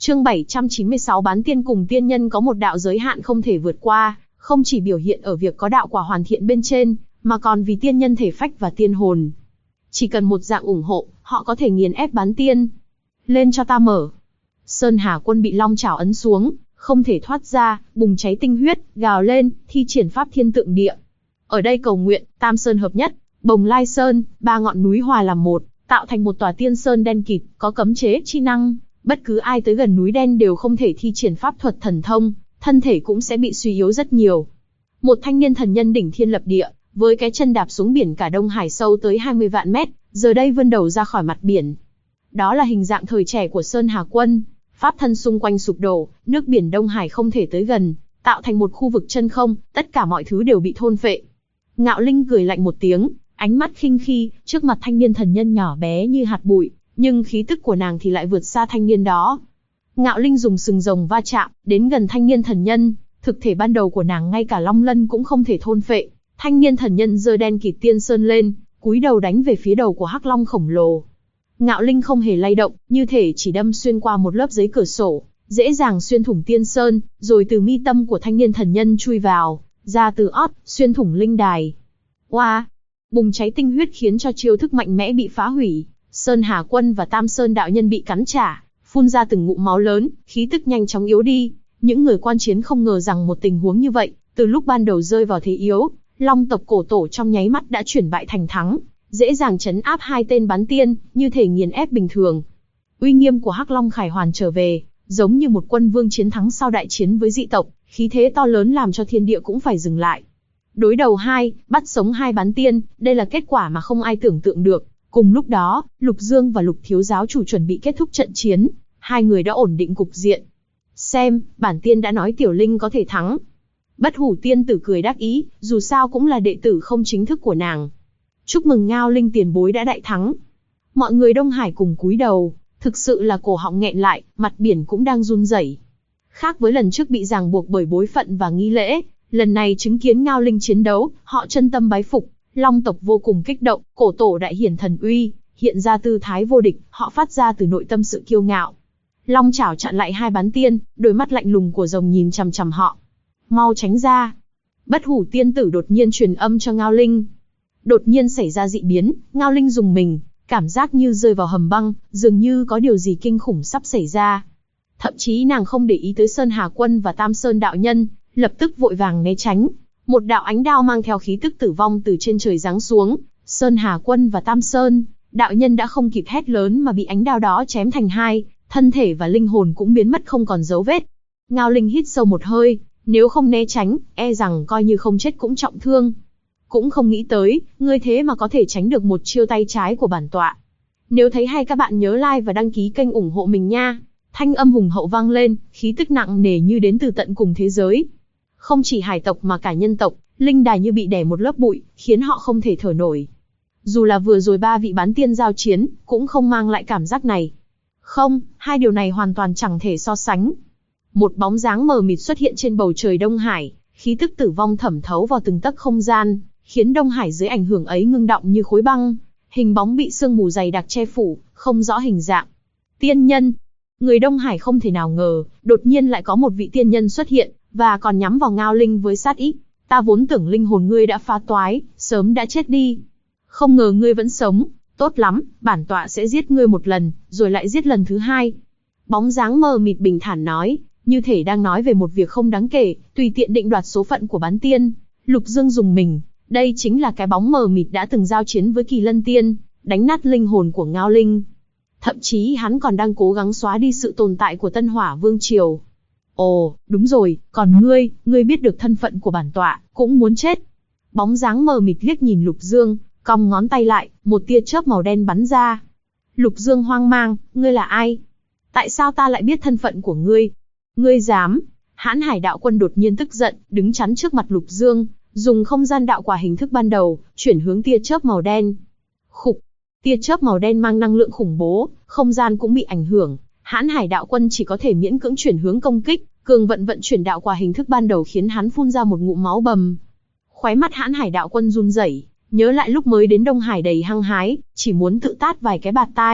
Chương 796 bán tiên cùng tiên nhân có một đạo giới hạn không thể vượt qua, không chỉ biểu hiện ở việc có đạo quả hoàn thiện bên trên, mà còn vì tiên nhân thể phách và tiên hồn. Chỉ cần một dạng ủng hộ, họ có thể nghiền ép bán tiên. Lên cho ta mở. Sơn Hà Quân bị long chảo ấn xuống, không thể thoát ra, bùng cháy tinh huyết, gào lên, thi triển pháp thiên tượng địa. Ở đây cầu nguyện, Tam Sơn hợp nhất, Bồng Lai Sơn, 3 ngọn núi hòa làm một, tạo thành một tòa tiên sơn đen kịt, có cấm chế chi năng. Bất cứ ai tới gần núi đen đều không thể thi triển pháp thuật thần thông, thân thể cũng sẽ bị suy yếu rất nhiều. Một thanh niên thần nhân đỉnh thiên lập địa, với cái chân đạp xuống biển cả Đông Hải sâu tới 20 vạn mét, giờ đây vươn đầu ra khỏi mặt biển. Đó là hình dạng thời trẻ của Sơn Hà Quân, pháp thân xung quanh sụp đổ, nước biển Đông Hải không thể tới gần, tạo thành một khu vực chân không, tất cả mọi thứ đều bị thôn phệ. Ngạo Linh cười lạnh một tiếng, ánh mắt khinh khi, trước mặt thanh niên thần nhân nhỏ bé như hạt bụi, nhưng khí tức của nàng thì lại vượt xa thanh niên đó. Ngạo Linh dùng sừng rồng va chạm, đến gần thanh niên thần nhân, thực thể ban đầu của nàng ngay cả long lân cũng không thể thôn phệ. Thanh niên thần nhân giơ đen kịt tiên sơn lên, cúi đầu đánh về phía đầu của hắc long khổng lồ. Ngạo Linh không hề lay động, như thể chỉ đâm xuyên qua một lớp giấy cửa sổ, dễ dàng xuyên thủng tiên sơn, rồi từ mi tâm của thanh niên thần nhân chui vào, ra từ ót, xuyên thủng linh đài. Oa! Bùng cháy tinh huyết khiến cho chiêu thức mạnh mẽ bị phá hủy. Sơn Hà Quân và Tam Sơn đạo nhân bị cắn trả, phun ra từng ngụm máu lớn, khí tức nhanh chóng yếu đi. Những người quan chiến không ngờ rằng một tình huống như vậy, từ lúc ban đầu rơi vào thế yếu, Long tộc cổ tổ trong nháy mắt đã chuyển bại thành thắng, dễ dàng trấn áp hai tên bán tiên, như thể nghiền ép bình thường. Uy nghiêm của Hắc Long Khải Hoàn trở về, giống như một quân vương chiến thắng sau đại chiến với dị tộc, khí thế to lớn làm cho thiên địa cũng phải dừng lại. Đối đầu 2, bắt sống 2 bán tiên, đây là kết quả mà không ai tưởng tượng được. Cùng lúc đó, Lục Dương và Lục Thiếu Giáo chủ chuẩn bị kết thúc trận chiến, hai người đã ổn định cục diện. Xem, bản tiên đã nói Tiểu Linh có thể thắng. Bất Hủ tiên tử cười đắc ý, dù sao cũng là đệ tử không chính thức của nàng. Chúc mừng Ngao Linh tiền bối đã đại thắng. Mọi người Đông Hải cùng cúi đầu, thực sự là cổ họng nghẹn lại, mặt biển cũng đang run rẩy. Khác với lần trước bị ràng buộc bởi bối phận và nghi lễ, lần này chứng kiến Ngao Linh chiến đấu, họ chân tâm bái phục. Long tộc vô cùng kích động, cổ tổ đại hiển thần uy, hiện ra tư thái vô địch, họ phát ra từ nội tâm sự kiêu ngạo. Long chảo chặn lại 2 bán tiên, đôi mắt lạnh lùng của rồng nhìn chằm chằm họ. Mau tránh ra. Bất Hủ tiên tử đột nhiên truyền âm cho Ngao Linh. Đột nhiên xảy ra dị biến, Ngao Linh rùng mình, cảm giác như rơi vào hầm băng, dường như có điều gì kinh khủng sắp xảy ra. Thậm chí nàng không để ý tới Sơn Hà Quân và Tam Sơn đạo nhân, lập tức vội vàng né tránh. Một đạo ánh đao mang theo khí tức tử vong từ trên trời giáng xuống, Sơn Hà Quân và Tam Sơn đạo nhân đã không kịp hét lớn mà bị ánh đao đó chém thành hai, thân thể và linh hồn cũng biến mất không còn dấu vết. Ngao Linh hít sâu một hơi, nếu không né tránh, e rằng coi như không chết cũng trọng thương. Cũng không nghĩ tới, ngươi thế mà có thể tránh được một chiêu tay trái của bản tọa. Nếu thấy hay các bạn nhớ like và đăng ký kênh ủng hộ mình nha. Thanh âm hùng hậu vang lên, khí tức nặng nề như đến từ tận cùng thế giới. Không chỉ hải tộc mà cả nhân tộc, linh đài như bị đè một lớp bụi, khiến họ không thể thở nổi. Dù là vừa rồi 3 vị bán tiên giao chiến, cũng không mang lại cảm giác này. Không, hai điều này hoàn toàn chẳng thể so sánh. Một bóng dáng mờ mịt xuất hiện trên bầu trời Đông Hải, khí tức tử vong thẩm thấu vào từng tấc không gian, khiến Đông Hải dưới ảnh hưởng ấy ngưng đọng như khối băng. Hình bóng bị sương mù dày đặc che phủ, không rõ hình dạng. Tiên nhân. Người Đông Hải không thể nào ngờ, đột nhiên lại có một vị tiên nhân xuất hiện, và còn nhắm vào Ngao Linh với sát ý. Ta vốn tưởng linh hồn ngươi đã phá toái, sớm đã chết đi. Không ngờ ngươi vẫn sống, tốt lắm, bản tọa sẽ giết ngươi một lần, rồi lại giết lần thứ 2. Bóng dáng mờ mịt bình thản nói, như thể đang nói về một việc không đáng kể, tùy tiện định đoạt số phận của bán tiên. Lục Dương rùng mình, đây chính là cái bóng mờ mịt đã từng giao chiến với Kỳ Lân Tiên, đánh nát linh hồn của Ngao Linh. Thậm chí hắn còn đang cố gắng xóa đi sự tồn tại của Tân Hỏa Vương Triều. Ồ, đúng rồi, còn ngươi biết được thân phận của bản tọa, cũng muốn chết. Bóng dáng mờ mịt liếc nhìn Lục Dương, cong ngón tay lại, một tia chớp màu đen bắn ra. Lục Dương hoang mang, ngươi là ai? Tại sao ta lại biết thân phận của ngươi? Ngươi dám? Hãn Hải đạo quân đột nhiên tức giận, đứng chắn trước mặt Lục Dương, dùng không gian đạo quả hình thức ban đầu, chuyển hướng tia chớp màu đen. Khục! Tia chớp màu đen mang năng lượng khủng bố, không gian cũng bị ảnh hưởng. Hãn Hải đạo quân chỉ có thể miễn cưỡng chuyển hướng công kích, cường vận chuyển đạo quả hình thức ban đầu khiến hắn phun ra một ngụm máu bầm. Khóe mắt Hãn Hải đạo quân run rẩy, nhớ lại lúc mới đến Đông Hải đầy hăng hái, chỉ muốn tự tát vài cái bạt tai.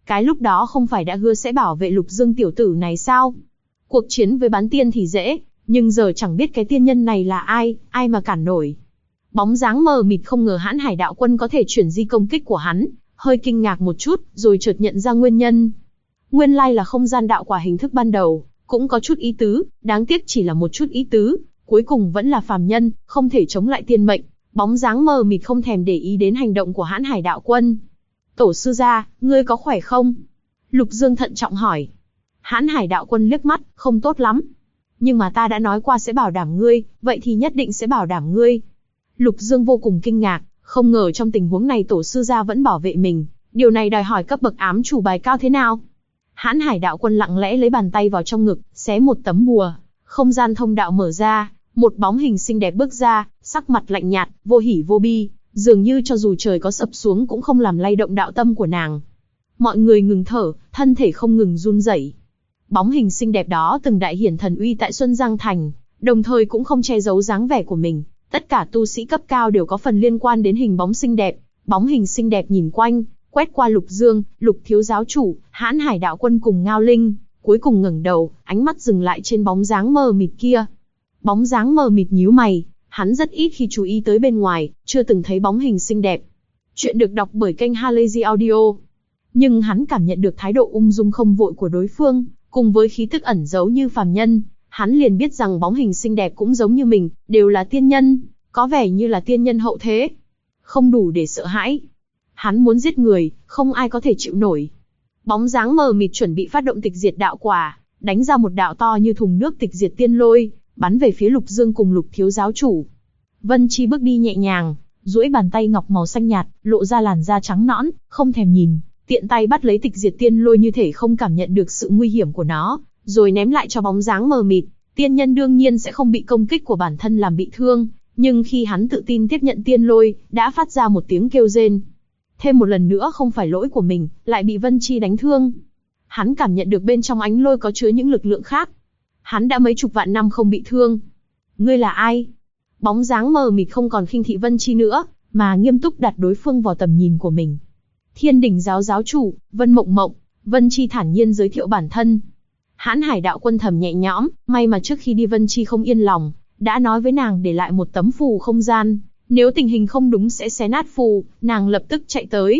Cái lúc đó không phải đã hứa sẽ bảo vệ Lục Dương tiểu tử này sao? Cuộc chiến với bán tiên thì dễ, nhưng giờ chẳng biết cái tiên nhân này là ai, ai mà cản nổi. Bóng dáng mờ mịt không ngờ Hãn Hải đạo quân có thể chuyển di công kích của hắn, hơi kinh ngạc một chút, rồi chợt nhận ra nguyên nhân. Nguyên lai là không gian đạo quả hình thức ban đầu, cũng có chút ý tứ, đáng tiếc chỉ là một chút ý tứ, cuối cùng vẫn là phàm nhân, không thể chống lại tiên mệnh. Bóng dáng mờ mịt không thèm để ý đến hành động của Hãn Hải đạo quân. Tổ sư gia, ngươi có khỏe không? Lục Dương thận trọng hỏi. Hãn Hải đạo quân liếc mắt, không tốt lắm. Nhưng mà ta đã nói qua sẽ bảo đảm ngươi, vậy thì nhất định sẽ bảo đảm ngươi. Lục Dương vô cùng kinh ngạc, không ngờ trong tình huống này tổ sư gia vẫn bảo vệ mình, điều này đòi hỏi cấp bậc ám chủ bài cao thế nào. Hãn Hải đạo quân lặng lẽ lấy bàn tay vào trong ngực, xé một tấm bùa, không gian thông đạo mở ra, một bóng hình xinh đẹp bước ra, sắc mặt lạnh nhạt, vô hỉ vô bi, dường như cho dù trời có sập xuống cũng không làm lay động đạo tâm của nàng. Mọi người ngừng thở, thân thể không ngừng run rẩy. Bóng hình xinh đẹp đó từng đại hiển thần uy tại Xuân Giang Thành, đồng thời cũng không che giấu dáng vẻ của mình. Tất cả tu sĩ cấp cao đều có phần liên quan đến hình bóng xinh đẹp. Bóng hình xinh đẹp nhìn quanh, quét qua Lục Dương, Lục thiếu giáo chủ, Hãn Hải đạo quân cùng Ngao Linh, cuối cùng ngẩng đầu, ánh mắt dừng lại trên bóng dáng mờ mịt kia. Bóng dáng mờ mịt nhíu mày, hắn rất ít khi chú ý tới bên ngoài, chưa từng thấy bóng hình xinh đẹp. Chuyện được đọc bởi kênh Halazy Audio. Nhưng hắn cảm nhận được thái độ ung dung không vội của đối phương, cùng với khí tức ẩn giấu như phàm nhân, hắn liền biết rằng bóng hình xinh đẹp cũng giống như mình, đều là tiên nhân, có vẻ như là tiên nhân hậu thế. Không đủ để sợ hãi. Hắn muốn giết người, không ai có thể chịu nổi. Bóng dáng mờ mịt chuẩn bị phát động tịch diệt đạo quả, đánh ra một đạo to như thùng nước tịch diệt tiên lôi, bắn về phía Lục Dương cùng Lục thiếu giáo chủ. Vân Chi bước đi nhẹ nhàng, duỗi bàn tay ngọc màu xanh nhạt, lộ ra làn da trắng nõn, không thèm nhìn, tiện tay bắt lấy tịch diệt tiên lôi như thể không cảm nhận được sự nguy hiểm của nó, rồi ném lại cho bóng dáng mờ mịt. Tiên nhân đương nhiên sẽ không bị công kích của bản thân làm bị thương, nhưng khi hắn tự tin tiếp nhận tiên lôi, đã phát ra một tiếng kêu rên. Thêm một lần nữa không phải lỗi của mình, lại bị Vân Chi đánh thương. Hắn cảm nhận được bên trong ánh lôi có chứa những lực lượng khác. Hắn đã mấy chục vạn năm không bị thương. Ngươi là ai? Bóng dáng mờ mịt không còn khinh thị Vân Chi nữa, mà nghiêm túc đặt đối phương vào tầm nhìn của mình. Thiên Đình giáo giáo chủ, Vân Mộng Mộng. Vân Chi thản nhiên giới thiệu bản thân. Hãn Hải đạo quân thầm nhẹ nhõm, may mà trước khi đi Vân Chi không yên lòng, đã nói với nàng để lại một tấm phù không gian, nếu tình hình không đúng sẽ xé nát phù, nàng lập tức chạy tới.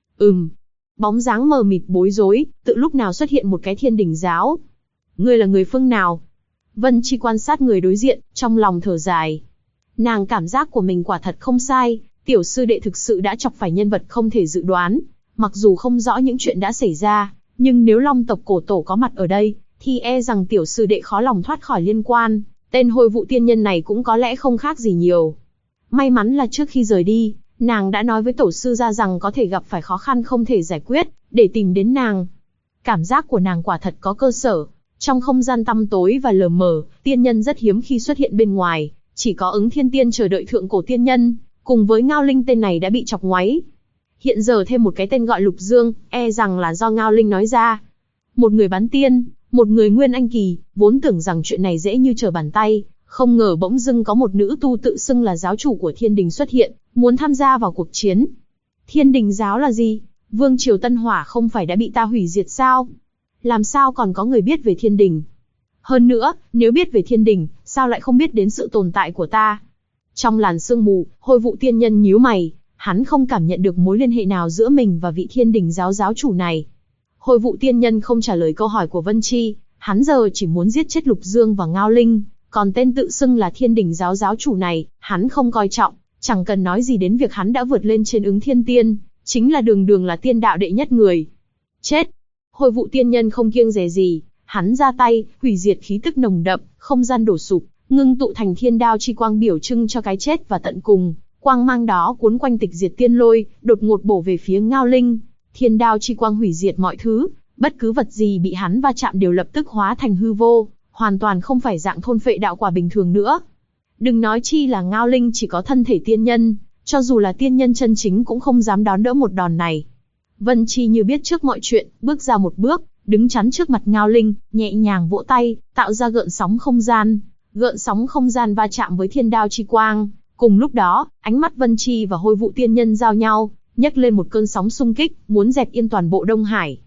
Bóng dáng mờ mịt bối rối, tự lúc nào xuất hiện một cái Thiên Đình giáo. Ngươi là người phương nào? Vân Chi quan sát người đối diện, trong lòng thở dài. Nàng cảm giác của mình quả thật không sai, tiểu sư đệ thực sự đã chọc phải nhân vật không thể dự đoán. Mặc dù không rõ những chuyện đã xảy ra, nhưng nếu Long tộc cổ tổ có mặt ở đây, thì e rằng tiểu sư đệ khó lòng thoát khỏi liên quan. Tên Hồi Vụ tiên nhân này cũng có lẽ không khác gì nhiều. May mắn là trước khi rời đi, nàng đã nói với tổ sư gia rằng có thể gặp phải khó khăn không thể giải quyết, để tìm đến nàng. Cảm giác của nàng quả thật có cơ sở. Trong không gian tăm tối và lờ mờ, tiên nhân rất hiếm khi xuất hiện bên ngoài, chỉ có Ứng Thiên Tiên chờ đợi thượng cổ tiên nhân, cùng với Ngao Linh tên này đã bị chọc ngoáy. Hiện giờ thêm một cái tên gọi Lục Dương, e rằng là do Ngao Linh nói ra. Một người bán tiên, một người nguyên anh kỳ, vốn tưởng rằng chuyện này dễ như trở bàn tay, không ngờ bỗng dưng có một nữ tu tự xưng là giáo chủ của Thiên Đình xuất hiện, muốn tham gia vào cuộc chiến. Thiên Đình giáo là gì? Vương triều Tân Hỏa không phải đã bị ta hủy diệt sao? Làm sao còn có người biết về Thiên Đình? Hơn nữa, nếu biết về Thiên Đình, sao lại không biết đến sự tồn tại của ta? Trong làn sương mù, Hồi Vụ tiên nhân nhíu mày, hắn không cảm nhận được mối liên hệ nào giữa mình và vị Thiên Đình giáo giáo chủ này. Hồi Vụ tiên nhân không trả lời câu hỏi của Vân Chi, hắn giờ chỉ muốn giết chết Lục Dương và Ngao Linh, còn tên tự xưng là Thiên Đình giáo giáo chủ này, hắn không coi trọng, chẳng cần nói gì đến việc hắn đã vượt lên trên Ứng Thiên Tiên, chính là đường đường là tiên đạo đệ nhất người. Chết! Hồi Vụ tiên nhân không kiêng dè gì, hắn ra tay, hủy diệt khí tức nồng đậm, không gian đổ sụp, ngưng tụ thành thiên đao chi quang biểu trưng cho cái chết và tận cùng. Quang mang đó cuốn quanh tịch diệt tiên lôi, đột ngột bổ về phía Ngao Linh. Thiên đao chi quang hủy diệt mọi thứ, bất cứ vật gì bị hắn va chạm đều lập tức hóa thành hư vô, hoàn toàn không phải dạng thôn phệ đạo quả bình thường nữa. Đừng nói chi là Ngao Linh chỉ có thân thể tiên nhân, cho dù là tiên nhân chân chính cũng không dám đón đỡ một đòn này. Vân Chi như biết trước mọi chuyện, bước ra một bước, đứng chắn trước mặt Ngao Linh, nhẹ nhàng vỗ tay, tạo ra gợn sóng không gian. Gợn sóng không gian va chạm với thiên đao chi quang. Cùng lúc đó, ánh mắt Vân Chi và Hồi Vụ tiên nhân giao nhau, nhấc lên một cơn sóng xung kích, muốn dẹp yên toàn bộ Đông Hải.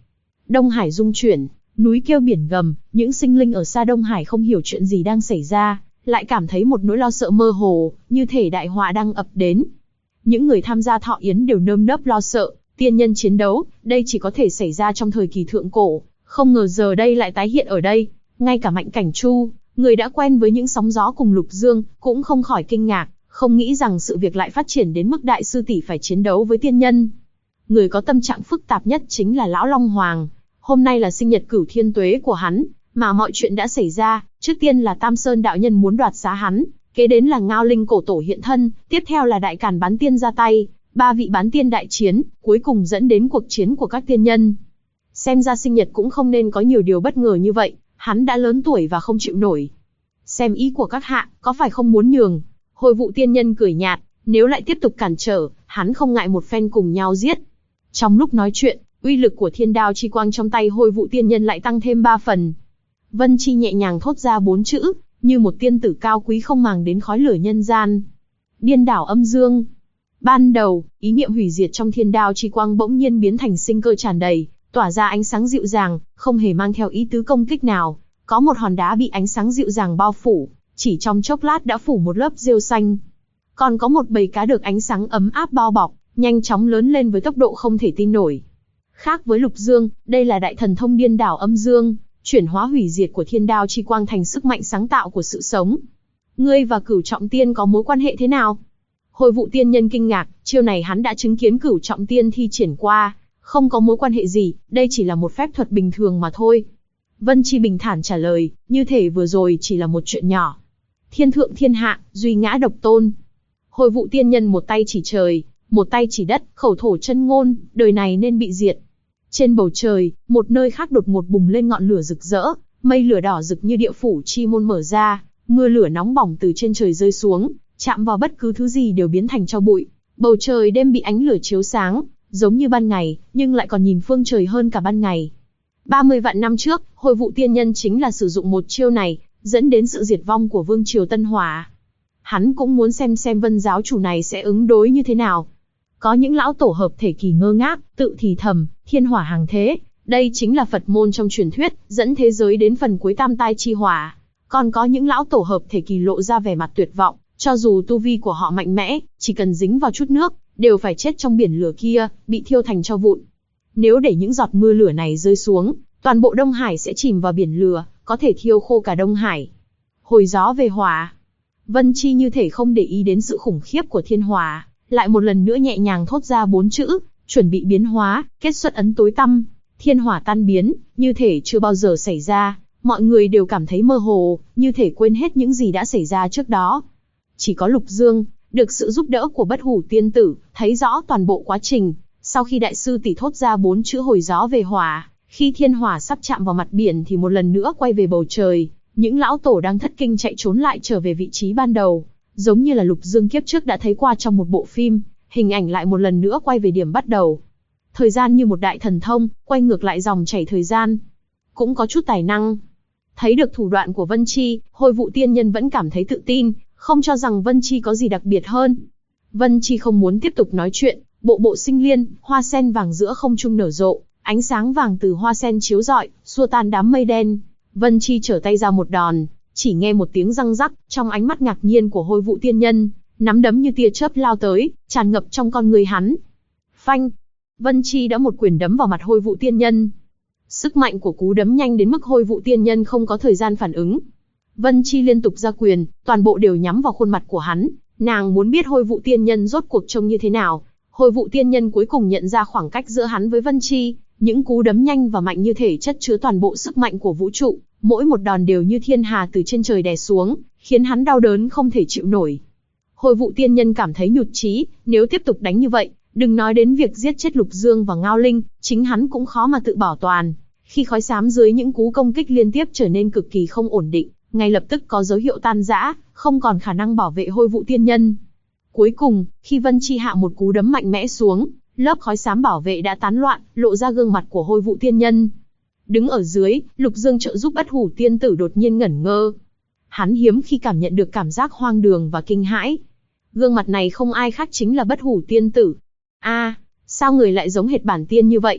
Đông Hải rung chuyển, núi kêu biển gầm, những sinh linh ở xa Đông Hải không hiểu chuyện gì đang xảy ra, lại cảm thấy một nỗi lo sợ mơ hồ, như thể đại họa đang ập đến. Những người tham gia thọ yến đều nơm nớp lo sợ, tiên nhân chiến đấu, đây chỉ có thể xảy ra trong thời kỳ thượng cổ, không ngờ giờ đây lại tái hiện ở đây. Ngay cả Mạnh Cảnh Chu, người đã quen với những sóng gió cùng Lục Dương, cũng không khỏi kinh ngạc, không nghĩ rằng sự việc lại phát triển đến mức đại sư tỷ phải chiến đấu với tiên nhân. Người có tâm trạng phức tạp nhất chính là Lão Long Hoàng. Hôm nay là sinh nhật cửu thiên tuế của hắn, mà mọi chuyện đã xảy ra, trước tiên là Tam Sơn đạo nhân muốn đoạt xá hắn, kế đến là Ngao Linh cổ tổ hiện thân, tiếp theo là Đại Càn bán tiên ra tay, 3 vị bán tiên đại chiến, cuối cùng dẫn đến cuộc chiến của các tiên nhân. Xem ra sinh nhật cũng không nên có nhiều điều bất ngờ như vậy, hắn đã lớn tuổi và không chịu nổi. Xem ý của các hạ, có phải không muốn nhường? Hồi vụ tiên nhân cười nhạt, nếu lại tiếp tục cản trở, hắn không ngại một phen cùng nhau giết. Trong lúc nói chuyện, uy lực của thiên đao chi quang trong tay Hồi vụ tiên nhân lại tăng thêm 3 phần. Vân Chi nhẹ nhàng thốt ra 4 chữ, như một tiên tử cao quý không màng đến khói lửa nhân gian. Điên đảo âm dương. Ban đầu, ý niệm hủy diệt trong thiên đao chi quang bỗng nhiên biến thành sinh cơ tràn đầy, tỏa ra ánh sáng dịu dàng, không hề mang theo ý tứ công kích nào. Có một hòn đá bị ánh sáng dịu dàng bao phủ, chỉ trong chốc lát đã phủ một lớp rêu xanh. Còn có một bầy cá được ánh sáng ấm áp bao bọc, nhanh chóng lớn lên với tốc độ không thể tin nổi. Khác với Lục Dương, đây là đại thần thông điên đảo âm dương, chuyển hóa hủy diệt của thiên đao chi quang thành sức mạnh sáng tạo của sự sống. Ngươi và Cửu Trọng Tiên có mối quan hệ thế nào? Hồi vụ tiên nhân kinh ngạc, chiêu này hắn đã chứng kiến Cửu Trọng Tiên thi triển qua, không có mối quan hệ gì, đây chỉ là một phép thuật bình thường mà thôi. Vân Chi bình thản trả lời, như thể vừa rồi chỉ là một chuyện nhỏ. Thiên thượng thiên hạ, duy ngã độc tôn. Hồi vụ tiên nhân một tay chỉ trời, một tay chỉ đất, khẩu thổ chân ngôn, đời này nên bị diệt. Trên bầu trời, một nơi khác đột ngột bùng lên ngọn lửa rực rỡ, mây lửa đỏ rực như địa phủ chi môn mở ra, mưa lửa nóng bỏng từ trên trời rơi xuống, chạm vào bất cứ thứ gì đều biến thành tro bụi. Bầu trời đêm bị ánh lửa chiếu sáng, giống như ban ngày, nhưng lại còn nhìn phương trời hơn cả ban ngày. 30 vạn năm trước, Hồi vụ tiên nhân chính là sử dụng một chiêu này, dẫn đến sự diệt vong của vương triều Tân Hỏa. Hắn cũng muốn xem Vân giáo chủ này sẽ ứng đối như thế nào. Có những lão tổ hợp thể kỳ ngơ ngác, tự thì thầm, thiên hỏa hàng thế, đây chính là Phật môn trong truyền thuyết, dẫn thế giới đến phần cuối tam tai chi hỏa. Còn có những lão tổ hợp thể kỳ lộ ra vẻ mặt tuyệt vọng, cho dù tu vi của họ mạnh mẽ, chỉ cần dính vào chút nước, đều phải chết trong biển lửa kia, bị thiêu thành tro vụn. Nếu để những giọt mưa lửa này rơi xuống, toàn bộ Đông Hải sẽ chìm vào biển lửa, có thể thiêu khô cả Đông Hải. Hồi gió về hỏa. Vân Chi như thể không để ý đến sự khủng khiếp của thiên hỏa, lại một lần nữa nhẹ nhàng thốt ra 4 chữ, chuẩn bị biến hóa, kết xuất ấn tối tăm. Thiên hỏa tan biến, như thể chưa bao giờ xảy ra, mọi người đều cảm thấy mơ hồ, như thể quên hết những gì đã xảy ra trước đó. Chỉ có Lục Dương, được sự giúp đỡ của Bất Hủ tiên tử, thấy rõ toàn bộ quá trình. Sau khi đại sư tỷ thốt ra 4 chữ hồi gió về hỏa, khi thiên hỏa sắp chạm vào mặt biển thì một lần nữa quay về bầu trời, những lão tổ đang thất kinh chạy trốn lại trở về vị trí ban đầu, giống như là Lục Dương kiếp trước đã thấy qua trong một bộ phim, hình ảnh lại một lần nữa quay về điểm bắt đầu. Thời gian như một đại thần thông, quay ngược lại dòng chảy thời gian. Cũng có chút tài năng. Thấy được thủ đoạn của Vân Chi, Hồi vụ tiên nhân vẫn cảm thấy tự tin, không cho rằng Vân Chi có gì đặc biệt hơn. Vân Chi không muốn tiếp tục nói chuyện, bộ bộ sinh liên, hoa sen vàng giữa không trung nở rộ, ánh sáng vàng từ hoa sen chiếu rọi, xua tan đám mây đen. Vân Chi trở tay ra một đòn, chỉ nghe một tiếng răng rắc, trong ánh mắt ngạc nhiên của Hồi vụ tiên nhân, nắm đấm như tia chớp lao tới, tràn ngập trong con người hắn. Phanh! Vân Chi đã một quyền đấm vào mặt Hồi vụ tiên nhân. Sức mạnh của cú đấm nhanh đến mức Hồi vụ tiên nhân không có thời gian phản ứng. Vân Chi liên tục ra quyền, toàn bộ đều nhắm vào khuôn mặt của hắn. Nàng muốn biết Hồi vụ tiên nhân rốt cuộc trông như thế nào. Hồi vụ tiên nhân cuối cùng nhận ra khoảng cách giữa hắn với Vân Chi. Những cú đấm nhanh và mạnh như thể chất chứa toàn bộ sức mạnh của vũ trụ. Mỗi một đòn đều như thiên hà từ trên trời đè xuống, khiến hắn đau đớn không thể chịu nổi. Hồi vụ tiên nhân cảm thấy nhụt chí, nếu tiếp tục đánh như vậy, đừng nói đến việc giết chết Lục Dương và Ngao Linh, chính hắn cũng khó mà tự bảo toàn. Khi khói xám dưới những cú công kích liên tiếp trở nên cực kỳ không ổn định, ngay lập tức có dấu hiệu tan rã, không còn khả năng bảo vệ Hồi vụ tiên nhân. Cuối cùng, khi Vân Chi hạ một cú đấm mạnh mẽ xuống, lớp khói xám bảo vệ đã tán loạn, lộ ra gương mặt của Hồi vụ tiên nhân. Đứng ở dưới, Lục Dương trợ giúp Bất Hủ tiên tử đột nhiên ngẩn ngơ. Hắn hiếm khi cảm nhận được cảm giác hoang đường và kinh hãi. Gương mặt này không ai khác chính là Bất Hủ tiên tử. Sao người lại giống hệt bản tiên như vậy?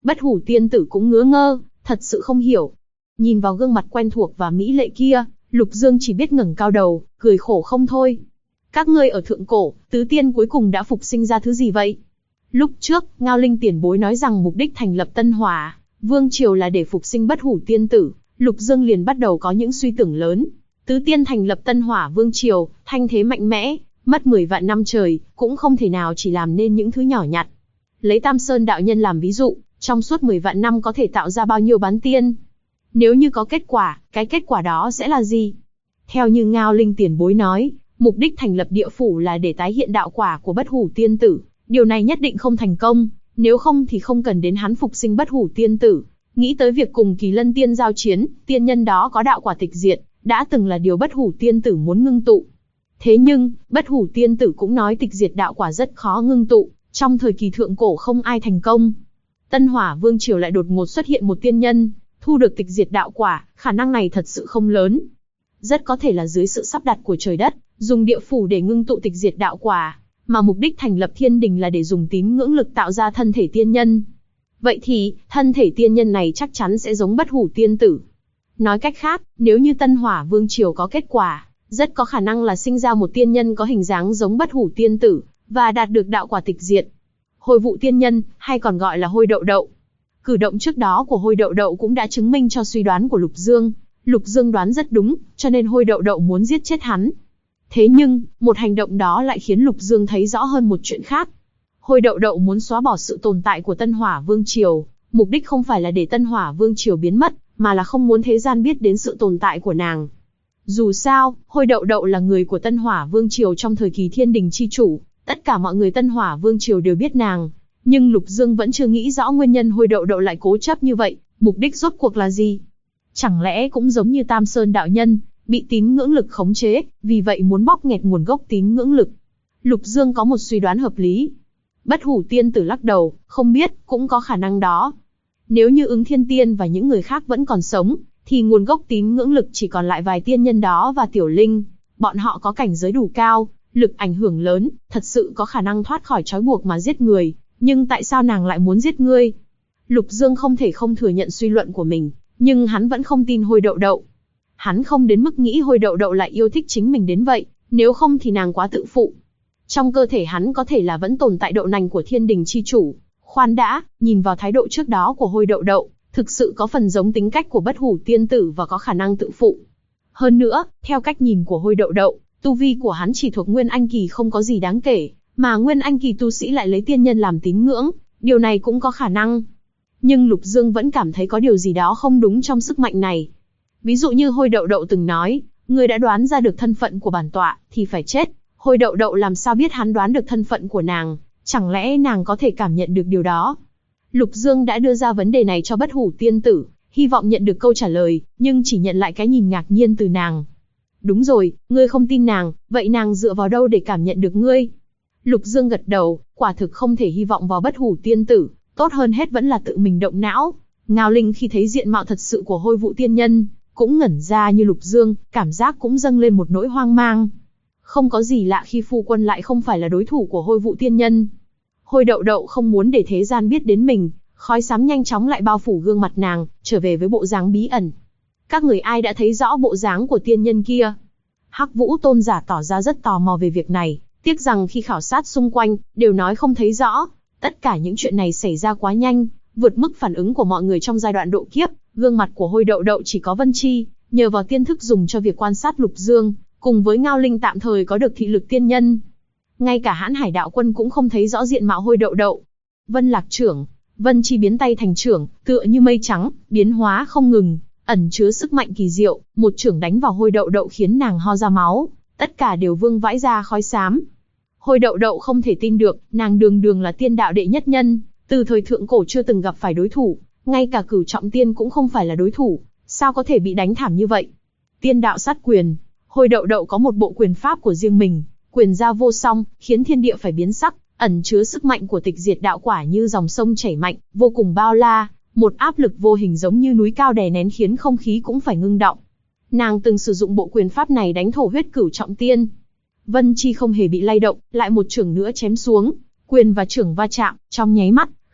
Bất hủ tiên tử cũng ngớ ngơ, thật sự không hiểu. Nhìn vào gương mặt quen thuộc và mỹ lệ kia, Lục Dương chỉ biết ngẩng cao đầu, cười khổ không thôi. Các ngươi ở thượng cổ, tứ tiên cuối cùng đã phục sinh ra thứ gì vậy? Lúc trước, Ngao Linh tiền bối nói rằng mục đích thành lập Tân Hỏa Vương Triều là để phục sinh bất hủ tiên tử, Lục Dương liền bắt đầu có những suy tưởng lớn. Tứ tiên thành lập Tân Hỏa Vương Triều, thanh thế mạnh mẽ, mất 10 vạn năm trời, cũng không thể nào chỉ làm nên những thứ nhỏ nhặt. Lấy Tam Sơn đạo nhân làm ví dụ, trong suốt 10 vạn năm có thể tạo ra bao nhiêu bán tiên? Nếu như có kết quả, cái kết quả đó sẽ là gì? Theo như Ngao Linh tiền bối nói, mục đích thành lập địa phủ là để tái hiện đạo quả của bất hủ tiên tử. Điều này nhất định không thành công, nếu không thì không cần đến hắn phục sinh bất hủ tiên tử. Nghĩ tới việc cùng Kỳ Lân tiên giao chiến, tiên nhân đó có đạo quả tịch diệt, đã từng là điều bất hủ tiên tử muốn ngưng tụ. Thế nhưng, bất hủ tiên tử cũng nói tịch diệt đạo quả rất khó ngưng tụ, trong thời kỳ thượng cổ không ai thành công. Tân Hỏa Vương Triều lại đột ngột xuất hiện một tiên nhân, thu được tịch diệt đạo quả, khả năng này thật sự không lớn. Rất có thể là dưới sự sắp đặt của trời đất, dùng địa phủ để ngưng tụ tịch diệt đạo quả, mà mục đích thành lập thiên đình là để dùng tín ngưỡng lực tạo ra thân thể tiên nhân. Vậy thì, thân thể tiên nhân này chắc chắn sẽ giống bất hủ tiên tử. Nói cách khác, nếu như Tân Hỏa Vương Triều có kết quả, rất có khả năng là sinh ra một tiên nhân có hình dáng giống bất hủ tiên tử, và đạt được đạo quả tịch diệt. Hồi vụ tiên nhân, hay còn gọi là Hôi Đậu Đậu. Cử động trước đó của Hôi Đậu Đậu cũng đã chứng minh cho suy đoán của Lục Dương. Lục Dương đoán rất đúng, cho nên Hôi Đậu Đậu muốn giết chết hắn. Thế nhưng, một hành động đó lại khiến Lục Dương thấy rõ hơn một chuyện khác. Hôi Đậu Đậu muốn xóa bỏ sự tồn tại của Tân Hỏa Vương Triều, mục đích không phải là để Tân Hỏa Vương Triều biến mất, mà là không muốn thế gian biết đến sự tồn tại của nàng. Dù sao, Hôi Đậu Đậu là người của Tân Hỏa Vương Triều trong thời kỳ Thiên Đình chi chủ, tất cả mọi người Tân Hỏa Vương Triều đều biết nàng. Nhưng Lục Dương vẫn chưa nghĩ rõ nguyên nhân Hôi Đậu Đậu lại cố chấp như vậy, mục đích rốt cuộc là gì? Chẳng lẽ cũng giống như Tam Sơn đạo nhân, bị tín ngưỡng lực khống chế, vì vậy muốn bóp nghẹt nguồn gốc tín ngưỡng lực? Lục Dương có một suy đoán hợp lý. Bất hủ tiên tử lắc đầu, không biết, cũng có khả năng đó. Nếu như Ứng Thiên Tiên và những người khác vẫn còn sống, thì nguồn gốc tín ngưỡng lực chỉ còn lại vài tiên nhân đó và Tiểu Linh. Bọn họ có cảnh giới đủ cao, lực ảnh hưởng lớn, thật sự có khả năng thoát khỏi trói buộc mà giết người. Nhưng tại sao nàng lại muốn giết ngươi? Lục Dương không thể không thừa nhận suy luận của mình, nhưng hắn vẫn không tin Hôi Đậu Đậu. Hắn không đến mức nghĩ Hôi Đậu Đậu lại yêu thích chính mình đến vậy, nếu không thì nàng quá tự phụ. Trong cơ thể hắn có thể là vẫn tồn tại đậu nành của Thiên Đình chi chủ. Khoan đã, nhìn vào thái độ trước đó của Hôi Đậu Đậu, thực sự có phần giống tính cách của bất hủ tiên tử và có khả năng tự phụ. Hơn nữa, theo cách nhìn của Hôi Đậu Đậu, tu vi của hắn chỉ thuộc Nguyên Anh kỳ không có gì đáng kể, mà Nguyên Anh kỳ tu sĩ lại lấy tiên nhân làm tín ngưỡng, điều này cũng có khả năng. Nhưng Lục Dương vẫn cảm thấy có điều gì đó không đúng trong sức mạnh này. Ví dụ như Hôi Đậu Đậu từng nói, người đã đoán ra được thân phận của bản tọa, thì phải chết. Hôi Đậu Đậu làm sao biết hắn đoán được thân phận của nàng, chẳng lẽ nàng có thể cảm nhận được điều đó? Lục Dương đã đưa ra vấn đề này cho bất hủ tiên tử, hy vọng nhận được câu trả lời, nhưng chỉ nhận lại cái nhìn ngạc nhiên từ nàng. Đúng rồi, ngươi không tin nàng, vậy nàng dựa vào đâu để cảm nhận được ngươi? Lục Dương gật đầu, quả thực không thể hy vọng vào bất hủ tiên tử, tốt hơn hết vẫn là tự mình động não. Ngao Linh khi thấy diện mạo thật sự của Hôi Vũ tiên nhân, cũng ngẩn ra như Lục Dương, cảm giác cũng dâng lên một nỗi hoang mang. Không có gì lạ khi phu quân lại không phải là đối thủ của Hôi Vũ tiên nhân. Hôi Đậu Đậu không muốn để thế gian biết đến mình, khói xám nhanh chóng lại bao phủ gương mặt nàng, trở về với bộ dáng bí ẩn. Các người ai đã thấy rõ bộ dáng của tiên nhân kia? Hắc Vũ tôn giả tỏ ra rất tò mò về việc này, tiếc rằng khi khảo sát xung quanh, đều nói không thấy rõ. Tất cả những chuyện này xảy ra quá nhanh, vượt mức phản ứng của mọi người trong giai đoạn độ kiếp. Gương mặt của Hôi Đậu Đậu chỉ có Vân Chi, nhờ vào tiên thức dùng cho việc quan sát Lục Dương, cùng với Ngao Linh tạm thời có được thị lực tiên nhân. Ngay cả Hãn Hải đạo quân cũng không thấy rõ diện mạo Hôi Đậu Đậu. Vân Lạc trưởng, Vân Chi biến tay thành trưởng, tựa như mây trắng, biến hóa không ngừng, ẩn chứa sức mạnh kỳ diệu, một chưởng đánh vào Hôi Đậu Đậu khiến nàng ho ra máu, tất cả đều vương vãi ra khói xám. Hôi Đậu Đậu không thể tin được, nàng đường đường là tiên đạo đệ nhất nhân, từ thời thượng cổ chưa từng gặp phải đối thủ, ngay cả Cửu Trọng Tiên cũng không phải là đối thủ, sao có thể bị đánh thảm như vậy? Tiên đạo sát quyền, Hôi Đậu Đậu có một bộ quyền pháp của riêng mình, quyền ra vô song, khiến thiên địa phải biến sắc, ẩn chứa sức mạnh của tịch diệt đạo quả như dòng sông chảy mạnh, vô cùng bao la, một áp lực vô hình giống như núi cao đè nén khiến không khí cũng phải ngưng động. Nàng từng sử dụng bộ quyền pháp này đánh thổ huyết Cửu Trọng Tiên. Vân Chi không hề bị lay động, lại một chưởng nữa chém xuống, quyền và chưởng va chạm, trong nháy mắt,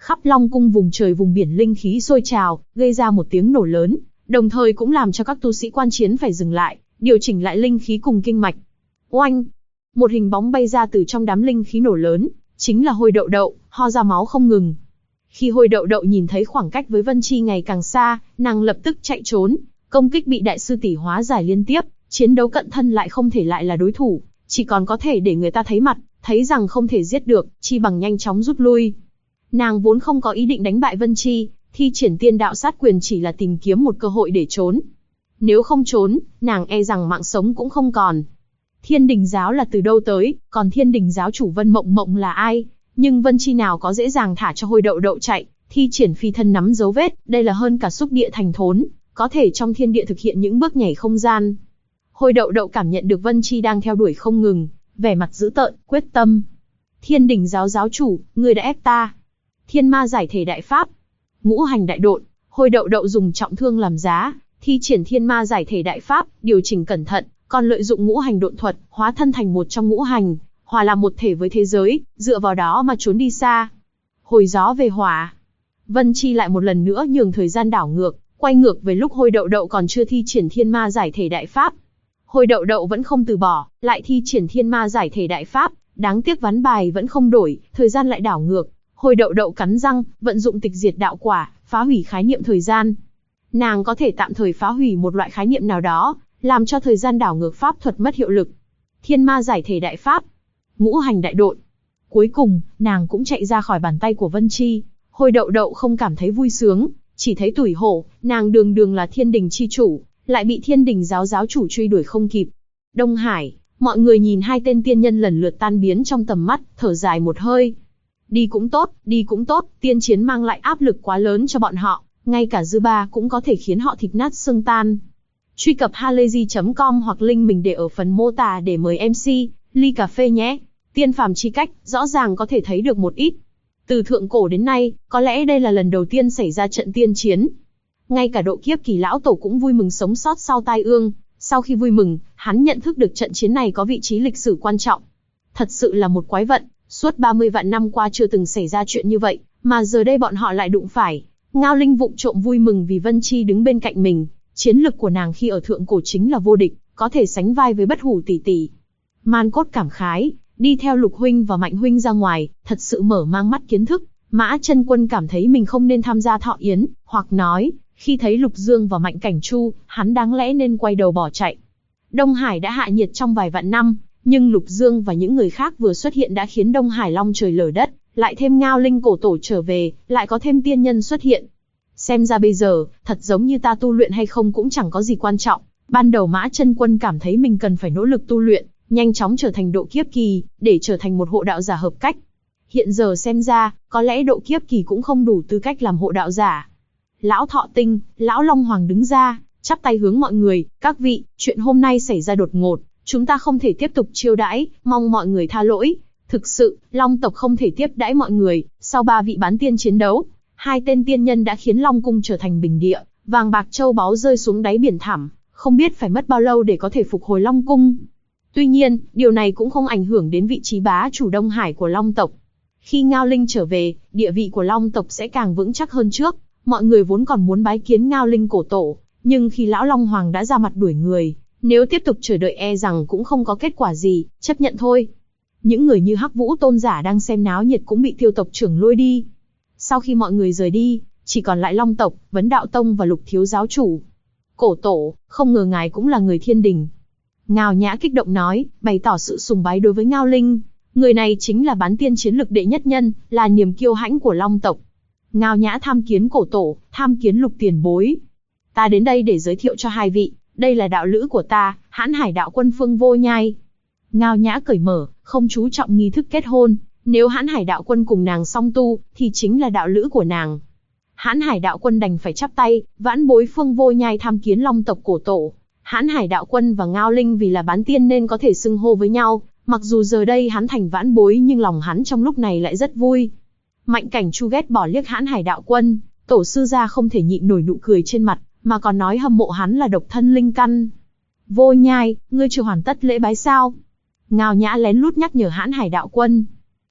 Khắp Long Cung vùng trời vùng biển linh khí sôi trào, gây ra một tiếng nổ lớn, đồng thời cũng làm cho các tu sĩ quan chiến phải dừng lại, điều chỉnh lại linh khí cùng kinh mạch. Oanh! Một hình bóng bay ra từ trong đám linh khí nổ lớn, chính là Hôi Đậu Đậu, ho ra máu không ngừng. Khi Hôi Đậu Đậu nhìn thấy khoảng cách với Vân Chi ngày càng xa, nàng lập tức chạy trốn, công kích bị đại sư tỷ hóa giải liên tiếp, chiến đấu cận thân lại không thể lại là đối thủ, chỉ còn có thể để người ta thấy mặt, thấy rằng không thể giết được, chi bằng nhanh chóng rút lui. Nàng vốn không có ý định đánh bại Vân Chi, thi triển tiên đạo sát quyền chỉ là tìm kiếm một cơ hội để trốn. Nếu không trốn, nàng e rằng mạng sống cũng không còn. Thiên Đình giáo là từ đâu tới, còn Thiên Đình giáo chủ Vân Mộng Mộng là ai? Nhưng Vân Chi nào có dễ dàng thả cho Hôi Đậu Đậu chạy, thi triển phi thân nắm dấu vết, đây là hơn cả xúc địa thành thốn, có thể trong thiên địa thực hiện những bước nhảy không gian. Hôi Đậu Đậu cảm nhận được Vân Chi đang theo đuổi không ngừng, vẻ mặt dữ tợn, quyết tâm. Thiên Đình giáo giáo chủ, ngươi đã ép ta. Thiên ma giải thể đại pháp, ngũ hành đại độn. Hôi Đậu Đậu dùng trọng thương làm giá, thi triển thiên ma giải thể đại pháp, điều chỉnh cẩn thận, còn lợi dụng ngũ hành độn thuật, hóa thân thành một trong ngũ hành, hòa làm một thể với thế giới, dựa vào đó mà trốn đi xa. Hồi gió về hỏa. Vân Chi lại một lần nữa nhường thời gian đảo ngược, quay ngược về lúc Hôi Đậu Đậu còn chưa thi triển thiên ma giải thể đại pháp. Hôi Đậu Đậu vẫn không từ bỏ, lại thi triển thiên ma giải thể đại pháp, đáng tiếc ván bài vẫn không đổi, thời gian lại đảo ngược. Hôi Đậu Đậu cắn răng, vận dụng tịch diệt đạo quả, phá hủy khái niệm thời gian. Nàng có thể tạm thời phá hủy một loại khái niệm nào đó, làm cho thời gian đảo ngược pháp thuật mất hiệu lực. Thiên ma giải thể đại pháp, ngũ hành đại độn. Cuối cùng, nàng cũng chạy ra khỏi bàn tay của Vân Chi. Hôi Đậu Đậu không cảm thấy vui sướng, chỉ thấy tủi hổ, nàng đường đường là Thiên Đình chi chủ, lại bị Thiên Đình giáo giáo chủ truy đuổi không kịp. Đông Hải, mọi người nhìn hai tên tiên nhân lần lượt tan biến trong tầm mắt, thở dài một hơi. Đi cũng tốt, tiên chiến mang lại áp lực quá lớn cho bọn họ, ngay cả dư ba cũng có thể khiến họ thịt nát xương tan. Truy cập halayzi.com hoặc link mình để ở phần mô tả để mời MC, ly cà phê nhé. Tiên phàm chi cách, rõ ràng có thể thấy được một ít. Từ thượng cổ đến nay, có lẽ đây là lần đầu tiên xảy ra trận tiên chiến. Ngay cả Độ Kiếp Kỳ lão tổ cũng vui mừng sống sót sau tai ương, sau khi vui mừng, hắn nhận thức được trận chiến này có vị trí lịch sử quan trọng. Thật sự là một quái vận, suốt 30 vạn năm qua chưa từng xảy ra chuyện như vậy, mà giờ đây bọn họ lại đụng phải. Ngao Linh vụng trộm vui mừng vì Vân Chi đứng bên cạnh mình, chiến lực của nàng khi ở thượng cổ chính là vô địch, có thể sánh vai với Bất Hủ tỷ tỷ. Man Cốt cảm khái, đi theo Lục huynh và Mạnh huynh ra ngoài, thật sự mở mang mắt kiến thức. Mã Chân Quân cảm thấy mình không nên tham gia thọ yến, hoặc nói, khi thấy Lục Dương và Mạnh Cảnh Chu, hắn đáng lẽ nên quay đầu bỏ chạy. Đông Hải đã hạ nhiệt trong vài vạn năm, nhưng Lục Dương và những người khác vừa xuất hiện đã khiến Đông Hải long trời lở đất, lại thêm Ngao Linh cổ tổ trở về, lại có thêm tiên nhân xuất hiện. Xem ra bây giờ, thật giống như ta tu luyện hay không cũng chẳng có gì quan trọng. Ban đầu Mã Chân Quân cảm thấy mình cần phải nỗ lực tu luyện, nhanh chóng trở thành độ kiếp kỳ, để trở thành một hộ đạo giả hợp cách. Hiện giờ xem ra, có lẽ độ kiếp kỳ cũng không đủ tư cách làm hộ đạo giả. Lão Thọ Tinh, Lão Long Hoàng đứng ra, chắp tay hướng mọi người, các vị, chuyện hôm nay xảy ra đột ngột, chúng ta không thể tiếp tục chiêu đãi, mong mọi người tha lỗi. Thực sự, Long tộc không thể tiếp đãi mọi người, sau 3 vị bán tiên chiến đấu, 2 tên tiên nhân đã khiến Long cung trở thành bình địa, vàng bạc châu báu rơi xuống đáy biển thẳm, không biết phải mất bao lâu để có thể phục hồi Long cung. Tuy nhiên, điều này cũng không ảnh hưởng đến vị trí bá chủ Đông Hải của Long tộc. Khi Ngao Linh trở về, địa vị của Long tộc sẽ càng vững chắc hơn trước. Mọi người vốn còn muốn bái kiến Ngao Linh cổ tổ, nhưng khi Lão Long Hoàng đã ra mặt đuổi người, nếu tiếp tục chờ đợi e rằng cũng không có kết quả gì, chấp nhận thôi. Những người như Hắc Vũ tôn giả đang xem náo nhiệt cũng bị Tiêu tộc trưởng lôi đi. Sau khi mọi người rời đi, chỉ còn lại Long tộc, Vấn Đạo tông và Lục thiếu giáo chủ. Cổ tổ, không ngờ ngài cũng là người Thiên Đình. Ngao Nhã kích động nói, bày tỏ sự sùng bái đối với Ngao Linh. Người này chính là bán tiên chiến lực đệ nhất nhân, là niềm kiêu hãnh của Long tộc. Ngao Nhã tham kiến cổ tổ, tham kiến Lục tiền bối. Ta đến đây để giới thiệu cho hai vị, đây là đạo lữ của ta, Hãn Hải đạo quân Phương Vô Nhai. Ngao Nhã cởi mở, không chú trọng nghi thức kết hôn, nếu Hãn Hải đạo quân cùng nàng song tu, thì chính là đạo lữ của nàng. Hãn Hải đạo quân đành phải chắp tay, vãn bối Phương Vô Nhai tham kiến Long tộc cổ tổ. Hãn Hải đạo quân và Ngao Linh vì là bán tiên nên có thể xưng hô với nhau, mặc dù giờ đây hắn thành vãn bối nhưng lòng hắn trong lúc này lại rất vui. Mạnh Cảnh Chu ghét bỏ liếc Hãn Hải đạo quân, tổ sư gia không thể nhịn nổi nụ cười trên mặt, mà còn nói hâm mộ hắn là độc thân linh căn. Vô Nhai, ngươi chưa hoàn tất lễ bái sao? Ngao Nhã lén lút nhắc nhở Hãn Hải đạo quân.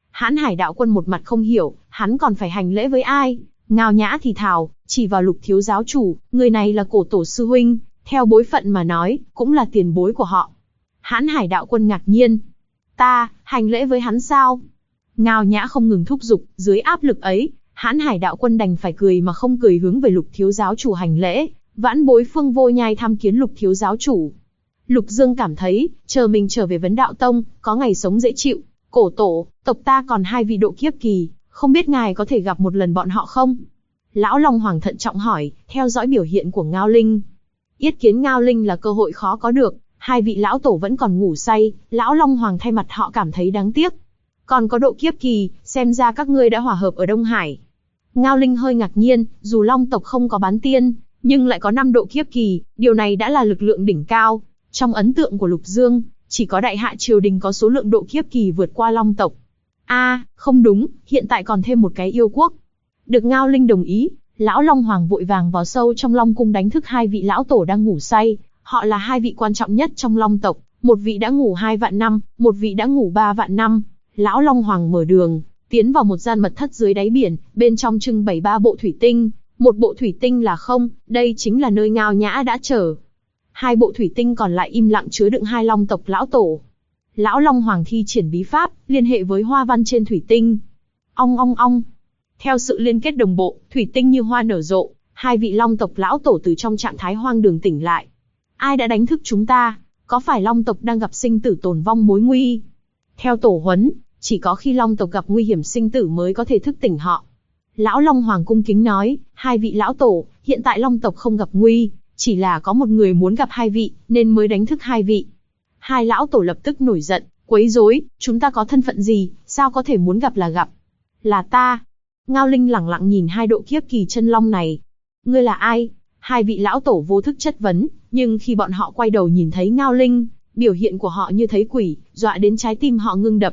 Hãn Hải đạo quân một mặt không hiểu, hắn còn phải hành lễ với ai? Ngao Nhã thì thào, chỉ vào Lục thiếu giáo chủ, người này là cổ tổ sư huynh, theo bối phận mà nói, cũng là tiền bối của họ. Hãn Hải đạo quân ngạc nhiên. Ta, hành lễ với hắn sao? Ngao Nhã không ngừng thúc giục, dưới áp lực ấy, Hãn Hải đạo quân đành phải cười mà không cười hướng về Lục thiếu giáo chủ hành lễ, vãn bối Phương Vô Nhai tham kiến Lục thiếu giáo chủ. Lục Dương cảm thấy, chờ mình trở về Vấn Đạo Tông, có ngày sống dễ chịu. Cổ tổ, tộc ta còn 2 vị độ kiếp kỳ, không biết ngài có thể gặp một lần bọn họ không? Lão Long Hoàng thận trọng hỏi, theo dõi biểu hiện của Ngao Linh. Yết kiến Ngao Linh là cơ hội khó có được, 2 vị lão tổ vẫn còn ngủ say, Lão Long Hoàng thay mặt họ cảm thấy đáng tiếc. Còn có độ kiếp kỳ, xem ra các ngươi đã hòa hợp ở Đông Hải. Ngao Linh hơi ngạc nhiên, dù Long tộc không có bán tiên, nhưng lại có 5 độ kiếp kỳ, điều này đã là lực lượng đỉnh cao. Trong ấn tượng của Lục Dương, chỉ có Đại Hạ triều đình có số lượng độ kiếp kỳ vượt qua Long tộc. Không đúng, hiện tại còn thêm một cái yêu quốc. Được Ngao Linh đồng ý, Lão Long Hoàng vội vàng vào sâu trong Long cung đánh thức 2 vị lão tổ đang ngủ say. Họ là 2 vị quan trọng nhất trong Long tộc, một vị đã ngủ 2 vạn năm, một vị đã ngủ 3 vạn năm. Lão Long Hoàng mở đường, tiến vào một gian mật thất dưới đáy biển, bên trong trưng bày 3 bộ thủy tinh, một bộ thủy tinh là không, đây chính là nơi Ngao Nhã đã chờ. 2 bộ thủy tinh còn lại im lặng chứa đựng 2 Long tộc lão tổ. Lão Long Hoàng thi triển bí pháp, liên hệ với hoa văn trên thủy tinh. Ong ong ong. Theo sự liên kết đồng bộ, thủy tinh như hoa nở rộ, 2 vị Long tộc lão tổ từ trong trạng thái hoang đường tỉnh lại. Ai đã đánh thức chúng ta? Có phải Long tộc đang gặp sinh tử tồn vong mối nguy? Theo tổ huấn, chỉ có khi Long tộc gặp nguy hiểm sinh tử mới có thể thức tỉnh họ. Lão Long Hoàng cung kính nói, 2 vị lão tổ, hiện tại Long tộc không gặp nguy, chỉ là có một người muốn gặp 2 vị, nên mới đánh thức 2 vị. 2 lão tổ lập tức nổi giận, quấy rối, chúng ta có thân phận gì, sao có thể muốn gặp là gặp? Là ta. Ngao Linh lẳng lặng nhìn 2 độ kiếp kỳ chân long này. Ngươi là ai? 2 vị lão tổ vô thức chất vấn, nhưng khi bọn họ quay đầu nhìn thấy Ngao Linh, biểu hiện của họ như thấy quỷ, dọa đến trái tim họ ngưng đập.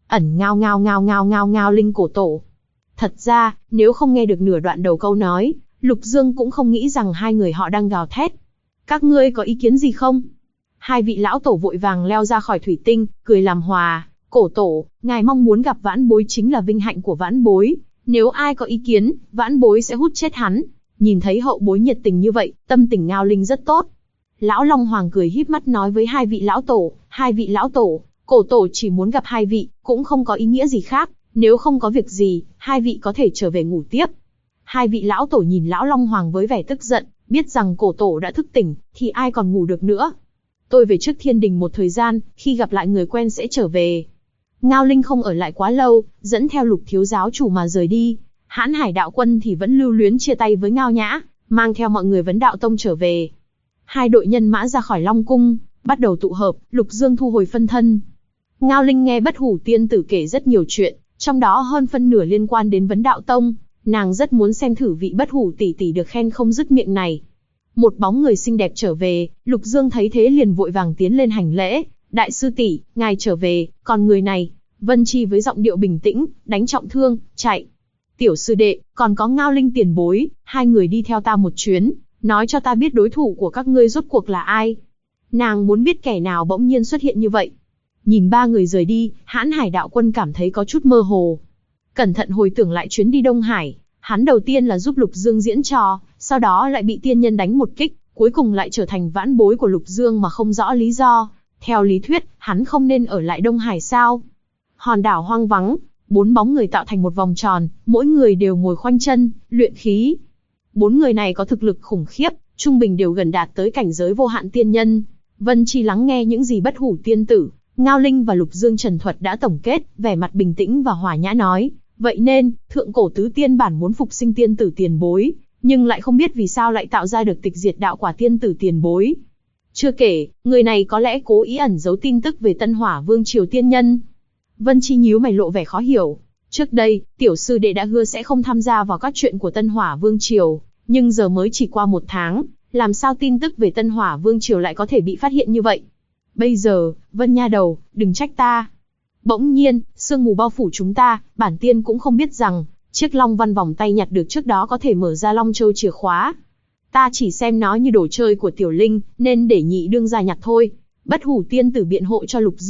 Ngao Linh cổ tổ. Thật ra, nếu không nghe được nửa đoạn đầu câu nói, Lục Dương cũng không nghĩ rằng 2 người họ đang gào thét. Các ngươi có ý kiến gì không? 2 vị lão tổ vội vàng leo ra khỏi thủy tinh, cười làm hòa. Cổ tổ, ngài mong muốn gặp vãn bối chính là vinh hạnh của vãn bối. Nếu ai có ý kiến, vãn bối sẽ hút chết hắn. Nhìn thấy hậu bối nhiệt tình như vậy, tâm tình Ngao Linh rất tốt. Lão Long Hoàng cười híp mắt nói với 2 vị lão tổ, 2 vị lão tổ, cổ tổ chỉ muốn gặp 2 vị, cũng không có ý nghĩa gì khác. Nếu không có việc gì, 2 vị có thể trở về ngủ tiếp. 2 vị lão tổ nhìn Lão Long Hoàng với vẻ tức giận, biết rằng cổ tổ đã thức tỉnh, thì ai còn ngủ được nữa. Tôi về trước thiên đình một thời gian, khi gặp lại người quen sẽ trở về. Ngao Linh không ở lại quá lâu, dẫn theo Lục thiếu giáo chủ mà rời đi. Hãn Hải đạo quân thì vẫn lưu luyến chia tay với Ngao Nhã, mang theo mọi người Vấn Đạo Tông trở về. 2 đội nhân mã ra khỏi Long cung, bắt đầu tụ hợp. Lục Dương thu hồi phân thân. Ngao Linh nghe Bất Hủ tiên tử kể rất nhiều chuyện, trong đó hơn phân nửa liên quan đến Vấn Đạo Tông. Nàng rất muốn xem thử vị Bất Hủ tỷ tỷ được khen không dứt miệng này. Một bóng người xinh đẹp trở về, Lục Dương thấy thế liền vội vàng tiến lên hành lễ. Đại sư tỷ, ngài trở về, còn người này? Vân Chi với giọng điệu bình tĩnh, đánh trọng thương, chạy. Tiểu sư đệ, còn có Ngao Linh tiền bối, 2 người đi theo ta một chuyến, nói cho ta biết đối thủ của các ngươi rốt cuộc là ai. Nàng muốn biết kẻ nào bỗng nhiên xuất hiện như vậy. Nhìn 3 người rời đi, Hãn Hải đạo quân cảm thấy có chút mơ hồ. Cẩn thận hồi tưởng lại chuyến đi Đông Hải, hắn đầu tiên là giúp Lục Dương diễn trò, sau đó lại bị tiên nhân đánh một kích, cuối cùng lại trở thành vãn bối của Lục Dương mà không rõ lý do. Theo lý thuyết, hắn không nên ở lại Đông Hải sao? Hòn đảo hoang vắng, 4 bóng người tạo thành một vòng tròn, mỗi người đều ngồi khoanh chân, luyện khí. 4 người này có thực lực khủng khiếp, trung bình đều gần đạt tới cảnh giới vô hạn tiên nhân. Vân Chi lắng nghe những gì Bất Hủ tiên tử, Ngao Linh và Lục Dương trần thuật đã tổng kết, vẻ mặt bình tĩnh và hòa nhã nói. Vậy nên, thượng cổ tứ tiên bản muốn phục sinh tiên tử tiền bối, nhưng lại không biết vì sao lại tạo ra được tịch diệt đạo quả tiên tử tiền bối. Chưa kể, người này có lẽ cố ý ẩn giấu tin tức về Tân Hỏa Vương triều tiên nhân. Vân Chi nhíu mày lộ vẻ khó hiểu. Trước đây, tiểu sư đệ đã hứa sẽ không tham gia vào các chuyện của Tân Hỏa Vương triều, nhưng giờ mới chỉ qua 1 tháng, làm sao tin tức về Tân Hỏa Vương triều lại có thể bị phát hiện như vậy? Bây giờ, Vân nha đầu, đừng trách ta. Bỗng nhiên, sương mù bao phủ chúng ta, bản tiên cũng không biết rằng, chiếc long văn vòng tay nhặt được trước đó có thể mở ra Long Châu chìa khóa. Ta chỉ xem nó như đồ chơi của Tiểu Linh, nên để nhị đương gia nhặt thôi. Bất Hủ tiên tử biện hộ cho Lục Dương,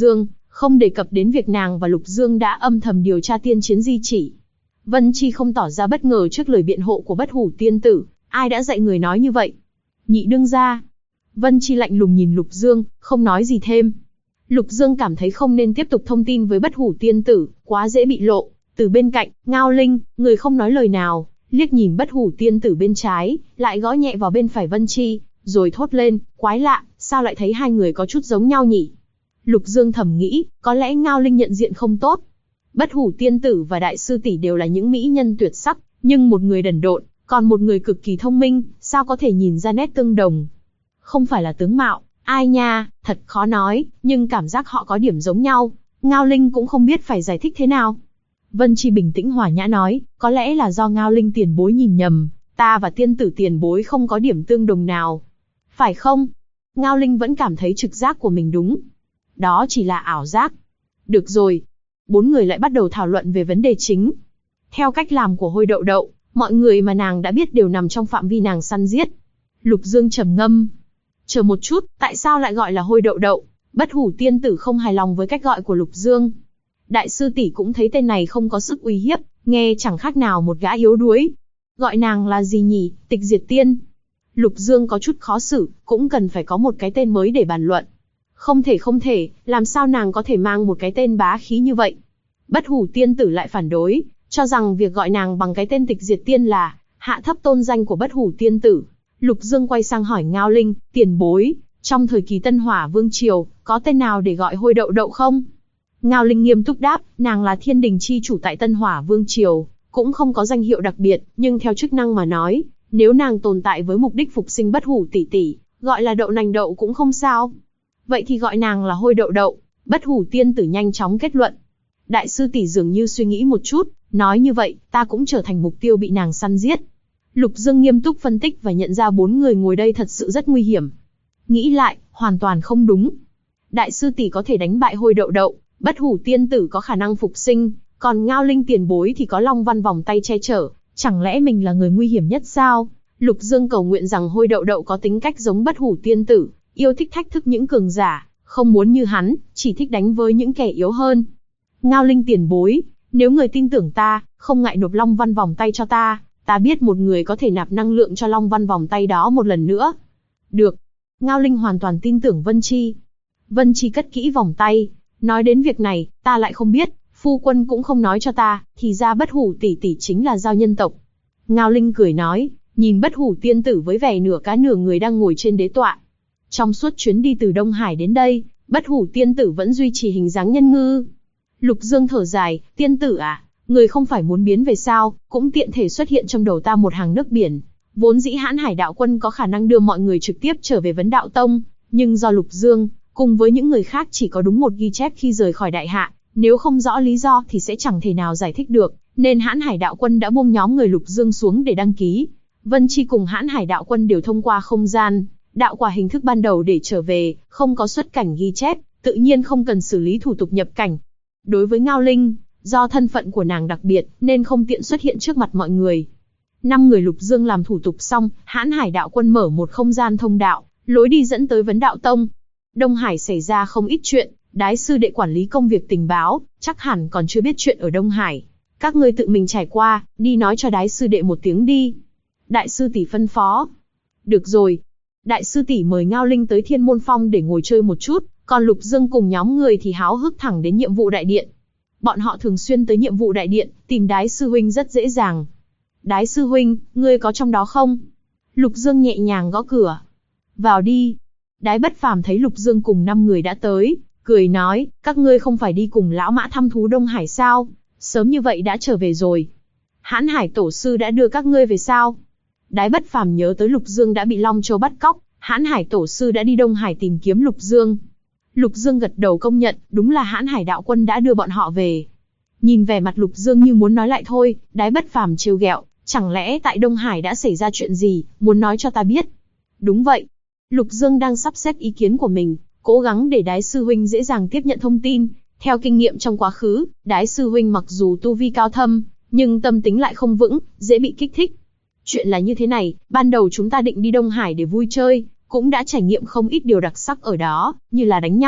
Không đề cập đến việc nàng và Lục Dương đã âm thầm điều tra tiên chiến di chỉ. Vân Chi không tỏ ra bất ngờ trước lời biện hộ của Bất Hủ tiên tử, ai đã dạy người nói như vậy? Nhị đương gia. Vân Chi lạnh lùng nhìn Lục Dương, không nói gì thêm. Lục Dương cảm thấy không nên tiếp tục thông tin với Bất Hủ tiên tử, quá dễ bị lộ. Từ bên cạnh, Ngao Linh, người không nói lời nào, liếc nhìn Bất Hủ tiên tử bên trái, lại gõ nhẹ vào bên phải Vân Chi, rồi thốt lên, quái lạ, sao lại thấy hai người có chút giống nhau nhỉ? Lục Dương thầm nghĩ, có lẽ Ngao Linh nhận diện không tốt. Bất Hủ tiên tử và đại sư tỷ đều là những mỹ nhân tuyệt sắc, nhưng một người đần độn, còn một người cực kỳ thông minh, sao có thể nhìn ra nét tương đồng? Không phải là tướng mạo, ai nha, thật khó nói, nhưng cảm giác họ có điểm giống nhau. Ngao Linh cũng không biết phải giải thích thế nào. Vân Chi bình tĩnh hòa nhã nói, có lẽ là do Ngao Linh tiền bối nhìn nhầm, ta và tiên tử tiền bối không có điểm tương đồng nào. Phải không? Ngao Linh vẫn cảm thấy trực giác của mình đúng. Đó chỉ là ảo giác. Được rồi. Bốn người lại bắt đầu thảo luận về vấn đề chính. Theo cách làm của Hôi Đậu Đậu, mọi người mà nàng đã biết đều nằm trong phạm vi nàng săn giết. Lục Dương trầm ngâm. Chờ một chút, tại sao lại gọi là Hôi Đậu Đậu? Bất Hủ tiên tử không hài lòng với cách gọi của Lục Dương. Đại sư tỷ cũng thấy tên này không có sức uy hiếp, nghe chẳng khác nào một gã yếu đuối. Gọi nàng là gì nhỉ? Tịch Diệt Tiên. Lục Dương có chút khó xử, cũng cần phải có một cái tên mới để bàn luận. Không thể, làm sao nàng có thể mang một cái tên bá khí như vậy? Bất Hủ tiên tử lại phản đối, cho rằng việc gọi nàng bằng cái tên Tịch Diệt Tiên là hạ thấp tôn danh của Bất Hủ tiên tử. Lục Dương quay sang hỏi Ngao Linh, tiền bối, trong thời kỳ Tân Hỏa Vương Triều, có tên nào để gọi Hôi Đậu Đậu không? Ngao Linh nghiêm túc đáp, nàng là thiên đình chi chủ tại Tân Hỏa Vương Triều, cũng không có danh hiệu đặc biệt, nhưng theo chức năng mà nói, nếu nàng tồn tại với mục đích phục sinh Bất Hủ tỷ tỷ, gọi là đậu nành đậu cũng không sao. Vậy thì gọi nàng là Hôi Đậu Đậu. Bất Hủ tiên tử nhanh chóng kết luận. Đại sư tỷ dường như suy nghĩ một chút, nói như vậy, ta cũng trở thành mục tiêu bị nàng săn giết. Lục Dương nghiêm túc phân tích và nhận ra bốn người ngồi đây thật sự rất nguy hiểm. Nghĩ lại, hoàn toàn không đúng. Đại sư tỷ có thể đánh bại Hôi Đậu Đậu, Bất Hủ tiên tử có khả năng phục sinh, còn Ngao Linh tiền bối thì có Long Văn vòng tay che chở, chẳng lẽ mình là người nguy hiểm nhất sao? Lục Dương cầu nguyện rằng Hôi Đậu Đậu có tính cách giống Bất Hủ tiên tử, yêu thích thách thức những cường giả, không muốn như hắn, chỉ thích đánh với những kẻ yếu hơn. Ngao Linh tiền bối, nếu người tin tưởng ta, không ngại nộp Long Văn vòng tay cho ta, ta biết một người có thể nạp năng lượng cho Long Văn vòng tay đó một lần nữa. Được. Ngao Linh hoàn toàn tin tưởng Vân Chi. Vân Chi cất kỹ vòng tay, nói đến việc này, ta lại không biết, phu quân cũng không nói cho ta, thì ra Bất Hủ tỷ tỷ chính là giao nhân tộc. Ngao Linh cười nói, nhìn Bất Hủ tiên tử với vẻ nửa cá nửa người đang ngồi trên đế tọa. Trong suốt chuyến đi từ Đông Hải đến đây, Bất Hủ tiên tử vẫn duy trì hình dáng nhân ngư. Lục Dương thở dài, tiên tử à, người không phải muốn biến về sao, cũng tiện thể xuất hiện trong đầu ta một hàng nước biển. Vốn dĩ Hãn Hải đạo quân có khả năng đưa mọi người trực tiếp trở về Vấn Đạo Tông, nhưng do Lục Dương, cùng với những người khác chỉ có đúng một ghi chép khi rời khỏi Đại Hạ, nếu không rõ lý do thì sẽ chẳng thể nào giải thích được, nên Hãn Hải đạo quân đã buông nhóm người Lục Dương xuống để đăng ký. Vân Chi cùng Hãn Hải đạo quân đều thông qua không gian, đạo quả hình thức ban đầu để trở về, không có xuất cảnh ghi chép, tự nhiên không cần xử lý thủ tục nhập cảnh. Đối với Ngao Linh, do thân phận của nàng đặc biệt, nên không tiện xuất hiện trước mặt mọi người. 5 người Lục Dương làm thủ tục xong, Hãn Hải đạo quân mở một không gian thông đạo, lối đi dẫn tới Vấn Đạo Tông. Đông Hải xảy ra không ít chuyện, Đái sư đệ quản lý công việc tình báo, chắc hẳn còn chưa biết chuyện ở Đông Hải. Các ngươi tự mình trải qua, đi nói cho Đái sư đệ một tiếng đi. Đại sư tỷ phân phó. Được rồi. Đại sư tỷ mời Ngao Linh tới Thiên Môn Phong để ngồi chơi một chút, còn Lục Dương cùng nhóm người thì háo hức thẳng đến nhiệm vụ đại điện. Bọn họ thường xuyên tới nhiệm vụ đại điện, tìm Đái sư huynh rất dễ dàng. Đái sư huynh, ngươi có trong đó không? Lục Dương nhẹ nhàng gõ cửa. Vào đi. Đái Bất Phàm thấy Lục Dương cùng 5 người đã tới, cười nói, các ngươi không phải đi cùng lão mã thăm thú Đông Hải sao? Sớm như vậy đã trở về rồi. Hãn Hải tổ sư đã đưa các ngươi về sao? Đái Bất Phàm nhớ tới Lục Dương đã bị Long Châu bắt cóc, Hãn Hải tổ sư đã đi Đông Hải tìm kiếm Lục Dương. Lục Dương gật đầu công nhận, đúng là Hãn Hải đạo quân đã đưa bọn họ về. Nhìn vẻ mặt Lục Dương như muốn nói lại thôi, Đái Bất Phàm trêu ghẹo, chẳng lẽ tại Đông Hải đã xảy ra chuyện gì, muốn nói cho ta biết? Đúng vậy. Lục Dương đang sắp xếp ý kiến của mình, cố gắng để Đái sư huynh dễ dàng tiếp nhận thông tin. Theo kinh nghiệm trong quá khứ, Đái sư huynh mặc dù tu vi cao thâm, nhưng tâm tính lại không vững, dễ bị kích thích. Chuyện là như thế này, ban đầu chúng ta định đi Đông Hải để vui chơi, cũng đã trải nghiệm không ít điều đặc sắc ở đó, như là đánh nhau,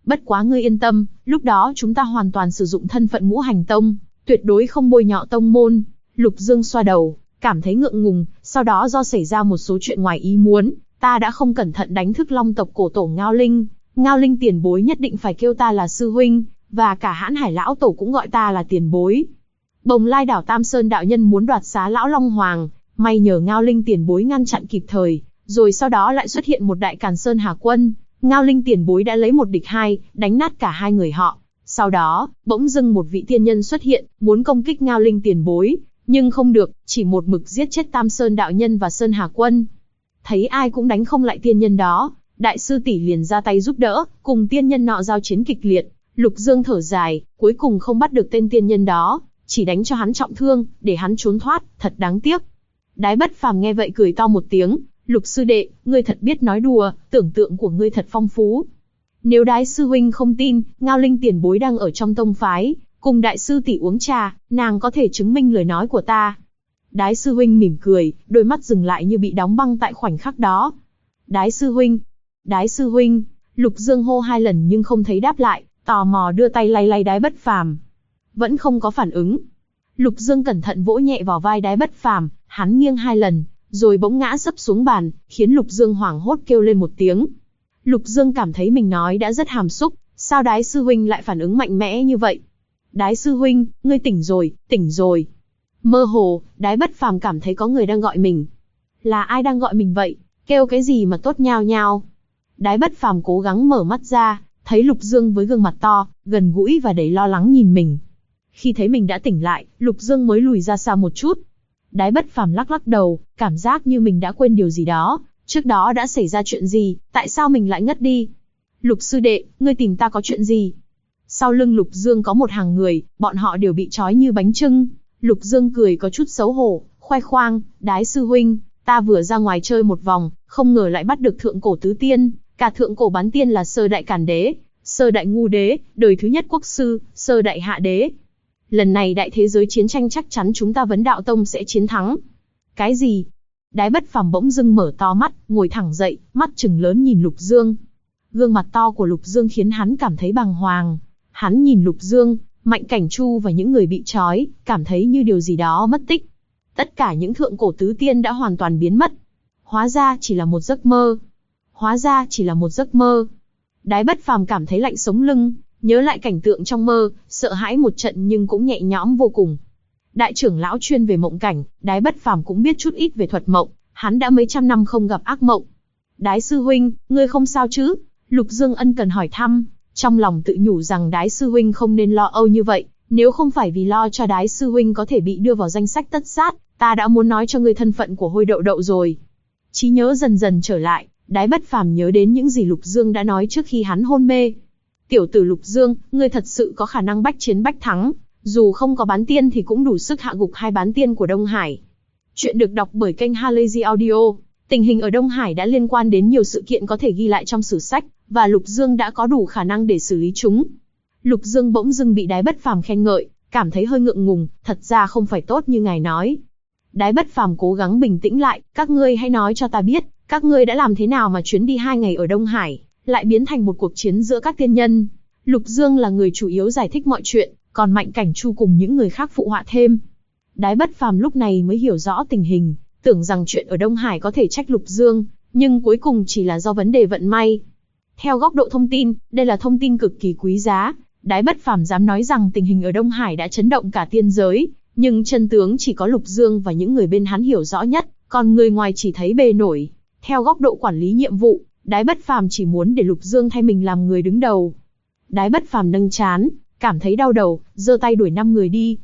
Bất quá ngươi yên tâm, lúc đó chúng ta hoàn toàn sử dụng thân phận Ngũ Hành Tông, tuyệt đối không bôi nhọ tông môn. Lục Dương xoa đầu, cảm thấy ngượng ngùng, sau đó do xảy ra một số chuyện ngoài ý muốn, ta đã không cẩn thận đánh thức Long tộc cổ tổ Ngao Linh. Ngao Linh tiền bối nhất định phải kêu ta là sư huynh, và cả Hãn Hải lão tổ cũng gọi ta là tiền bối. Bồng Lai đảo Tam Sơn đạo nhân muốn đoạt xá lão Long Hoàng, may nhờ Ngao Linh tiền bối ngăn chặn kịp thời, rồi sau đó lại xuất hiện một đại Càn Sơn Hà quân. Ngao Linh tiền bối đã lấy một địch hai, đánh nát cả hai người họ. Sau đó, bỗng dưng một vị tiên nhân xuất hiện, muốn công kích Ngao Linh tiền bối, nhưng không được, chỉ một mực giết chết Tam Sơn đạo nhân và Sơn Hà quân. Thấy ai cũng đánh không lại tiên nhân đó, đại sư tỷ liền ra tay giúp đỡ, cùng tiên nhân nọ giao chiến kịch liệt. Lục Dương thở dài, cuối cùng không bắt được tên tiên nhân đó, chỉ đánh cho hắn trọng thương, để hắn trốn thoát, thật đáng tiếc. Đái Bất Phàm nghe vậy cười to một tiếng, Lục sư đệ, ngươi thật biết nói đùa, tưởng tượng của ngươi thật phong phú. Nếu Đái sư huynh không tin, Ngao Linh tiền bối đang ở trong tông phái, cùng đại sư tỷ uống trà, nàng có thể chứng minh lời nói của ta. Đái sư huynh mỉm cười, đôi mắt dừng lại như bị đóng băng tại khoảnh khắc đó. Đái sư huynh, Đái sư huynh, Lục Dương hô 2 lần nhưng không thấy đáp lại, tò mò đưa tay lay lay Đái Bất Phàm, vẫn không có phản ứng. Lục Dương cẩn thận vỗ nhẹ vào vai Đái Bất Phàm, hắn nghiêng 2 lần, rồi bỗng ngã sấp xuống bàn, khiến Lục Dương hoảng hốt kêu lên một tiếng. Lục Dương cảm thấy mình nói đã rất hàm xúc, sao Đái sư huynh lại phản ứng mạnh mẽ như vậy? Đái sư huynh, ngươi tỉnh rồi, tỉnh rồi. Mơ hồ, Đái Bất Phàm cảm thấy có người đang gọi mình. Là ai đang gọi mình vậy? Kêu cái gì mà tốt nhao nhao? Đái Bất Phàm cố gắng mở mắt ra, thấy Lục Dương với gương mặt to, gần gũi và đầy lo lắng nhìn mình. Khi thấy mình đã tỉnh lại, Lục Dương mới lùi ra xa một chút. Đái Bất Phàm lắc lắc đầu, cảm giác như mình đã quên điều gì đó. Trước đó đã xảy ra chuyện gì, tại sao mình lại ngất đi? Lục sư đệ, ngươi tìm ta có chuyện gì? Sau lưng Lục Dương có một hàng người, bọn họ đều bị trói như bánh chưng. Lục Dương cười có chút xấu hổ, khoe khoang, Đái sư huynh, ta vừa ra ngoài chơi một vòng, không ngờ lại bắt được thượng cổ tứ tiên, cả thượng cổ bán tiên là Sơ Đại Càn Đế, Sơ Đại Ngu Đế, đời thứ nhất quốc sư, Sơ Đại Hạ Đế. Lần này đại thế giới chiến tranh chắc chắn chúng ta Vấn Đạo Tông sẽ chiến thắng. Cái gì? Đái Bất Phàm bỗng dưng mở to mắt, ngồi thẳng dậy, mắt trừng lớn nhìn Lục Dương. Gương mặt to của Lục Dương khiến hắn cảm thấy bàng hoàng. Hắn nhìn Lục Dương, Mạnh Cảnh Chu và những người bị trói, cảm thấy như điều gì đó mất tích. Tất cả những thượng cổ tứ tiên đã hoàn toàn biến mất. Hóa ra chỉ là một giấc mơ. Hóa ra chỉ là một giấc mơ. Đái Bất Phàm cảm thấy lạnh sống lưng, nhớ lại cảnh tượng trong mơ, sợ hãi một trận nhưng cũng nhẹ nhõm vô cùng. Đại trưởng lão chuyên về mộng cảnh, Đái Bất Phàm cũng biết chút ít về thuật mộng, hắn đã mấy trăm năm không gặp ác mộng. Đái sư huynh, ngươi không sao chứ? Lục Dương ân cần hỏi thăm, trong lòng tự nhủ rằng Đái sư huynh không nên lo âu như vậy, nếu không phải vì lo cho Đái sư huynh có thể bị đưa vào danh sách tất sát, ta đã muốn nói cho ngươi thân phận của Hôi Đậu Đậu rồi. Trí nhớ dần dần trở lại, Đái Bất Phàm nhớ đến những gì Lục Dương đã nói trước khi hắn hôn mê. Tiểu tử Lục Dương, ngươi thật sự có khả năng bách chiến bách thắng, dù không có bán tiên thì cũng đủ sức hạ gục 2 bán tiên của Đông Hải. Chuyện được đọc bởi kênh Halazy Audio. Tình hình ở Đông Hải đã liên quan đến nhiều sự kiện có thể ghi lại trong sử sách, và Lục Dương đã có đủ khả năng để xử lý chúng. Lục Dương bỗng dưng bị Đái Bất Phàm khen ngợi, cảm thấy hơi ngượng ngùng, thật ra không phải tốt như ngài nói. Đái Bất Phàm cố gắng bình tĩnh lại, các ngươi hãy nói cho ta biết, các ngươi đã làm thế nào mà chuyến đi 2 ngày ở Đông Hải lại biến thành một cuộc chiến giữa các tiên nhân. Lục Dương là người chủ yếu giải thích mọi chuyện, còn Mạnh Cảnh Chu cùng những người khác phụ họa thêm. Đái Bất Phàm lúc này mới hiểu rõ tình hình, tưởng rằng chuyện ở Đông Hải có thể trách Lục Dương, nhưng cuối cùng chỉ là do vấn đề vận may. Theo góc độ thông tin, đây là thông tin cực kỳ quý giá. Đái Bất Phàm dám nói rằng tình hình ở Đông Hải đã chấn động cả tiên giới, nhưng chân tướng chỉ có Lục Dương và những người bên hắn hiểu rõ nhất, còn người ngoài chỉ thấy bề nổi. Theo góc độ quản lý nhiệm vụ, Đái Bất Phàm chỉ muốn để Lục Dương thay mình làm người đứng đầu. Đái Bất Phàm nâng trán, cảm thấy đau đầu, giơ tay đuổi 5 người đi.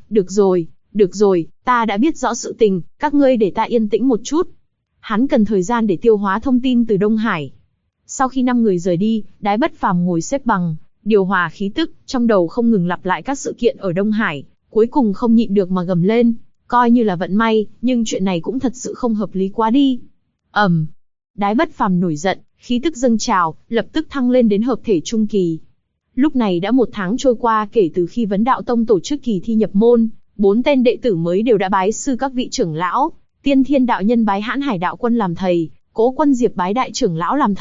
Được rồi, ta đã biết rõ sự tình, các ngươi để ta yên tĩnh một chút. Hắn cần thời gian để tiêu hóa thông tin từ Đông Hải. Sau khi 5 người rời đi, Đái Bất Phàm ngồi xếp bằng, điều hòa khí tức, trong đầu không ngừng lặp lại các sự kiện ở Đông Hải, cuối cùng không nhịn được mà gầm lên, coi như là vận may, nhưng chuyện này cũng thật sự không hợp lý quá đi. Đái Bất Phàm nổi giận, khí tức dâng trào, lập tức thăng lên đến hợp thể trung kỳ. Lúc này đã 1 tháng trôi qua kể từ khi Vấn Đạo Tông tổ chức kỳ thi nhập môn, 4 tên đệ tử mới đều đã bái sư các vị trưởng lão. Tiên Thiên đạo nhân bái Hãn Hải đạo quân làm thầy, Cố Quân Diệp bái đại trưởng lão làm thầy,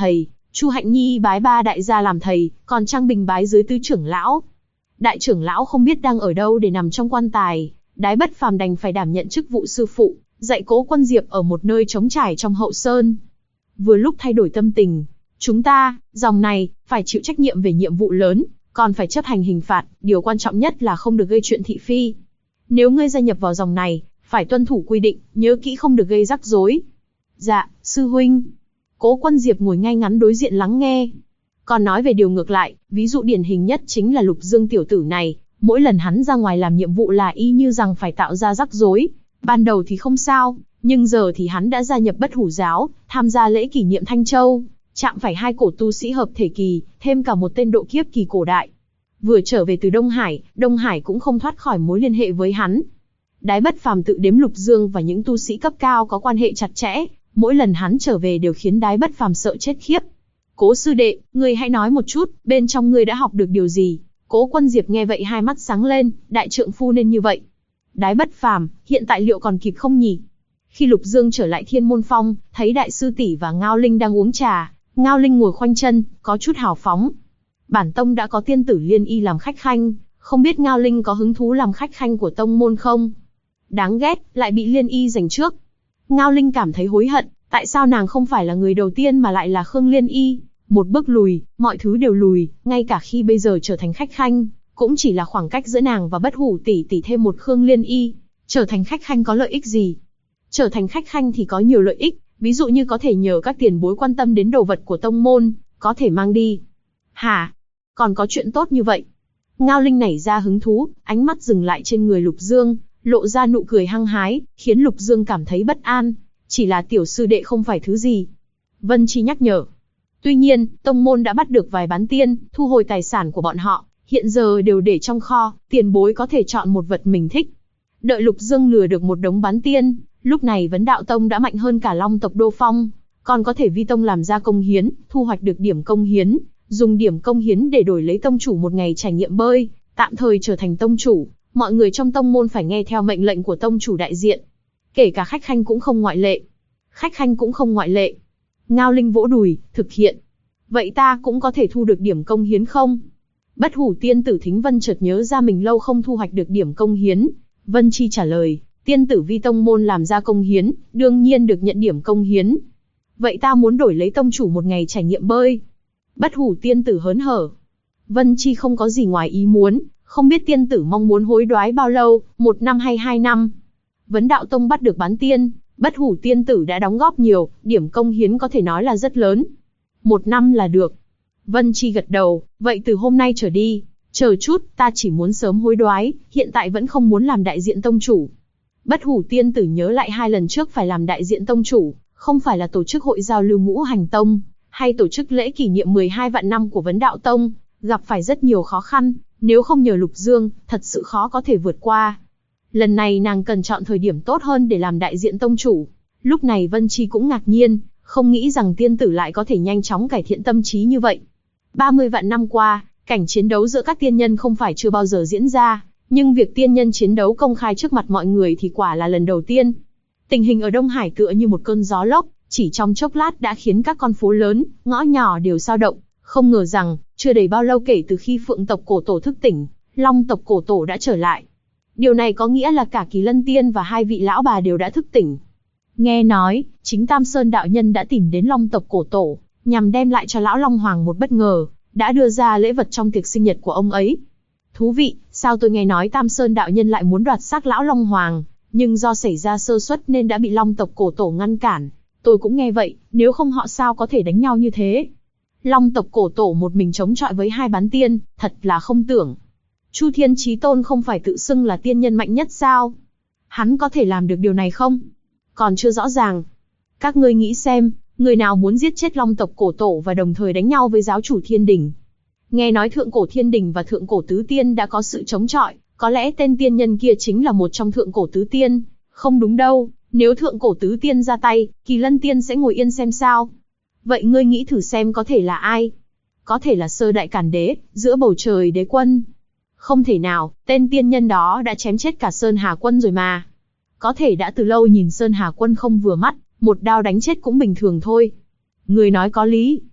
Chu Hạnh Nhi bái ba đại gia làm thầy, còn Trang Bình bái dưới tứ trưởng lão. Đại trưởng lão không biết đang ở đâu để nằm trong quan tài, Đái Bất Phàm đành phải đảm nhận chức vụ sư phụ, dạy Cố Quân Diệp ở một nơi trống trải trong hậu sơn. Vừa lúc thay đổi tâm tình, chúng ta, dòng này, phải chịu trách nhiệm về nhiệm vụ lớn, còn phải chấp hành hình phạt, điều quan trọng nhất là không được gây chuyện thị phi. Nếu ngươi gia nhập vào dòng này, phải tuân thủ quy định, nhớ kỹ không được gây rắc rối. Dạ, sư huynh. Cố Quân Diệp ngồi ngay ngắn đối diện lắng nghe. Còn nói về điều ngược lại, ví dụ điển hình nhất chính là Lục Dương tiểu tử này, mỗi lần hắn ra ngoài làm nhiệm vụ là y như rằng phải tạo ra rắc rối. Ban đầu thì không sao, nhưng giờ thì hắn đã gia nhập Bất Hủ giáo, tham gia lễ kỷ niệm Thanh Châu, chạm phải 2 cổ tu sĩ hợp thể kỳ, thêm cả một tên độ kiếp kỳ cổ đại. Vừa trở về từ Đông Hải cũng không thoát khỏi mối liên hệ với hắn. Đái Bất Phàm tự đếm Lục Dương và những tu sĩ cấp cao có quan hệ chặt chẽ, mỗi lần hắn trở về đều khiến Đái Bất Phàm sợ chết khiếp. Cố sư đệ, ngươi hãy nói một chút, bên trong ngươi đã học được điều gì? Cố Quân Diệp nghe vậy hai mắt sáng lên, đại trượng phu nên như vậy. Đái Bất Phàm, hiện tại liệu còn kịp không nhỉ? Khi Lục Dương trở lại Thiên Môn Phong, thấy đại sư tỷ và Ngao Linh đang uống trà, Ngao Linh ngồi khoanh chân, có chút hào phóng. Bản tông đã có tiên tử Liên Y làm khách khanh, không biết Ngao Linh có hứng thú làm khách khanh của tông môn không? Đáng ghét, lại bị Liên Y giành trước. Ngao Linh cảm thấy hối hận, tại sao nàng không phải là người đầu tiên mà lại là Khương Liên Y? Một bước lùi, mọi thứ đều lùi, ngay cả khi bây giờ trở thành khách khanh, cũng chỉ là khoảng cách giữa nàng và Bất Hủ tỷ tỷ thêm một Khương Liên Y. Trở thành khách khanh có lợi ích gì? Trở thành khách khanh thì có nhiều lợi ích, ví dụ như có thể nhờ các tiền bối quan tâm đến đồ vật của tông môn, có thể mang đi. Hả? Còn có chuyện tốt như vậy? Ngao Linh nảy ra hứng thú, ánh mắt dừng lại trên người Lục Dương, lộ ra nụ cười hăng hái, khiến Lục Dương cảm thấy bất an. Chỉ là tiểu sư đệ không phải thứ gì. Vân Chi nhắc nhở. Tuy nhiên, tông môn đã bắt được vài bán tiên, thu hồi tài sản của bọn họ, hiện giờ đều để trong kho, tiền bối có thể chọn một vật mình thích. Đợi Lục Dương lừa được một đống bán tiên, lúc này Vấn Đạo Tông đã mạnh hơn cả Long tộc Đô Phong, còn có thể vi tông làm ra công hiến, thu hoạch được điểm công hiến, dùng điểm công hiến để đổi lấy tông chủ một ngày trải nghiệm bơi, tạm thời trở thành tông chủ. Mọi người trong tông môn phải nghe theo mệnh lệnh của tông chủ đại diện, kể cả khách khanh cũng không ngoại lệ. Khách khanh cũng không ngoại lệ. Ngao Linh vỗ đùi, thực hiện. Vậy ta cũng có thể thu được điểm công hiến không? Bất Hủ tiên tử Thính Vân chợt nhớ ra mình lâu không thu hoạch được điểm công hiến. Vân Chi trả lời, tiên tử vi tông môn làm ra công hiến, đương nhiên được nhận điểm công hiến. Vậy ta muốn đổi lấy tông chủ một ngày trải nghiệm bơi. Bất Hủ tiên tử hớn hở. Vân Chi không có gì ngoài ý muốn, không biết tiên tử mong muốn hối đoái bao lâu, 1 năm hay 2 năm. Vấn Đạo Tông bắt được bán tiên, Bất Hủ tiên tử đã đóng góp nhiều, điểm công hiến có thể nói là rất lớn. 1 năm là được. Vân Chi gật đầu, vậy từ hôm nay trở đi, chờ chút, ta chỉ muốn sớm hối đoái, hiện tại vẫn không muốn làm đại diện tông chủ. Bất Hủ tiên tử nhớ lại 2 lần trước phải làm đại diện tông chủ, không phải là tổ chức hội giao lưu Ngũ Hành Tông, hay tổ chức lễ kỷ niệm 12 vạn năm của Vấn Đạo Tông, gặp phải rất nhiều khó khăn, nếu không nhờ Lục Dương, thật sự khó có thể vượt qua. Lần này nàng cần chọn thời điểm tốt hơn để làm đại diện tông chủ. Lúc này Vân Chi cũng ngạc nhiên, không nghĩ rằng tiên tử lại có thể nhanh chóng cải thiện tâm trí như vậy. 30 vạn năm qua, cảnh chiến đấu giữa các tiên nhân không phải chưa bao giờ diễn ra, nhưng việc tiên nhân chiến đấu công khai trước mặt mọi người thì quả là lần đầu tiên. Tình hình ở Đông Hải tựa như một cơn gió lốc, chỉ trong chốc lát đã khiến các con phố lớn, ngõ nhỏ đều dao động. Không ngờ rằng, chưa đầy bao lâu kể từ khi Phượng tộc cổ tổ thức tỉnh, Long tộc cổ tổ đã trở lại. Điều này có nghĩa là cả Kỳ Lân Tiên và 2 vị lão bà đều đã thức tỉnh. Nghe nói, chính Tam Sơn đạo nhân đã tìm đến Long tộc cổ tổ, nhằm đem lại cho lão Long Hoàng một bất ngờ, đã đưa ra lễ vật trong tiệc sinh nhật của ông ấy. Thú vị, sao tôi nghe nói Tam Sơn đạo nhân lại muốn đoạt xác lão Long Hoàng, nhưng do xảy ra sơ suất nên đã bị Long tộc cổ tổ ngăn cản. Tôi cũng nghe vậy, nếu không họ sao có thể đánh nhau như thế. Long tộc cổ tổ một mình chống chọi với 2 bán tiên, thật là không tưởng. Chu Thiên Chí Tôn không phải tự xưng là tiên nhân mạnh nhất sao? Hắn có thể làm được điều này không? Còn chưa rõ ràng. Các ngươi nghĩ xem, người nào muốn giết chết Long tộc cổ tổ và đồng thời đánh nhau với giáo chủ Thiên Đình? Nghe nói Thượng cổ Thiên Đình và Thượng cổ Tứ Tiên đã có sự chống chọi, có lẽ tên tiên nhân kia chính là một trong Thượng cổ Tứ Tiên. Không đúng đâu, nếu Thượng cổ Tứ Tiên ra tay, Kỳ Lân Tiên sẽ ngồi yên xem sao. Vậy ngươi nghĩ thử xem có thể là ai? Có thể là Sơ Đại Càn Đế, giữa bầu trời đế quân. Không thể nào, tên tiên nhân đó đã chém chết cả Sơn Hà Quân rồi mà. Có thể đã từ lâu nhìn Sơn Hà Quân không vừa mắt, một đao đánh chết cũng bình thường thôi. Người nói có lý.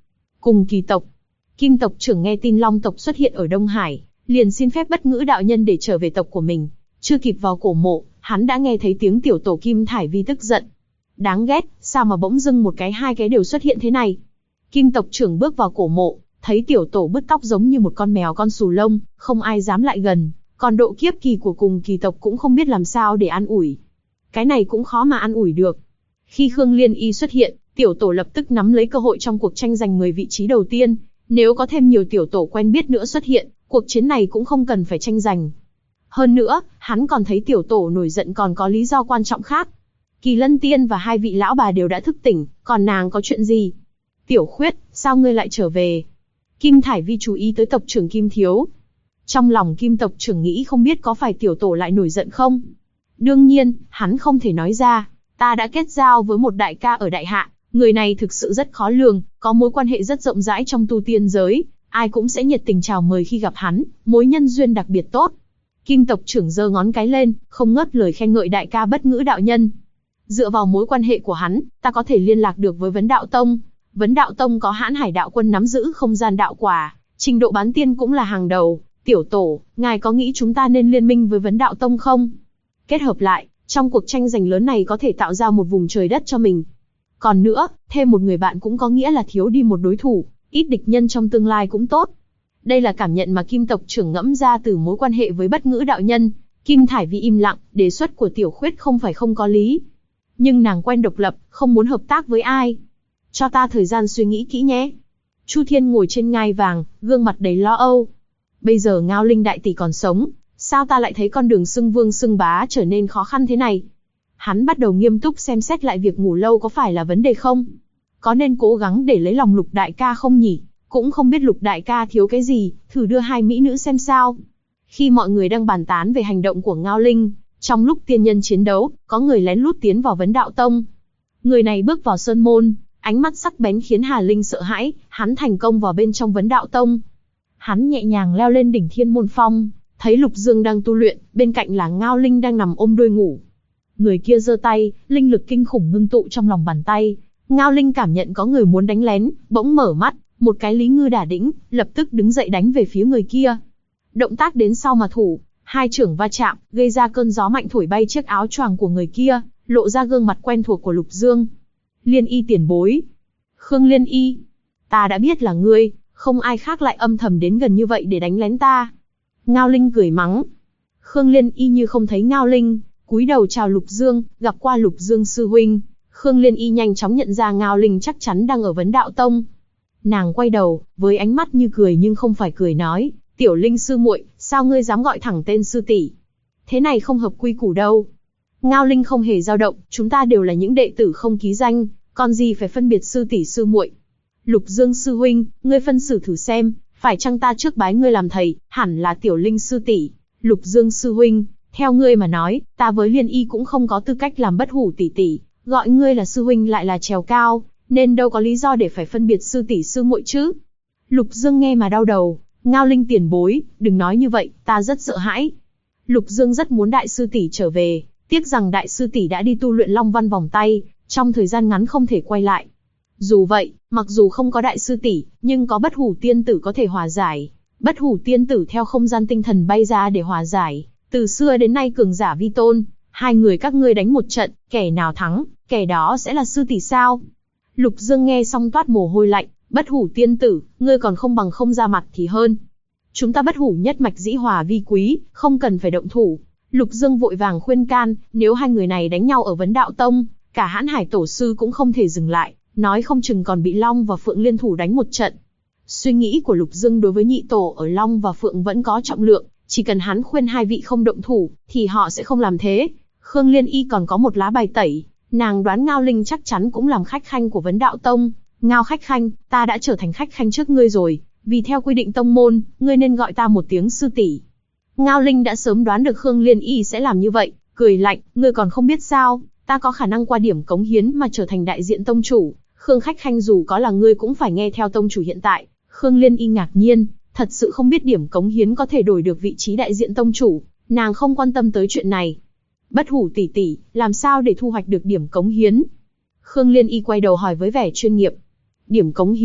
Cùng kỳ tộc. Kim tộc trưởng nghe tin Long tộc xuất hiện ở Đông Hải, liền xin phép Bất Ngữ đạo nhân để trở về tộc của mình. Chưa kịp vào cổ mộ, hắn đã nghe thấy tiếng tiểu tổ Kim Thải Vi tức giận. Đáng ghét, sao mà bỗng dưng một cái hai cái đều xuất hiện thế này? Kim tộc trưởng bước vào cổ mộ, thấy tiểu tổ bứt tóc giống như một con mèo con xù lông, không ai dám lại gần. Còn độ kiếp kỳ của cùng kỳ tộc cũng không biết làm sao để an ủi. Cái này cũng khó mà an ủi được. Khi Khương Liên Y xuất hiện, tiểu tổ lập tức nắm lấy cơ hội trong cuộc tranh giành 10 vị trí đầu tiên. Nếu có thêm nhiều tiểu tổ quen biết nữa xuất hiện, cuộc chiến này cũng không cần phải tranh giành. Hơn nữa, hắn còn thấy tiểu tổ nổi giận còn có lý do quan trọng khác. Kỳ Lân Tiên và hai vị lão bà đều đã thức tỉnh, còn nàng có chuyện gì? Tiểu Khuyết, sao ngươi lại trở về? Kim Thải Vi chú ý tới tộc trưởng Kim Thiếu. Trong lòng Kim tộc trưởng nghĩ không biết có phải tiểu tổ lại nổi giận không? Đương nhiên, hắn không thể nói ra. Ta đã kết giao với một đại ca ở Đại Hạ, người này thực sự rất khó lường, có mối quan hệ rất rộng rãi trong tu tiên giới, ai cũng sẽ nhiệt tình chào mời khi gặp hắn, mối nhân duyên đặc biệt tốt. Kim tộc trưởng giơ ngón cái lên, không ngớt lời khen ngợi đại ca Bất Ngữ đạo nhân. Dựa vào mối quan hệ của hắn, ta có thể liên lạc được với Vấn Đạo Tông. Vấn Đạo Tông có Hãn Hải đạo quân nắm giữ không gian đạo quả, trình độ bán tiên cũng là hàng đầu. Tiểu tổ, ngài có nghĩ chúng ta nên liên minh với Vấn Đạo Tông không? Kết hợp lại, trong cuộc tranh giành lớn này có thể tạo ra một vùng trời đất cho mình. Còn nữa, thêm một người bạn cũng có nghĩa là thiếu đi một đối thủ, ít địch nhân trong tương lai cũng tốt. Đây là cảm nhận mà Kim tộc trưởng ngẫm ra từ mối quan hệ với Bất Ngữ đạo nhân. Kim Thải Vi im lặng, đề xuất của Tiểu Khuyết không phải không có lý. Nhưng nàng quen độc lập, không muốn hợp tác với ai. Cho ta thời gian suy nghĩ kỹ nhé. Chu Thiên ngồi trên ngai vàng, gương mặt đầy lo âu. Bây giờ Ngao Linh đại tỷ còn sống, sao ta lại thấy con đường xưng vương xưng bá trở nên khó khăn thế này? Hắn bắt đầu nghiêm túc xem xét lại việc ngủ lâu có phải là vấn đề không? Có nên cố gắng để lấy lòng Lục đại ca không nhỉ? Cũng không biết Lục đại ca thiếu cái gì, thử đưa hai mỹ nữ xem sao. Khi mọi người đang bàn tán về hành động của Ngao Linh, trong lúc tiên nhân chiến đấu, có người lén lút tiến vào Vấn Đạo Tông. Người này bước vào sơn môn, ánh mắt sắc bén khiến Hà Linh sợ hãi, hắn thành công vào bên trong Vấn Đạo Tông. Hắn nhẹ nhàng leo lên đỉnh Thiên Môn Phong, thấy Lục Dương đang tu luyện, bên cạnh là Ngao Linh đang nằm ôm đuôi ngủ. Người kia giơ tay, linh lực kinh khủng ngưng tụ trong lòng bàn tay. Ngao Linh cảm nhận có người muốn đánh lén, bỗng mở mắt, một cái Lý Ngư Đả Đĩnh, lập tức đứng dậy đánh về phía người kia. Động tác đến sau mà thủ, hai chưởng va chạm, gây ra cơn gió mạnh thổi bay chiếc áo choàng của người kia, lộ ra gương mặt quen thuộc của Lục Dương. Liên Y tiền bối. Khương Liên Y. Ta đã biết là ngươi, không ai khác lại âm thầm đến gần như vậy để đánh lén ta. Ngao Linh cười mắng. Khương Liên Y như không thấy Ngao Linh, cúi đầu chào Lục Dương, gặp qua Lục Dương sư huynh. Khương Liên Y nhanh chóng nhận ra Ngao Linh chắc chắn đang ở Vấn Đạo Tông. Nàng quay đầu, với ánh mắt như cười nhưng không phải cười nói, Tiểu Linh sư muội, sao ngươi dám gọi thẳng tên sư tỷ? Thế này không hợp quy củ đâu. Ngao Linh không hề dao động, chúng ta đều là những đệ tử không ký danh, còn gì phải phân biệt sư tỷ sư muội. Lục Dương sư huynh, ngươi phân xử thử xem, phải chăng ta trước bái ngươi làm thầy, hẳn là Tiểu Linh sư tỷ. Lục Dương sư huynh, theo ngươi mà nói, ta với Liên Y cũng không có tư cách làm Bất Hủ tỷ tỷ, gọi ngươi là sư huynh lại là trèo cao, nên đâu có lý do để phải phân biệt sư tỷ sư muội chứ. Lục Dương nghe mà đau đầu, Ngao Linh tiền bối, đừng nói như vậy, ta rất sợ hãi. Lục Dương rất muốn đại sư tỷ trở về, tiếc rằng đại sư tỷ đã đi tu luyện Long Văn vòng tay, trong thời gian ngắn không thể quay lại. Dù vậy, mặc dù không có đại sư tỷ, nhưng có Bất Hủ tiên tử có thể hòa giải. Bất Hủ tiên tử theo không gian tinh thần bay ra để hòa giải, từ xưa đến nay cường giả vi tôn, hai người các ngươi đánh một trận, kẻ nào thắng, kẻ đó sẽ là sư tỷ sao? Lục Dương nghe xong toát mồ hôi lạnh, Bất Hủ tiên tử, ngươi còn không bằng không ra mặt thì hơn. Chúng ta Bất Hủ nhất mạch dĩ hòa vi quý, không cần phải động thủ. Lục Dương vội vàng khuyên can, nếu hai người này đánh nhau ở Vấn Đạo Tông, cả Hãn Hải tổ sư cũng không thể dừng lại, nói không chừng còn bị Long và Phượng liên thủ đánh một trận. Suy nghĩ của Lục Dương đối với nhị tổ ở Long và Phượng vẫn có trọng lượng, chỉ cần hắn khuyên hai vị không động thủ, thì họ sẽ không làm thế. Khương Liên Y còn có một lá bài tẩy, nàng đoán Ngao Linh chắc chắn cũng làm khách khanh của Vấn Đạo Tông. Ngao khách khanh, ta đã trở thành khách khanh trước ngươi rồi, vì theo quy định tông môn, ngươi nên gọi ta một tiếng sư tỷ. Ngao Linh đã sớm đoán được Khương Liên Y sẽ làm như vậy, cười lạnh, ngươi còn không biết sao, ta có khả năng qua điểm cống hiến mà trở thành đại diện tông chủ, Khương khách khanh dù có là ngươi cũng phải nghe theo tông chủ hiện tại. Khương Liên Y ngạc nhiên, thật sự không biết điểm cống hiến có thể đổi được vị trí đại diện tông chủ, nàng không quan tâm tới chuyện này. Bất Hủ tỷ tỷ, làm sao để thu hoạch được điểm cống hiến? Khương Liên Y quay đầu hỏi với vẻ chuyên nghiệp. Điểm cống hiến,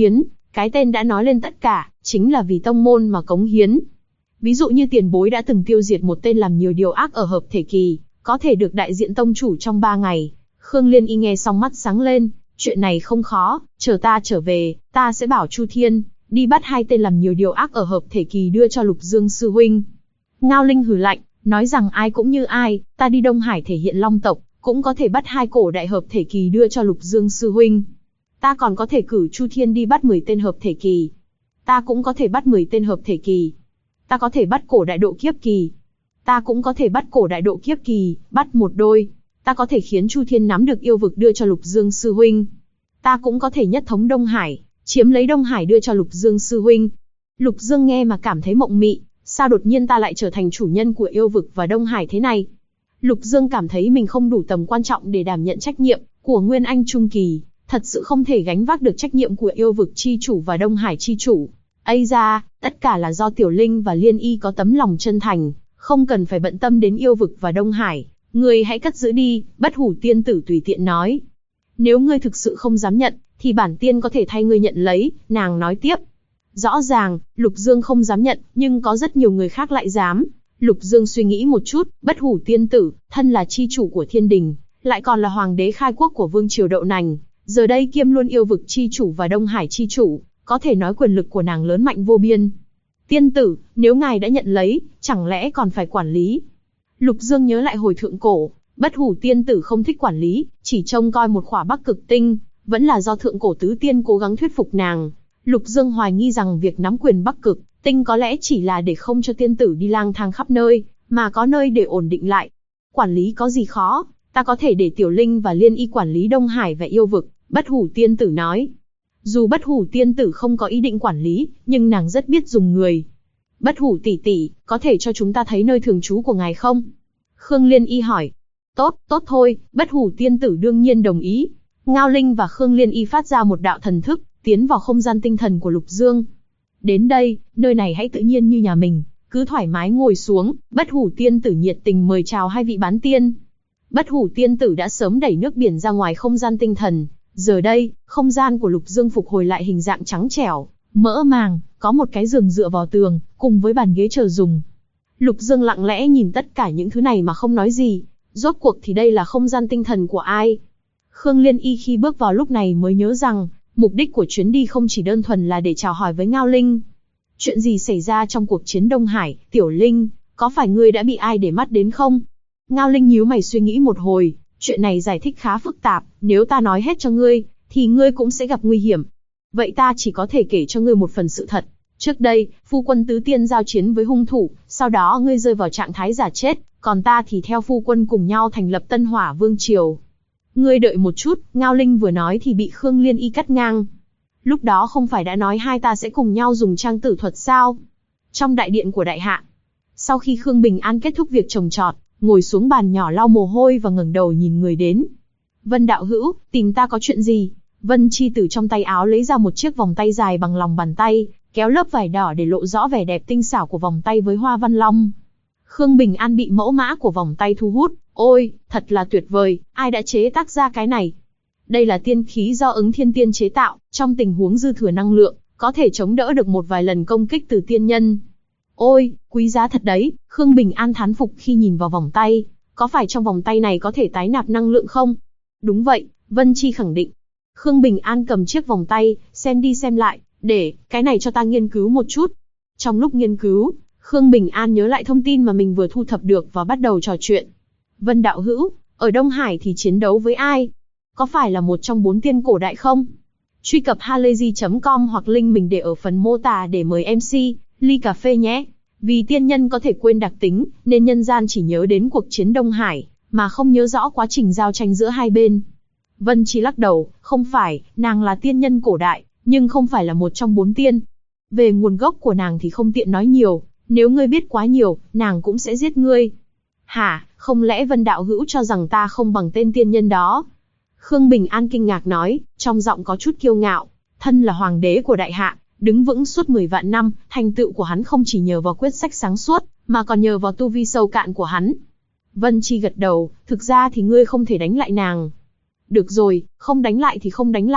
Cái tên đã nói lên tất cả, chính là vì tông môn mà cống hiến. Ví dụ như tiền bối đã từng tiêu diệt một tên làm nhiều điều ác ở hợp thể kỳ, có thể được đại diện tông chủ trong 3 ngày. Khương Liên Y nghe xong mắt sáng lên, chuyện này không khó, chờ ta trở về, ta sẽ bảo Chu Thiên đi bắt 2 tên làm nhiều điều ác ở hợp thể kỳ đưa cho Lục Dương sư huynh. Ngao Linh hừ lạnh, nói rằng ai cũng như ai, ta đi Đông Hải thể hiện long tộc, cũng có thể bắt 2 cổ đại hợp thể kỳ đưa cho Lục Dương sư huynh. Ta còn có thể cử Chu Thiên đi bắt 10 tên hợp thể kỳ. Ta cũng có thể bắt 10 tên hợp thể kỳ. Ta có thể bắt cổ đại độ kiếp kỳ. Ta cũng có thể bắt cổ đại độ kiếp kỳ, bắt một đôi. Ta có thể khiến Chu Thiên nắm được yêu vực đưa cho Lục Dương sư huynh. Ta cũng có thể nhất thống Đông Hải, chiếm lấy Đông Hải đưa cho Lục Dương sư huynh. Lục Dương nghe mà cảm thấy mộng mị, sao đột nhiên ta lại trở thành chủ nhân của yêu vực và Đông Hải thế này? Lục Dương cảm thấy mình không đủ tầm quan trọng để đảm nhận trách nhiệm của Nguyên Anh Trung Kỳ, thật sự không thể gánh vác được trách nhiệm của yêu vực chi chủ và Đông Hải chi chủ. Ây ra, tất cả là do Tiểu Linh và Liên Y có tấm lòng chân thành, không cần phải bận tâm đến yêu vực và Đông Hải. Ngươi hãy cất giữ đi, Bất Hủ tiên tử tùy tiện nói. Nếu ngươi thực sự không dám nhận, thì bản tiên có thể thay ngươi nhận lấy, nàng nói tiếp. Rõ ràng, Lục Dương không dám nhận, nhưng có rất nhiều người khác lại dám. Lục Dương suy nghĩ một chút, Bất Hủ tiên tử, thân là chi chủ của thiên đình, lại còn là hoàng đế khai quốc của vương triều Đậu Nành, giờ đây kiêm luôn yêu vực chi chủ và Đông Hải chi chủ, có thể nói quyền lực của nàng lớn mạnh vô biên. Tiên tử, nếu ngài đã nhận lấy, chẳng lẽ còn phải quản lý? Lục Dương nhớ lại hồi thượng cổ, Bất Hủ tiên tử không thích quản lý, chỉ trông coi một khỏa Bắc Cực Tinh, vẫn là do thượng cổ tứ tiên cố gắng thuyết phục nàng. Lục Dương hoài nghi rằng việc nắm quyền Bắc Cực Tinh có lẽ chỉ là để không cho tiên tử đi lang thang khắp nơi, mà có nơi để ổn định lại. Quản lý có gì khó, ta có thể để Tiểu Linh và Liên Y quản lý Đông Hải và yêu vực, Bất Hủ tiên tử nói. Dù Bất Hủ tiên tử không có ý định quản lý, nhưng nàng rất biết dùng người. Bất Hủ tỷ tỷ, có thể cho chúng ta thấy nơi thường trú của ngài không? Khương Liên Y hỏi. Tốt, tốt thôi, Bất Hủ tiên tử đương nhiên đồng ý. Ngao Linh và Khương Liên Y phát ra một đạo thần thức, tiến vào không gian tinh thần của Lục Dương. Đến đây, nơi này hãy tự nhiên như nhà mình, cứ thoải mái ngồi xuống. Bất Hủ tiên tử nhiệt tình mời chào 2 vị bán tiên. Bất Hủ tiên tử đã sớm đẩy nước biển ra ngoài không gian tinh thần. Giờ đây, không gian của Lục Dương phục hồi lại hình dạng trắng trẻo, mỡ màng, có một cái giường dựa vào tường, cùng với bàn ghế chờ dùng. Lục Dương lặng lẽ nhìn tất cả những thứ này mà không nói gì. Rốt cuộc thì đây là không gian tinh thần của ai? Khương Liên Y khi bước vào lúc này mới nhớ rằng, mục đích của chuyến đi không chỉ đơn thuần là để chào hỏi với Ngao Linh. Chuyện gì xảy ra trong cuộc chiến Đông Hải, Tiểu Linh, có phải ngươi đã bị ai để mắt đến không? Ngao Linh nhíu mày suy nghĩ một hồi, chuyện này giải thích khá phức tạp, nếu ta nói hết cho ngươi, thì ngươi cũng sẽ gặp nguy hiểm. Vậy ta chỉ có thể kể cho ngươi một phần sự thật. Trước đây, phu quân tứ tiên giao chiến với hung thủ, sau đó ngươi rơi vào trạng thái giả chết, còn ta thì theo phu quân cùng nhau thành lập Tân Hỏa Vương Triều. Ngươi đợi một chút, Ngao Linh vừa nói thì bị Khương Liên Y cắt ngang. Lúc đó không phải đã nói hai ta sẽ cùng nhau dùng trang tử thuật sao? Trong đại điện của đại hạ. Sau khi Khương Bình An kết thúc việc trồng trọt, ngồi xuống bàn nhỏ lau mồ hôi và ngẩng đầu nhìn người đến. Vân đạo hữu, tìm ta có chuyện gì? Vân Chi từ trong tay áo lấy ra một chiếc vòng tay dài bằng lòng bàn tay, kéo lớp vải đỏ để lộ rõ vẻ đẹp tinh xảo của vòng tay với hoa văn long. Khương Bình An bị mẫu mã của vòng tay thu hút, ôi, thật là tuyệt vời, ai đã chế tác ra cái này? Đây là tiên khí do Ứng Thiên Tiên chế tạo, trong tình huống dư thừa năng lượng, có thể chống đỡ được một vài lần công kích từ tiên nhân. Ôi, quý giá thật đấy, Khương Bình An thán phục khi nhìn vào vòng tay, có phải trong vòng tay này có thể tái nạp năng lượng không? Đúng vậy, Vân Chi khẳng định. Khương Bình An cầm chiếc vòng tay, xem đi xem lại, để, cái này cho ta nghiên cứu một chút. Trong lúc nghiên cứu, Khương Bình An nhớ lại thông tin mà mình vừa thu thập được và bắt đầu trò chuyện. Vân đạo hữu, ở Đông Hải thì chiến đấu với ai? Có phải là một trong 4 tiên cổ đại không? Truy cập halayzi.com hoặc link mình để ở phần mô tả để mời MC, ly cà phê nhé. Vì tiên nhân có thể quên đặc tính, nên nhân gian chỉ nhớ đến cuộc chiến Đông Hải, mà không nhớ rõ quá trình giao tranh giữa hai bên. Vân Chi lắc đầu, không phải, nàng là tiên nhân cổ đại, nhưng không phải là một trong 4 tiên. Về nguồn gốc của nàng thì không tiện nói nhiều, nếu ngươi biết quá nhiều, nàng cũng sẽ giết ngươi. Hả, không lẽ Vân đạo hữu cho rằng ta không bằng tên tiên nhân đó? Khương Bình An kinh ngạc nói, trong giọng có chút kiêu ngạo, thân là hoàng đế của đại hạ, đứng vững suốt 10 vạn năm, thành tựu của hắn không chỉ nhờ vào quyết sách sáng suốt, mà còn nhờ vào tu vi sâu cạn của hắn. Vân Chi gật đầu, thực ra thì ngươi không thể đánh lại nàng. Được rồi, không đánh lại thì không đánh lại,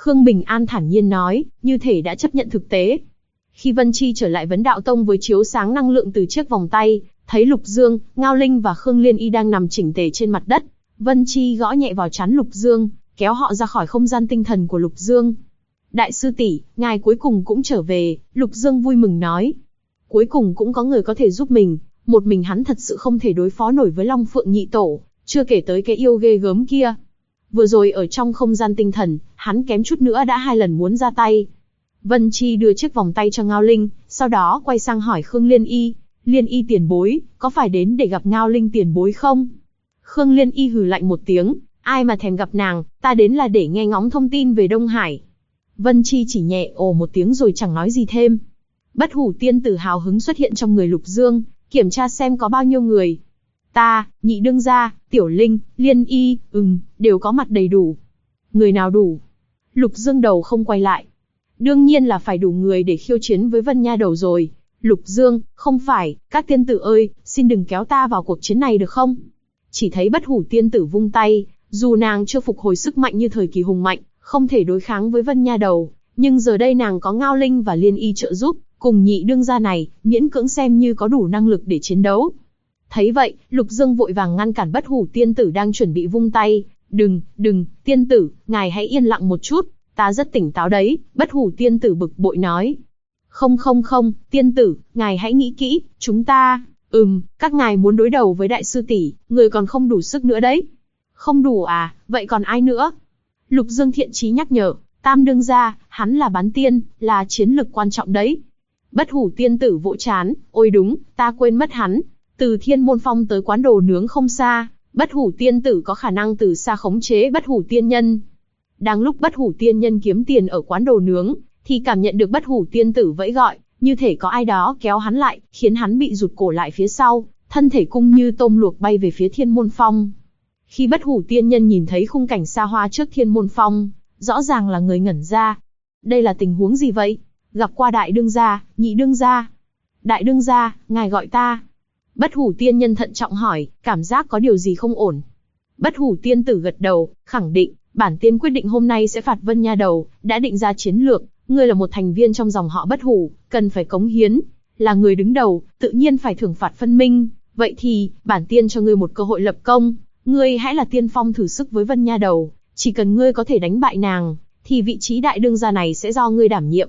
Khương Bình An thản nhiên nói, như thể đã chấp nhận thực tế. Khi Vân Chi trở lại Vấn Đạo Tông với chiếu sáng năng lượng từ chiếc vòng tay, thấy Lục Dương, Ngao Linh và Khương Liên Y đang nằm chỉnh tề trên mặt đất. Vân Chi gõ nhẹ vào trán Lục Dương, kéo họ ra khỏi không gian tinh thần của Lục Dương. Đại sư tỷ, ngài cuối cùng cũng trở về, Lục Dương vui mừng nói. Cuối cùng cũng có người có thể giúp mình, một mình hắn thật sự không thể đối phó nổi với Long Phượng Nhị Tổ, chưa kể tới cái yêu ghê gớm kia. Vừa rồi ở trong không gian tinh thần, hắn kém chút nữa đã 2 lần muốn ra tay. Vân Chi đưa chiếc vòng tay cho Ngao Linh, sau đó quay sang hỏi Khương Liên Y, Liên Y tiền bối, có phải đến để gặp Ngao Linh tiền bối không? Khương Liên Y hừ lạnh một tiếng, ai mà thèm gặp nàng, ta đến là để nghe ngóng thông tin về Đông Hải. Vân Chi chỉ nhẹ ồ một tiếng rồi chẳng nói gì thêm. Bất Hủ tiên tử hào hứng xuất hiện trong người Lục Dương, kiểm tra xem có bao nhiêu người. Ta, Nhị đương gia, Tiểu Linh, Liên Y, đều có mặt đầy đủ. Người nào đủ? Lục Dương đầu không quay lại. Đương nhiên là phải đủ người để khiêu chiến với Vân Nha Đầu rồi. Lục Dương, không phải, các tiên tử ơi, xin đừng kéo ta vào cuộc chiến này được không? Chỉ thấy Bất Hủ tiên tử vung tay, dù nàng chưa phục hồi sức mạnh như thời kỳ hùng mạnh, không thể đối kháng với Vân Nha Đầu, nhưng giờ đây nàng có Ngao Linh và Liên Y trợ giúp, cùng Nhị đương gia này, miễn cưỡng xem như có đủ năng lực để chiến đấu. Thấy vậy, Lục Dương vội vàng ngăn cản Bất Hủ tiên tử đang chuẩn bị vung tay. Đừng, tiên tử, ngài hãy yên lặng một chút, ta rất tỉnh táo đấy, Bất Hủ tiên tử bực bội nói. Không, tiên tử, ngài hãy nghĩ kỹ, chúng ta, các ngài muốn đối đầu với đại sư tỷ, người còn không đủ sức nữa đấy. Không đủ à, vậy còn ai nữa? Lục Dương thiện chí nhắc nhở, Tam đương gia, hắn là bán tiên, là chiến lực quan trọng đấy. Bất Hủ tiên tử vỗ trán, ôi đúng, ta quên mất hắn. Từ Thiên Môn Phong tới quán đồ nướng không xa, Bất Hủ tiên tử có khả năng từ xa khống chế Bất Hủ tiên nhân. Đang lúc Bất Hủ tiên nhân kiếm tiền ở quán đồ nướng, thì cảm nhận được Bất Hủ tiên tử vẫy gọi, như thể có ai đó kéo hắn lại, khiến hắn bị rụt cổ lại phía sau, thân thể cung như tôm luộc bay về phía Thiên Môn Phong. Khi Bất Hủ tiên nhân nhìn thấy khung cảnh xa hoa trước Thiên Môn Phong, rõ ràng là người ngẩn ra. Đây là tình huống gì vậy? Gặp qua đại đương gia, Nhị đương gia. Đại đương gia, ngài gọi ta. Bất Hủ tiên nhân thận trọng hỏi, cảm giác có điều gì không ổn. Bất Hủ tiên tử gật đầu, khẳng định, bản tiên quyết định hôm nay sẽ phạt Vân Nha Đầu, đã định ra chiến lược, ngươi là một thành viên trong dòng họ Bất Hủ, cần phải cống hiến, là người đứng đầu, tự nhiên phải thưởng phạt phân minh, vậy thì, bản tiên cho ngươi một cơ hội lập công, ngươi hãy là tiên phong thử sức với Vân Nha Đầu, chỉ cần ngươi có thể đánh bại nàng, thì vị trí đại đương gia này sẽ do ngươi đảm nhiệm.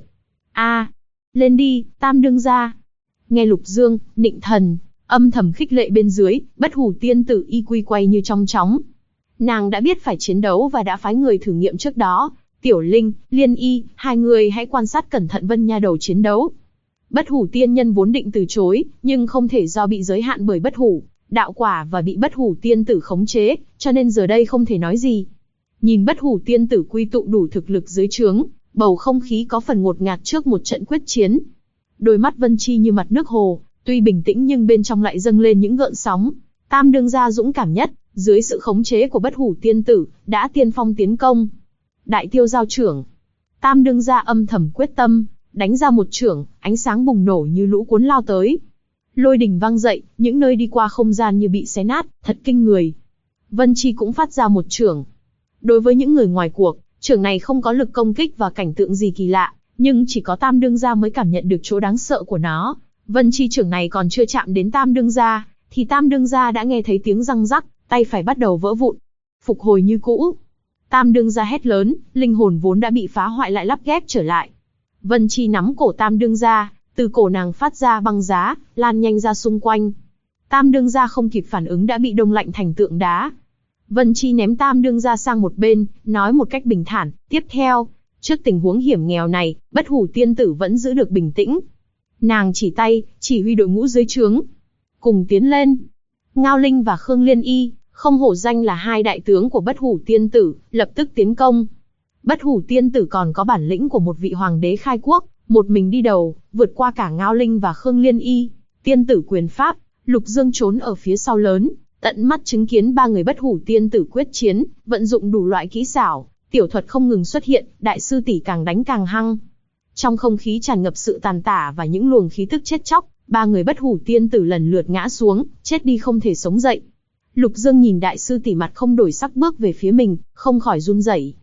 Lên đi, Tam đương gia. Nghe Lục Dương, Nịnh Thần âm thầm khích lệ bên dưới, Bất Hủ tiên tử y quy quay như trong chóng. Nàng đã biết phải chiến đấu và đã phái người thử nghiệm trước đó. Tiểu Linh, Liên Y, hai người hãy quan sát cẩn thận Vân Nha Đầu chiến đấu. Bất Hủ tiên nhân vốn định từ chối, nhưng không thể do bị giới hạn bởi Bất Hủ đạo quả và bị Bất Hủ tiên tử khống chế, cho nên giờ đây không thể nói gì. Nhìn Bất Hủ tiên tử quy tụ đủ thực lực dưới trướng, bầu không khí có phần ngột ngạt trước một trận quyết chiến. Đôi mắt Vân Chi như mặt nước hồ, tuy bình tĩnh nhưng bên trong lại dâng lên những gợn sóng. Tam đương gia dũng cảm nhất, dưới sự khống chế của Bất Hủ tiên tử, đã tiên phong tiến công. Đại tiêu giao trưởng. Tam đương gia âm thầm quyết tâm, đánh ra một chưởng, ánh sáng bùng nổ như lũ cuốn lao tới. Lôi đình vang dậy, những nơi đi qua không gian như bị xé nát, thật kinh người. Vân Chi cũng phát ra một chưởng. Đối với những người ngoài cuộc, chưởng này không có lực công kích và cảnh tượng gì kỳ lạ, nhưng chỉ có Tam đương gia mới cảm nhận được chỗ đáng sợ của nó. Vân Chi chưởng này còn chưa chạm đến Tam đương gia, thì Tam đương gia đã nghe thấy tiếng răng rắc, tay phải bắt đầu vỡ vụn. Phục hồi như cũ. Tam đương gia hét lớn, linh hồn vốn đã bị phá hoại lại lắp ghép trở lại. Vân Chi nắm cổ Tam đương gia, từ cổ nàng phát ra băng giá, lan nhanh ra xung quanh. Tam đương gia không kịp phản ứng đã bị đông lạnh thành tượng đá. Vân Chi ném Tam đương gia sang một bên, nói một cách bình thản, tiếp theo, trước tình huống hiểm nghèo này, Bất Hủ tiên tử vẫn giữ được bình tĩnh. Nàng chỉ tay, chỉ huy đội ngũ dưới trướng. Cùng tiến lên. Ngao Linh và Khương Liên Y, không hổ danh là hai đại tướng của Bất Hủ tiên tử, lập tức tiến công. Bất Hủ tiên tử còn có bản lĩnh của một vị hoàng đế khai quốc, một mình đi đầu, vượt qua cả Ngao Linh và Khương Liên Y. Tiên tử quyền pháp, Lục Dương trốn ở phía sau lớn, tận mắt chứng kiến ba người Bất Hủ tiên tử quyết chiến, vận dụng đủ loại kỹ xảo, tiểu thuật không ngừng xuất hiện, đại sư tỷ càng đánh càng hăng. Trong không khí tràn ngập sự tàn tả và những luồng khí tức chết chóc, ba người Bất Hủ tiên tử lần lượt ngã xuống, chết đi không thể sống dậy. Lục Dương nhìn đại sư tỷ mặt không đổi sắc bước về phía mình, không khỏi run rẩy.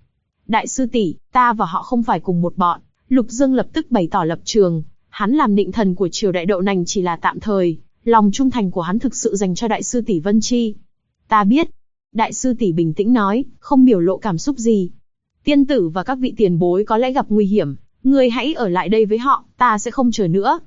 Đại sư tỷ, ta và họ không phải cùng một bọn. Lục Dương lập tức bày tỏ lập trường, hắn làm nịnh thần của triều đại Đậu Nành chỉ là tạm thời, lòng trung thành của hắn thực sự dành cho đại sư tỷ Vân Chi. Ta biết. Đại sư tỷ bình tĩnh nói, không biểu lộ cảm xúc gì. Tiên tử và các vị tiền bối có lẽ gặp nguy hiểm, ngươi hãy ở lại đây với họ, ta sẽ không chờ nữa.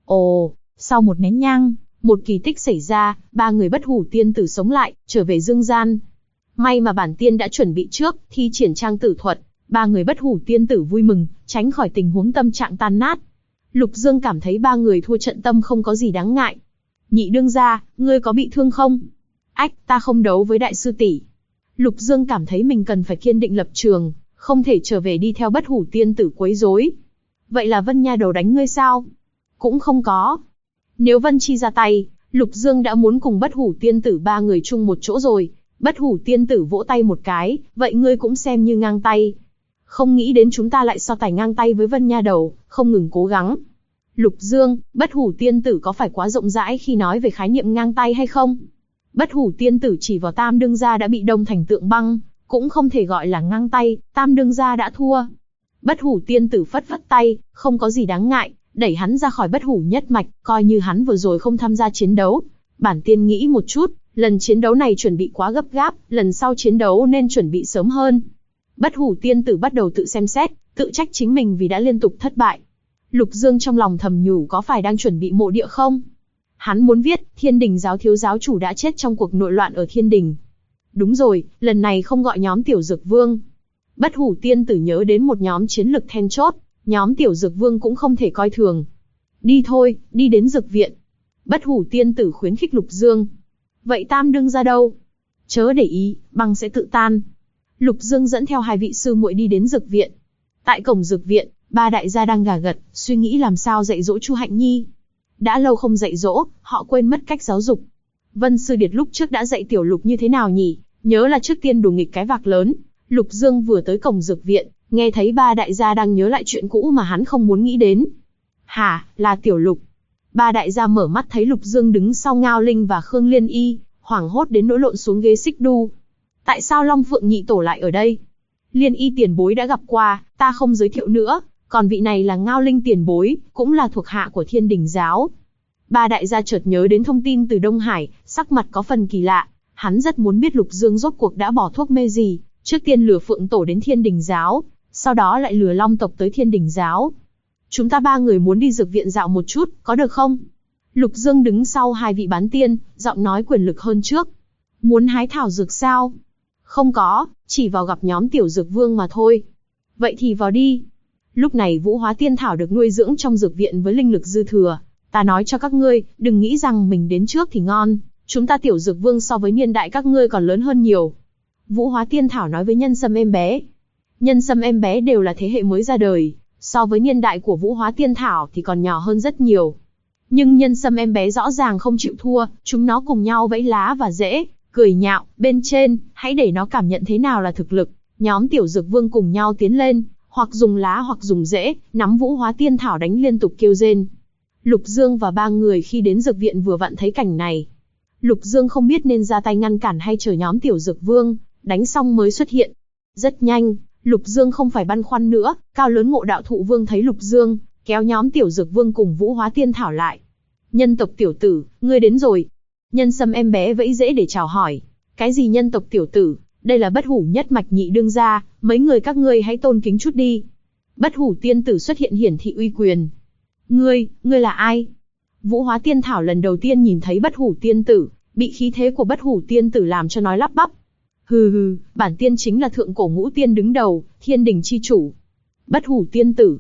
Ồ, sau một nén nhang, một kỳ tích xảy ra, ba người bất hủ tiên tử sống lại, trở về dương gian. May mà bản tiên đã chuẩn bị trước, thi triển trang tử thuật, ba người bất hủ tiên tử vui mừng, tránh khỏi tình huống tâm trạng tan nát. Lục Dương cảm thấy ba người thua trận tâm không có gì đáng ngại. Nhị đương gia, ngươi có bị thương không? Ách, ta không đấu với đại sư tỷ. Lục Dương cảm thấy mình cần phải kiên định lập trường, không thể trở về đi theo bất hủ tiên tử quấy rối. Vậy là Vân Nha Đầu đánh ngươi sao? Cũng không có. Nếu Vân Chi ra tay, Lục Dương đã muốn cùng bất hủ tiên tử ba người chung một chỗ rồi. Bất hủ tiên tử vỗ tay một cái, vậy ngươi cũng xem như ngang tay. Không nghĩ đến chúng ta lại so tài ngang tay với Vân Nha Đầu, không ngừng cố gắng. Lục Dương, bất hủ tiên tử có phải quá rộng rãi khi nói về khái niệm ngang tay hay không? Bất hủ tiên tử chỉ vào Tam đương gia đã bị đông thành tượng băng, cũng không thể gọi là ngang tay, Tam đương gia đã thua. Bất hủ tiên tử phất phất tay, không có gì đáng ngại, đẩy hắn ra khỏi bất hủ nhất mạch, coi như hắn vừa rồi không tham gia chiến đấu. Bản tiên nghĩ một chút, lần chiến đấu này chuẩn bị quá gấp gáp, lần sau chiến đấu nên chuẩn bị sớm hơn. Bất hủ tiên tử bắt đầu tự xem xét, tự trách chính mình vì đã liên tục thất bại. Lục Dương trong lòng thầm nhủ có phải đang chuẩn bị mộ địa không? Hắn muốn viết, Thiên Đình giáo thiếu giáo chủ đã chết trong cuộc nội loạn ở Thiên Đình. Đúng rồi, lần này không gọi nhóm Tiểu Dược Vương. Bất hủ tiên tử nhớ đến một nhóm chiến lực then chốt, nhóm Tiểu Dược Vương cũng không thể coi thường. Đi thôi, đi đến dược viện. Bất hủ tiên tử khuyến khích Lục Dương. Vậy Tam đương gia đâu? Chớ để ý, băng sẽ tự tan. Lục Dương dẫn theo hai vị sư muội đi đến dược viện. Tại cổng dược viện, ba đại gia đang gà gật, suy nghĩ làm sao dạy dỗ Chu Hạnh Nhi. Đã lâu không dạy dỗ, họ quên mất cách giáo dục. Vân Sư Điệt lúc trước đã dạy Tiểu Lục như thế nào nhỉ? Nhớ là trước tiên đùa nghịch cái vạc lớn. Lục Dương vừa tới cổng dược viện, nghe thấy ba đại gia đang nhớ lại chuyện cũ mà hắn không muốn nghĩ đến. Hả, là Tiểu Lục. Ba đại gia mở mắt thấy Lục Dương đứng sau Ngao Linh và Khương Liên Y, hoảng hốt đến nỗi lộn xuống ghế xích đu. Tại sao Long Phượng nhị tổ lại ở đây? Liên Y tiền bối đã gặp qua, ta không giới thiệu nữa, còn vị này là Ngao Linh tiền bối, cũng là thuộc hạ của Thiên Đình giáo. Ba đại gia chợt nhớ đến thông tin từ Đông Hải, sắc mặt có phần kỳ lạ, hắn rất muốn biết Lục Dương rốt cuộc đã bỏ thuốc mê gì, trước tiên lừa Phượng tổ đến Thiên Đình giáo, sau đó lại lừa Long tộc tới Thiên Đình giáo. Chúng ta ba người muốn đi dược viện dạo một chút, có được không? Lục Dương đứng sau hai vị bán tiên, giọng nói quyền lực hơn trước. Muốn hái thảo dược sao? Không có, chỉ vào gặp nhóm Tiểu Dược Vương mà thôi. Vậy thì vào đi. Lúc này Vũ Hóa Tiên Thảo được nuôi dưỡng trong dược viện với linh lực dư thừa. Ta nói cho các ngươi, đừng nghĩ rằng mình đến trước thì ngon. Chúng ta Tiểu Dược Vương so với niên đại các ngươi còn lớn hơn nhiều. Vũ Hóa Tiên Thảo nói với Nhân Sâm em bé. Nhân Sâm em bé đều là thế hệ mới ra đời, so với niên đại của Vũ Hóa Tiên Thảo thì còn nhỏ hơn rất nhiều. Nhưng Nhân Sâm em bé rõ ràng không chịu thua, chúng nó cùng nhau vẫy lá và rễ, cười nhạo, bên trên, hãy để nó cảm nhận thế nào là thực lực. Nhóm Tiểu Dược Vương cùng nhau tiến lên, hoặc dùng lá hoặc dùng rễ, nắm Vũ Hóa Tiên Thảo đánh liên tục kêu rên. Lục Dương và ba người khi đến dược viện vừa vặn thấy cảnh này. Lục Dương không biết nên ra tay ngăn cản hay chờ nhóm Tiểu Dược Vương đánh xong mới xuất hiện. Rất nhanh, Lục Dương không phải băn khoăn nữa, cao lớn Ngộ Đạo Thụ Vương thấy Lục Dương, kéo nhóm Tiểu Dược Vương cùng Vũ Hóa Tiên Thảo lại. Nhân tộc tiểu tử, ngươi đến rồi. Nhân Sâm em bé vẫy rễ để chào hỏi. Cái gì nhân tộc tiểu tử, đây là bất hủ nhất mạch nhị đương gia, mấy người các ngươi hãy tôn kính chút đi. Bất hủ tiên tử xuất hiện hiển thị uy quyền. Ngươi là ai? Vũ Hóa Tiên Thảo lần đầu tiên nhìn thấy bất hủ tiên tử, bị khí thế của bất hủ tiên tử làm cho nói lắp bắp. Hừ, bản tiên chính là thượng cổ ngũ tiên đứng đầu, Thiên Đình chi chủ. Bất hủ tiên tử.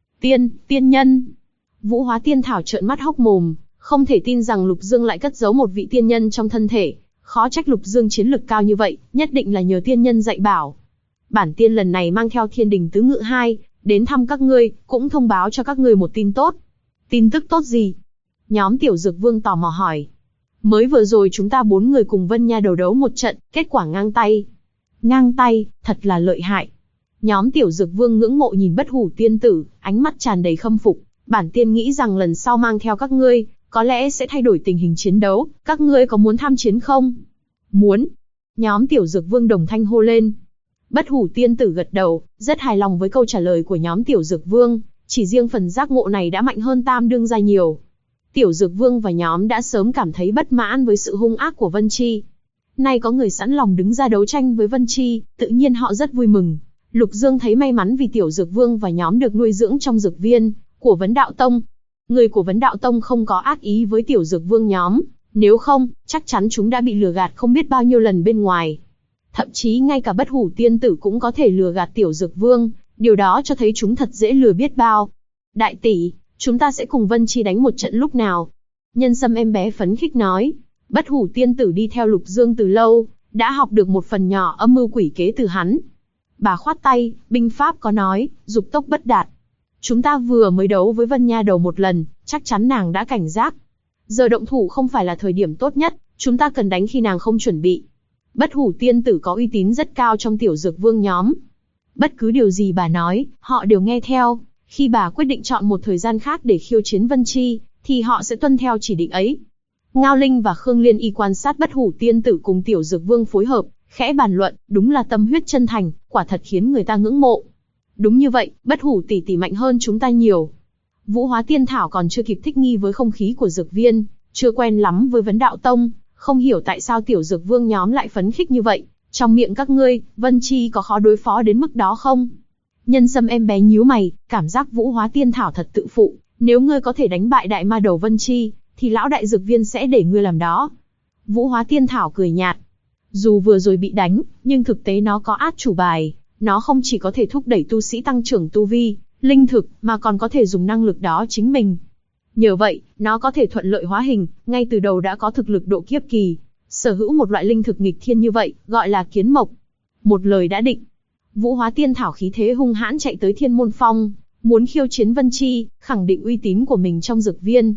Tiên nhân. Vũ Hóa Tiên Thảo trợn mắt hốc mồm, không thể tin rằng Lục Dương lại cất giấu một vị tiên nhân trong thân thể. Khó trách Lục Dương chiến lực cao như vậy, nhất định là nhờ tiên nhân dạy bảo. Bản tiên lần này mang theo Thiên Đình tứ ngự 2, đến thăm các ngươi, cũng thông báo cho các ngươi một tin tốt. Tin tức tốt gì? Nhóm Tiểu Dược Vương tò mò hỏi. Mới vừa rồi chúng ta 4 người cùng Vân Nha đầu đấu một trận, kết quả ngang tay. Ngang tay, thật là lợi hại. Nhóm Tiểu Dược Vương ngưỡng mộ nhìn bất hủ tiên tử, ánh mắt tràn đầy khâm phục. Bản tiên nghĩ rằng lần sau mang theo các ngươi, có lẽ sẽ thay đổi tình hình chiến đấu, các ngươi có muốn tham chiến không? Muốn. Nhóm Tiểu Dược Vương đồng thanh hô lên. Bất Hủ tiên tử gật đầu, rất hài lòng với câu trả lời của nhóm Tiểu Dược Vương, chỉ riêng phần giác ngộ này đã mạnh hơn Tam Đương gia nhiều. Tiểu Dược Vương và nhóm đã sớm cảm thấy bất mãn với sự hung ác của Vân Chi. Nay có người sẵn lòng đứng ra đấu tranh với Vân Chi, tự nhiên họ rất vui mừng. Lục Dương thấy may mắn vì Tiểu Dược Vương và nhóm được nuôi dưỡng trong dược viên của Vấn Đạo Tông. Người của Vấn Đạo Tông không có ác ý với Tiểu Dược Vương nhóm, nếu không, chắc chắn chúng đã bị lừa gạt không biết bao nhiêu lần bên ngoài. Thậm chí ngay cả Bất Hủ tiên tử cũng có thể lừa gạt Tiểu Dược Vương, điều đó cho thấy chúng thật dễ lừa biết bao. Đại tỷ, chúng ta sẽ cùng Vân Chi đánh một trận lúc nào? Nhân Sâm em bé phấn khích nói. Bất Hủ tiên tử đi theo Lục Dương từ lâu, đã học được một phần nhỏ âm mưu quỷ kế từ hắn. Bà khoát tay, binh pháp có nói, dục tốc bất đạt. Chúng ta vừa mới đấu với Vân Nha Đầu một lần, chắc chắn nàng đã cảnh giác. Giờ động thủ không phải là thời điểm tốt nhất, chúng ta cần đánh khi nàng không chuẩn bị. Bất Hủ tiên tử có uy tín rất cao trong Tiểu Dược Vương nhóm. Bất cứ điều gì bà nói, họ đều nghe theo. Khi bà quyết định chọn một thời gian khác để khiêu chiến Vân Chi, thì họ sẽ tuân theo chỉ định ấy. Ngao Linh và Khương Liên Y quan sát Bất Hủ tiên tử cùng Tiểu Dược Vương phối hợp, khẽ bàn luận, đúng là tâm huyết chân thành, quả thật khiến người ta ngưỡng mộ. Đúng như vậy, Bất Hủ tỷ tỷ mạnh hơn chúng ta nhiều. Vũ Hóa Tiên Thảo còn chưa kịp thích nghi với không khí của dược viên, chưa quen lắm với Vấn Đạo Tông, không hiểu tại sao Tiểu Dược Vương nhóm lại phấn khích như vậy. Trong miệng các ngươi, Vân Chi có khó đối phó đến mức đó không? Nhân Sâm em bé nhíu mày, cảm giác Vũ Hóa Tiên Thảo thật tự phụ, nếu ngươi có thể đánh bại đại ma đầu Vân Chi, thì lão đại dược viên sẽ để ngươi làm đó. Vũ Hóa Tiên Thảo cười nhạt. Dù vừa rồi bị đánh, nhưng thực tế nó có át chủ bài, nó không chỉ có thể thúc đẩy tu sĩ tăng trưởng tu vi, linh thực, mà còn có thể dùng năng lực đó chính mình. Nhờ vậy, nó có thể thuận lợi hóa hình, ngay từ đầu đã có thực lực độ kiếp kỳ. Sở hữu một loại linh thực nghịch thiên như vậy, gọi là kiến mộc. Một lời đã định. Vũ Hóa Tiên Thảo khí thế hung hãn chạy tới Thiên Môn Phong, muốn khiêu chiến Vân Chi, khẳng định uy tín của mình trong dược viên.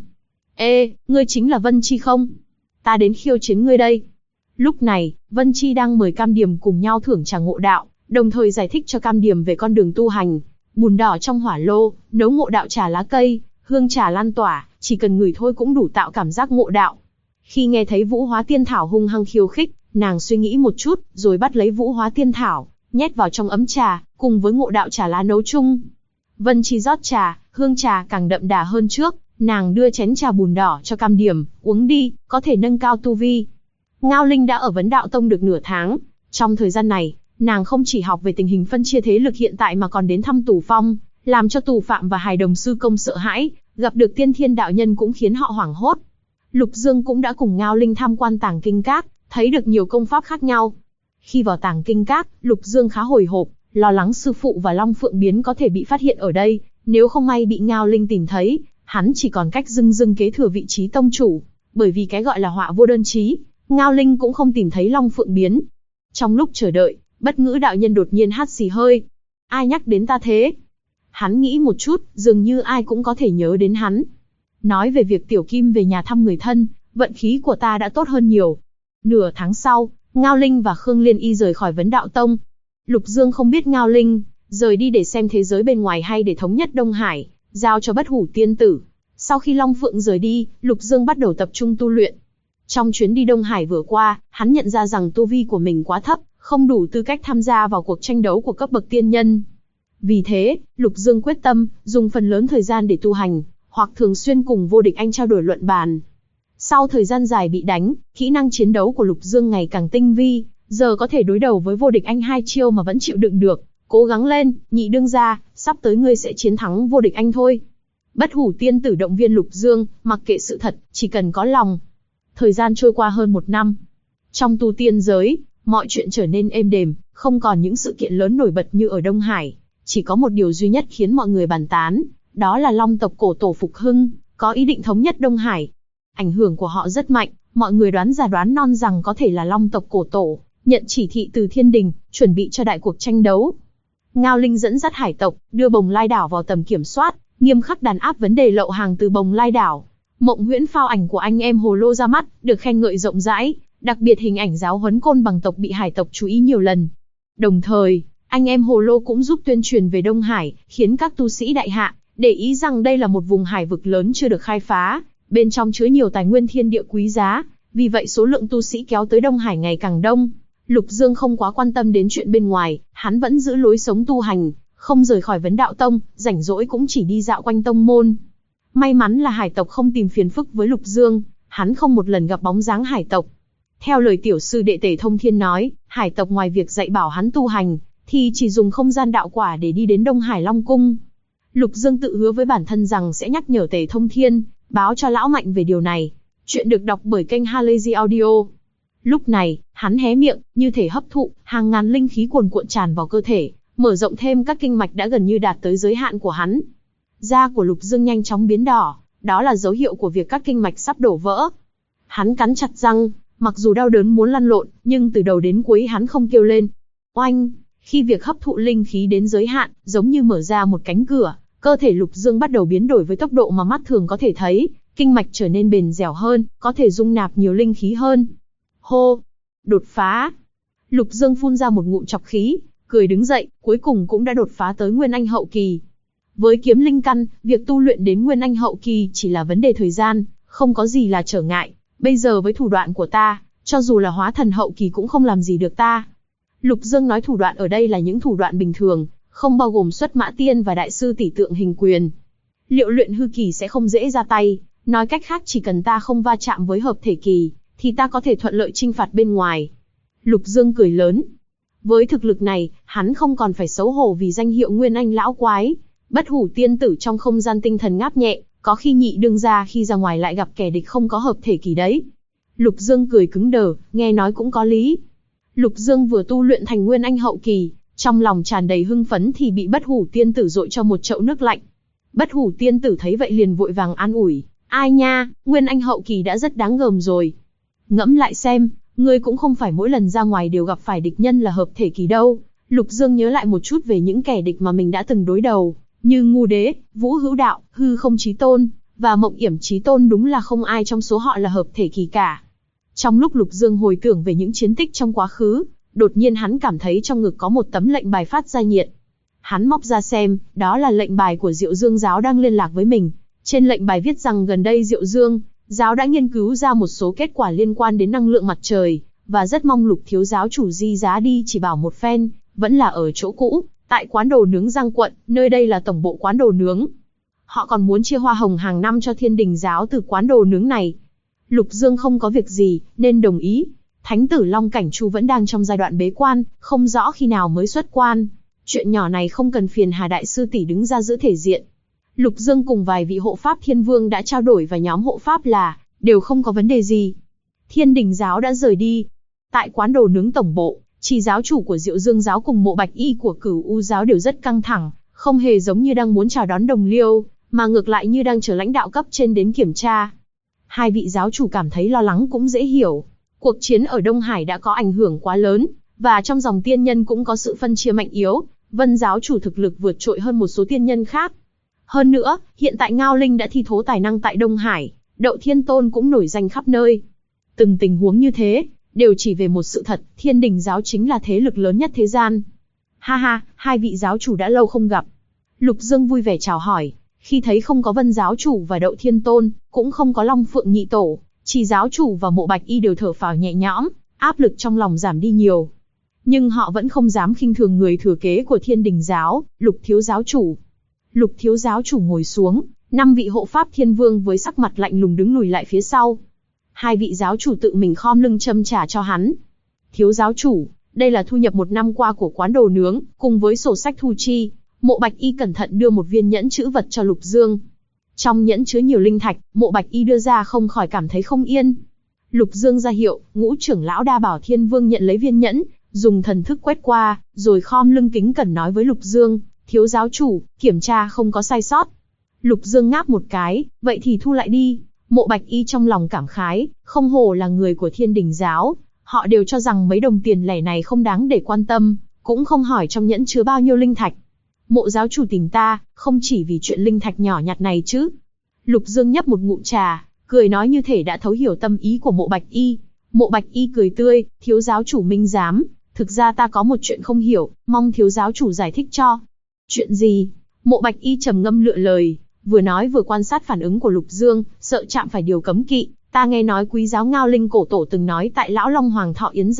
Ê, ngươi chính là Vân Chi không? Ta đến khiêu chiến ngươi đây. Lúc này, Vân Chi đang mời Cam Điềm cùng nhau thưởng trà ngộ đạo, đồng thời giải thích cho Cam Điềm về con đường tu hành. Bùn đỏ trong hỏa lô, nấu ngộ đạo trà lá cây, hương trà lan tỏa, chỉ cần ngửi thôi cũng đủ tạo cảm giác ngộ đạo. Khi nghe thấy Vũ Hóa Tiên Thảo hung hăng khiêu khích, nàng suy nghĩ một chút, rồi bắt lấy Vũ Hóa Tiên Thảo, nhét vào trong ấm trà, cùng với ngộ đạo trà lá nấu chung. Vân Chi rót trà, hương trà càng đậm đà hơn trước, nàng đưa chén trà bùn đỏ cho Cam Điềm, uống đi, có thể nâng cao tu vi. Ngao Linh đã ở Vấn Đạo Tông được nửa tháng, trong thời gian này, nàng không chỉ học về tình hình phân chia thế lực hiện tại mà còn đến thăm tù phong, làm cho tù phạm và hài đồng sư công sợ hãi, gặp được Tiên Thiên đạo nhân cũng khiến họ hoảng hốt. Lục Dương cũng đã cùng Ngao Linh tham quan Tàng Kinh Các, thấy được nhiều công pháp khác nhau. Khi vào Tàng Kinh Các, Lục Dương khá hồi hộp, lo lắng sư phụ và Long Phượng Biến có thể bị phát hiện ở đây, nếu không may bị Ngao Linh tìm thấy, hắn chỉ còn cách dưng dưng kế thừa vị trí tông chủ, bởi vì cái gọi là họa vô đơn chí, Ngao Linh cũng không tìm thấy Long Phượng Biến. Trong lúc chờ đợi, Bất Ngữ đạo nhân đột nhiên hắt xì hơi. Ai nhắc đến ta thế? Hắn nghĩ một chút, dường như ai cũng có thể nhớ đến hắn. Nói về việc Tiểu Kim về nhà thăm người thân, vận khí của ta đã tốt hơn nhiều. Nửa tháng sau, Ngao Linh và Khương Liên Y rời khỏi Vấn Đạo Tông. Lục Dương không biết Ngao Linh rời đi để xem thế giới bên ngoài hay để thống nhất Đông Hải, giao cho Bất Hủ tiên tử. Sau khi Long Phượng rời đi, Lục Dương bắt đầu tập trung tu luyện. Trong chuyến đi Đông Hải vừa qua, hắn nhận ra rằng tu vi của mình quá thấp, không đủ tư cách tham gia vào cuộc tranh đấu của cấp bậc tiên nhân. Vì thế, Lục Dương quyết tâm dùng phần lớn thời gian để tu hành, hoặc thường xuyên cùng Vô Địch Anh trao đổi luận bàn. Sau thời gian dài bị đánh, kỹ năng chiến đấu của Lục Dương ngày càng tinh vi, giờ có thể đối đầu với Vô Địch Anh 2 chiêu mà vẫn chịu đựng được. Cố gắng lên, nhị đương gia, sắp tới ngươi sẽ chiến thắng Vô Địch Anh thôi. Bất Hủ tiên tử động viên Lục Dương, mặc kệ sự thật, chỉ cần có lòng. Thời gian trôi qua hơn 1 năm. Trong tu tiên giới, mọi chuyện trở nên êm đềm, không còn những sự kiện lớn nổi bật như ở Đông Hải. Chỉ có một điều duy nhất khiến mọi người bàn tán, đó là Long tộc cổ tổ Phục Hưng, có ý định thống nhất Đông Hải. Ảnh hưởng của họ rất mạnh, mọi người đoán già đoán non rằng có thể là Long tộc cổ tổ, nhận chỉ thị từ thiên đình, chuẩn bị cho đại cuộc tranh đấu. Ngao Linh dẫn dắt hải tộc, đưa Bồng Lai đảo vào tầm kiểm soát, nghiêm khắc đàn áp vấn đề lậu hàng từ Bồng Lai đảo. Mộng Huyễn phao ảnh của anh em Hồ Lô ra mắt, được khen ngợi rộng rãi, đặc biệt hình ảnh giáo huấn Côn Bằng tộc bị hải tộc chú ý nhiều lần. Đồng thời, anh em Hồ Lô cũng giúp tuyên truyền về Đông Hải, khiến các tu sĩ đại hạ để ý rằng đây là một vùng hải vực lớn chưa được khai phá, bên trong chứa nhiều tài nguyên thiên địa quý giá, vì vậy số lượng tu sĩ kéo tới Đông Hải ngày càng đông. Lục Dương không quá quan tâm đến chuyện bên ngoài, hắn vẫn giữ lối sống tu hành, không rời khỏi vấn đạo tông, rảnh rỗi cũng chỉ đi dạo quanh tông môn. May mắn là hải tộc không tìm phiền phức với Lục Dương, hắn không một lần gặp bóng dáng hải tộc. Theo lời tiểu sư đệ Tề Thông Thiên nói, hải tộc ngoài việc dạy bảo hắn tu hành, thì chỉ dùng không gian đạo quả để đi đến Đông Hải Long Cung. Lục Dương tự hứa với bản thân rằng sẽ nhắc nhở Tề Thông Thiên, báo cho lão mạnh về điều này. Chuyện được đọc bởi kênh Halazy Audio. Lúc này, hắn hé miệng, như thể hấp thụ, hàng ngàn linh khí cuồn cuộn tràn vào cơ thể, mở rộng thêm các kinh mạch đã gần như đạt tới giới hạn của hắn. Da của Lục Dương nhanh chóng biến đỏ, đó là dấu hiệu của việc các kinh mạch sắp đổ vỡ. Hắn cắn chặt răng, mặc dù đau đớn muốn lăn lộn, nhưng từ đầu đến cuối hắn không kêu lên. Oanh! Khi việc hấp thụ linh khí đến giới hạn, giống như mở ra một cánh cửa, cơ thể Lục Dương bắt đầu biến đổi với tốc độ mà mắt thường có thể thấy, kinh mạch trở nên bền dẻo hơn, có thể dung nạp nhiều linh khí hơn. Hô! Đột phá! Lục Dương phun ra một ngụm trọc khí, cười đứng dậy, cuối cùng cũng đã đột phá tới Nguyên Anh hậu kỳ. Với kiếm linh căn, việc tu luyện đến Nguyên Anh hậu kỳ chỉ là vấn đề thời gian, không có gì là trở ngại. Bây giờ với thủ đoạn của ta, cho dù là hóa thần hậu kỳ cũng không làm gì được ta. Lục Dương nói thủ đoạn ở đây là những thủ đoạn bình thường, không bao gồm xuất mã tiên và đại sư tỷ tượng hình quyền. Liệu luyện hư kỳ sẽ không dễ ra tay, nói cách khác chỉ cần ta không va chạm với hợp thể kỳ, thì ta có thể thuận lợi chinh phạt bên ngoài. Lục Dương cười lớn. Với thực lực này, hắn không còn phải xấu hổ vì danh hiệu Nguyên Anh lão quái. Bất hủ tiên tử trong không gian tinh thần ngáp nhẹ, có khi nhị đương ra khi ra ngoài lại gặp kẻ địch không có hợp thể kỳ đấy. Lục Dương cười cứng đờ, nghe nói cũng có lý. Lục Dương vừa tu luyện thành Nguyên Anh hậu kỳ, trong lòng tràn đầy hưng phấn thì bị bất hủ tiên tử dội cho một chậu nước lạnh. Bất hủ tiên tử thấy vậy liền vội vàng an ủi. Ai nha, Nguyên Anh hậu kỳ đã rất đáng gờm rồi. Ngẫm lại xem, ngươi cũng không phải mỗi lần ra ngoài đều gặp phải địch nhân là hợp thể kỳ đâu. Lục Dương nhớ lại một chút về những kẻ địch mà mình đã từng đối đầu, như Ngu Đế, Vũ Hữu Đạo, Hư Không Chí Tôn, và Mộng Yểm Chí Tôn, đúng là không ai trong số họ là hợp thể kỳ cả. Trong lúc Lục Dương hồi tưởng về những chiến tích trong quá khứ, đột nhiên hắn cảm thấy trong ngực có một tấm lệnh bài phát ra nhiệt. Hắn móc ra xem, đó là lệnh bài của Diệu Dương giáo đang liên lạc với mình. Trên lệnh bài viết rằng gần đây Diệu Dương giáo đã nghiên cứu ra một số kết quả liên quan đến năng lượng mặt trời, và rất mong Lục thiếu giáo chủ di giá đi chỉ bảo một phen, vẫn là ở chỗ cũ, tại quán đồ nướng Giang Quận, nơi đây là tổng bộ quán đồ nướng. Họ còn muốn chia hoa hồng hàng năm cho Thiên Đình giáo từ quán đồ nướng này. Lục Dương không có việc gì, nên đồng ý. Thánh tử Long Cảnh Chu vẫn đang trong giai đoạn bế quan, không rõ khi nào mới xuất quan. Chuyện nhỏ này không cần phiền Hà đại sư tỷ đứng ra giữ thể diện. Lục Dương cùng vài vị hộ pháp Thiên Vương đã trao đổi và nhóm hộ pháp là đều không có vấn đề gì. Thiên Đình giáo đã rời đi. Tại quán đồ nướng tổng bộ, chỉ giáo chủ của Diệu Dương giáo cùng Mộ Bạch Y của Cửu U giáo đều rất căng thẳng, không hề giống như đang muốn chào đón đồng liêu, mà ngược lại như đang chờ lãnh đạo cấp trên đến kiểm tra. Hai vị giáo chủ cảm thấy lo lắng cũng dễ hiểu. Cuộc chiến ở Đông Hải đã có ảnh hưởng quá lớn, và trong dòng tiên nhân cũng có sự phân chia mạnh yếu. Vân giáo chủ thực lực vượt trội hơn một số tiên nhân khác. Hơn nữa, hiện tại Ngao Linh đã thi thố tài năng tại Đông Hải, Đậu Thiên Tôn cũng nổi danh khắp nơi. Từng tình huống như thế, đều chỉ về một sự thật, Thiên Đình giáo chính là thế lực lớn nhất thế gian. Ha ha, hai vị giáo chủ đã lâu không gặp. Lục Dương vui vẻ chào hỏi, khi thấy không có Vân giáo chủ và Đậu Thiên Tôn, cũng không có Long Phượng nhị tổ, chỉ giáo chủ và Mộ Bạch Y đều thở phào nhẹ nhõm, áp lực trong lòng giảm đi nhiều. Nhưng họ vẫn không dám khinh thường người thừa kế của Thiên Đình giáo, Lục thiếu giáo chủ. Lục thiếu giáo chủ ngồi xuống, 5 vị hộ pháp Thiên Vương với sắc mặt lạnh lùng đứng lùi lại phía sau. Hai vị giáo chủ tự mình khom lưng châm trà cho hắn. Thiếu giáo chủ, đây là thu nhập một năm qua của quán đồ nướng, cùng với sổ sách thu chi. Mộ Bạch Y cẩn thận đưa một viên nhẫn chữ vật cho Lục Dương. Trong nhẫn chứa nhiều linh thạch, Mộ Bạch Y đưa ra không khỏi cảm thấy không yên. Lục Dương ra hiệu, Ngũ trưởng lão Đa Bảo Thiên Vương nhận lấy viên nhẫn, dùng thần thức quét qua, rồi khom lưng kính cẩn nói với Lục Dương, thiếu giáo chủ, kiểm tra không có sai sót. Lục Dương ngáp một cái, vậy thì thu lại đi. Mộ Bạch Y trong lòng cảm khái, không hổ là người của Thiên Đình giáo, họ đều cho rằng mấy đồng tiền lẻ này không đáng để quan tâm, cũng không hỏi trong nhẫn chứa bao nhiêu linh thạch. Mộ giáo chủ tìm ta, không chỉ vì chuyện linh thạch nhỏ nhặt này chứ. Lục Dương nhấp một ngụm trà, cười nói như thể đã thấu hiểu tâm ý của Mộ Bạch Y. Mộ Bạch Y cười tươi, thiếu giáo chủ minh giám, thực ra ta có một chuyện không hiểu, mong thiếu giáo chủ giải thích cho. Chuyện gì? Mộ Bạch Y trầm ngâm lựa lời, vừa nói vừa quan sát phản ứng của Lục Dương, sợ chạm phải điều cấm kỵ. Ta nghe nói quý giáo Ngao Linh cổ tổ từng nói tại Lão Long Hoàng Thọ Yến rằng,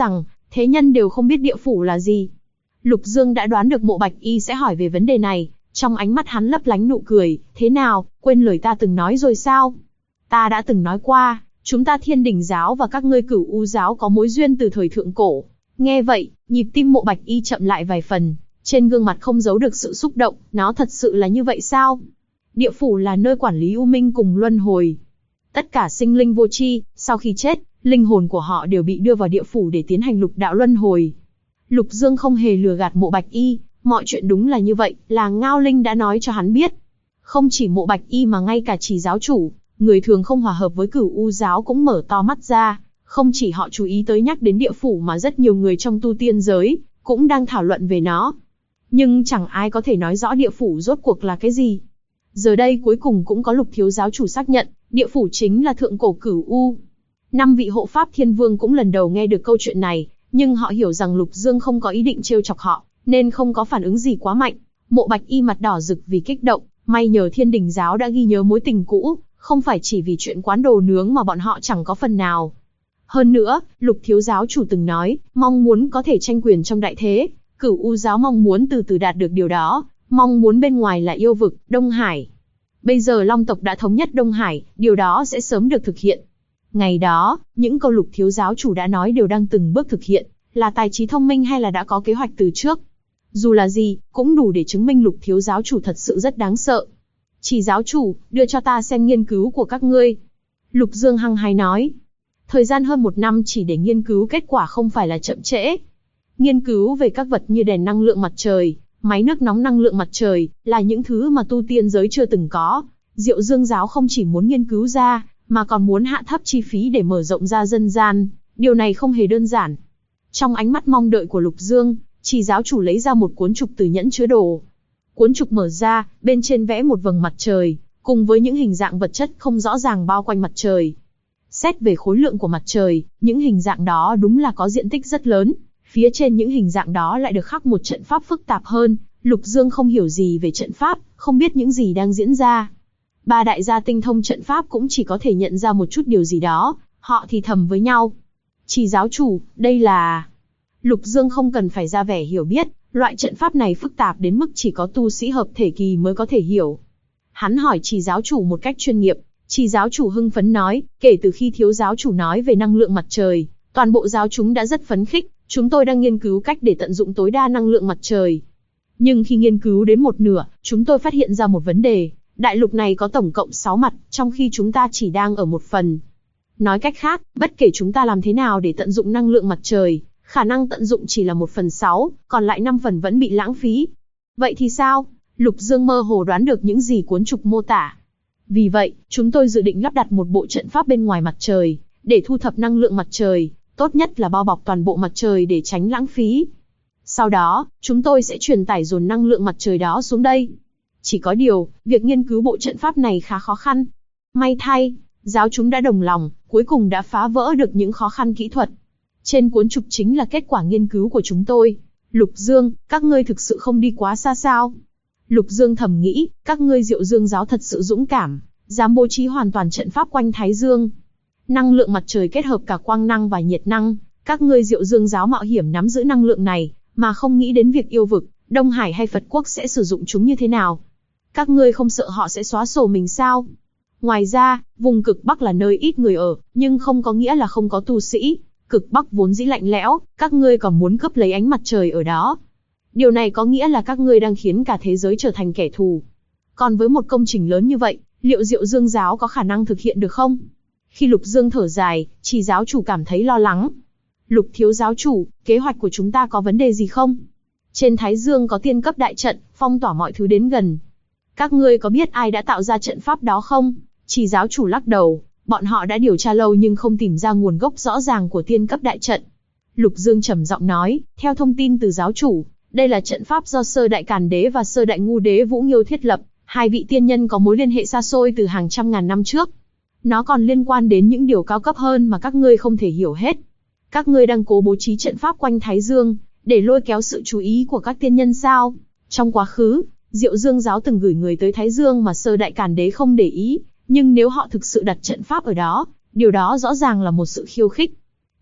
thế nhân đều không biết địa phủ là gì. Lục Dương đã đoán được Mộ Bạch Y sẽ hỏi về vấn đề này, trong ánh mắt hắn lấp lánh nụ cười, thế nào, quên lời ta từng nói rồi sao? Ta đã từng nói qua, chúng ta Thiên Đình giáo và các ngươi Cửu U giáo có mối duyên từ thời thượng cổ. Nghe vậy, nhịp tim Mộ Bạch Y chậm lại vài phần, trên gương mặt không giấu được sự xúc động, nó thật sự là như vậy sao? Địa phủ là nơi quản lý u minh cùng luân hồi. Tất cả sinh linh vô tri, sau khi chết, linh hồn của họ đều bị đưa vào địa phủ để tiến hành lục đạo luân hồi. Lục Dương không hề lừa gạt Mộ Bạch Y, mọi chuyện đúng là như vậy, là Ngao Linh đã nói cho hắn biết. Không chỉ Mộ Bạch Y mà ngay cả Chỉ giáo chủ, người thường không hòa hợp với Cửu U giáo cũng mở to mắt ra, không chỉ họ chú ý tới nhắc đến địa phủ mà rất nhiều người trong tu tiên giới cũng đang thảo luận về nó. Nhưng chẳng ai có thể nói rõ địa phủ rốt cuộc là cái gì. Giờ đây cuối cùng cũng có Lục thiếu giáo chủ xác nhận, địa phủ chính là thượng cổ Cửu U. 5 vị hộ pháp thiên vương cũng lần đầu nghe được câu chuyện này, nhưng họ hiểu rằng Lục Dương không có ý định trêu chọc họ, nên không có phản ứng gì quá mạnh. Mộ Bạch Y mặt đỏ rực vì kích động, may nhờ Thiên Đình giáo đã ghi nhớ mối tình cũ, không phải chỉ vì chuyện quán đồ nướng mà bọn họ chẳng có phần nào. Hơn nữa, Lục thiếu giáo chủ từng nói, mong muốn có thể tranh quyền trong đại thế, Cửu U giáo mong muốn từ từ đạt được điều đó, mong muốn bên ngoài là yêu vực, Đông Hải. Bây giờ Long tộc đã thống nhất Đông Hải, điều đó sẽ sớm được thực hiện. Ngày đó, những câu Lục thiếu giáo chủ đã nói đều đang từng bước thực hiện, là tài trí thông minh hay là đã có kế hoạch từ trước. Dù là gì, cũng đủ để chứng minh Lục thiếu giáo chủ thật sự rất đáng sợ. Chỉ giáo chủ, đưa cho ta xem nghiên cứu của các ngươi. Lục Dương hăng hái nói. Thời gian hơn 1 năm chỉ để nghiên cứu kết quả không phải là chậm trễ. Nghiên cứu về các vật như đèn năng lượng mặt trời, máy nước nóng năng lượng mặt trời, là những thứ mà tu tiên giới chưa từng có. Diệu Dương giáo không chỉ muốn nghiên cứu ra, mà còn muốn hạ thấp chi phí để mở rộng ra dân gian. Điều này không hề đơn giản. Trong ánh mắt mong đợi của Lục Dương, Chỉ giáo chủ lấy ra một cuốn trục từ nhẫn chứa đồ. Cuốn trục mở ra, bên trên vẽ một vầng mặt trời, cùng với những hình dạng vật chất không rõ ràng bao quanh mặt trời. Xét về khối lượng của mặt trời, những hình dạng đó đúng là có diện tích rất lớn. Phía trên những hình dạng đó lại được khắc một trận pháp phức tạp hơn. Lục Dương không hiểu gì về trận pháp, không biết những gì đang diễn ra. 3 đại gia tinh thông trận pháp cũng chỉ có thể nhận ra một chút điều gì đó, họ thì thầm với nhau. Chỉ giáo chủ, đây là... Lục Dương không cần phải ra vẻ hiểu biết, loại trận pháp này phức tạp đến mức chỉ có tu sĩ hợp thể kỳ mới có thể hiểu. Hắn hỏi Chỉ giáo chủ một cách chuyên nghiệp, Chỉ giáo chủ hưng phấn nói, kể từ khi thiếu giáo chủ nói về năng lượng mặt trời, toàn bộ giáo chúng đã rất phấn khích, chúng tôi đang nghiên cứu cách để tận dụng tối đa năng lượng mặt trời. Nhưng khi nghiên cứu đến một nửa, chúng tôi phát hiện ra một vấn đề, đại lục này có tổng cộng 6 mặt, trong khi chúng ta chỉ đang ở 1 phần. Nói cách khác, bất kể chúng ta làm thế nào để tận dụng năng lượng mặt trời, khả năng tận dụng chỉ là 1/6, còn lại 5 phần vẫn bị lãng phí. Vậy thì sao? Lục Dương mơ hồ đoán được những gì cuốn trục mô tả. Vì vậy, chúng tôi dự định lắp đặt một bộ trận pháp bên ngoài mặt trời, để thu thập năng lượng mặt trời, tốt nhất là bao bọc toàn bộ mặt trời để tránh lãng phí. Sau đó, chúng tôi sẽ truyền tải dồn năng lượng mặt trời đó xuống đây. Chỉ có điều, việc nghiên cứu bộ trận pháp này khá khó khăn. May thay, giáo chúng đã đồng lòng, cuối cùng đã phá vỡ được những khó khăn kỹ thuật. Trên cuốn trục chính là kết quả nghiên cứu của chúng tôi. Lục Dương, các ngươi thực sự không đi quá xa sao? Lục Dương thầm nghĩ, các ngươi Diệu Dương giáo thật sự dũng cảm, dám bố trí hoàn toàn trận pháp quanh Thái Dương. Năng lượng mặt trời kết hợp cả quang năng và nhiệt năng, các ngươi Diệu Dương giáo mạo hiểm nắm giữ năng lượng này, mà không nghĩ đến việc yêu vực, Đông Hải hay Phật quốc sẽ sử dụng chúng như thế nào. Các ngươi không sợ họ sẽ xóa sổ mình sao? Ngoài ra, vùng cực Bắc là nơi ít người ở, nhưng không có nghĩa là không có tu sĩ. Cực Bắc vốn dĩ lạnh lẽo, các ngươi còn muốn cướp lấy ánh mặt trời ở đó. Điều này có nghĩa là các ngươi đang khiến cả thế giới trở thành kẻ thù. Còn với một công trình lớn như vậy, liệu Diệu Dương giáo có khả năng thực hiện được không? Khi Lục Dương thở dài, Chỉ giáo chủ cảm thấy lo lắng. Lục thiếu giáo chủ, kế hoạch của chúng ta có vấn đề gì không? Trên Thái Dương có tiên cấp đại trận, phong tỏa mọi thứ đến gần. Các ngươi có biết ai đã tạo ra trận pháp đó không? Chỉ giáo chủ lắc đầu, bọn họ đã điều tra lâu nhưng không tìm ra nguồn gốc rõ ràng của tiên cấp đại trận. Lục Dương trầm giọng nói, theo thông tin từ giáo chủ, đây là trận pháp do Sơ Đại Càn Đế và Sơ Đại Ngu Đế Vũ Nghiêu thiết lập, 2 vị tiên nhân có mối liên hệ xa xôi từ hàng trăm ngàn năm trước. Nó còn liên quan đến những điều cao cấp hơn mà các ngươi không thể hiểu hết. Các ngươi đang cố bố trí trận pháp quanh Thái Dương, để lôi kéo sự chú ý của các tiên nhân sao? Trong quá khứ, Diệu Dương giáo từng gửi người tới Thái Dương mà Sơ Đại Càn Đế không để ý, nhưng nếu họ thực sự đặt trận pháp ở đó, điều đó rõ ràng là một sự khiêu khích.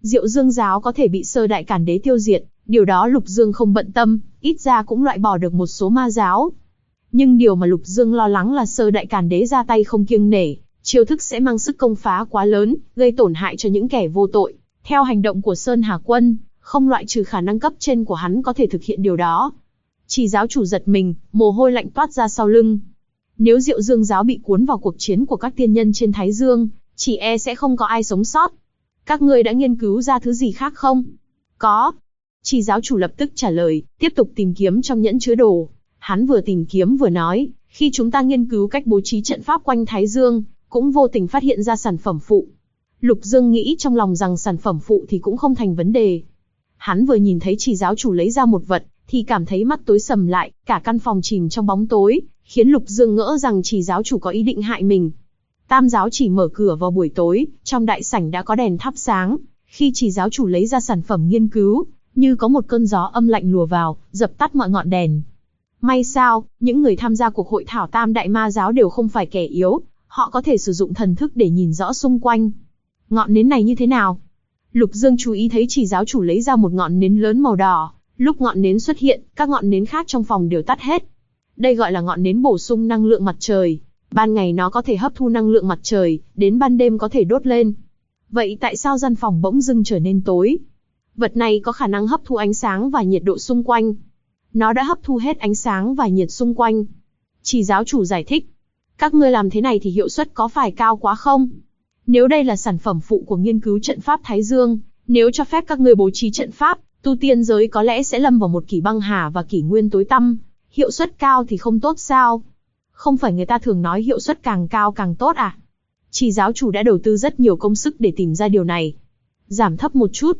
Diệu Dương giáo có thể bị Sơ Đại Càn Đế tiêu diệt, điều đó Lục Dương không bận tâm, ít ra cũng loại bỏ được một số ma giáo. Nhưng điều mà Lục Dương lo lắng là Sơ Đại Càn Đế ra tay không kiêng nể, chiêu thức sẽ mang sức công phá quá lớn, gây tổn hại cho những kẻ vô tội. Theo hành động của Sơn Hà Quân, không loại trừ khả năng cấp trên của hắn có thể thực hiện điều đó. Chỉ giáo chủ giật mình, mồ hôi lạnh toát ra sau lưng. Nếu Diệu Dương giáo bị cuốn vào cuộc chiến của các tiên nhân trên Thái Dương, chỉ e sẽ không có ai sống sót. Các ngươi đã nghiên cứu ra thứ gì khác không? Có. Chỉ giáo chủ lập tức trả lời, tiếp tục tìm kiếm trong nhẫn chứa đồ. Hắn vừa tìm kiếm vừa nói, khi chúng ta nghiên cứu cách bố trí trận pháp quanh Thái Dương, cũng vô tình phát hiện ra sản phẩm phụ. Lục Dương nghĩ trong lòng rằng sản phẩm phụ thì cũng không thành vấn đề. Hắn vừa nhìn thấy chỉ giáo chủ lấy ra một vật, thì cảm thấy mắt tối sầm lại, cả căn phòng chìm trong bóng tối, khiến Lục Dương ngỡ rằng chỉ giáo chủ có ý định hại mình. Tam giáo chỉ mở cửa vào buổi tối, trong đại sảnh đã có đèn thắp sáng. Khi chỉ giáo chủ lấy ra sản phẩm nghiên cứu, như có một cơn gió âm lạnh lùa vào, dập tắt mọi ngọn đèn. May sao, những người tham gia cuộc hội thảo Tam Đại Ma giáo đều không phải kẻ yếu, họ có thể sử dụng thần thức để nhìn rõ xung quanh. Ngọn nến này như thế nào? Lục Dương chú ý thấy chỉ giáo chủ lấy ra một ngọn nến lớn màu đỏ. Lúc ngọn nến xuất hiện, các ngọn nến khác trong phòng đều tắt hết. Đây gọi là ngọn nến bổ sung năng lượng mặt trời. Ban ngày nó có thể hấp thu năng lượng mặt trời, đến ban đêm có thể đốt lên. Vậy tại sao gian phòng bỗng dưng trở nên tối? Vật này có khả năng hấp thu ánh sáng và nhiệt độ xung quanh. Nó đã hấp thu hết ánh sáng và nhiệt xung quanh. Chỉ giáo chủ giải thích. Các ngươi làm thế này thì hiệu suất có phải cao quá không? Nếu đây là sản phẩm phụ của nghiên cứu trận pháp Thái Dương, nếu cho phép các ngươi bố trí trận pháp, tu tiên giới có lẽ sẽ lâm vào một kỷ băng hà và kỷ nguyên tối tăm. Hiệu suất cao thì không tốt sao? Không phải người ta thường nói hiệu suất càng cao càng tốt à? Chỉ giáo chủ đã đầu tư rất nhiều công sức để tìm ra điều này. Giảm thấp một chút.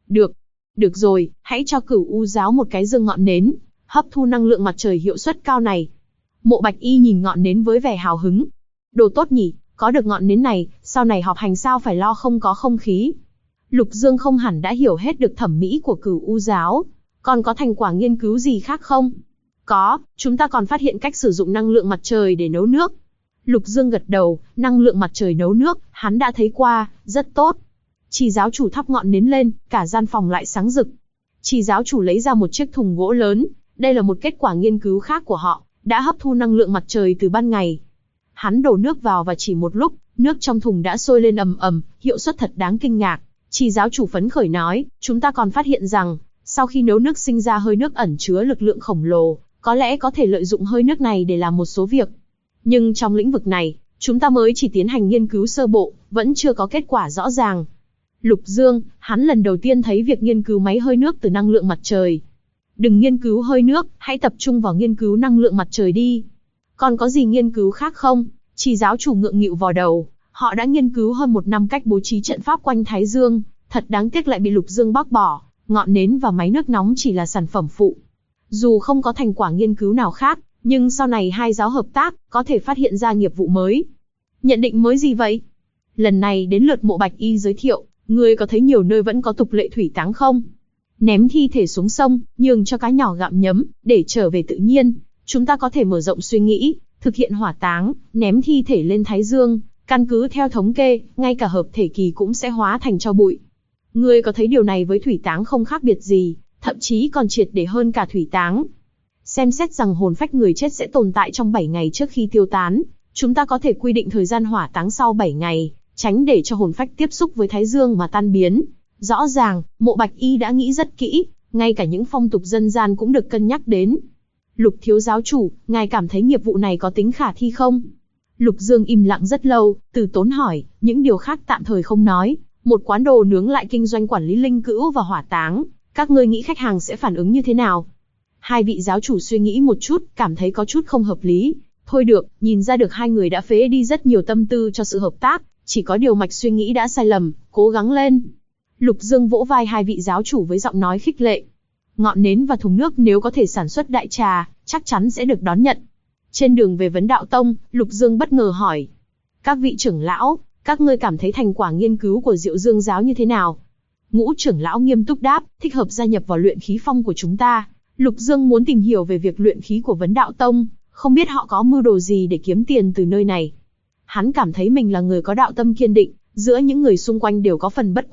Được rồi, hãy cho Cửu U giáo một cái dương ngọn nến, hấp thu năng lượng mặt trời hiệu suất cao này. Mộ Bạch Y nhìn ngọn nến với vẻ hào hứng. Đồ tốt nhỉ, có được ngọn nến này, sau này họp hành sao phải lo không có không khí. Lục Dương không hẳn đã hiểu hết được thẩm mỹ của Cửu U giáo. Còn có thành quả nghiên cứu gì khác không? Có, chúng ta còn phát hiện cách sử dụng năng lượng mặt trời để nấu nước. Lục Dương gật đầu, năng lượng mặt trời nấu nước, hắn đã thấy qua, rất tốt. Chỉ giáo chủ thắp ngọn nến lên, cả gian phòng lại sáng rực. Chỉ giáo chủ lấy ra một chiếc thùng gỗ lớn, đây là một kết quả nghiên cứu khác của họ, đã hấp thu năng lượng mặt trời từ ban ngày. Hắn đổ nước vào và chỉ một lúc, nước trong thùng đã sôi lên ầm ầm, hiệu suất thật đáng kinh ngạc. Chỉ giáo chủ phấn khởi nói, chúng ta còn phát hiện rằng, sau khi nấu nước sinh ra hơi nước ẩn chứa lực lượng khổng lồ, có lẽ có thể lợi dụng hơi nước này để làm một số việc. Nhưng trong lĩnh vực này, chúng ta mới chỉ tiến hành nghiên cứu sơ bộ, vẫn chưa có kết quả rõ ràng. Lục Dương, hắn lần đầu tiên thấy việc nghiên cứu máy hơi nước từ năng lượng mặt trời. Đừng nghiên cứu hơi nước, hãy tập trung vào nghiên cứu năng lượng mặt trời đi. Còn có gì nghiên cứu khác không? Chỉ giáo chủ ngượng nghịu vò đầu, họ đã nghiên cứu hơn 1 năm cách bố trí trận pháp quanh Thái Dương, thật đáng tiếc lại bị Lục Dương bác bỏ, ngọn nến và máy nước nóng chỉ là sản phẩm phụ. Dù không có thành quả nghiên cứu nào khác, nhưng sau này hai giáo hợp tác, có thể phát hiện ra nghiệp vụ mới. Nhận định mới gì vậy? Lần này đến lượt Mộ Bạch Y giới thiệu, ngươi có thấy nhiều nơi vẫn có tục lệ thủy táng không? Ném thi thể xuống sông, nhường cho cá nhỏ gặm nhấm, để trở về tự nhiên. Chúng ta có thể mở rộng suy nghĩ, thực hiện hỏa táng, ném thi thể lên Thái Dương, căn cứ theo thống kê, ngay cả hợp thể kỳ cũng sẽ hóa thành tro bụi. Ngươi có thấy điều này với thủy táng không khác biệt gì, thậm chí còn triệt để hơn cả thủy táng. Xem xét rằng hồn phách người chết sẽ tồn tại trong 7 ngày trước khi tiêu tán, chúng ta có thể quy định thời gian hỏa táng sau 7 ngày, tránh để cho hồn phách tiếp xúc với Thái Dương mà tan biến. Rõ ràng, Mộ Bạch Y đã nghĩ rất kỹ, ngay cả những phong tục dân gian cũng được cân nhắc đến. Lục thiếu giáo chủ, ngài cảm thấy nghiệp vụ này có tính khả thi không? Lục Dương im lặng rất lâu, từ tốn hỏi, những điều khác tạm thời không nói. Một quán đồ nướng lại kinh doanh quản lý linh cữu và hỏa táng, các ngươi nghĩ khách hàng sẽ phản ứng như thế nào? Hai vị giáo chủ suy nghĩ một chút, cảm thấy có chút không hợp lý. Thôi được, nhìn ra được hai người đã phế đi rất nhiều tâm tư cho sự hợp tác, chỉ có điều mạch suy nghĩ đã sai lầm, cố gắng lên. Lục Dương vỗ vai hai vị giáo chủ với giọng nói khích lệ. Ngọn nến và thùng nước nếu có thể sản xuất đại trà, chắc chắn sẽ được đón nhận. Trên đường về Vấn Đạo Tông, Lục Dương bất ngờ hỏi. Các vị trưởng lão, các ngươi cảm thấy thành quả nghiên cứu của Diệu Dương giáo như thế nào? Ngũ trưởng lão nghiêm túc đáp, thích hợp gia nhập vào luyện khí phong của chúng ta. Lục Dương muốn tìm hiểu về việc luyện khí của Vấn Đạo Tông, không biết họ có mưu đồ gì để kiếm tiền từ nơi này. Hắn cảm thấy mình là người có đạo tâm kiên định, giữa những người xung quanh đều có phần bất ổn,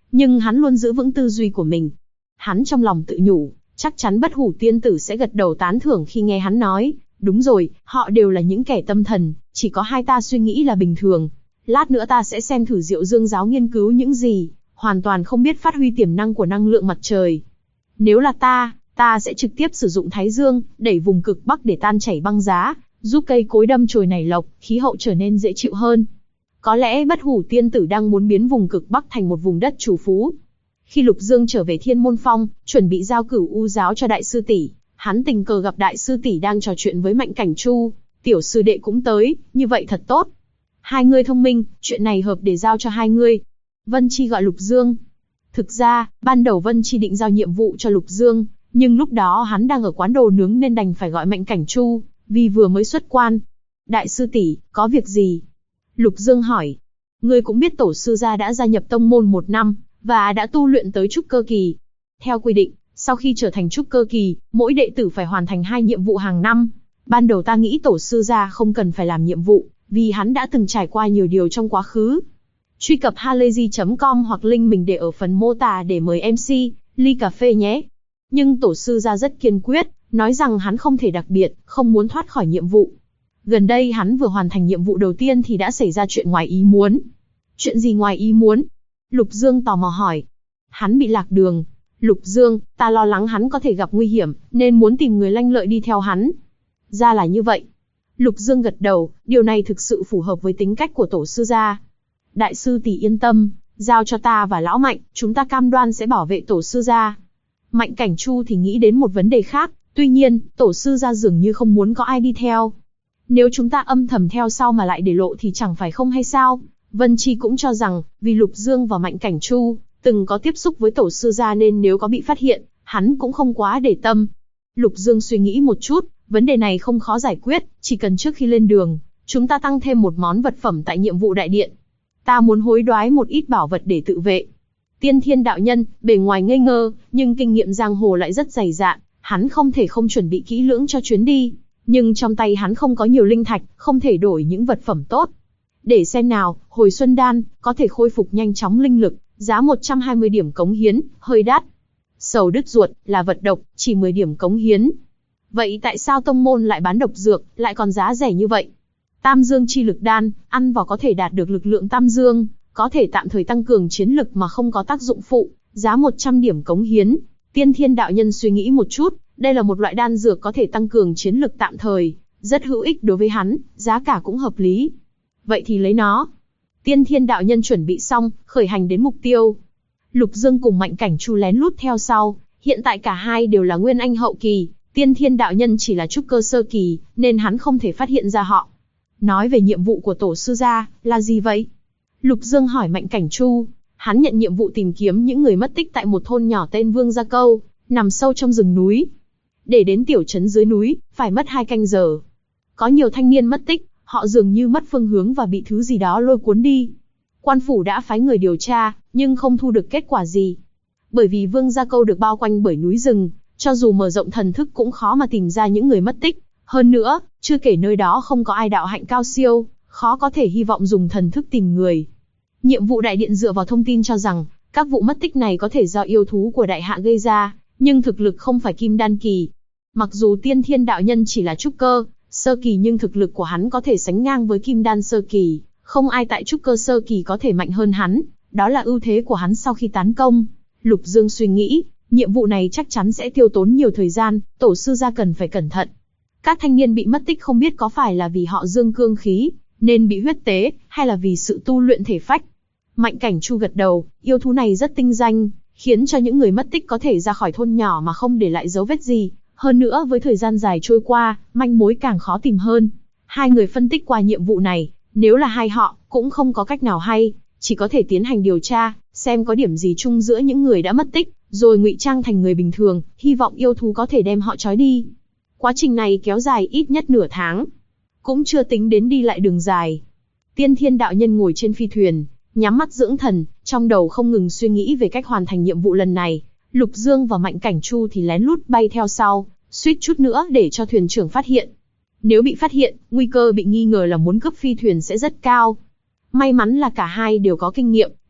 nhưng hắn luôn giữ vững tư duy của mình. Hắn trong lòng tự nhủ, chắc chắn Bất Hủ tiên tử sẽ gật đầu tán thưởng khi nghe hắn nói, đúng rồi, họ đều là những kẻ tâm thần, chỉ có hai ta suy nghĩ là bình thường. Lát nữa ta sẽ xem thử Diệu Dương giáo nghiên cứu những gì, hoàn toàn không biết phát huy tiềm năng của năng lượng mặt trời. Nếu là ta sẽ trực tiếp sử dụng Thái Dương, đẩy vùng cực Bắc để tan chảy băng giá, giúp cây cối đâm chồi nảy lộc, khí hậu trở nên dễ chịu hơn. Có lẽ Bất Hủ tiên tử đang muốn biến vùng cực Bắc thành một vùng đất trù phú. Khi Lục Dương trở về Thiên Môn Phong, chuẩn bị giao Cửu U giáo cho đại sư tỷ, hắn tình cờ gặp đại sư tỷ đang trò chuyện với Mạnh Cảnh Chu, tiểu sư đệ cũng tới, như vậy thật tốt. Hai người thông minh, chuyện này hợp để giao cho hai người. Vân Chi gọi Lục Dương. Thực ra, ban đầu Vân Chi định giao nhiệm vụ cho Lục Dương, nhưng lúc đó hắn đang ở quán đồ nướng nên đành phải gọi Mạnh Cảnh Chu, vì vừa mới xuất quan. Đại sư tỷ, có việc gì? Lục Dương hỏi. Ngươi cũng biết tổ sư gia đã gia nhập tông môn 1 năm, và đã tu luyện tới trúc cơ kỳ. Theo quy định, sau khi trở thành trúc cơ kỳ, mỗi đệ tử phải hoàn thành 2 nhiệm vụ hàng năm. Ban đầu ta nghĩ tổ sư gia không cần phải làm nhiệm vụ, vì hắn đã từng trải qua nhiều điều trong quá khứ. Truy cập halayzi.com hoặc link mình để ở phần mô tả để mời MC, ly cà phê nhé. Nhưng tổ sư gia rất kiên quyết, nói rằng hắn không thể đặc biệt, không muốn thoát khỏi nhiệm vụ. Gần đây hắn vừa hoàn thành nhiệm vụ đầu tiên thì đã xảy ra chuyện ngoài ý muốn. Chuyện gì ngoài ý muốn? Lục Dương tò mò hỏi. Hắn bị lạc đường. Lục Dương, ta lo lắng hắn có thể gặp nguy hiểm, nên muốn tìm người lanh lợi đi theo hắn. Ra là như vậy. Lục Dương gật đầu, điều này thực sự phù hợp với tính cách của tổ sư gia. Đại sư tỷ yên tâm, giao cho ta và lão Mạnh, chúng ta cam đoan sẽ bảo vệ tổ sư gia. Mạnh Cảnh Chu thì nghĩ đến một vấn đề khác, tuy nhiên, tổ sư gia dường như không muốn có ai đi theo. Nếu chúng ta âm thầm theo sau mà lại để lộ thì chẳng phải không hay sao? Vân Chi cũng cho rằng, vì Lục Dương và Mạnh Cảnh Chu từng có tiếp xúc với tổ sư gia nên nếu có bị phát hiện, hắn cũng không quá để tâm. Lục Dương suy nghĩ một chút, vấn đề này không khó giải quyết, chỉ cần trước khi lên đường, chúng ta tăng thêm một món vật phẩm tại nhiệm vụ đại điện. Ta muốn hối đoái một ít bảo vật để tự vệ. Tiên Thiên đạo nhân, bề ngoài ngây ngơ, nhưng kinh nghiệm giang hồ lại rất dày dạn, hắn không thể không chuẩn bị kỹ lưỡng cho chuyến đi. Nhưng trong tay hắn không có nhiều linh thạch, không thể đổi những vật phẩm tốt. Để xem nào, hồi xuân đan, có thể khôi phục nhanh chóng linh lực, giá 120 điểm cống hiến, hơi đắt. Sầu đứt ruột, là vật độc, chỉ 10 điểm cống hiến. Vậy tại sao tông môn lại bán độc dược, lại còn giá rẻ như vậy? Tam dương chi lực đan, ăn vào có thể đạt được lực lượng tam dương, có thể tạm thời tăng cường chiến lực mà không có tác dụng phụ, giá 100 điểm cống hiến. Tiên Thiên đạo nhân suy nghĩ một chút, đây là một loại đan dược có thể tăng cường chiến lực tạm thời, rất hữu ích đối với hắn, giá cả cũng hợp lý. Vậy thì lấy nó. Tiên Thiên đạo nhân chuẩn bị xong, khởi hành đến mục tiêu. Lục Dương cùng Mạnh Cảnh Chu lén lút theo sau, hiện tại cả hai đều là nguyên anh hậu kỳ, Tiên Thiên đạo nhân chỉ là trúc cơ sơ kỳ, nên hắn không thể phát hiện ra họ. Nói về nhiệm vụ của tổ sư gia, là gì vậy? Lục Dương hỏi Mạnh Cảnh Chu. Hắn nhận nhiệm vụ tìm kiếm những người mất tích tại một thôn nhỏ tên Vương Gia Câu, nằm sâu trong rừng núi. Để đến tiểu trấn dưới núi, phải mất 2 canh giờ. Có nhiều thanh niên mất tích, họ dường như mất phương hướng và bị thứ gì đó lôi cuốn đi. Quan phủ đã phái người điều tra, nhưng không thu được kết quả gì. Bởi vì Vương Gia Câu được bao quanh bởi núi rừng, cho dù mở rộng thần thức cũng khó mà tìm ra những người mất tích. Hơn nữa, chưa kể nơi đó không có ai đạo hạnh cao siêu, khó có thể hy vọng dùng thần thức tìm người. Nhiệm vụ đại điện dựa vào thông tin cho rằng, các vụ mất tích này có thể do yêu thú của đại hạ gây ra, nhưng thực lực không phải kim đan kỳ. Mặc dù Tiên Thiên đạo nhân chỉ là trúc cơ sơ kỳ nhưng thực lực của hắn có thể sánh ngang với kim đan sơ kỳ, không ai tại trúc cơ sơ kỳ có thể mạnh hơn hắn, đó là ưu thế của hắn sau khi tán công. Lục Dương suy nghĩ, nhiệm vụ này chắc chắn sẽ tiêu tốn nhiều thời gian, tổ sư gia cần phải cẩn thận. Các thanh niên bị mất tích không biết có phải là vì họ dương cương khí, nên bị huyết tế, hay là vì sự tu luyện thể phách. Mạnh Cảnh Chu gật đầu, yêu thú này rất tinh danh, khiến cho những người mất tích có thể ra khỏi thôn nhỏ mà không để lại dấu vết gì. Hơn nữa với thời gian dài trôi qua, manh mối càng khó tìm hơn. Hai người phân tích qua nhiệm vụ này, nếu là hai họ, cũng không có cách nào hay, chỉ có thể tiến hành điều tra, xem có điểm gì chung giữa những người đã mất tích, rồi ngụy trang thành người bình thường, hy vọng yêu thú có thể đem họ trói đi. Quá trình này kéo dài ít nhất nửa tháng. Cũng chưa tính đến đi lại đường dài. Tiên Thiên đạo nhân ngồi trên phi thuyền, nhắm mắt dưỡng thần, trong đầu không ngừng suy nghĩ về cách hoàn thành nhiệm vụ lần này. Lục Dương và Mạnh Cảnh Chu thì lén lút bay theo sau, suýt chút nữa để cho thuyền trưởng phát hiện. Nếu bị phát hiện, nguy cơ bị nghi ngờ là muốn cướp phi thuyền sẽ rất cao. May mắn là cả hai đều có kinh nghiệm,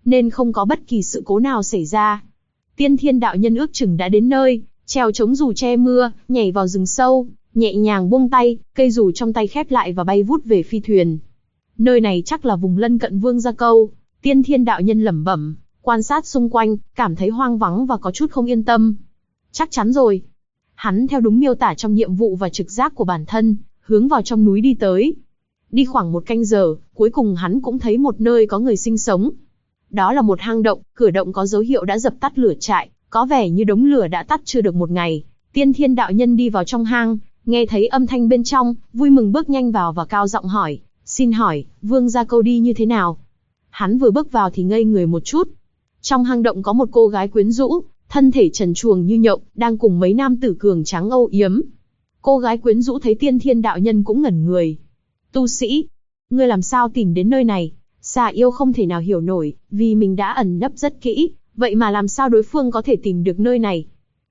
nên không có bất kỳ sự cố nào xảy ra. Tiên Thiên đạo nhân ước chừng đã đến nơi, trèo chống dù che mưa, nhảy vào rừng sâu, nhẹ nhàng buông tay, cây dù trong tay khép lại và bay vút về phi thuyền. Nơi này chắc là vùng lân cận Vương Gia Câu, Tiên Thiên đạo nhân lẩm bẩm, quan sát xung quanh, cảm thấy hoang vắng và có chút không yên tâm. Chắc chắn rồi. Hắn theo đúng miêu tả trong nhiệm vụ và trực giác của bản thân, hướng vào trong núi đi tới. Đi khoảng 1 canh giờ, cuối cùng hắn cũng thấy một nơi có người sinh sống. Đó là một hang động, cửa động có dấu hiệu đã dập tắt lửa trại, có vẻ như đống lửa đã tắt chưa được 1 ngày. Tiên Thiên đạo nhân đi vào trong hang, nghe thấy âm thanh bên trong, vui mừng bước nhanh vào và cao giọng hỏi, xin hỏi, Vương Gia Câu đi như thế nào? Hắn vừa bước vào thì ngây người một chút. Trong hang động có một cô gái quyến rũ, thân thể trần truồng như nhộng, đang cùng mấy nam tử cường tráng âu yếm. Cô gái quyến rũ thấy Tiên Thiên đạo nhân cũng ngẩn người. Tu sĩ, ngươi làm sao tìm đến nơi này? Xà yêu không thể nào hiểu nổi, vì mình đã ẩn nấp rất kỹ, vậy mà làm sao đối phương có thể tìm được nơi này?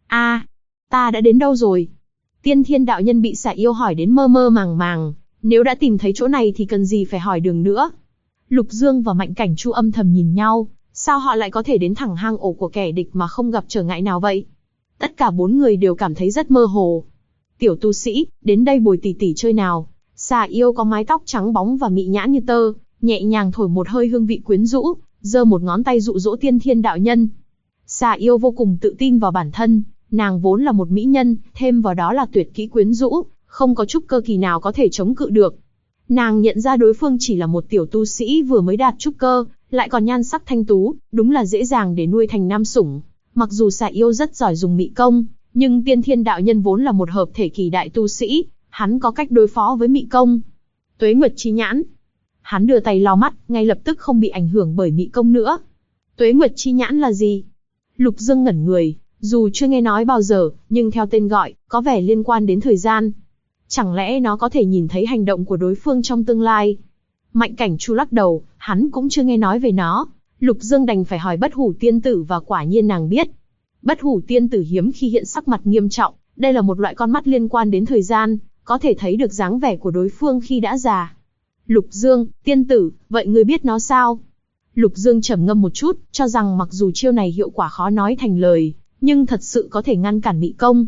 Ta đã đến đâu rồi? Tiên Thiên đạo nhân bị xà yêu hỏi đến mơ mơ màng màng, nếu đã tìm thấy chỗ này thì cần gì phải hỏi đường nữa. Lục Dương và Mạnh Cảnh Chu âm thầm nhìn nhau, sao họ lại có thể đến thẳng hang ổ của kẻ địch mà không gặp trở ngại nào vậy? Tất cả 4 người đều cảm thấy rất mơ hồ. Tiểu tu sĩ, đến đây bồi tỷ tỷ chơi nào. Xà yêu có mái tóc trắng bóng và mị nhãn như tơ, nhẹ nhàng thổi một hơi hương vị quyến rũ, giơ một ngón tay dụ dỗ Tiên Thiên đạo nhân. Xà yêu vô cùng tự tin vào bản thân, nàng vốn là một mỹ nhân, thêm vào đó là tuyệt kỹ quyến rũ, không có chút cơ kỳ nào có thể chống cự được. Nàng nhận ra đối phương chỉ là một tiểu tu sĩ vừa mới đạt trúc cơ, lại còn nhan sắc thanh tú, đúng là dễ dàng để nuôi thành nam sủng. Mặc dù xà yêu rất giỏi dùng mị công, nhưng Tiên Thiên đạo nhân vốn là một hợp thể kỳ đại tu sĩ, hắn có cách đối phó với mị công. Tuế Nguyệt chi nhãn. Hắn đưa tay lau mắt, ngay lập tức không bị ảnh hưởng bởi mị công nữa. Tuế Nguyệt chi nhãn là gì? Lục Dương ngẩn người, dù chưa nghe nói bao giờ, nhưng theo tên gọi, có vẻ liên quan đến thời gian. Chẳng lẽ nó có thể nhìn thấy hành động của đối phương trong tương lai? Mạnh Cảnh Chu lắc đầu, hắn cũng chưa nghe nói về nó. Lục Dương đành phải hỏi Bất Hủ tiên tử và quả nhiên nàng biết. Bất Hủ tiên tử hiếm khi hiện sắc mặt nghiêm trọng, đây là một loại con mắt liên quan đến thời gian, có thể thấy được dáng vẻ của đối phương khi đã già. Lục Dương, tiên tử, vậy ngươi biết nó sao? Lục Dương trầm ngâm một chút, cho rằng mặc dù chiêu này hiệu quả khó nói thành lời, nhưng thật sự có thể ngăn cản mị công.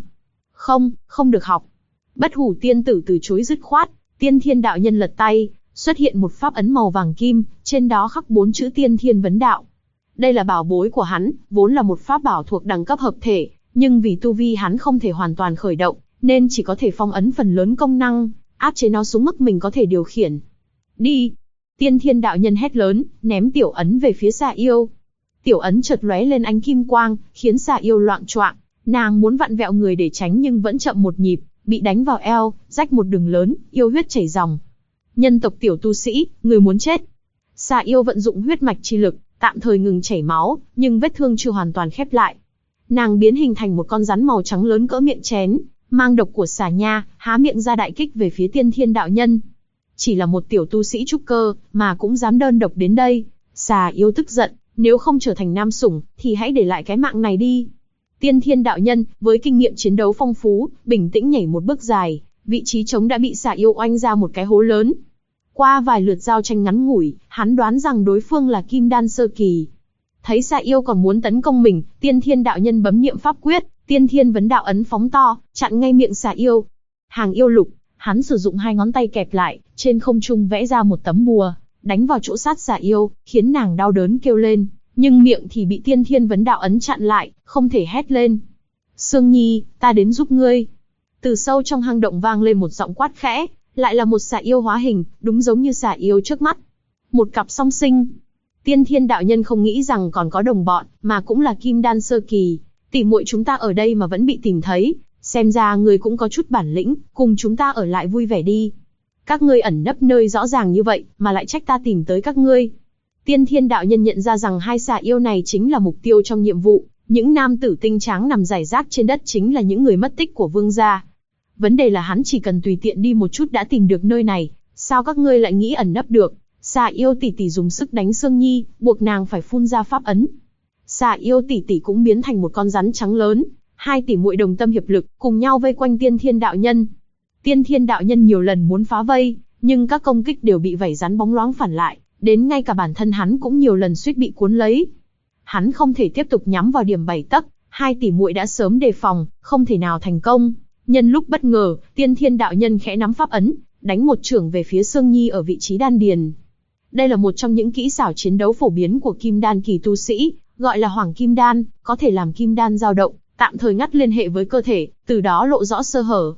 Không được học. Bất Hủ tiên tử từ chối dứt khoát. Tiên Thiên đạo nhân lật tay, xuất hiện một pháp ấn màu vàng kim, trên đó khắc 4 chữ Tiên Thiên vấn đạo. Đây là bảo bối của hắn, vốn là một pháp bảo thuộc đẳng cấp hợp thể, nhưng vì tu vi hắn không thể hoàn toàn khởi động, nên chỉ có thể phong ấn phần lớn công năng, áp chế nó xuống mức mình có thể điều khiển. Đi! Tiên Thiên đạo nhân hét lớn, ném tiểu ấn về phía xà yêu. Tiểu ấn chợt lóe lên ánh kim quang, khiến xà yêu loạng choạng. Nàng muốn vặn vẹo người để tránh nhưng vẫn chậm một nhịp, bị đánh vào eo, rách một đường lớn, yêu huyết chảy ròng. Nhân tộc tiểu tu sĩ, người muốn chết. Xà yêu vận dụng huyết mạch chi lực, tạm thời ngừng chảy máu, nhưng vết thương chưa hoàn toàn khép lại. Nàng biến hình thành một con rắn màu trắng lớn cỡ miệng chén, mang độc của xà nha, há miệng ra đại kích về phía Tiên Thiên đạo nhân. Chỉ là một tiểu tu sĩ trúc cơ, mà cũng dám đơn độc đến đây. Xà yêu tức giận, nếu không trở thành nam sủng, thì hãy để lại cái mạng này đi. Tiên Thiên đạo nhân, với kinh nghiệm chiến đấu phong phú, bình tĩnh nhảy một bước dài, vị trí trống đã bị xà yêu oanh ra một cái hố lớn. Qua vài lượt giao tranh ngắn ngủi, hắn đoán rằng đối phương là kim đan sơ kỳ. Thấy xà yêu còn muốn tấn công mình, Tiên Thiên đạo nhân bấm niệm pháp quyết, Tiên Thiên vấn đạo ấn phóng to, chặn ngay miệng xà yêu. Hàng yêu lục, hắn sử dụng 2 ngón tay kẹp lại, trên không trung vẽ ra một tấm bùa, đánh vào chỗ sát xà yêu, khiến nàng đau đớn kêu lên, nhưng miệng thì bị Tiên Thiên vấn đạo ấn chặn lại, không thể hét lên. Sương Nhi, ta đến giúp ngươi. Từ sâu trong hang động vang lên một giọng quát khẽ, lại là một xà yêu hóa hình, đúng giống như xà yêu trước mắt. Một cặp song sinh. Tiên Thiên đạo nhân không nghĩ rằng còn có đồng bọn, mà cũng là kim đan sơ kỳ. Tỷ muội chúng ta ở đây mà vẫn bị tìm thấy, xem ra người cũng có chút bản lĩnh, cùng chúng ta ở lại vui vẻ đi. Các ngươi ẩn nấp nơi rõ ràng như vậy, mà lại trách ta tìm tới các ngươi. Tiên Thiên đạo nhân nhận ra rằng 2 xà yêu này chính là mục tiêu trong nhiệm vụ, những nam tử tinh tráng nằm rải rác trên đất chính là những người mất tích của vương gia. Vấn đề là hắn chỉ cần tùy tiện đi một chút đã tìm được nơi này, sao các ngươi lại nghĩ ẩn nấp được? Xà yêu tỷ tỷ dùng sức đánh Sương Nhi, buộc nàng phải phun ra pháp ấn. Xà yêu tỷ tỷ cũng biến thành một con rắn trắng lớn, 2 tỷ muội đồng tâm hiệp lực, cùng nhau vây quanh Tiên Thiên đạo nhân. Tiên Thiên đạo nhân nhiều lần muốn phá vây, nhưng các công kích đều bị vảy rắn bóng loáng phản lại, Đến ngay cả bản thân hắn cũng nhiều lần suýt bị cuốn lấy. Hắn không thể tiếp tục nhắm vào điểm 7 tấc, hai tỷ muội đã sớm đề phòng, không thể nào thành công. Nhân lúc bất ngờ, Tiên Thiên đạo nhân khẽ nắm pháp ấn, đánh một chưởng về phía Sương Nhi ở vị trí đan điền. Đây là một trong những kỹ xảo chiến đấu phổ biến của kim đan kỳ tu sĩ, gọi là Hoàng Kim Đan, có thể làm kim đan dao động, tạm thời ngắt liên hệ với cơ thể, từ đó lộ rõ sơ hở.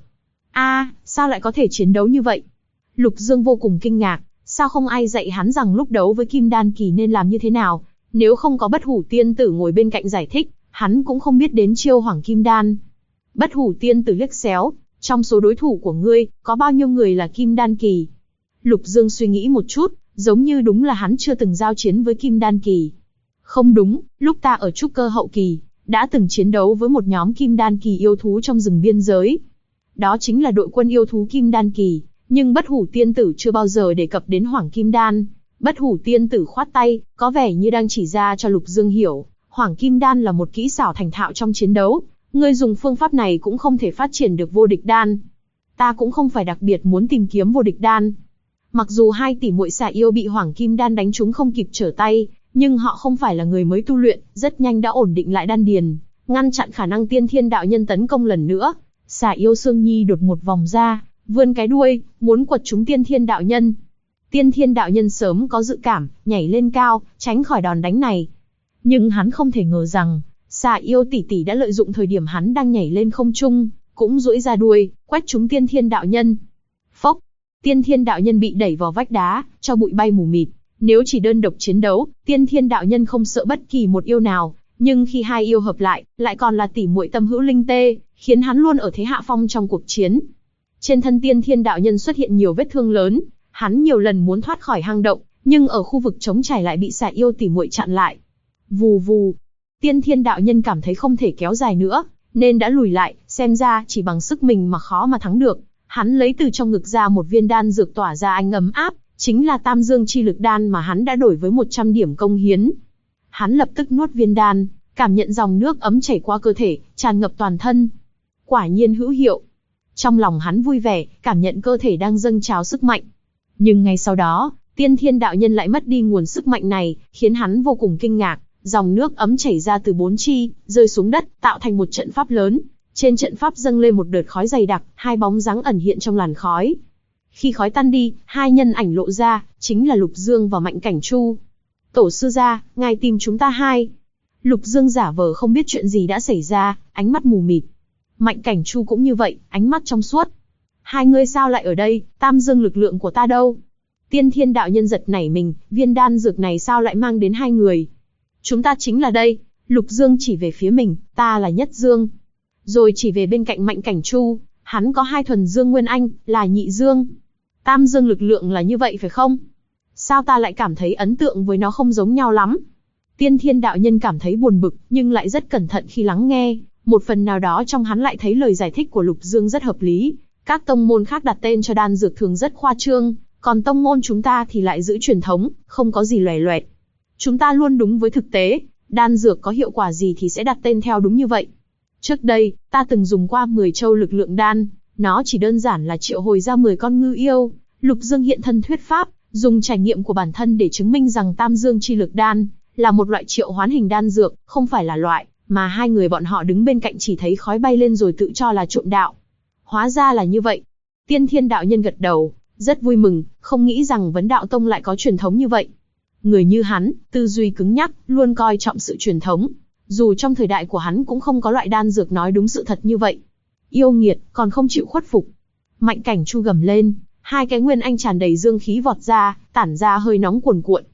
Sao lại có thể chiến đấu như vậy? Lục Dương vô cùng kinh ngạc, sao không ai dạy hắn rằng lúc đấu với kim đan kỳ nên làm như thế nào? Nếu không có Bất Hủ Tiên Tử ngồi bên cạnh giải thích, hắn cũng không biết đến chiêu Hoàng Kim Đan. Bất Hủ Tiên Tử liếc xéo, trong số đối thủ của ngươi, có bao nhiêu người là kim đan kỳ? Lục Dương suy nghĩ một chút, giống như đúng là hắn chưa từng giao chiến với kim đan kỳ. Không đúng, lúc ta ở trúc cơ hậu kỳ, đã từng chiến đấu với một nhóm kim đan kỳ yêu thú trong rừng biên giới. Đó chính là đội quân yêu thú kim đan kỳ, nhưng Bất Hủ Tiên Tử chưa bao giờ đề cập đến Hoàng Kim Đan. Bất Hủ Tiên Tử khoát tay, có vẻ như đang chỉ ra cho Lục Dương hiểu, Hoàng Kim Đan là một kỹ xảo thành thạo trong chiến đấu, ngươi dùng phương pháp này cũng không thể phát triển được vô địch đan. Ta cũng không phải đặc biệt muốn tìm kiếm vô địch đan. Mặc dù hai tỷ muội xà yêu bị Hoàng Kim Đan đánh trúng không kịp trở tay, nhưng họ không phải là người mới tu luyện, rất nhanh đã ổn định lại đan điền, ngăn chặn khả năng Tiên Thiên đạo nhân tấn công lần nữa. Xà yêu Sương Nhi đột một vòng ra, vươn cái đuôi, muốn quật trúng Tiên Thiên đạo nhân. Tiên Thiên đạo nhân sớm có dự cảm, nhảy lên cao, tránh khỏi đòn đánh này. Nhưng hắn không thể ngờ rằng, xà yêu tỷ tỷ đã lợi dụng thời điểm hắn đang nhảy lên không trung, cũng duỗi ra đuôi, quét trúng Tiên Thiên đạo nhân. Phốc! Tiên Thiên đạo nhân bị đẩy vào vách đá, cho bụi bay mù mịt. Nếu chỉ đơn độc chiến đấu, Tiên Thiên đạo nhân không sợ bất kỳ một yêu nào, nhưng khi hai yêu hợp lại còn là tỷ muội tâm hữu linh tê, khiến hắn luôn ở thế hạ phong trong cuộc chiến. Trên thân Tiên Thiên đạo nhân xuất hiện nhiều vết thương lớn, hắn nhiều lần muốn thoát khỏi hang động, nhưng ở khu vực trống trải lại bị xà yêu tỷ muội chặn lại. Vù vù. Tiên Thiên đạo nhân cảm thấy không thể kéo dài nữa, nên đã lùi lại, xem ra chỉ bằng sức mình mà khó mà thắng được. Hắn lấy từ trong ngực ra một viên đan dược tỏa ra ánh ấm áp, chính là Tam Dương Chi Lực Đan mà hắn đã đổi với 100 điểm công hiến. Hắn lập tức nuốt viên đan, cảm nhận dòng nước ấm chảy qua cơ thể, tràn ngập toàn thân. Quả nhiên hữu hiệu. Trong lòng hắn vui vẻ, cảm nhận cơ thể đang dâng trào sức mạnh. Nhưng ngay sau đó, Tiên Thiên đạo nhân lại mất đi nguồn sức mạnh này, khiến hắn vô cùng kinh ngạc. Dòng nước ấm chảy ra từ bốn chi, rơi xuống đất, tạo thành một trận pháp lớn. Trên trận pháp dâng lên một đợt khói dày đặc, hai bóng dáng ẩn hiện trong làn khói. Khi khói tan đi, hai nhân ảnh lộ ra, chính là Lục Dương và Mạnh Cảnh Chu. Tổ sư gia, ngài tìm chúng ta hai. Lục Dương giả vờ không biết chuyện gì đã xảy ra, ánh mắt mù mịt. Mạnh Cảnh Chu cũng như vậy, ánh mắt trong suốt. Hai ngươi sao lại ở đây, Tam Dương lực lượng của ta đâu? Tiên Thiên đạo nhân giật nảy mình, viên đan dược này sao lại mang đến hai người? Chúng ta chính là đây. Lục Dương chỉ về phía mình, ta là Nhất Dương. Rồi chỉ về bên cạnh Mạnh Cảnh Chu, hắn có hai thuần Dương Nguyên Anh, là Nhị Dương. Tam Dương lực lượng là như vậy phải không? Sao ta lại cảm thấy ấn tượng với nó không giống nhau lắm? Tiên Thiên đạo nhân cảm thấy buồn bực, nhưng lại rất cẩn thận khi lắng nghe. Một phần nào đó trong hắn lại thấy lời giải thích của Lục Dương rất hợp lý. Các tông môn khác đặt tên cho đan dược thường rất khoa trương, còn tông môn chúng ta thì lại giữ truyền thống, không có gì loè loẹt. Chúng ta luôn đúng với thực tế, đan dược có hiệu quả gì thì sẽ đặt tên theo đúng như vậy. Trước đây, ta từng dùng qua 10 châu lực lượng đan, nó chỉ đơn giản là triệu hồi ra 10 con ngư yêu. Lục Dương hiện thân thuyết pháp, dùng trải nghiệm của bản thân để chứng minh rằng Tam Dương Chi Lực Đan là một loại triệu hoán hình đan dược, không phải là loại mà hai người bọn họ đứng bên cạnh chỉ thấy khói bay lên rồi tự cho là trộm đạo. Hóa ra là như vậy. Tiên Thiên đạo nhân gật đầu, rất vui mừng, không nghĩ rằng Vấn Đạo Tông lại có truyền thống như vậy. Người như hắn, tư duy cứng nhắc, luôn coi trọng sự truyền thống. Dù trong thời đại của hắn cũng không có loại đan dược nói đúng sự thật như vậy. Yêu nghiệt, còn không chịu khuất phục. Mạnh Cảnh Chu gầm lên, hai cái Nguyên Anh tràn đầy dương khí vọt ra, tản ra hơi nóng cuồn cuộn.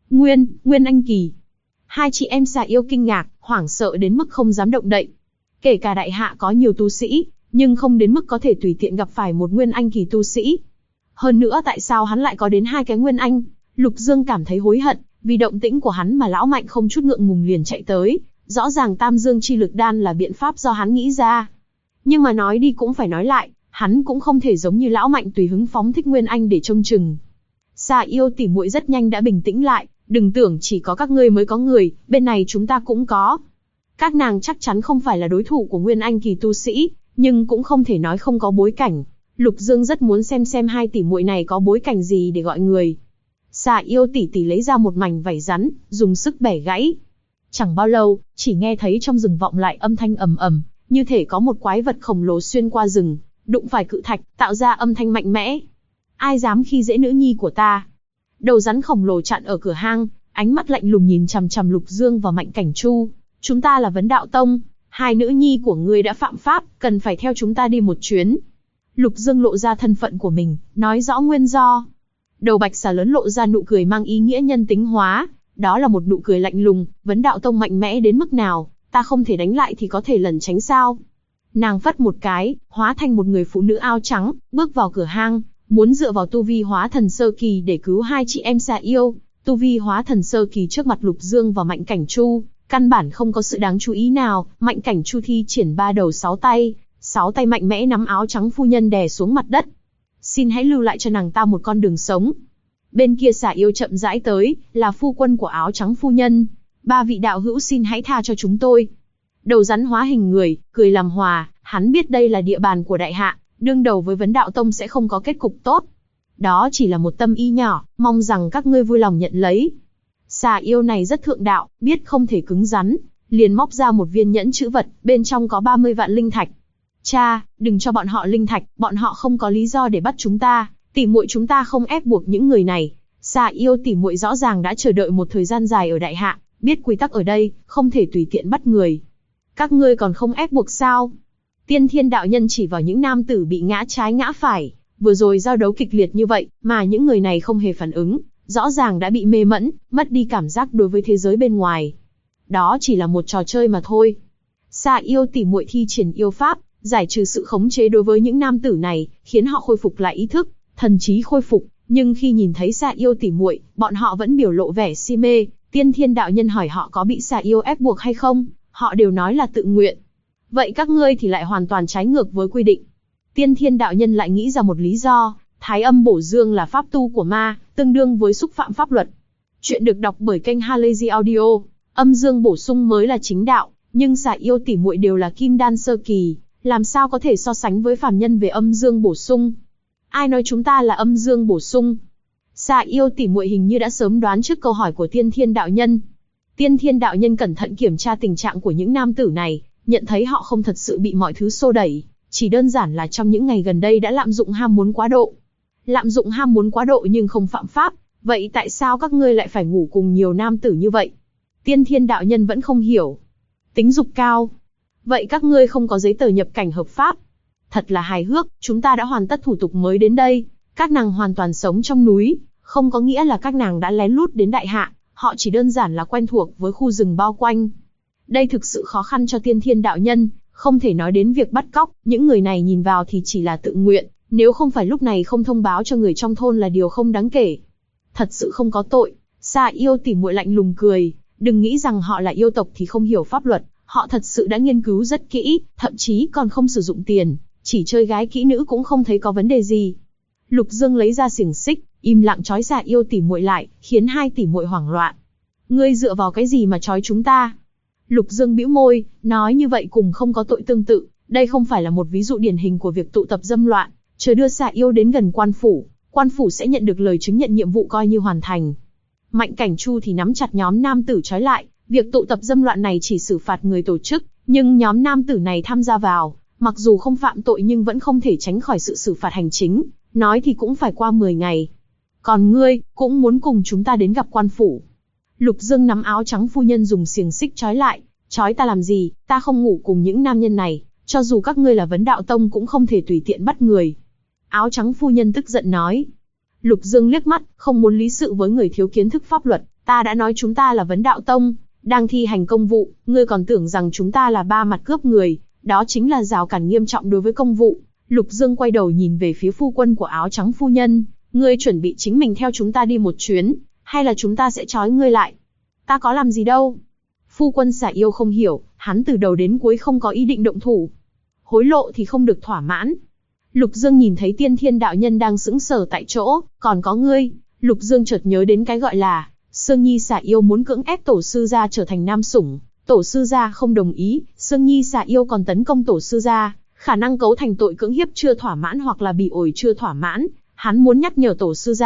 Nguyên Anh kỳ. Hai chị em xà yêu kinh ngạc, hoảng sợ đến mức không dám động đậy. Kể cả đại hạ có nhiều tu sĩ, nhưng không đến mức có thể tùy tiện gặp phải một Nguyên Anh kỳ tu sĩ. Hơn nữa tại sao hắn lại có đến hai cái Nguyên Anh? Lục Dương cảm thấy hối hận, vì động tĩnh của hắn mà lão Mạnh không chút ngượng ngùng liền chạy tới. Rõ ràng Tam Dương Chi Lực Đan là biện pháp do hắn nghĩ ra. Nhưng mà nói đi cũng phải nói lại, hắn cũng không thể giống như lão Mạnh tùy hứng phóng thích Nguyên Anh để trông chừng. Xà yêu tỷ muội rất nhanh đã bình tĩnh lại, đừng tưởng chỉ có các ngươi mới có người, bên này chúng ta cũng có. Các nàng chắc chắn không phải là đối thủ của Nguyên Anh kỳ tu sĩ, nhưng cũng không thể nói không có bối cảnh. Lục Dương rất muốn xem hai tỷ muội này có bối cảnh gì để gọi người. Xà yêu tỷ tỷ lấy ra một mảnh vảy rắn, dùng sức bẻ gãy. Chẳng bao lâu, chỉ nghe thấy trong rừng vọng lại âm thanh ầm ầm, như thể có một quái vật khổng lồ xuyên qua rừng, đụng phải cự thạch, tạo ra âm thanh mạnh mẽ. Ai dám khi dễ nữ nhi của ta? Đầu rắn khổng lồ chặn ở cửa hang, ánh mắt lạnh lùng nhìn chằm chằm Lục Dương và Mạnh Cảnh Chu. Chúng ta là Vấn Đạo Tông, hai nữ nhi của ngươi đã phạm pháp, cần phải theo chúng ta đi một chuyến. Lục Dương lộ ra thân phận của mình, nói rõ nguyên do. Đầu bạch xà lớn lộ ra nụ cười mang ý nghĩa nhân tính hóa, đó là một nụ cười lạnh lùng. Vấn Đạo Tông mạnh mẽ đến mức nào, ta không thể đánh lại thì có thể lẩn tránh sao? Nàng phất một cái, hóa thành một người phụ nữ áo trắng, bước vào cửa hang, muốn dựa vào tu vi hóa thần sơ kỳ để cứu hai chị em xà yêu. Tu vi hóa thần sơ kỳ trước mặt Lục Dương và Mạnh Cảnh Chu, căn bản không có sự đáng chú ý nào. Mạnh Cảnh Chu thi triển 3 đầu 6 tay mạnh mẽ nắm áo trắng phu nhân đè xuống mặt đất. Xin hãy lưu lại cho nàng ta một con đường sống. Bên kia xà yêu chậm rãi tới, là phu quân của áo trắng phu nhân. 3 vị đạo hữu xin hãy tha cho chúng tôi. Đầu rắn hóa hình người, cười làm hòa, hắn biết đây là địa bàn của đại hạ, đương đầu với Vấn Đạo Tông sẽ không có kết cục tốt. Đó chỉ là một tâm ý nhỏ, mong rằng các ngươi vui lòng nhận lấy. Xà yêu này rất thượng đạo, biết không thể cứng rắn, liền móc ra một viên nhẫn chữ vật, bên trong có 30 vạn linh thạch. Cha, đừng cho bọn họ linh thạch, bọn họ không có lý do để bắt chúng ta, tỷ muội chúng ta không ép buộc những người này. Xà yêu tỷ muội rõ ràng đã chờ đợi một thời gian dài ở đại hạ, biết quy tắc ở đây, không thể tùy tiện bắt người. Các ngươi còn không ép buộc sao? Tiên Thiên đạo nhân chỉ vào những nam tử bị ngã trái ngã phải, vừa rồi giao đấu kịch liệt như vậy, mà những người này không hề phản ứng, rõ ràng đã bị mê mẫn, mất đi cảm giác đối với thế giới bên ngoài. Đó chỉ là một trò chơi mà thôi. Xà yêu tỷ muội thi triển yêu pháp, giải trừ sự khống chế đối với những nam tử này, khiến họ khôi phục lại ý thức, thần trí khôi phục, nhưng khi nhìn thấy xà yêu tỷ muội, bọn họ vẫn biểu lộ vẻ si mê. Tiên Thiên đạo nhân hỏi họ có bị xà yêu ép buộc hay không, họ đều nói là tự nguyện. Vậy các ngươi thì lại hoàn toàn trái ngược với quy định. Tiên Thiên đạo nhân lại nghĩ ra một lý do, Thái Âm Bổ Dương là pháp tu của ma, tương đương với xúc phạm pháp luật. Chuyện được đọc bởi kênh Halazy Audio. Âm dương bổ sung mới là chính đạo, nhưng xà yêu tỷ muội đều là kim đan sơ kỳ, làm sao có thể so sánh với phàm nhân về âm dương bổ sung? Ai nói chúng ta là âm dương bổ sung? Xà yêu tỷ muội hình như đã sớm đoán trước câu hỏi của Tiên Thiên đạo nhân. Tiên Thiên đạo nhân cẩn thận kiểm tra tình trạng của những nam tử này, nhận thấy họ không thật sự bị mọi thứ xô đẩy, chỉ đơn giản là trong những ngày gần đây đã lạm dụng ham muốn quá độ. Lạm dụng ham muốn quá độ nhưng không phạm pháp, vậy tại sao các ngươi lại phải ngủ cùng nhiều nam tử như vậy? Tiên Thiên đạo nhân vẫn không hiểu. Tính dục cao. Vậy các ngươi không có giấy tờ nhập cảnh hợp pháp? Thật là hài hước, chúng ta đã hoàn tất thủ tục mới đến đây. Các nàng hoàn toàn sống trong núi, không có nghĩa là các nàng đã lén lút đến đại hạ, họ chỉ đơn giản là quen thuộc với khu rừng bao quanh. Đây thực sự khó khăn cho Tiên Thiên đạo nhân, không thể nói đến việc bắt cóc, những người này nhìn vào thì chỉ là tự nguyện, nếu không phải lúc này không thông báo cho người trong thôn là điều không đáng kể. Thật sự không có tội. Xà yêu tỷ muội lạnh lùng cười, đừng nghĩ rằng họ là yêu tộc thì không hiểu pháp luật, họ thật sự đã nghiên cứu rất kỹ, thậm chí còn không sử dụng tiền, chỉ chơi gái kỹ nữ cũng không thấy có vấn đề gì. Lục Dương lấy ra xiềng xích, im lặng trói xà yêu tỷ muội lại, khiến hai tỷ muội hoảng loạn. Ngươi dựa vào cái gì mà trói chúng ta? Lục Dương bĩu môi, nói như vậy cùng không có tội tương tự, đây không phải là một ví dụ điển hình của việc tụ tập dâm loạn, chờ đưa xà yêu đến gần quan phủ sẽ nhận được lời chứng nhận nhiệm vụ coi như hoàn thành. Mạnh Cảnh Chu thì nắm chặt nhóm nam tử trói lại, việc tụ tập dâm loạn này chỉ xử phạt người tổ chức, nhưng nhóm nam tử này tham gia vào, mặc dù không phạm tội nhưng vẫn không thể tránh khỏi sự xử phạt hành chính, nói thì cũng phải qua 10 ngày. Còn ngươi, cũng muốn cùng chúng ta đến gặp quan phủ. Lục Dương nắm áo trắng phu nhân dùng xiềng xích trói lại, trói ta làm gì, ta không ngủ cùng những nam nhân này, cho dù các ngươi là Vấn Đạo Tông cũng không thể tùy tiện bắt người. Áo trắng phu nhân tức giận nói. Lục Dương liếc mắt, không muốn lý sự với người thiếu kiến thức pháp luật, ta đã nói chúng ta là Vấn Đạo Tông, đang thi hành công vụ, ngươi còn tưởng rằng chúng ta là ba mặt cướp người, đó chính là rào cản nghiêm trọng đối với công vụ. Lục Dương quay đầu nhìn về phía phu quân của áo trắng phu nhân, ngươi chuẩn bị chính mình theo chúng ta đi một chuyến, hay là chúng ta sẽ trói ngươi lại? Ta có làm gì đâu. Phu quân xà yêu không hiểu, hắn từ đầu đến cuối không có ý định động thủ. Hối lộ thì không được thỏa mãn. Lục Dương nhìn thấy Tiên Thiên đạo nhân đang sững sờ tại chỗ, còn có ngươi. Lục Dương chợt nhớ đến cái gọi là Sương Nhi xà yêu muốn cưỡng ép tổ sư gia trở thành nam sủng, tổ sư gia không đồng ý, Sương Nhi xà yêu còn tấn công tổ sư gia, khả năng cấu thành tội cưỡng hiếp chưa thỏa mãn hoặc là bị ổi chưa thỏa mãn. Hắn muốn nhắc nhở tổ sư gia,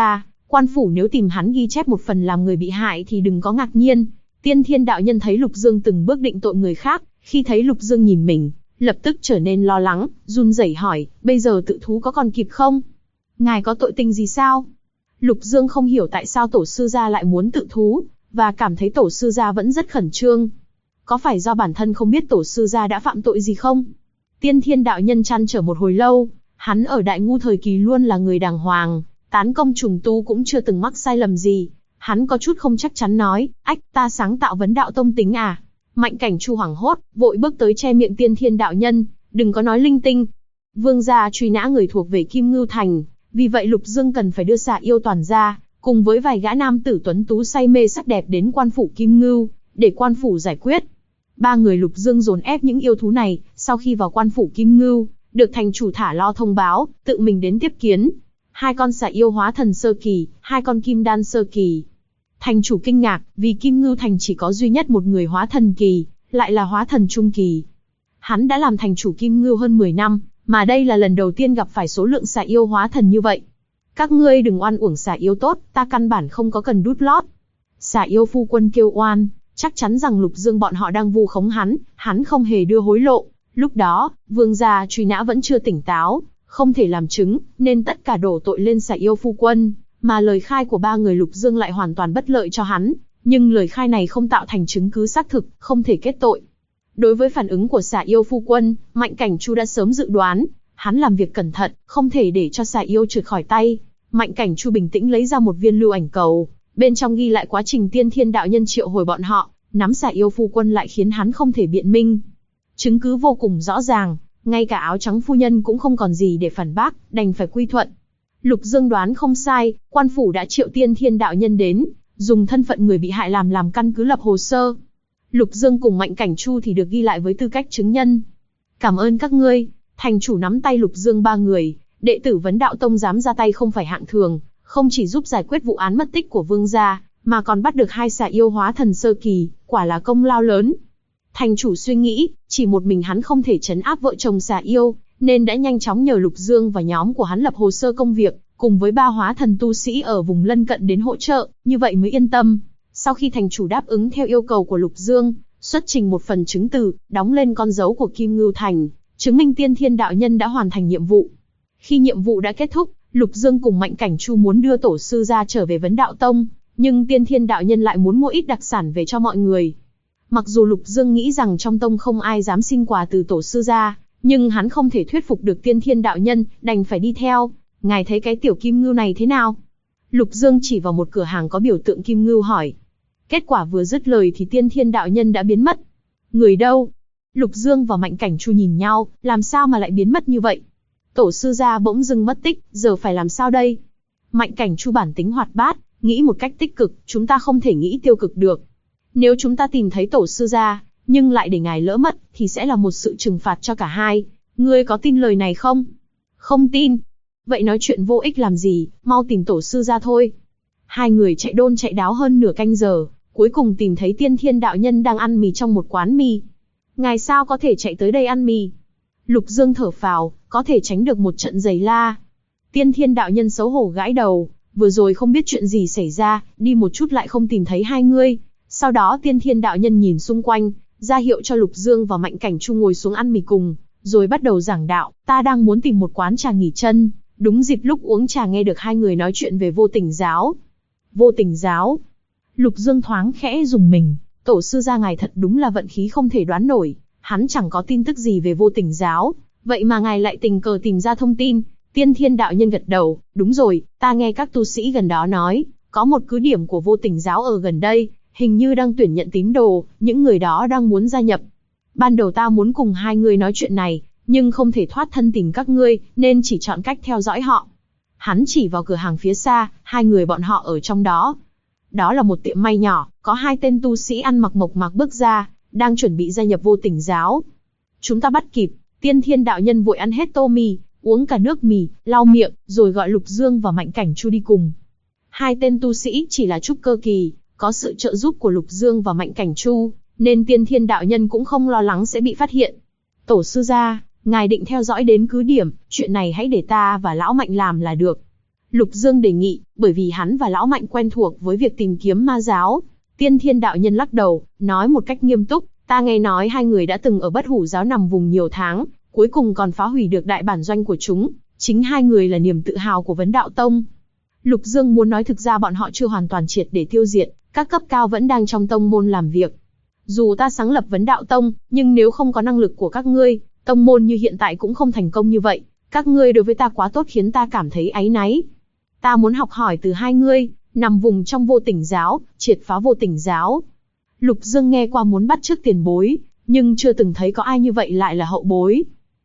Quan phủ nếu tìm hắn ghi chép một phần làm người bị hại thì đừng có ngạc nhiên. Tiên Thiên đạo nhân thấy Lục Dương từng bước định tội người khác, khi thấy Lục Dương nhìn mình, lập tức trở nên lo lắng, run rẩy hỏi, bây giờ tự thú có còn kịp không? Ngài có tội tình gì sao? Lục Dương không hiểu tại sao tổ sư gia lại muốn tự thú, và cảm thấy tổ sư gia vẫn rất khẩn trương. Có phải do bản thân không biết tổ sư gia đã phạm tội gì không? Tiên Thiên đạo nhân trăn trở một hồi lâu, hắn ở Đại Ngu thời kỳ luôn là người đàng hoàng, tán công trùng tu cũng chưa từng mắc sai lầm gì. Hắn có chút không chắc chắn nói, ách, ta sáng tạo vấn đạo tông tính à? Mạnh Cảnh Chu hoảng hốt, vội bước tới che miệng Tiên Thiên đạo nhân, đừng có nói linh tinh. Vương gia truy nã người thuộc về Kim Ngưu Thành, vì vậy Lục Dương cần phải đưa Xà Yêu Toàn ra, cùng với vài gã nam tử tuấn tú say mê sắc đẹp đến quan phủ Kim Ngưu, để quan phủ giải quyết. Ba người Lục Dương dồn ép những yêu thú này, sau khi vào quan phủ Kim Ngưu, được thành chủ thả lo thông báo, tự mình đến tiếp kiến. 2 con xà yêu hóa thần sơ kỳ, 2 con kim đan sơ kỳ. Thành chủ kinh ngạc, vì Kim Ngưu Thành chỉ có duy nhất một người hóa thần kỳ, lại là hóa thần trung kỳ. Hắn đã làm thành chủ Kim Ngưu hơn 10 năm, mà đây là lần đầu tiên gặp phải số lượng xà yêu hóa thần như vậy. Các ngươi đừng oan uổng xà yêu tốt, ta căn bản không có cần đút lót. Xà yêu phu quân kêu oan, chắc chắn rằng Lục Dương bọn họ đang vu khống hắn không hề đưa hối lộ. Lúc đó, vương gia truy nã vẫn chưa tỉnh táo, không thể làm chứng, nên tất cả đổ tội lên xà yêu phu quân, mà lời khai của 3 người Lục Dương lại hoàn toàn bất lợi cho hắn, nhưng lời khai này không tạo thành chứng cứ xác thực, không thể kết tội. Đối với phản ứng của xà yêu phu quân, Mạnh Cảnh Chu đã sớm dự đoán, hắn làm việc cẩn thận, không thể để cho xà yêu trượt khỏi tay. Mạnh Cảnh Chu bình tĩnh lấy ra một viên lưu ảnh cầu, bên trong ghi lại quá trình Tiên Thiên đạo nhân triệu hồi bọn họ, nắm xà yêu phu quân lại khiến hắn không thể biện minh. Chứng cứ vô cùng rõ ràng, ngay cả áo trắng phu nhân cũng không còn gì để phản bác, đành phải quy thuận. Lục Dương đoán không sai, quan phủ đã triệu Tiên Thiên đạo nhân đến, dùng thân phận người bị hại làm căn cứ lập hồ sơ. Lục Dương cùng Mạnh Cảnh Chu thì được ghi lại với tư cách chứng nhân. Cảm ơn các ngươi. Thành chủ nắm tay Lục Dương 3 người, đệ tử Vấn Đạo Tông dám ra tay không phải hạng thường, không chỉ giúp giải quyết vụ án mất tích của vương gia, mà còn bắt được 2 xà yêu hóa thần sơ kỳ, quả là công lao lớn. Thành chủ suy nghĩ, chỉ một mình hắn không thể trấn áp vợ chồng xà yêu, nên đã nhanh chóng nhờ Lục Dương và nhóm của hắn lập hồ sơ công việc, cùng với 3 hóa thần tu sĩ ở vùng lân cận đến hỗ trợ, như vậy mới yên tâm. Sau khi thành chủ đáp ứng theo yêu cầu của Lục Dương, xuất trình một phần chứng từ, đóng lên con dấu của Kim Ngưu Thành, chứng minh Tiên Thiên đạo nhân đã hoàn thành nhiệm vụ. Khi nhiệm vụ đã kết thúc, Lục Dương cùng Mạnh Cảnh Chu muốn đưa tổ sư ra trở về Vấn Đạo Tông, nhưng Tiên Thiên đạo nhân lại muốn mua ít đặc sản về cho mọi người. Mặc dù Lục Dương nghĩ rằng trong tông không ai dám xin quà từ tổ sư ra, nhưng hắn không thể thuyết phục được Tiên Thiên đạo nhân, đành phải đi theo. Ngài thấy cái tiểu kim ngưu này thế nào? Lục Dương chỉ vào một cửa hàng có biểu tượng kim ngưu hỏi. Kết quả vừa dứt lời thì Tiên Thiên đạo nhân đã biến mất. Người đâu? Lục Dương và Mạnh Cảnh Chu nhìn nhau, làm sao mà lại biến mất như vậy? Tổ sư gia bỗng dưng mất tích, giờ phải làm sao đây? Mạnh Cảnh Chu bản tính hoạt bát, nghĩ một cách tích cực, chúng ta không thể nghĩ tiêu cực được. Nếu chúng ta tìm thấy tổ sư gia, nhưng lại để ngài lỡ mất, thì sẽ là một sự trừng phạt cho cả hai. Ngươi có tin lời này không? Không tin. Vậy nói chuyện vô ích làm gì, mau tìm tổ sư gia thôi. 2 người chạy đôn chạy đáo hơn nửa canh giờ, cuối cùng tìm thấy Tiên Thiên đạo nhân đang ăn mì trong một quán mì. Ngài sao có thể chạy tới đây ăn mì? Lục Dương thở phào, có thể tránh được một trận giày la. Tiên Thiên đạo nhân xấu hổ gãi đầu, vừa rồi không biết chuyện gì xảy ra, đi một chút lại không tìm thấy hai ngươi. Sau đó Tiên Thiên đạo nhân nhìn xung quanh, ra hiệu cho Lục Dương và Mạnh Cảnh Chu ngồi xuống ăn mì cùng, rồi bắt đầu giảng đạo. Ta đang muốn tìm một quán trà nghỉ chân, đúng dịp lúc uống trà nghe được 2 người nói chuyện về Vô Tình giáo. Vô Tình giáo? Lục Dương thoáng khẽ dùng mình, tổ sư gia ngài thật đúng là vận khí không thể đoán nổi, hắn chẳng có tin tức gì về Vô Tình giáo, vậy mà ngài lại tình cờ tìm ra thông tin. Tiên Thiên đạo nhân gật đầu, đúng rồi, ta nghe các tu sĩ gần đó nói, có một cứ điểm của Vô Tình giáo ở gần đây, hình như đang tuyển nhận tín đồ, những người đó đang muốn gia nhập. Ban đầu ta muốn cùng 2 người nói chuyện này, nhưng không thể thoát thân tìm các ngươi, nên chỉ chọn cách theo dõi họ. Hắn chỉ vào cửa hàng phía xa, 2 người bọn họ ở trong đó. Đó là một tiệm may nhỏ, có 2 tên tu sĩ ăn mặc mộc mạc bước ra, đang chuẩn bị gia nhập Vô Tình giáo. Chúng ta bắt kịp. Tiên Thiên đạo nhân vội ăn hết tô mì, uống cả nước mì, lau miệng, rồi gọi Lục Dương và Mạnh Cảnh Chu đi cùng. 2 tên tu sĩ chỉ là trúc cơ kỳ, có sự trợ giúp của Lục Dương và Mạnh Cảnh Chu, nên Tiên Thiên đạo nhân cũng không lo lắng sẽ bị phát hiện. Tổ sư gia, ngài định theo dõi đến cứ điểm, chuyện này hãy để ta và lão Mạnh làm là được. Lục Dương đề nghị, bởi vì hắn và lão Mạnh quen thuộc với việc tìm kiếm ma giáo. Tiên Thiên đạo nhân lắc đầu, nói một cách nghiêm túc, ta nghe nói hai người đã từng ở Bất Hủ giáo nằm vùng nhiều tháng, cuối cùng còn phá hủy được đại bản doanh của chúng. Chính hai người là niềm tự hào của Vấn Đạo Tông. Lục Dương muốn nói thực ra bọn họ chưa hoàn toàn triệt để tiêu diệt, các cấp cao vẫn đang trong tông môn làm việc. Dù ta sáng lập Vấn Đạo Tông, nhưng nếu không có năng lực của các ngươi, tông môn như hiện tại cũng không thành công như vậy. Các ngươi đối với ta quá tốt khiến ta cảm thấy áy náy. Ta muốn học hỏi từ hai ngươi, nằm vùng trong Vô Tình giáo, triệt phá Vô Tình giáo. Lục Dương nghe qua muốn bắt chước tiền bối, nhưng chưa từng thấy có ai như vậy lại là hậu bối.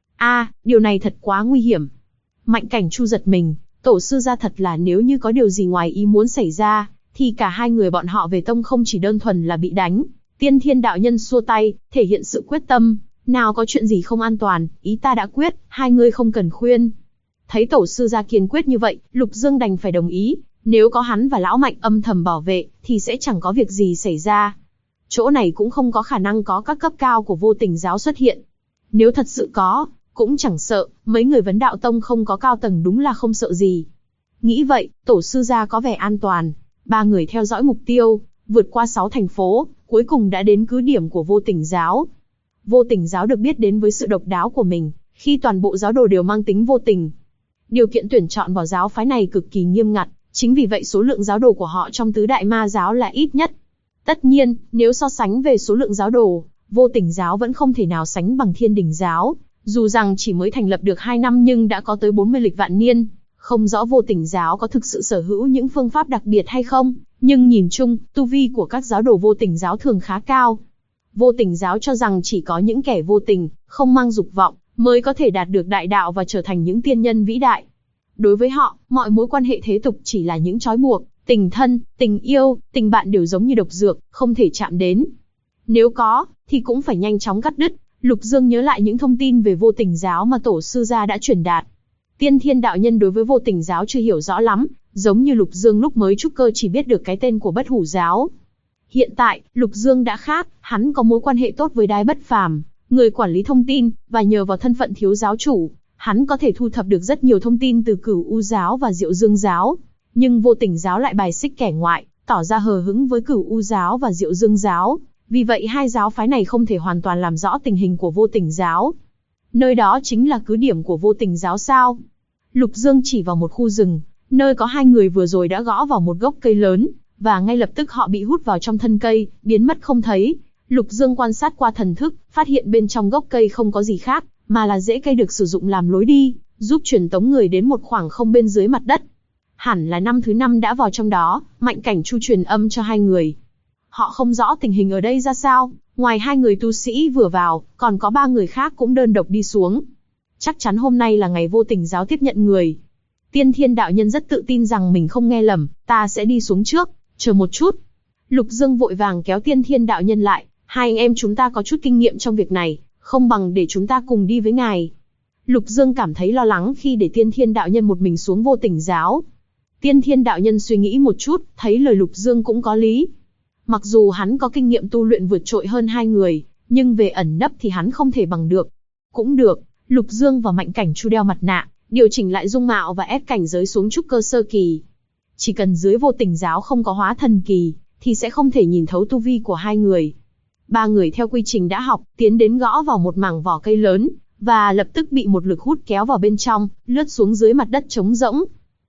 Điều này thật quá nguy hiểm. Mạnh Cảnh Chu giật mình, tổ sư gia thật là nếu như có điều gì ngoài ý muốn xảy ra, thì cả hai người bọn họ về tông không chỉ đơn thuần là bị đánh. Tiên Thiên đạo nhân xua tay, thể hiện sự quyết tâm, nào có chuyện gì không an toàn, ý ta đã quyết, hai người không cần khuyên. Thấy tổ sư gia kiên quyết như vậy, Lục Dương đành phải đồng ý, nếu có hắn và lão Mạnh âm thầm bảo vệ, thì sẽ chẳng có việc gì xảy ra. Chỗ này cũng không có khả năng có các cấp cao của Vô Tình giáo xuất hiện. Nếu thật sự có, cũng chẳng sợ, mấy người Vấn Đạo Tông không có cao tầng đúng là không sợ gì. Nghĩ vậy, tổ sư gia có vẻ an toàn. Ba người theo dõi mục tiêu, vượt qua 6 thành phố, cuối cùng đã đến cứ điểm của Vô Tình giáo. Vô Tình giáo được biết đến với sự độc đáo của mình, khi toàn bộ giáo đồ đều mang tính vô tình. Điều kiện tuyển chọn vào giáo phái này cực kỳ nghiêm ngặt, chính vì vậy số lượng giáo đồ của họ trong tứ đại ma giáo là ít nhất. Tất nhiên, nếu so sánh về số lượng giáo đồ, Vô Tình giáo vẫn không thể nào sánh bằng Thiên Đình giáo, dù rằng chỉ mới thành lập được 2 năm nhưng đã có tới 40 lịch vạn niên. Không rõ Vô Tình giáo có thực sự sở hữu những phương pháp đặc biệt hay không, nhưng nhìn chung, tu vi của các giáo đồ Vô Tình giáo thường khá cao. Vô Tình giáo cho rằng chỉ có những kẻ vô tình, không mang dục vọng, mới có thể đạt được đại đạo và trở thành những tiên nhân vĩ đại. Đối với họ, mọi mối quan hệ thế tục chỉ là những trói buộc, tình thân, tình yêu, tình bạn đều giống như độc dược, không thể chạm đến. Nếu có, thì cũng phải nhanh chóng cắt đứt. Lục Dương nhớ lại những thông tin về Vô Tình giáo mà tổ sư gia đã truyền đạt. Tiên Thiên đạo nhân đối với Vô Tình giáo chưa hiểu rõ lắm, giống như Lục Dương lúc mới trúc cơ chỉ biết được cái tên của Bất Hủ giáo. Hiện tại, Lục Dương đã khác, hắn có mối quan hệ tốt với Đái Bất Phàm, người quản lý thông tin, và nhờ vào thân phận thiếu giáo chủ, hắn có thể thu thập được rất nhiều thông tin từ Cửu U giáo và Diệu Dương giáo. Nhưng Vô Tình giáo lại bài xích kẻ ngoại, tỏ ra hờ hững với Cửu U giáo và Diệu Dương giáo. Vì vậy hai giáo phái này không thể hoàn toàn làm rõ tình hình của Vô Tình giáo. Nơi đó chính là cứ điểm của Vô Tình giáo sao? Lục Dương chỉ vào một khu rừng, nơi có hai người vừa rồi đã gõ vào một gốc cây lớn, và ngay lập tức họ bị hút vào trong thân cây, biến mất không thấy. Lục Dương quan sát qua thần thức, phát hiện bên trong gốc cây không có gì khác, mà là rễ cây được sử dụng làm lối đi, giúp truyền tống người đến một khoảng không bên dưới mặt đất. Hẳn là năm thứ 5 đã vào trong đó, Mạnh Cảnh Chu truyền âm cho hai người. Họ không rõ tình hình ở đây ra sao, ngoài hai người tu sĩ vừa vào, còn có 3 người khác cũng đơn độc đi xuống. Chắc chắn hôm nay là ngày Vô Tình giáo tiếp nhận người. Tiên Thiên đạo nhân rất tự tin rằng mình không nghe lầm, ta sẽ đi xuống trước, chờ một chút. Lục Dương vội vàng kéo Tiên Thiên đạo nhân lại, hai anh em chúng ta có chút kinh nghiệm trong việc này, không bằng để chúng ta cùng đi với ngài. Lục Dương cảm thấy lo lắng khi để Tiên Thiên đạo nhân một mình xuống Vô Tình giáo. Tiên Thiên đạo nhân suy nghĩ một chút, thấy lời Lục Dương cũng có lý. Mặc dù hắn có kinh nghiệm tu luyện vượt trội hơn hai người, nhưng về ẩn nấp thì hắn không thể bằng được. Cũng được, Lục Dương và Mạnh Cảnh Chu đeo mặt nạ, điều chỉnh lại dung mạo và ép cảnh giới xuống trúc cơ sơ kỳ. Chỉ cần dưới Vô Tình giáo không có hóa thần kỳ, thì sẽ không thể nhìn thấu tu vi của hai người. 3 người theo quy trình đã học, tiến đến gõ vào một mảng vỏ cây lớn, và lập tức bị một lực hút kéo vào bên trong, lướt xuống dưới mặt đất trống rỗng.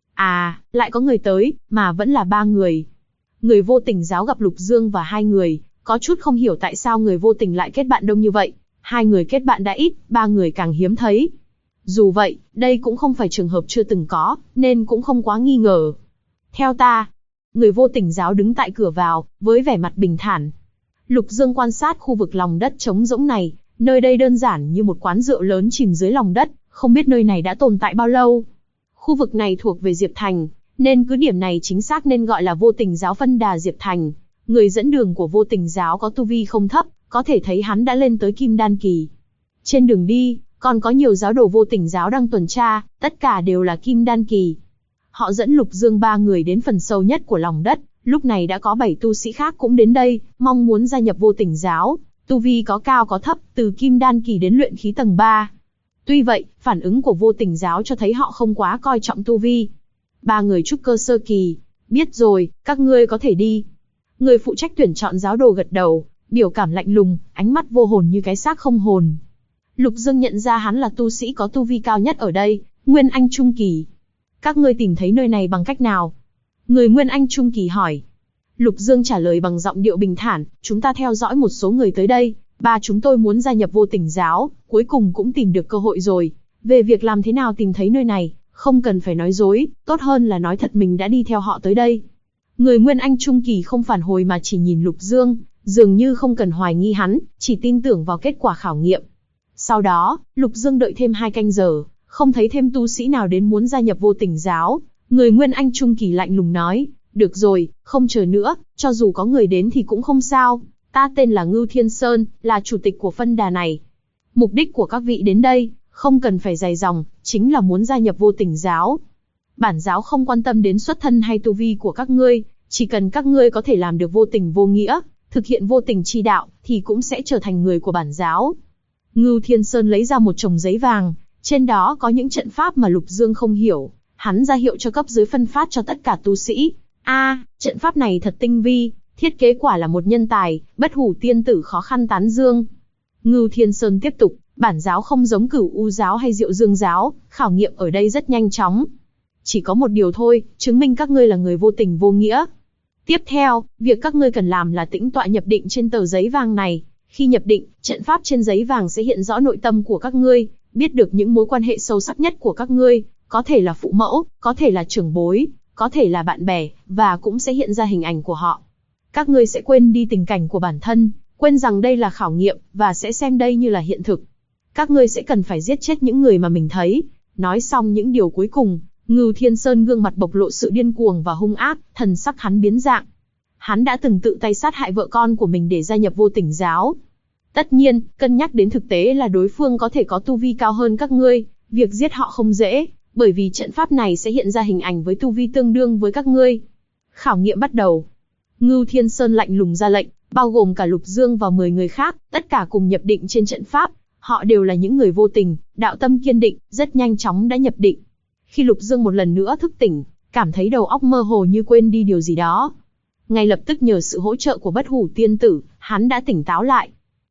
Lại có người tới, mà vẫn là 3 người. Người Vô Tình giáo gặp Lục Dương và hai người, có chút không hiểu tại sao người vô tình lại kết bạn đông như vậy. 2 người kết bạn đã ít, 3 người càng hiếm thấy. Dù vậy, đây cũng không phải trường hợp chưa từng có, nên cũng không quá nghi ngờ. Theo ta, người Vô Tình giáo đứng tại cửa vào, với vẻ mặt bình thản. Lục Dương quan sát khu vực lòng đất trống rỗng này, nơi đây đơn giản như một quán rượu lớn chìm dưới lòng đất, không biết nơi này đã tồn tại bao lâu. Khu vực này thuộc về Diệp Thành, nên cứ điểm này chính xác nên gọi là Vô Tình giáo phân đà Diệp Thành. Người dẫn đường của Vô Tình giáo có tu vi không thấp, có thể thấy hắn đã lên tới Kim Đan kỳ. Trên đường đi, còn có nhiều giáo đồ Vô Tình giáo đang tuần tra, tất cả đều là Kim Đan kỳ. Họ dẫn Lục Dương 3 người đến phần sâu nhất của lòng đất, lúc này đã có 7 tu sĩ khác cũng đến đây, mong muốn gia nhập Vô Tình giáo. Tu vi có cao có thấp, từ Kim Đan kỳ đến luyện khí tầng 3. Tuy vậy, phản ứng của Vô Tình giáo cho thấy họ không quá coi trọng tu vi. 3 người trúc cơ sơ kỳ. Biết rồi, các ngươi có thể đi. Người phụ trách tuyển chọn giáo đồ gật đầu, biểu cảm lạnh lùng, ánh mắt vô hồn như cái xác không hồn. Lục Dương nhận ra hắn là tu sĩ có tu vi cao nhất ở đây, Nguyên Anh Trung Kỳ. Các ngươi tìm thấy nơi này bằng cách nào? Người Nguyên Anh Trung Kỳ hỏi. Lục Dương trả lời bằng giọng điệu bình thản, chúng ta theo dõi một số người tới đây, chúng tôi muốn gia nhập Vô Tình giáo, cuối cùng cũng tìm được cơ hội rồi. Về việc làm thế nào tìm thấy nơi này, không cần phải nói dối, tốt hơn là nói thật mình đã đi theo họ tới đây. Người Nguyên Anh Trung Kỳ không phản hồi mà chỉ nhìn Lục Dương, dường như không cần hoài nghi hắn, chỉ tin tưởng vào kết quả khảo nghiệm. Sau đó, Lục Dương đợi thêm 2 canh giờ, không thấy thêm tu sĩ nào đến muốn gia nhập Vô Tình giáo. Người Nguyên Anh Trung Kỳ lạnh lùng nói, được rồi, không chờ nữa, cho dù có người đến thì cũng không sao. Ta tên là Ngưu Thiên Sơn, là chủ tịch của phân đà này. Mục đích của các vị đến đây, không cần phải dài dòng, chính là muốn gia nhập Vô Tình giáo. Bản giáo không quan tâm đến xuất thân hay tu vi của các ngươi, chỉ cần các ngươi có thể làm được vô tình vô nghĩa, thực hiện vô tình chi đạo, thì cũng sẽ trở thành người của bản giáo. Ngưu Thiên Sơn lấy ra một chồng giấy vàng, trên đó có những trận pháp mà Lục Dương không hiểu, hắn ra hiệu cho cấp dưới phân phát cho tất cả tu sĩ. Trận pháp này thật tinh vi, thiết kế quả là một nhân tài, Bất Hủ tiên tử khó khăn tán dương. Ngưu Thiên Sơn tiếp tục, bản giáo không giống Cửu U giáo hay Diệu Dương giáo, khảo nghiệm ở đây rất nhanh chóng. Chỉ có một điều thôi, chứng minh các ngươi là người vô tình vô nghĩa. Tiếp theo, việc các ngươi cần làm là tĩnh tọa nhập định trên tờ giấy vàng này. Khi nhập định, trận pháp trên giấy vàng sẽ hiện rõ nội tâm của các ngươi, biết được những mối quan hệ sâu sắc nhất của các ngươi, có thể là phụ mẫu, có thể là trưởng bối, có thể là bạn bè, và cũng sẽ hiện ra hình ảnh của họ. Các ngươi sẽ quên đi tình cảnh của bản thân, quên rằng đây là khảo nghiệm, và sẽ xem đây như là hiện thực. Các ngươi sẽ cần phải giết chết những người mà mình thấy. Nói xong những điều cuối cùng, Ngưu Thiên Sơn gương mặt bộc lộ sự điên cuồng và hung ác, thần sắc hắn biến dạng. Hắn đã từng tự tay sát hại vợ con của mình để gia nhập Vô Tình giáo. Tất nhiên, cân nhắc đến thực tế là đối phương có thể có tu vi cao hơn các ngươi, việc giết họ không dễ, bởi vì trận pháp này sẽ hiện ra hình ảnh với tu vi tương đương với các ngươi. Khảo nghiệm bắt đầu. Ngưu Thiên Sơn lạnh lùng ra lệnh, bao gồm cả Lục Dương và 10 người khác, tất cả cùng nhập định trên trận pháp. Họ đều là những người vô tình, đạo tâm kiên định, rất nhanh chóng đã nhập định. Khi Lục Dương một lần nữa thức tỉnh, cảm thấy đầu óc mơ hồ như quên đi điều gì đó. Ngay lập tức nhờ sự hỗ trợ của Bất Hủ tiên tử, hắn đã tỉnh táo lại.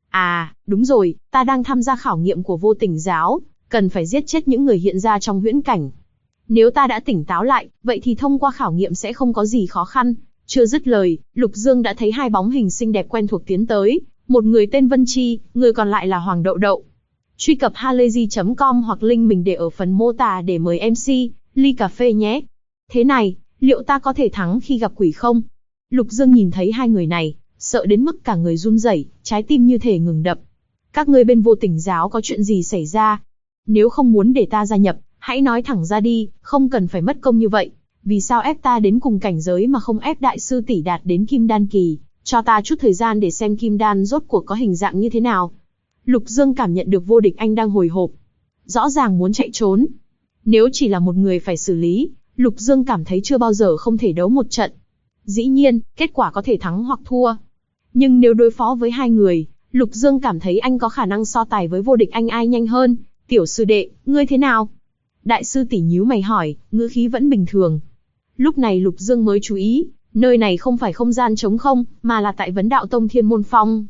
Đúng rồi, ta đang tham gia khảo nghiệm của Vô Tình giáo, cần phải giết chết những người hiện ra trong huyễn cảnh. Nếu ta đã tỉnh táo lại, vậy thì thông qua khảo nghiệm sẽ không có gì khó khăn. Chưa dứt lời, Lục Dương đã thấy 2 bóng hình xinh đẹp quen thuộc tiến tới. Một người tên Vân Chi, người còn lại là Hoàng Đậu Đậu. Truy cập halayzi.com hoặc link mình để ở phần mô tả để mời MC, ly cà phê nhé. Thế này, liệu ta có thể thắng khi gặp quỷ không? Lục Dương nhìn thấy 2 người này, sợ đến mức cả người run rẩy, trái tim như thể ngừng đập. Các ngươi bên Vô Tình giáo có chuyện gì xảy ra? Nếu không muốn để ta gia nhập, hãy nói thẳng ra đi, không cần phải mất công như vậy. Vì sao ép ta đến cùng cảnh giới mà không ép đại sư tỷ đạt đến Kim Đan kỳ? Cho ta chút thời gian để xem Kim Đan rốt cuộc có hình dạng như thế nào. Lục Dương cảm nhận được Vô Địch Anh đang hồi hộp, rõ ràng muốn chạy trốn. Nếu chỉ là một người phải xử lý, Lục Dương cảm thấy chưa bao giờ không thể đấu một trận. Dĩ nhiên, kết quả có thể thắng hoặc thua. Nhưng nếu đối phó với 2 người, Lục Dương cảm thấy anh có khả năng so tài với Vô Địch Anh ai nhanh hơn. Tiểu sư đệ, ngươi thế nào? Đại sư tỷ nhíu mày hỏi, ngữ khí vẫn bình thường. Lúc này Lục Dương mới chú ý, nơi này không phải không gian trống không, mà là tại Vấn Đạo Tông Thiên Môn Phong.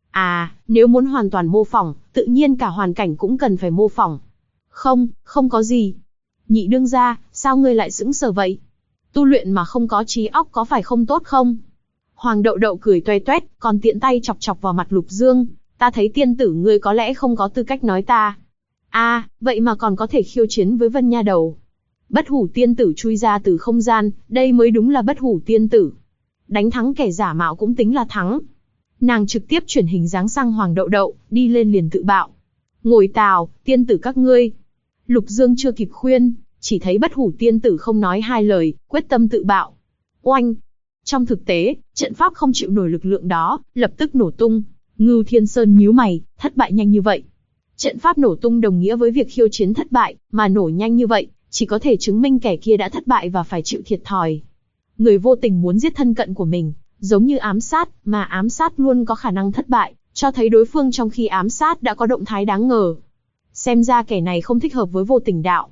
Nếu muốn hoàn toàn mô phỏng, tự nhiên cả hoàn cảnh cũng cần phải mô phỏng. Không có gì. Nhị đương gia, sao ngươi lại sững sờ vậy? Tu luyện mà không có trí óc có phải không tốt không? Hoàng Đậu Đậu cười toe toét, còn tiện tay chọc chọc vào mặt Lục Dương. Ta thấy tiên tử ngươi có lẽ không có tư cách nói ta. Vậy mà còn có thể khiêu chiến với Vân Nha Đầu. Bất Hủ tiên tử chui ra từ không gian, đây mới đúng là Bất Hủ tiên tử. Đánh thắng kẻ giả mạo cũng tính là thắng. Nàng trực tiếp chuyển hình dáng sang Hoàng Đậu Đậu, đi lên liền tự bạo. Ngồi tào, tiên tử các ngươi. Lục Dương chưa kịp khuyên, chỉ thấy Bất Hủ tiên tử không nói 2 lời, quyết tâm tự bạo. Oanh! Trong thực tế, trận pháp không chịu nổi lực lượng đó, lập tức nổ tung. Ngưu Thiên Sơn nhíu mày, thất bại nhanh như vậy. Trận pháp nổ tung đồng nghĩa với việc khiêu chiến thất bại, mà nổ nhanh như vậy, chỉ có thể chứng minh kẻ kia đã thất bại và phải chịu thiệt thòi. Người vô tình muốn giết thân cận của mình, giống như ám sát, mà ám sát luôn có khả năng thất bại, cho thấy đối phương trong khi ám sát đã có động thái đáng ngờ. Xem ra kẻ này không thích hợp với Vô Tình đạo.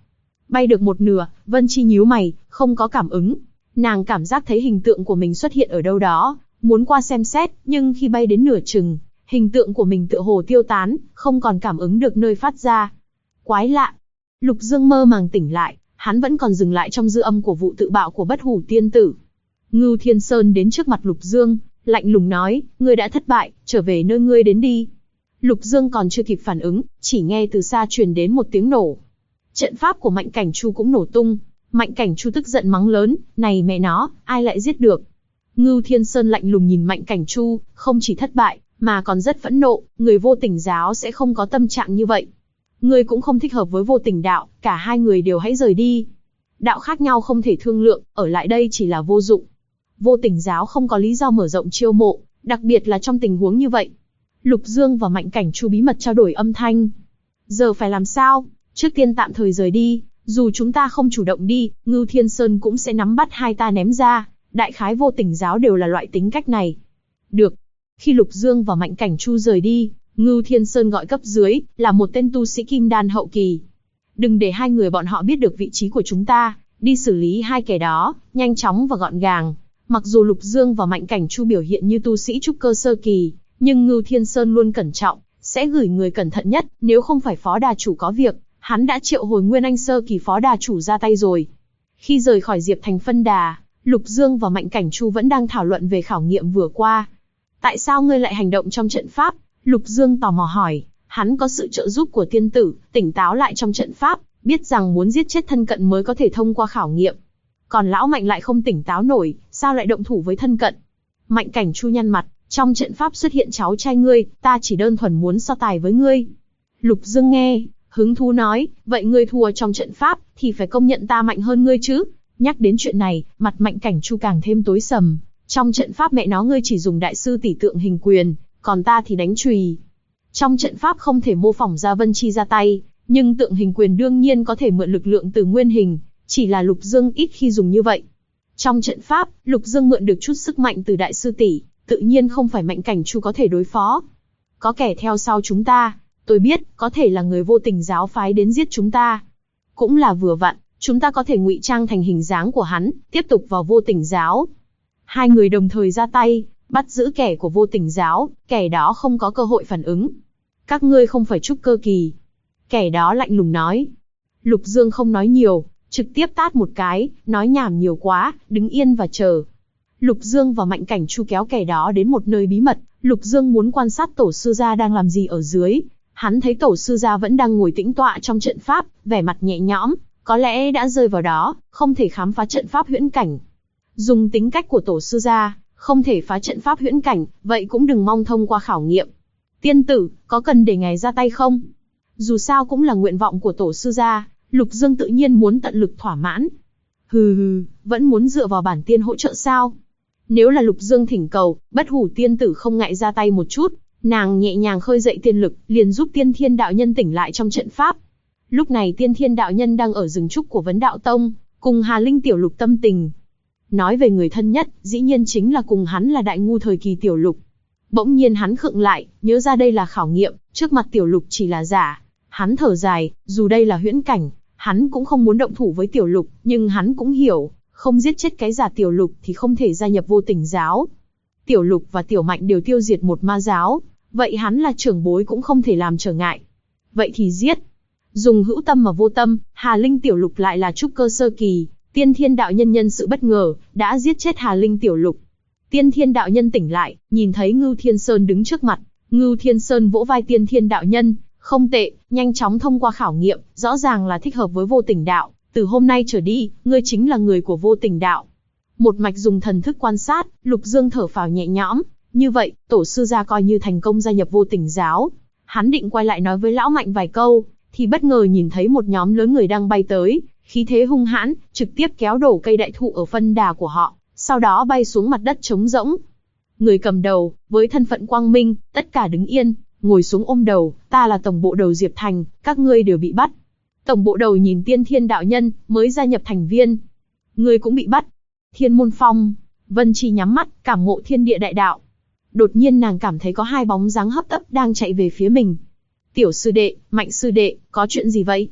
Bay được một nửa, Vân Chi nhíu mày, không có cảm ứng. Nàng cảm giác thấy hình tượng của mình xuất hiện ở đâu đó, muốn qua xem xét, nhưng khi bay đến nửa chừng, hình tượng của mình tựa hồ tiêu tán, không còn cảm ứng được nơi phát ra. Quái lạ. Lục Dương mơ màng tỉnh lại, hắn vẫn còn dừng lại trong dư âm của vụ tự bạo của Bất Hủ Tiên Tử. Ngưu Thiên Sơn đến trước mặt Lục Dương, lạnh lùng nói, ngươi đã thất bại, trở về nơi ngươi đến đi. Lục Dương còn chưa kịp phản ứng, chỉ nghe từ xa truyền đến một tiếng nổ. Trận pháp của Mạnh Cảnh Chu cũng nổ tung. Mạnh Cảnh Chu tức giận mắng lớn, này mẹ nó, ai lại giết được? Ngưu Thiên Sơn lạnh lùng nhìn Mạnh Cảnh Chu, không chỉ thất bại, mà còn rất phẫn nộ, người Vô Tình giáo sẽ không có tâm trạng như vậy. Ngươi cũng không thích hợp với Vô Tình đạo, cả hai người đều hãy rời đi. Đạo khác nhau không thể thương lượng, ở lại đây chỉ là vô dụng. Vô Tình giáo không có lý do mở rộng chiêu mộ, đặc biệt là trong tình huống như vậy. Lục Dương và Mạnh Cảnh Chu bí mật trao đổi âm thanh. Giờ phải làm sao? Trước tiên tạm thời rời đi, dù chúng ta không chủ động đi, Ngưu Thiên Sơn cũng sẽ nắm bắt hai ta ném ra, đại khái Vô Tình giáo đều là loại tính cách này. Được. Khi Lục Dương và Mạnh Cảnh Chu rời đi, Ngưu Thiên Sơn gọi cấp dưới, là một tên tu sĩ kim đan hậu kỳ. Đừng để hai người bọn họ biết được vị trí của chúng ta, đi xử lý hai kẻ đó, nhanh chóng và gọn gàng. Mặc dù Lục Dương và Mạnh Cảnh Chu biểu hiện như tu sĩ trúc cơ sơ kỳ, nhưng Ngưu Thiên Sơn luôn cẩn trọng, sẽ gửi người cẩn thận nhất, nếu không phải phó đà chủ có việc, hắn đã triệu hồi Nguyên Anh sơ kỳ phó đà chủ ra tay rồi. Khi rời khỏi Diệp Thành phân đà, Lục Dương và Mạnh Cảnh Chu vẫn đang thảo luận về khảo nghiệm vừa qua. Tại sao ngươi lại hành động trong trận pháp? Lục Dương tò mò hỏi, hắn có sự trợ giúp của tiên tử, tỉnh táo lại trong trận pháp, biết rằng muốn giết chết thân cận mới có thể thông qua khảo nghiệm. Còn lão Mạnh lại không tỉnh táo nổi, sao lại động thủ với thân cận? Mạnh Cảnh Chu nhăn mặt, trong trận pháp xuất hiện cháu trai ngươi, ta chỉ đơn thuần muốn so tài với ngươi. Lục Dương nghe, hứng thú nói, vậy ngươi thua trong trận pháp, thì phải công nhận ta mạnh hơn ngươi chứ? Nhắc đến chuyện này, mặt Mạnh Cảnh Chu càng thêm tối sầm. Trong trận pháp mẹ nó ngươi chỉ dùng đại sư tỷ tượng hình quyền, còn ta thì đánh chùy. Trong trận pháp không thể mô phỏng ra Vân Chi ra tay, nhưng tượng hình quyền đương nhiên có thể mượn lực lượng từ nguyên hình, chỉ là Lục Dương ít khi dùng như vậy. Trong trận pháp, Lục Dương mượn được chút sức mạnh từ đại sư tỷ, tự nhiên không phải Mạnh Cảnh Chu có thể đối phó. Có kẻ theo sau chúng ta, tôi biết, có thể là người Vô Tình giáo phái đến giết chúng ta. Cũng là vừa vặn, chúng ta có thể ngụy trang thành hình dáng của hắn, tiếp tục vào Vô Tình giáo. Hai người đồng thời ra tay, bắt giữ kẻ của Vô Tình giáo, kẻ đó không có cơ hội phản ứng. Các ngươi không phải trúc cơ kỳ. Kẻ đó lạnh lùng nói. Lục Dương không nói nhiều, trực tiếp tát một cái, nói nhảm nhiều quá, đứng yên và chờ. Lục Dương và Mạnh Cảnh Chu kéo kẻ đó đến một nơi bí mật, Lục Dương muốn quan sát tổ sư gia đang làm gì ở dưới. Hắn thấy tổ sư gia vẫn đang ngồi tĩnh tọa trong trận pháp, vẻ mặt nhẹ nhõm, có lẽ đã rơi vào đó, không thể khám phá trận pháp huyễn cảnh. Dùng tính cách của tổ sư gia, không thể phá trận pháp huyễn cảnh, vậy cũng đừng mong thông qua khảo nghiệm. Tiên tử, có cần để ngài ra tay không? Dù sao cũng là nguyện vọng của tổ sư gia, Lục Dương tự nhiên muốn tận lực thỏa mãn. Hừ, vẫn muốn dựa vào bản tiên hỗ trợ sao? Nếu là Lục Dương thỉnh cầu, Bất Hủ tiên tử không ngại ra tay một chút, nàng nhẹ nhàng khơi dậy tiên lực, liền giúp Tiên Thiên đạo nhân tỉnh lại trong trận pháp. Lúc này Tiên Thiên đạo nhân đang ở rừng trúc của Vấn Đạo Tông, cùng Hà Linh Tiểu Lục tâm tình. Nói về người thân nhất, dĩ nhiên chính là cùng hắn là đại ngu thời kỳ Tiểu Lục. Bỗng nhiên hắn khựng lại, nhớ ra đây là khảo nghiệm, trước mặt Tiểu Lục chỉ là giả. Hắn thở dài, dù đây là huyễn cảnh, hắn cũng không muốn động thủ với Tiểu Lục, nhưng hắn cũng hiểu, không giết chết cái giả Tiểu Lục thì không thể gia nhập Vô Tình giáo. Tiểu Lục và Tiểu Mạnh đều tiêu diệt một ma giáo, vậy hắn là trưởng bối cũng không thể làm trở ngại. Vậy thì giết. Dùng hữu tâm mà vô tâm, Hà Linh Tiểu Lục lại là trúc cơ sơ kỳ, Tiên Thiên đạo nhân nhân sự bất ngờ, đã giết chết Hà Linh Tiểu Lục. Tiên Thiên đạo nhân tỉnh lại, nhìn thấy Ngưu Thiên Sơn đứng trước mặt, Ngưu Thiên Sơn vỗ vai Tiên Thiên đạo nhân, không tệ, nhanh chóng thông qua khảo nghiệm, rõ ràng là thích hợp với Vô Tình đạo, từ hôm nay trở đi, ngươi chính là người của Vô Tình đạo. Một mạch dùng thần thức quan sát, Lục Dương thở phào nhẹ nhõm, như vậy, tổ sư gia coi như thành công gia nhập Vô Tình giáo. Hắn định quay lại nói với lão Mạnh vài câu, thì bất ngờ nhìn thấy một nhóm lớn người đang bay tới, khí thế hung hãn, trực tiếp kéo đổ cây đại thụ ở phân đà của họ, sau đó bay xuống mặt đất trống rỗng. Người cầm đầu, với thân phận quang minh, tất cả đứng yên, ngồi xuống ôm đầu, ta là tổng bộ đầu Diệp Thành, các ngươi đều bị bắt. Tổng bộ đầu nhìn Tiên Thiên đạo nhân, mới gia nhập thành viên. Ngươi cũng bị bắt. Thiên Môn Phong, Vân Chi nhắm mắt, cảm ngộ thiên địa đại đạo. Đột nhiên nàng cảm thấy có hai bóng dáng hấp tấp đang chạy về phía mình. Tiểu sư đệ, Mạnh sư đệ, có chuyện gì vậy?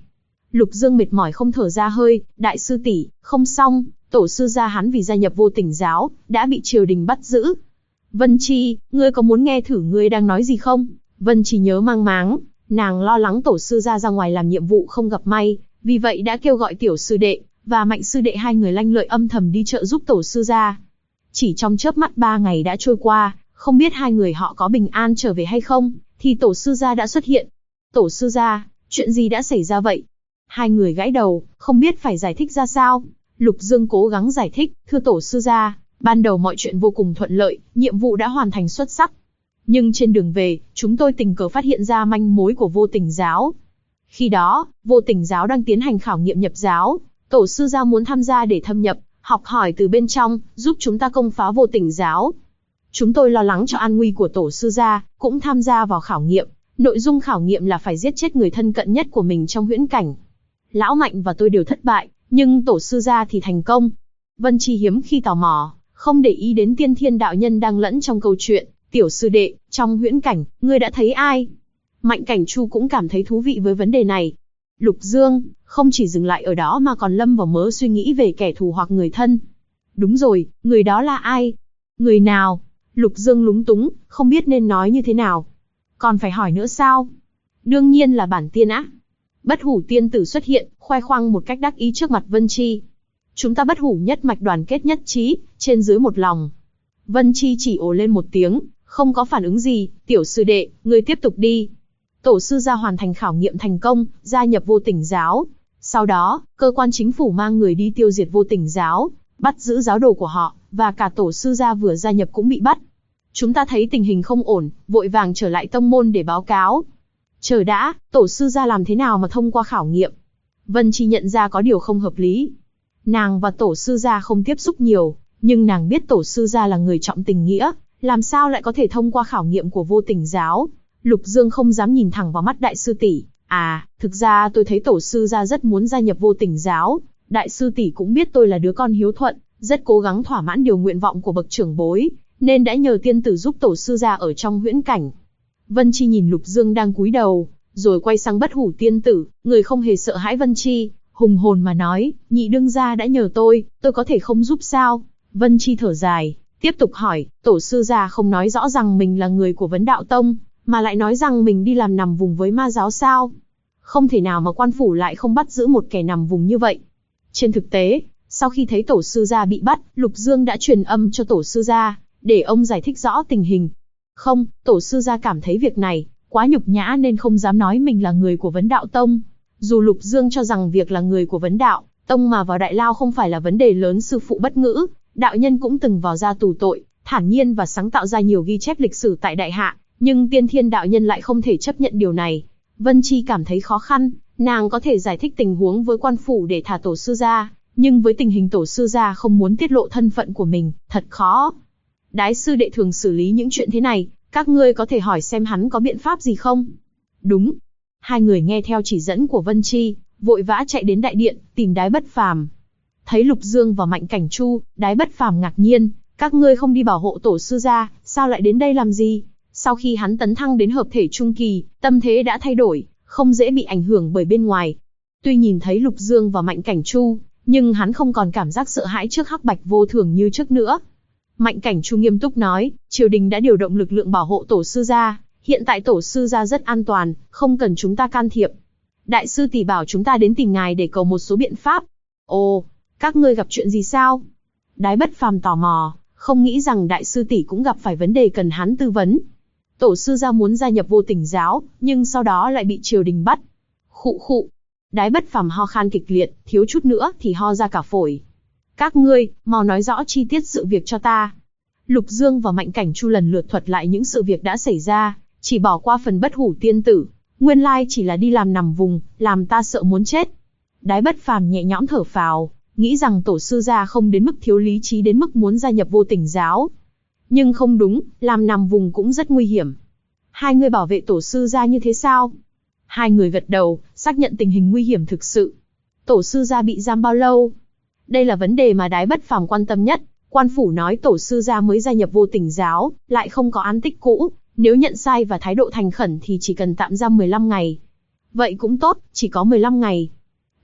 Lục Dương mệt mỏi không thở ra hơi, đại sư tỷ, không xong, tổ sư gia hắn vì gia nhập Vô Tình giáo, đã bị triều đình bắt giữ. Vân Chi, ngươi có muốn nghe thử ngươi đang nói gì không? Vân Chi nhớ mang máng, nàng lo lắng tổ sư gia ra ngoài làm nhiệm vụ không gặp may, vì vậy đã kêu gọi tiểu sư đệ và mạnh sư đệ hai người lanh lợi âm thầm đi trợ giúp tổ sư gia. Chỉ trong chớp mắt 3 ngày đã trôi qua, không biết hai người họ có bình an trở về hay không, thì tổ sư gia đã xuất hiện. Tổ sư gia, chuyện gì đã xảy ra vậy? Hai người gãi đầu, không biết phải giải thích ra sao. Lục Dương cố gắng giải thích, thưa tổ sư gia, ban đầu mọi chuyện vô cùng thuận lợi, nhiệm vụ đã hoàn thành xuất sắc. Nhưng trên đường về, chúng tôi tình cờ phát hiện ra manh mối của Vô Tình giáo. Khi đó, Vô Tình giáo đang tiến hành khảo nghiệm nhập giáo, tổ sư gia muốn tham gia để thâm nhập, học hỏi từ bên trong, giúp chúng ta công phá Vô Tình giáo. Chúng tôi lo lắng cho an nguy của tổ sư gia, cũng tham gia vào khảo nghiệm. Nội dung khảo nghiệm là phải giết chết người thân cận nhất của mình trong huyễn cảnh. Lão Mạnh và tôi đều thất bại, nhưng tổ sư gia thì thành công. Vân Chi hiếm khi tò mò, không để ý đến Tiên Thiên đạo nhân đang lẫn trong câu chuyện. Tiểu sư đệ, trong huyễn cảnh, ngươi đã thấy ai? Mạnh Cảnh Chu cũng cảm thấy thú vị với vấn đề này. Lục Dương không chỉ dừng lại ở đó mà còn lâm vào mớ suy nghĩ về kẻ thù hoặc người thân. Đúng rồi, người đó là ai? Người nào? Lục Dương lúng túng, không biết nên nói như thế nào. Còn phải hỏi nữa sao? Đương nhiên là bản tiên á. Bất Hủ tiên tử xuất hiện, khoe khoang một cách đắc ý trước mặt Vân Chi. Chúng ta Bất Hủ nhất mạch đoàn kết nhất trí, trên dưới một lòng. Vân Chi chỉ ồ lên một tiếng, không có phản ứng gì. Tiểu sư đệ, ngươi tiếp tục đi. Tổ sư gia hoàn thành khảo nghiệm thành công, gia nhập Vô Tình giáo. Sau đó, cơ quan chính phủ mang người đi tiêu diệt Vô Tình giáo, bắt giữ giáo đồ của họ, và cả tổ sư gia vừa gia nhập cũng bị bắt. Chúng ta thấy tình hình không ổn, vội vàng trở lại tông môn để báo cáo. Chờ đã, tổ sư gia làm thế nào mà thông qua khảo nghiệm? Vân Chi nhận ra có điều không hợp lý. Nàng và tổ sư gia không tiếp xúc nhiều, nhưng nàng biết tổ sư gia là người trọng tình nghĩa, làm sao lại có thể thông qua khảo nghiệm của Vô Tình giáo? Lục Dương không dám nhìn thẳng vào mắt đại sư tỷ. Thực ra tôi thấy tổ sư gia rất muốn gia nhập Vô Tình giáo. Đại sư tỷ cũng biết tôi là đứa con hiếu thuận, rất cố gắng thỏa mãn điều nguyện vọng của bậc trưởng bối, nên đã nhờ tiên tử giúp tổ sư gia ở trong huyễn cảnh. Vân Chi nhìn Lục Dương đang cúi đầu, rồi quay sang Bất Hủ tiên tử, người không hề sợ hãi Vân Chi, hùng hồn mà nói, nhị đương gia đã nhờ tôi có thể không giúp sao? Vân Chi thở dài, tiếp tục hỏi, tổ sư gia không nói rõ rằng mình là người của Vấn Đạo Tông, mà lại nói rằng mình đi làm nằm vùng với ma giáo sao? Không thể nào mà quan phủ lại không bắt giữ một kẻ nằm vùng như vậy. Trên thực tế, sau khi thấy tổ sư gia bị bắt, Lục Dương đã truyền âm cho tổ sư gia, để ông giải thích rõ tình hình. Không, tổ sư gia cảm thấy việc này quá nhục nhã nên không dám nói mình là người của Vấn Đạo Tông. Dù Lục Dương cho rằng việc là người của Vấn Đạo Tông mà vào đại lao không phải là vấn đề lớn, sư phụ bất ngữ, đạo nhân cũng từng vào ra tù tội, thản nhiên và sáng tạo ra nhiều ghi chép lịch sử tại đại hạ, nhưng Tiên Thiên đạo nhân lại không thể chấp nhận điều này. Vân Chi cảm thấy khó khăn, nàng có thể giải thích tình huống với quan phủ để thả tổ sư gia, nhưng với tình hình tổ sư gia không muốn tiết lộ thân phận của mình, thật khó. Đái sư đệ thường xử lý những chuyện thế này, các ngươi có thể hỏi xem hắn có biện pháp gì không? Đúng. Hai người nghe theo chỉ dẫn của Vân Chi, vội vã chạy đến đại điện, tìm Đái Bất Phàm. Thấy Lục Dương và Mạnh Cảnh Chu, Đái Bất Phàm ngạc nhiên, các ngươi không đi bảo hộ tổ sư gia, sao lại đến đây làm gì? Sau khi hắn tấn thăng đến hợp thể trung kỳ, tâm thế đã thay đổi, không dễ bị ảnh hưởng bởi bên ngoài. Tuy nhìn thấy Lục Dương và Mạnh Cảnh Chu, nhưng hắn không còn cảm giác sợ hãi trước Hắc Bạch Vô Thường như trước nữa. Mạnh Cảnh Chu nghiêm túc nói, triều đình đã điều động lực lượng bảo hộ tổ sư gia, hiện tại tổ sư gia rất an toàn, không cần chúng ta can thiệp. Đại sư tỷ bảo chúng ta đến tìm ngài để cầu một số biện pháp. Ồ, các ngươi gặp chuyện gì sao? Đái Bất Phàm tò mò, không nghĩ rằng đại sư tỷ cũng gặp phải vấn đề cần hắn tư vấn. Tổ sư gia muốn gia nhập Vô Tình giáo, nhưng sau đó lại bị triều đình bắt. Khụ khụ. Đái Bất Phàm ho khan kịch liệt, thiếu chút nữa thì ho ra cả phổi. Các ngươi, mau nói rõ chi tiết sự việc cho ta. Lục Dương và Mạnh Cảnh Chu lần lượt thuật lại những sự việc đã xảy ra, chỉ bỏ qua phần Bất Hủ tiên tử. Nguyên lai chỉ là đi làm nằm vùng, làm ta sợ muốn chết. Đái Bất Phàm nhẹ nhõm thở phào, nghĩ rằng tổ sư gia không đến mức thiếu lý trí đến mức muốn gia nhập Vô Tình giáo. Nhưng không đúng, làm nằm vùng cũng rất nguy hiểm. Hai người bảo vệ tổ sư gia như thế sao? Hai người gật đầu, xác nhận tình hình nguy hiểm thực sự. Tổ sư gia bị giam bao lâu? Đây là vấn đề mà Đái Bất Phàm quan tâm nhất. Quan phủ nói tổ sư gia mới gia nhập Vô Tình giáo, lại không có án tích cũ, nếu nhận sai và thái độ thành khẩn thì chỉ cần tạm giam 15 ngày. Vậy cũng tốt, chỉ có 15 ngày.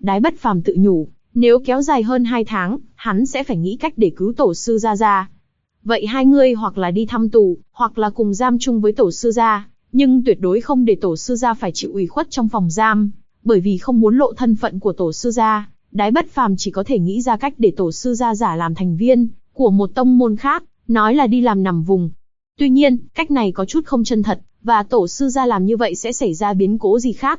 Đái Bất Phàm tự nhủ, nếu kéo dài hơn 2 tháng, hắn sẽ phải nghĩ cách để cứu tổ sư gia ra. Vậy hai người hoặc là đi thăm tù, hoặc là cùng giam chung với tổ sư gia, nhưng tuyệt đối không để tổ sư gia phải chịu ủy khuất trong phòng giam, bởi vì không muốn lộ thân phận của tổ sư gia, Đái Bất Phàm chỉ có thể nghĩ ra cách để tổ sư gia giả làm thành viên của một tông môn khác, nói là đi làm nằm vùng. Tuy nhiên, cách này có chút không chân thật, và tổ sư gia làm như vậy sẽ xảy ra biến cố gì khác.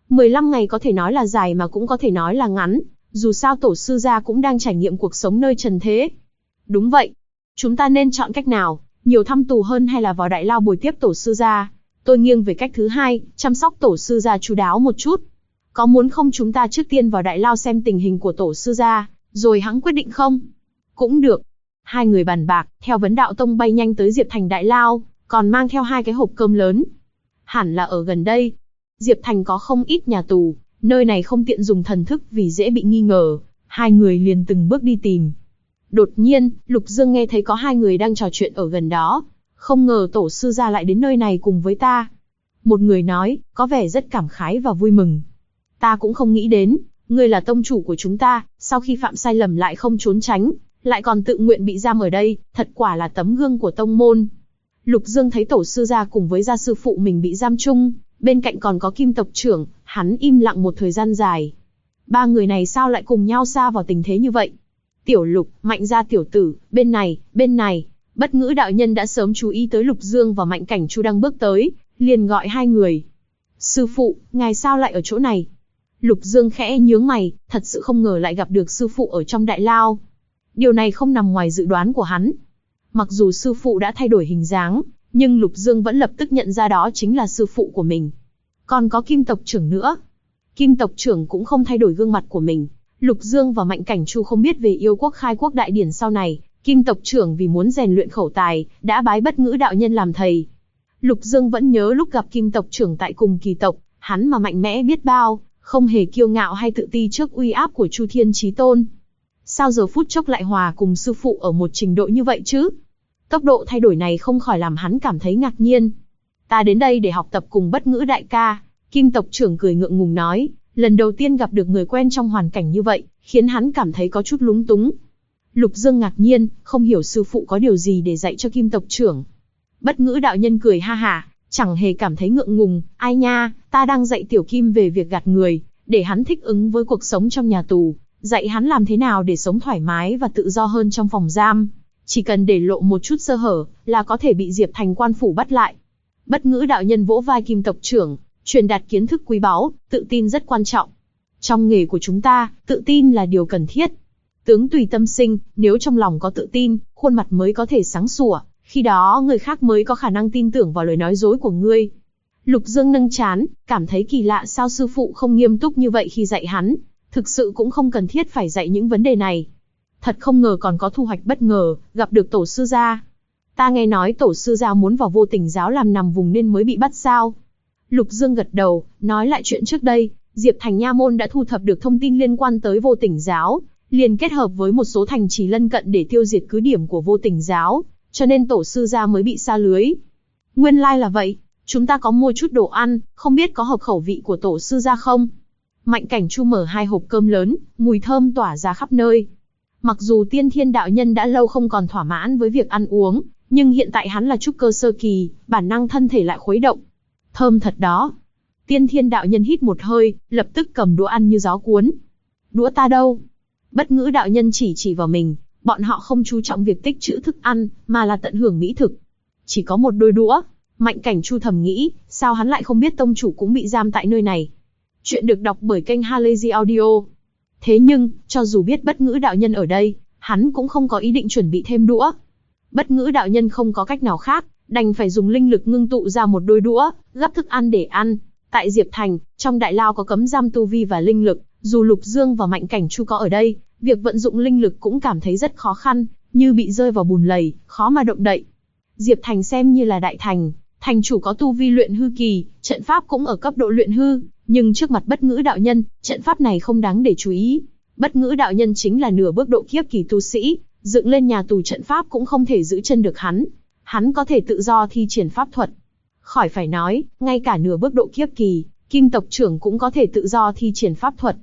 15 ngày có thể nói là dài mà cũng có thể nói là ngắn, dù sao tổ sư gia cũng đang trải nghiệm cuộc sống nơi trần thế. Đúng vậy. Chúng ta nên chọn cách nào, nhiều thăm tù hơn hay là vào đại lao bồi tiếp tổ sư gia? Tôi nghiêng về cách thứ hai, chăm sóc tổ sư gia chu đáo một chút. Có muốn không chúng ta trước tiên vào đại lao xem tình hình của tổ sư gia, rồi hẵng quyết định không? Cũng được. Hai người bàn bạc, theo vấn đạo tông bay nhanh tới Diệp Thành đại lao, còn mang theo 2 cái hộp cơm lớn. Hẳn là ở gần đây. Diệp Thành có không ít nhà tù, nơi này không tiện dùng thần thức vì dễ bị nghi ngờ. Hai người liền từng bước đi tìm. Đột nhiên, Lục Dương nghe thấy có 2 người đang trò chuyện ở gần đó. Không ngờ tổ sư gia lại đến nơi này cùng với ta. Một người nói, có vẻ rất cảm khái và vui mừng. Ta cũng không nghĩ đến, ngươi là tông chủ của chúng ta, sau khi phạm sai lầm lại không trốn tránh, lại còn tự nguyện bị giam ở đây, thật quả là tấm gương của tông môn. Lục Dương thấy tổ sư gia cùng với gia sư phụ mình bị giam chung, bên cạnh còn có Kim tộc trưởng, hắn im lặng một thời gian dài. 3 người này sao lại cùng nhau sa vào tình thế như vậy? Tiểu Lục, Mạnh gia tiểu tử, bên này. Bất Ngữ đạo nhân đã sớm chú ý tới Lục Dương và Mạnh Cảnh Chu đang bước tới, liền gọi 2 người. Sư phụ, ngài sao lại ở chỗ này? Lục Dương khẽ nhướng mày, thật sự không ngờ lại gặp được sư phụ ở trong đại lao. Điều này không nằm ngoài dự đoán của hắn. Mặc dù sư phụ đã thay đổi hình dáng, nhưng Lục Dương vẫn lập tức nhận ra đó chính là sư phụ của mình. Còn có Kim tộc trưởng nữa. Kim tộc trưởng cũng không thay đổi gương mặt của mình. Lục Dương và Mạnh Cảnh Chu không biết về yêu quốc khai quốc đại điển sau này, Kim tộc trưởng vì muốn rèn luyện khẩu tài, đã bái Bất Ngữ đạo nhân làm thầy. Lục Dương vẫn nhớ lúc gặp Kim tộc trưởng tại cùng kỳ tộc, hắn mà mạnh mẽ biết bao, không hề kiêu ngạo hay tự ti trước uy áp của Chu Thiên Chí Tôn. Sao giờ phút chốc lại hòa cùng sư phụ ở một trình độ như vậy chứ? Tốc độ thay đổi này không khỏi làm hắn cảm thấy ngạc nhiên. Ta đến đây để học tập cùng Bất Ngữ đại ca, Kim tộc trưởng cười ngượng ngùng nói, lần đầu tiên gặp được người quen trong hoàn cảnh như vậy, khiến hắn cảm thấy có chút lúng túng. Lục Dương ngạc nhiên, không hiểu sư phụ có điều gì để dạy cho Kim tộc trưởng. Bất Ngữ đạo nhân cười ha hả, chẳng hề cảm thấy ngượng ngùng, ai nha, ta đang dạy tiểu Kim về việc gạt người, để hắn thích ứng với cuộc sống trong nhà tù, dạy hắn làm thế nào để sống thoải mái và tự do hơn trong phòng giam. Chỉ cần để lộ một chút sơ hở, là có thể bị Diệp Thành quan phủ bắt lại. Bất Ngữ đạo nhân vỗ vai Kim tộc trưởng, truyền đạt kiến thức quý báu, tự tin rất quan trọng. Trong nghề của chúng ta, tự tin là điều cần thiết. Tướng tùy tâm sinh, nếu trong lòng có tự tin, khuôn mặt mới có thể sáng sủa, khi đó người khác mới có khả năng tin tưởng vào lời nói dối của ngươi. Lục Dương nâng trán, cảm thấy kỳ lạ sao sư phụ không nghiêm túc như vậy khi dạy hắn, thực sự cũng không cần thiết phải dạy những vấn đề này. Thật không ngờ còn có thu hoạch bất ngờ, gặp được tổ sư gia. Ta nghe nói tổ sư gia muốn vào Vô Tình giáo làm nằm vùng nên mới bị bắt sao? Lục Dương gật đầu, nói lại chuyện trước đây, Diệp Thành nha môn đã thu thập được thông tin liên quan tới Vô Tình giáo, liền kết hợp với một số thành trì lân cận để tiêu diệt cứ điểm của Vô Tình giáo, cho nên tổ sư gia mới bị sa lưới. Nguyên lai là vậy, chúng ta có mua chút đồ ăn, không biết có hợp khẩu vị của tổ sư gia không? Mạnh Cảnh Chu mở 2 hộp cơm lớn, mùi thơm tỏa ra khắp nơi. Mặc dù Tiên Thiên đạo nhân đã lâu không còn thỏa mãn với việc ăn uống, nhưng hiện tại hắn là trúc cơ sơ kỳ, bản năng thân thể lại khuấy động. Thơm thật đó. Tiên Thiên đạo nhân hít một hơi, lập tức cầm đũa ăn như gió cuốn. Đũa ta đâu? Bất Ngữ đạo nhân chỉ vào mình, bọn họ không chú trọng việc tích trữ thức ăn, mà là tận hưởng mỹ thực. Chỉ có một đôi đũa. Mạnh Cảnh Chu thầm nghĩ, sao hắn lại không biết tông chủ cũng bị giam tại nơi này. Chuyện được đọc bởi kênh Halazy Audio. Thế nhưng, cho dù biết Bất Ngữ đạo nhân ở đây, hắn cũng không có ý định chuẩn bị thêm đũa. Bất Ngữ đạo nhân không có cách nào khác, đành phải dùng linh lực ngưng tụ ra một đôi đũa, gắp thức ăn để ăn. Tại Diệp Thành, trong đại lao có cấm giam tu vi và linh lực, dù Lục Dương và Mạnh Cảnh Chu có ở đây, việc vận dụng linh lực cũng cảm thấy rất khó khăn, như bị rơi vào bùn lầy, khó mà động đậy. Diệp Thành xem như là đại thành, thành chủ có tu vi luyện hư kỳ, trận pháp cũng ở cấp độ luyện hư, nhưng trước mặt Bất Ngữ đạo nhân, trận pháp này không đáng để chú ý. Bất Ngữ đạo nhân chính là nửa bước độ kiếp kỳ tu sĩ, dựng lên nhà tù trận pháp cũng không thể giữ chân được hắn. Hắn có thể tự do thi triển pháp thuật. Khỏi phải nói, ngay cả nửa bước độ kiếp kỳ, Kim tộc trưởng cũng có thể tự do thi triển pháp thuật.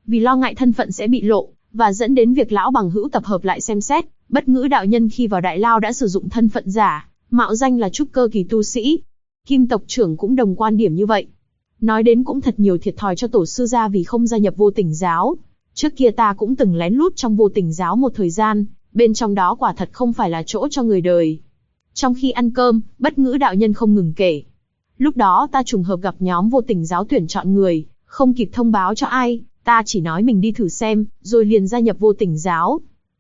Vì lo ngại thân phận sẽ bị lộ, và dẫn đến việc lão bằng hữu tập hợp lại xem xét, Bất Ngữ đạo nhân khi vào Đại Lao đã sử dụng thân phận giả, mạo danh là trúc cơ kỳ tu sĩ. Kim tộc trưởng cũng đồng quan điểm như vậy. Nói đến cũng thật nhiều thiệt thòi cho tổ sư gia vì không gia nhập Vô Tình giáo. Trước kia ta cũng từng lén lút trong Vô Tình giáo một thời gian, bên trong đó quả thật không phải là chỗ cho người đời. Trong khi ăn cơm, Bất Ngữ đạo nhân không ngừng kể. Lúc đó ta trùng hợp gặp nhóm Vô Tình giáo tuyển chọn người, không kịp thông báo cho ai, ta chỉ nói mình đi thử xem, rồi liền gia nhập Vô Tình giáo.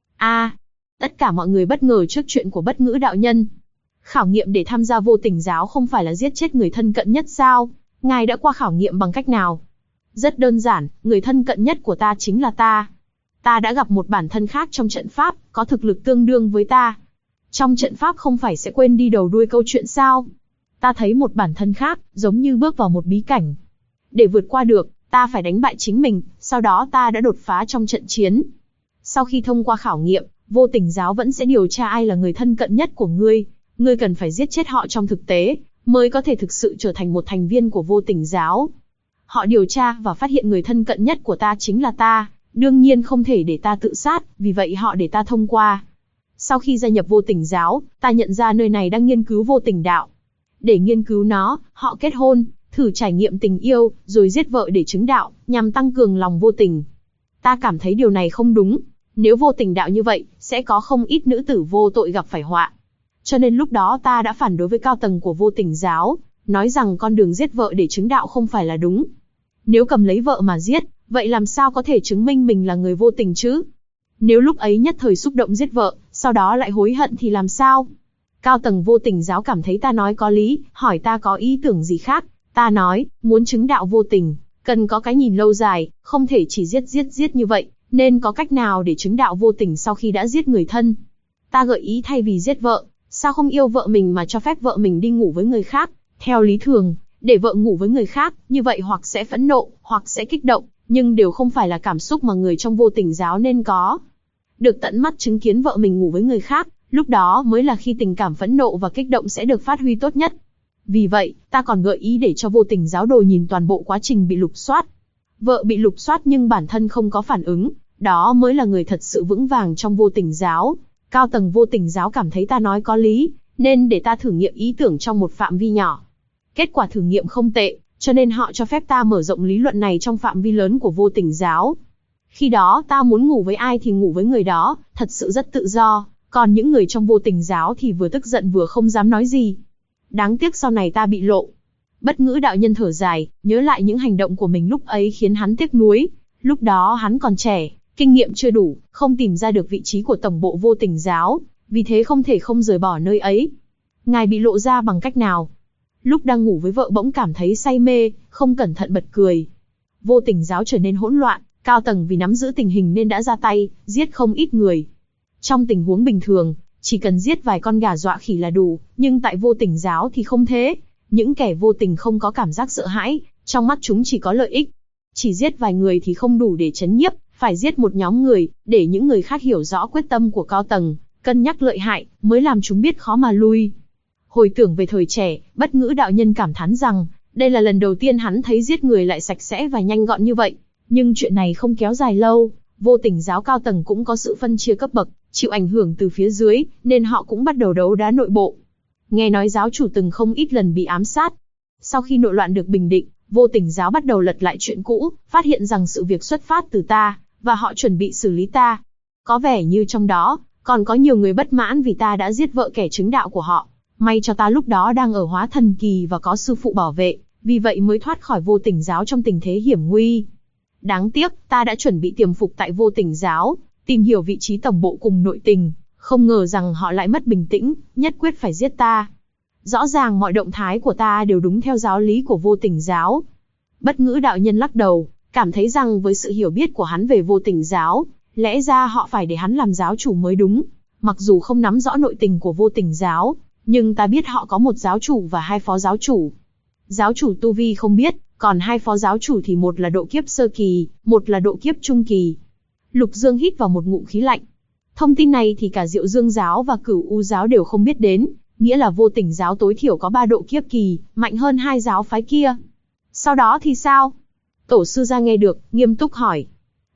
Tất cả mọi người bất ngờ trước chuyện của Bất Ngữ đạo nhân. Khảo nghiệm để tham gia Vô Tình giáo không phải là giết chết người thân cận nhất sao? Ngài đã qua khảo nghiệm bằng cách nào? Rất đơn giản, người thân cận nhất của ta chính là ta. Ta đã gặp một bản thân khác trong trận pháp, có thực lực tương đương với ta. Trong trận pháp không phải sẽ quên đi đầu đuôi câu chuyện sao? Ta thấy một bản thân khác, giống như bước vào một bí cảnh. Để vượt qua được, ta phải đánh bại chính mình, sau đó ta đã đột phá trong trận chiến. Sau khi thông qua khảo nghiệm, Vô Tình giáo vẫn sẽ điều tra ai là người thân cận nhất của ngươi. Ngươi cần phải giết chết họ trong thực tế, mới có thể thực sự trở thành một thành viên của Vô Tình giáo. Họ điều tra và phát hiện người thân cận nhất của ta chính là ta, đương nhiên không thể để ta tự sát, vì vậy họ để ta thông qua. Sau khi gia nhập Vô Tình giáo, ta nhận ra nơi này đang nghiên cứu vô tình đạo. Để nghiên cứu nó, họ kết hôn, thử trải nghiệm tình yêu, rồi giết vợ để chứng đạo, nhằm tăng cường lòng vô tình. Ta cảm thấy điều này không đúng. Nếu vô tình đạo như vậy, sẽ có không ít nữ tử vô tội gặp phải họa. Cho nên lúc đó ta đã phản đối với cao tầng của Vô Tình giáo, nói rằng con đường giết vợ để chứng đạo không phải là đúng. Nếu cầm lấy vợ mà giết, vậy làm sao có thể chứng minh mình là người vô tình chứ? Nếu lúc ấy nhất thời xúc động giết vợ, sau đó lại hối hận thì làm sao? Cao tầng Vô Tình giáo cảm thấy ta nói có lý, hỏi ta có ý tưởng gì khác. Ta nói, muốn chứng đạo vô tình, cần có cái nhìn lâu dài, không thể chỉ giết như vậy, nên có cách nào để chứng đạo vô tình sau khi đã giết người thân? Ta gợi ý thay vì giết vợ, sao không yêu vợ mình mà cho phép vợ mình đi ngủ với người khác? Theo lý thường, để vợ ngủ với người khác, như vậy hoặc sẽ phẫn nộ, hoặc sẽ kích động, nhưng đều không phải là cảm xúc mà người trong Vô Tình giáo nên có. Được tận mắt chứng kiến vợ mình ngủ với người khác, lúc đó mới là khi tình cảm phẫn nộ và kích động sẽ được phát huy tốt nhất. Vì vậy, ta còn gợi ý để cho Vô Tình giáo đồ nhìn toàn bộ quá trình bị lục soát. Vợ bị lục soát nhưng bản thân không có phản ứng, đó mới là người thật sự vững vàng trong Vô Tình giáo. Cao tầng Vô Tình giáo cảm thấy ta nói có lý, nên để ta thử nghiệm ý tưởng trong một phạm vi nhỏ. Kết quả thử nghiệm không tệ, cho nên họ cho phép ta mở rộng lý luận này trong phạm vi lớn của Vô Tình giáo. Khi đó ta muốn ngủ với ai thì ngủ với người đó, thật sự rất tự do, còn những người trong Vô Tình giáo thì vừa tức giận vừa không dám nói gì. Đáng tiếc sau này ta bị lộ. Bất Ngữ đạo nhân thở dài, nhớ lại những hành động của mình lúc ấy khiến hắn tiếc nuối. Lúc đó hắn còn trẻ, kinh nghiệm chưa đủ, không tìm ra được vị trí của tổng bộ Vô Tình giáo, vì thế không thể không rời bỏ nơi ấy. Ngài bị lộ ra bằng cách nào? Lúc đang ngủ với vợ bỗng cảm thấy say mê, không cẩn thận bật cười. Vô Tình giáo trở nên hỗn loạn, cao tầng vì nắm giữ tình hình nên đã ra tay, giết không ít người. Trong tình huống bình thường, chỉ cần giết vài con gà dọa khỉ là đủ, nhưng tại Vô Tình giáo thì không thế. Những kẻ vô tình không có cảm giác sợ hãi, trong mắt chúng chỉ có lợi ích. Chỉ giết vài người thì không đủ để trấn nhiếp, phải giết một nhóm người, để những người khác hiểu rõ quyết tâm của cao tầng, cân nhắc lợi hại, mới làm chúng biết khó mà lui. Hồi tưởng về thời trẻ, Bất Ngữ đạo nhân cảm thán rằng, đây là lần đầu tiên hắn thấy giết người lại sạch sẽ và nhanh gọn như vậy. Nhưng chuyện này không kéo dài lâu, Vô Tình giáo cao tầng cũng có sự phân chia cấp bậc, chịu ảnh hưởng từ phía dưới, nên họ cũng bắt đầu đấu đá nội bộ. Nghe nói giáo chủ từng không ít lần bị ám sát. Sau khi nội loạn được bình định, Vô Tình giáo bắt đầu lật lại chuyện cũ, phát hiện rằng sự việc xuất phát từ ta, và họ chuẩn bị xử lý ta. Có vẻ như trong đó, còn có nhiều người bất mãn vì ta đã giết vợ kẻ chứng đạo của họ. May cho ta lúc đó đang ở hóa thần kỳ và có sư phụ bảo vệ, vì vậy mới thoát khỏi Vô Tình giáo trong tình thế hiểm nguy. Đáng tiếc, ta đã chuẩn bị tiềm phục tại Vô Tình giáo, tìm hiểu vị trí tổng bộ cùng nội tình, không ngờ rằng họ lại mất bình tĩnh, nhất quyết phải giết ta. Rõ ràng mọi động thái của ta đều đúng theo giáo lý của Vô Tình giáo. Bất Ngữ đạo nhân lắc đầu, cảm thấy rằng với sự hiểu biết của hắn về Vô Tình giáo, lẽ ra họ phải để hắn làm giáo chủ mới đúng. Mặc dù không nắm rõ nội tình của Vô Tình giáo, nhưng ta biết họ có một giáo chủ và hai phó giáo chủ. Giáo chủ tu vi không biết, còn hai phó giáo chủ thì một là độ kiếp sơ kỳ, một là độ kiếp trung kỳ. Lục Dương hít vào một ngụm khí lạnh. Thông tin này thì cả Diệu Dương giáo và Cửu U giáo đều không biết đến, nghĩa là Vô Tình giáo tối thiểu có 3 độ kiếp kỳ, mạnh hơn hai giáo phái kia. Sau đó thì sao? Tổ sư gia nghe được, nghiêm túc hỏi.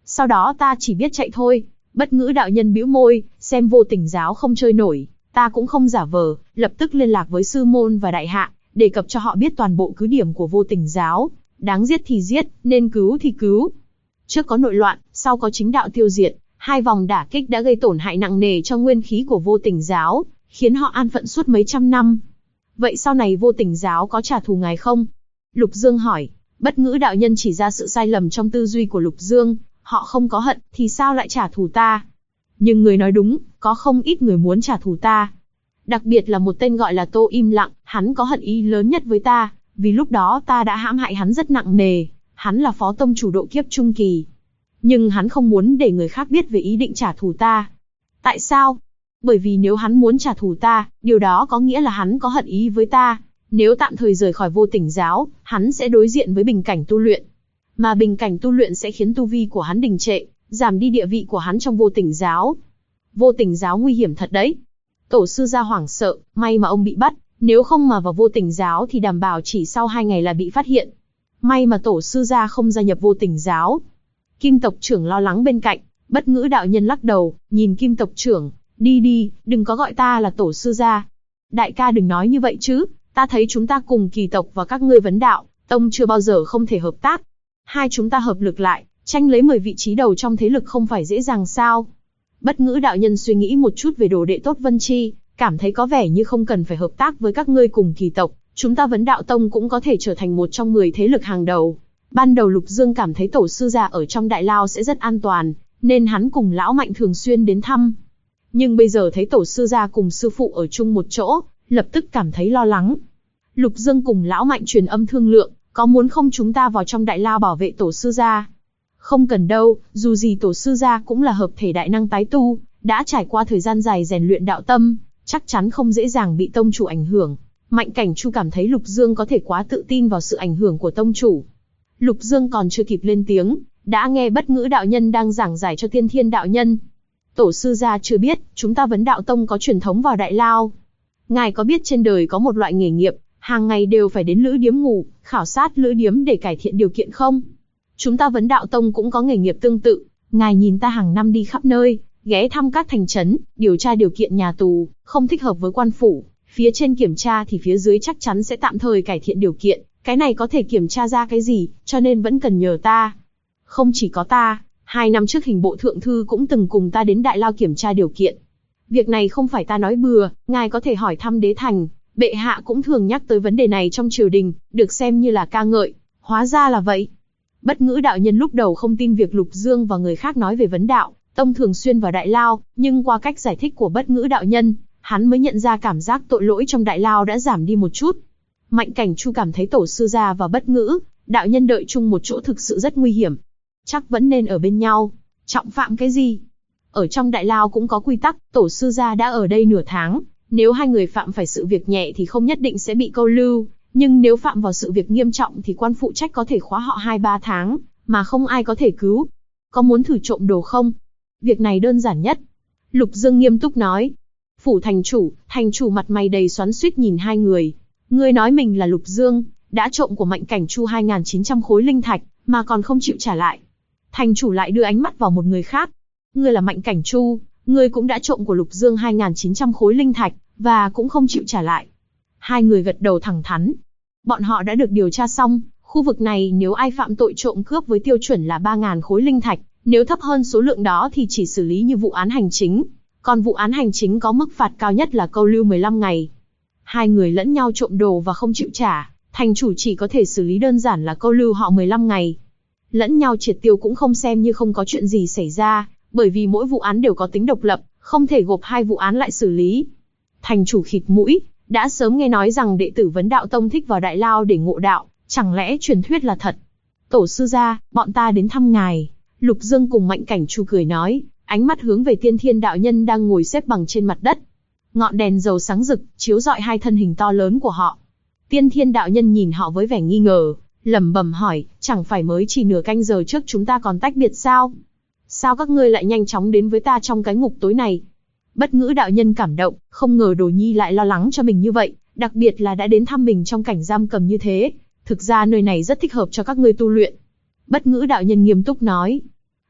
Sau đó ta chỉ biết chạy thôi. Bất Ngữ đạo nhân bĩu môi, xem Vô Tình giáo không chơi nổi, ta cũng không giả vờ, lập tức liên lạc với sư môn và đại hạ, đề cập cho họ biết toàn bộ cứ điểm của Vô Tình giáo, đáng giết thì giết, nên cứu thì cứu. Trước có nội loạn, sau có chính đạo tiêu diệt, hai vòng đả kích đã gây tổn hại nặng nề cho nguyên khí của Vô Tình giáo, khiến họ an phận suốt mấy trăm năm. Vậy sau này Vô Tình giáo có trả thù ngài không? Lục Dương hỏi. Bất Ngữ đạo nhân chỉ ra sự sai lầm trong tư duy của Lục Dương, họ không có hận, thì sao lại trả thù ta? Nhưng người nói đúng, có không ít người muốn trả thù ta. Đặc biệt là một tên gọi là Tô Im Lặng, hắn có hận ý lớn nhất với ta, vì lúc đó ta đã hãm hại hắn rất nặng nề, hắn là phó tông chủ độ kiếp trung kỳ. Nhưng hắn không muốn để người khác biết về ý định trả thù ta. Tại sao? Bởi vì nếu hắn muốn trả thù ta, điều đó có nghĩa là hắn có hận ý với ta. Nếu tạm thời rời khỏi Vô Tình giáo, hắn sẽ đối diện với bình cảnh tu luyện. Mà bình cảnh tu luyện sẽ khiến tu vi của hắn đình trệ, giảm đi địa vị của hắn trong Vô Tình giáo. Vô Tình giáo nguy hiểm thật đấy. Tổ sư gia hoảng sợ, may mà ông bị bắt, nếu không mà vào Vô Tình giáo thì đảm bảo chỉ sau 2 ngày là bị phát hiện. May mà tổ sư gia không gia nhập Vô Tình giáo. Kim tộc trưởng lo lắng bên cạnh, Bất Ngữ đạo nhân lắc đầu, nhìn Kim tộc trưởng, đi đi, đừng có gọi ta là tổ sư gia. Đại ca đừng nói như vậy chứ, ta thấy chúng ta cùng Kỳ tộc và các ngươi vấn đạo, tông chưa bao giờ không thể hợp tác. Hai chúng ta hợp lực lại, tranh lấy 10 vị trí đầu trong thế lực không phải dễ dàng sao? Bất Ngữ đạo nhân suy nghĩ một chút về đồ đệ tốt Vân Chi, cảm thấy có vẻ như không cần phải hợp tác với các ngươi cùng Kỳ tộc, chúng ta Vấn Đạo Tông cũng có thể trở thành một trong 10 thế lực hàng đầu. Ban đầu Lục Dương cảm thấy tổ sư gia ở trong Đại Lao sẽ rất an toàn, nên hắn cùng Lão Mạnh thường xuyên đến thăm. Nhưng bây giờ thấy tổ sư gia cùng sư phụ ở chung một chỗ, lập tức cảm thấy lo lắng. Lục Dương cùng Lão Mạnh truyền âm thương lượng, có muốn không chúng ta vào trong Đại Lao bảo vệ tổ sư gia? Không cần đâu, dù gì tổ sư gia cũng là hợp thể đại năng tái tu, đã trải qua thời gian dài rèn luyện đạo tâm, chắc chắn không dễ dàng bị tông chủ ảnh hưởng. Mạnh Cảnh Chu cảm thấy Lục Dương có thể quá tự tin vào sự ảnh hưởng của tông chủ. Lục Dương còn chưa kịp lên tiếng, đã nghe Bất Ngữ đạo nhân đang giảng giải cho Tiên Thiên đạo nhân. Tổ sư gia chưa biết, chúng ta Vấn Đạo Tông có truyền thống vào Đại Lao. Ngài có biết trên đời có một loại nghề nghiệp, hàng ngày đều phải đến lữ điếm ngủ, khảo sát lữ điếm để cải thiện điều kiện không? Chúng ta Vấn Đạo Tông cũng có nghề nghiệp tương tự, ngài nhìn ta hàng năm đi khắp nơi, ghé thăm các thành trấn, điều tra điều kiện nhà tù, không thích hợp với quan phủ, phía trên kiểm tra thì phía dưới chắc chắn sẽ tạm thời cải thiện điều kiện, cái này có thể kiểm tra ra cái gì, cho nên vẫn cần nhờ ta. Không chỉ có ta, 2 năm trước Hình bộ thượng thư cũng từng cùng ta đến Đại Lao kiểm tra điều kiện. Việc này không phải ta nói bừa, ngài có thể hỏi thăm đế thành, bệ hạ cũng thường nhắc tới vấn đề này trong triều đình, được xem như là ca ngợi. Hóa ra là vậy. Bất Ngữ đạo nhân lúc đầu không tin việc Lục Dương và người khác nói về Vấn Đạo Tông thường xuyên vào Đại Lao, nhưng qua cách giải thích của Bất Ngữ đạo nhân, hắn mới nhận ra cảm giác tội lỗi trong Đại Lao đã giảm đi một chút. Mạnh Cảnh Chu cảm thấy tổ sư gia và Bất Ngữ đạo nhân đợi chung một chỗ thực sự rất nguy hiểm. Chắc vẫn nên ở bên nhau. Trọng phạm cái gì? Ở trong Đại Lao cũng có quy tắc, tổ sư gia đã ở đây nửa tháng, nếu hai người phạm phải sự việc nhẹ thì không nhất định sẽ bị câu lưu, nhưng nếu phạm vào sự việc nghiêm trọng thì quan phụ trách có thể khóa họ 2-3 tháng, mà không ai có thể cứu. Có muốn thử trộm đồ không? Việc này đơn giản nhất. Lục Dương nghiêm túc nói. Phủ thành chủ mặt mày đầy xoắn xuýt nhìn hai người. Ngươi nói mình là Lục Dương, đã trộm của Mạnh Cảnh Chu 2.900 khối linh thạch, mà còn không chịu trả lại. Thành chủ lại đưa ánh mắt vào một người khác. Ngươi là Mạnh Cảnh Chu, ngươi cũng đã trộm của Lục Dương 2.900 khối linh thạch, và cũng không chịu trả lại. Hai người gật đầu thẳng thắn. Bọn họ đã được điều tra xong, khu vực này nếu ai phạm tội trộm cướp với tiêu chuẩn là 3.000 khối linh thạch, nếu thấp hơn số lượng đó thì chỉ xử lý như vụ án hành chính. Còn vụ án hành chính có mức phạt cao nhất là câu lưu 15 ngày. Hai người lẫn nhau trộm đồ và không chịu trả, thành chủ chỉ có thể xử lý đơn giản là câu lưu họ 15 ngày. Lẫn nhau triệt tiêu cũng không xem như không có chuyện gì xảy ra, bởi vì mỗi vụ án đều có tính độc lập, không thể gộp hai vụ án lại xử lý. Thành chủ khịt mũi, đã sớm nghe nói rằng đệ tử Vấn Đạo Tông thích vào Đại Lao để ngộ đạo, chẳng lẽ truyền thuyết là thật? Tổ sư gia, bọn ta đến thăm ngài. Lục Dương cùng Mạnh Cảnh Chu cười nói, ánh mắt hướng về Tiên Thiên đạo nhân đang ngồi xếp bằng trên mặt đất. Ngọn đèn dầu sáng rực, chiếu rọi hai thân hình to lớn của họ. Tiên Thiên đạo nhân nhìn họ với vẻ nghi ngờ, lẩm bẩm hỏi, chẳng phải mới chỉ nửa canh giờ trước chúng ta còn tách biệt sao? Sao các ngươi lại nhanh chóng đến với ta trong cái ngục tối này? Bất Ngữ đạo nhân cảm động, không ngờ Đồ Nhi lại lo lắng cho mình như vậy, đặc biệt là đã đến thăm mình trong cảnh giam cầm như thế. Thực ra nơi này rất thích hợp cho các ngươi tu luyện. Bất Ngữ đạo nhân nghiêm túc nói.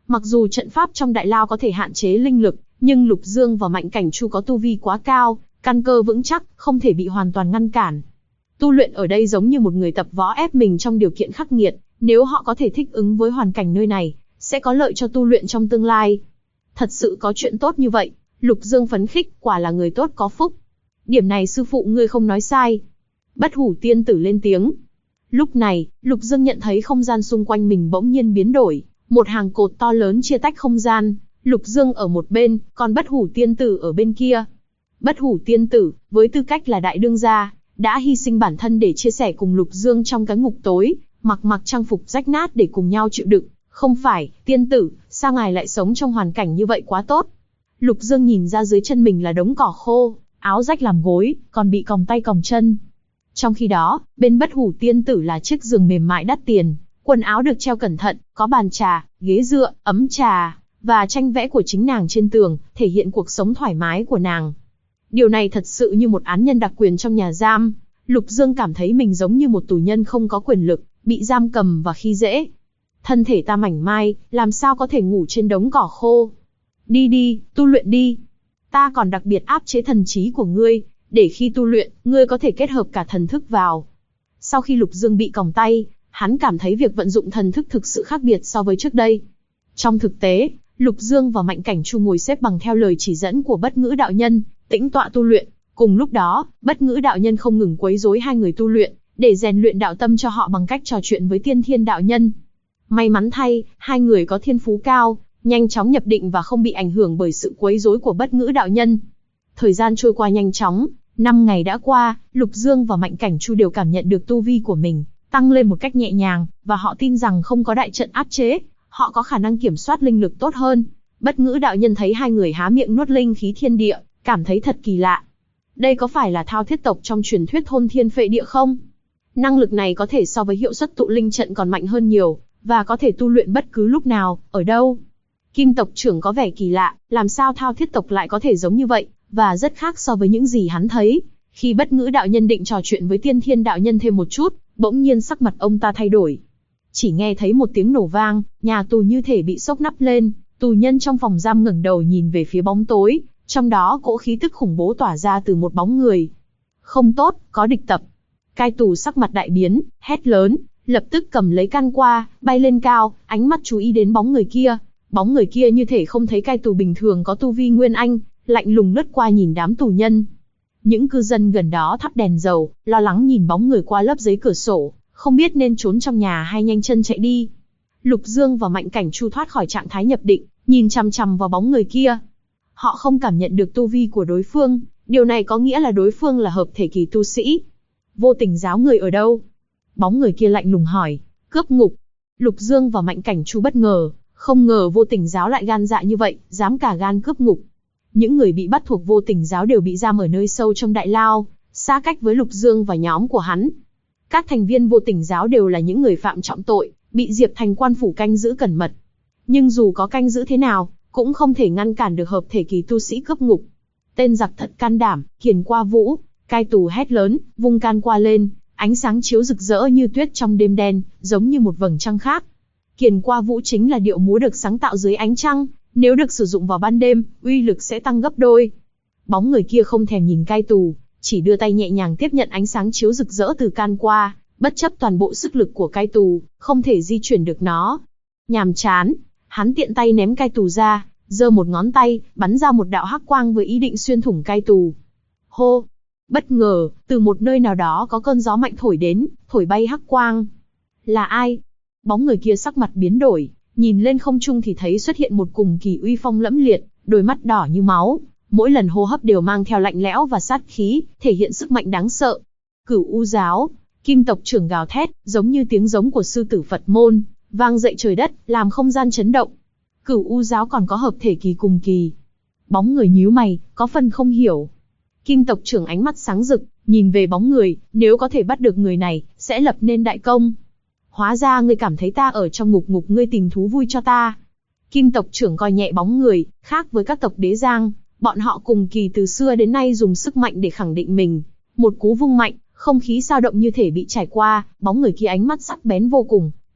Mặc dù trận pháp trong đại lao có thể hạn chế linh lực, nhưng Lục Dương và Mạnh Cảnh Chu có tu vi quá cao, căn cơ vững chắc, không thể bị hoàn toàn ngăn cản. Tu luyện ở đây giống như một người tập võ ép mình trong điều kiện khắc nghiệt, nếu họ có thể thích ứng với hoàn cảnh nơi này, sẽ có lợi cho tu luyện trong tương lai. Thật sự có chuyện tốt như vậy, Lục Dương phấn khích, quả là người tốt có phúc. Điểm này sư phụ ngươi không nói sai. Bất Hủ tiên tử lên tiếng. Lúc này, Lục Dương nhận thấy không gian xung quanh mình bỗng nhiên biến đổi, một hàng cột to lớn chia tách không gian, Lục Dương ở một bên, còn Bất Hủ tiên tử ở bên kia. Bất Hủ tiên tử, với tư cách là đại đương gia, đã hy sinh bản thân để chia sẻ cùng Lục Dương trong cái ngục tối, mặc trang phục rách nát để cùng nhau chịu đựng. Không phải, tiên tử, sao ngài lại sống trong hoàn cảnh như vậy quá tốt. Lục Dương nhìn ra dưới chân mình là đống cỏ khô, áo rách làm gối, còn bị còng tay còng chân. Trong khi đó, bên Bất Hủ tiên tử là chiếc giường mềm mại đắt tiền, quần áo được treo cẩn thận, có bàn trà, ghế dựa, ấm trà, và tranh vẽ của chính nàng trên tường, thể hiện cuộc sống thoải mái của nàng. Điều này thật sự như một án nhân đặc quyền trong nhà giam. Lục Dương cảm thấy mình giống như một tù nhân không có quyền lực, bị giam cầm và khi dễ. Thân thể ta mảnh mai, làm sao có thể ngủ trên đống cỏ khô. Đi đi, tu luyện đi. Ta còn đặc biệt áp chế thần trí của ngươi, để khi tu luyện, ngươi có thể kết hợp cả thần thức vào. Sau khi Lục Dương bị còng tay, hắn cảm thấy việc vận dụng thần thức thực sự khác biệt so với trước đây. Trong thực tế, Lục Dương và Mạnh Cảnh Chu ngồi xếp bằng theo lời chỉ dẫn của Bất Ngữ đạo nhân, tĩnh tọa tu luyện. Cùng lúc đó, Bất Ngữ đạo nhân không ngừng quấy rối hai người tu luyện, để rèn luyện đạo tâm cho họ bằng cách trò chuyện với Tiên Thiên đạo nhân. May mắn thay, hai người có thiên phú cao, nhanh chóng nhập định và không bị ảnh hưởng bởi sự quấy rối của Bất Ngữ đạo nhân. Thời gian trôi qua nhanh chóng, 5 ngày đã qua, Lục Dương và Mạnh Cảnh Chu đều cảm nhận được tu vi của mình tăng lên một cách nhẹ nhàng, và họ tin rằng không có đại trận áp chế, họ có khả năng kiểm soát linh lực tốt hơn. Bất Ngữ đạo nhân thấy hai người há miệng nuốt linh khí thiên địa, cảm thấy thật kỳ lạ. Đây có phải là Thao Thiết tộc trong truyền thuyết thôn thiên phệ địa không? Năng lực này có thể so với hiệu suất tụ linh trận còn mạnh hơn nhiều, và có thể tu luyện bất cứ lúc nào, ở đâu. Kim tộc trưởng có vẻ kỳ lạ, làm sao Thao Thiết tộc lại có thể giống như vậy, và rất khác so với những gì hắn thấy. Khi Bất Ngữ đạo nhân định trò chuyện với Tiên Thiên đạo nhân thêm một chút, bỗng nhiên sắc mặt ông ta thay đổi. Chỉ nghe thấy một tiếng nổ vang, nhà tù như thể bị sốc nắp lên, tù nhân trong phòng giam ngẩng đầu nhìn về phía bóng tối, trong đó cỗ khí tức khủng bố tỏa ra từ một bóng người. Không tốt, có địch tập. Cai tù sắc mặt đại biến, hét lớn, lập tức cầm lấy can qua, bay lên cao, ánh mắt chú ý đến bóng người kia. Bóng người kia như thể không thấy cai tù bình thường có tu vi nguyên anh, lạnh lùng lướt qua nhìn đám tù nhân. Những cư dân gần đó thắp đèn dầu, lo lắng nhìn bóng người qua lớp giấy cửa sổ, không biết nên trốn trong nhà hay nhanh chân chạy đi. Lục Dương và Mạnh Cảnh Chu thoát khỏi trạng thái nhập định, nhìn chằm chằm vào bóng người kia. Họ không cảm nhận được tu vi của đối phương, điều này có nghĩa là đối phương là hợp thể kỳ tu sĩ. Vô Tình giáo người ở đâu? Bóng người kia lạnh lùng hỏi. Cướp ngục. Lục Dương và Mạnh Cảnh Chu bất ngờ, không ngờ Vô Tình giáo lại gan dạ như vậy, dám cả gan cướp ngục. Những người bị bắt thuộc Vô Tình giáo đều bị giam ở nơi sâu trong đại lao, xa cách với Lục Dương và nhóm của hắn. Các thành viên Vô Tình giáo đều là những người phạm trọng tội, bị Diệp Thành quan phủ canh giữ cẩn mật. Nhưng dù có canh giữ thế nào, cũng không thể ngăn cản được hợp thể kỳ tu sĩ cướp ngục. Tên giặc thật can đảm, Kiền Qua Vũ. Cai tù hét lớn, vung can qua lên, ánh sáng chiếu rực rỡ như tuyết trong đêm đen, giống như một vầng trăng khác. Kiền Qua Vũ chính là điệu múa được sáng tạo dưới ánh trăng, nếu được sử dụng vào ban đêm, uy lực sẽ tăng gấp đôi. Bóng người kia không thèm nhìn cai tù, chỉ đưa tay nhẹ nhàng tiếp nhận ánh sáng chiếu rực rỡ từ can qua, bất chấp toàn bộ sức lực của cai tù, không thể di chuyển được nó. Nhàm chán, hắn tiện tay ném cai tù ra, giơ một ngón tay, bắn ra một đạo hắc quang với ý định xuyên thủng cai tù. Hô! Bất ngờ, từ một nơi nào đó có cơn gió mạnh thổi đến, thổi bay hắc quang. Là ai? Bóng người kia sắc mặt biến đổi, nhìn lên không trung thì thấy xuất hiện một cùng kỳ uy phong lẫm liệt, đôi mắt đỏ như máu, mỗi lần hô hấp đều mang theo lạnh lẽo và sát khí, thể hiện sức mạnh đáng sợ. Cửu U giáo, Kim tộc trưởng gào thét, giống như tiếng giống của sư tử Phật môn, vang dậy trời đất, làm không gian chấn động. Cửu U giáo còn có hợp thể kỳ cùng kỳ. Bóng người nhíu mày, có phần không hiểu. Kim tộc trưởng ánh mắt sáng rực, nhìn về bóng người, nếu có thể bắt được người này, sẽ lập nên đại công. Hóa ra ngươi cảm thấy ta ở trong ngục ngươi tìm thú vui cho ta. Kim tộc trưởng coi nhẹ bóng người, khác với các tộc đế giang, bọn họ cùng kỳ từ xưa đến nay dùng sức mạnh để khẳng định mình. Một cú vung mạnh, không khí dao động như thể bị trải qua, bóng người kia ánh mắt sắc bén vô cùng,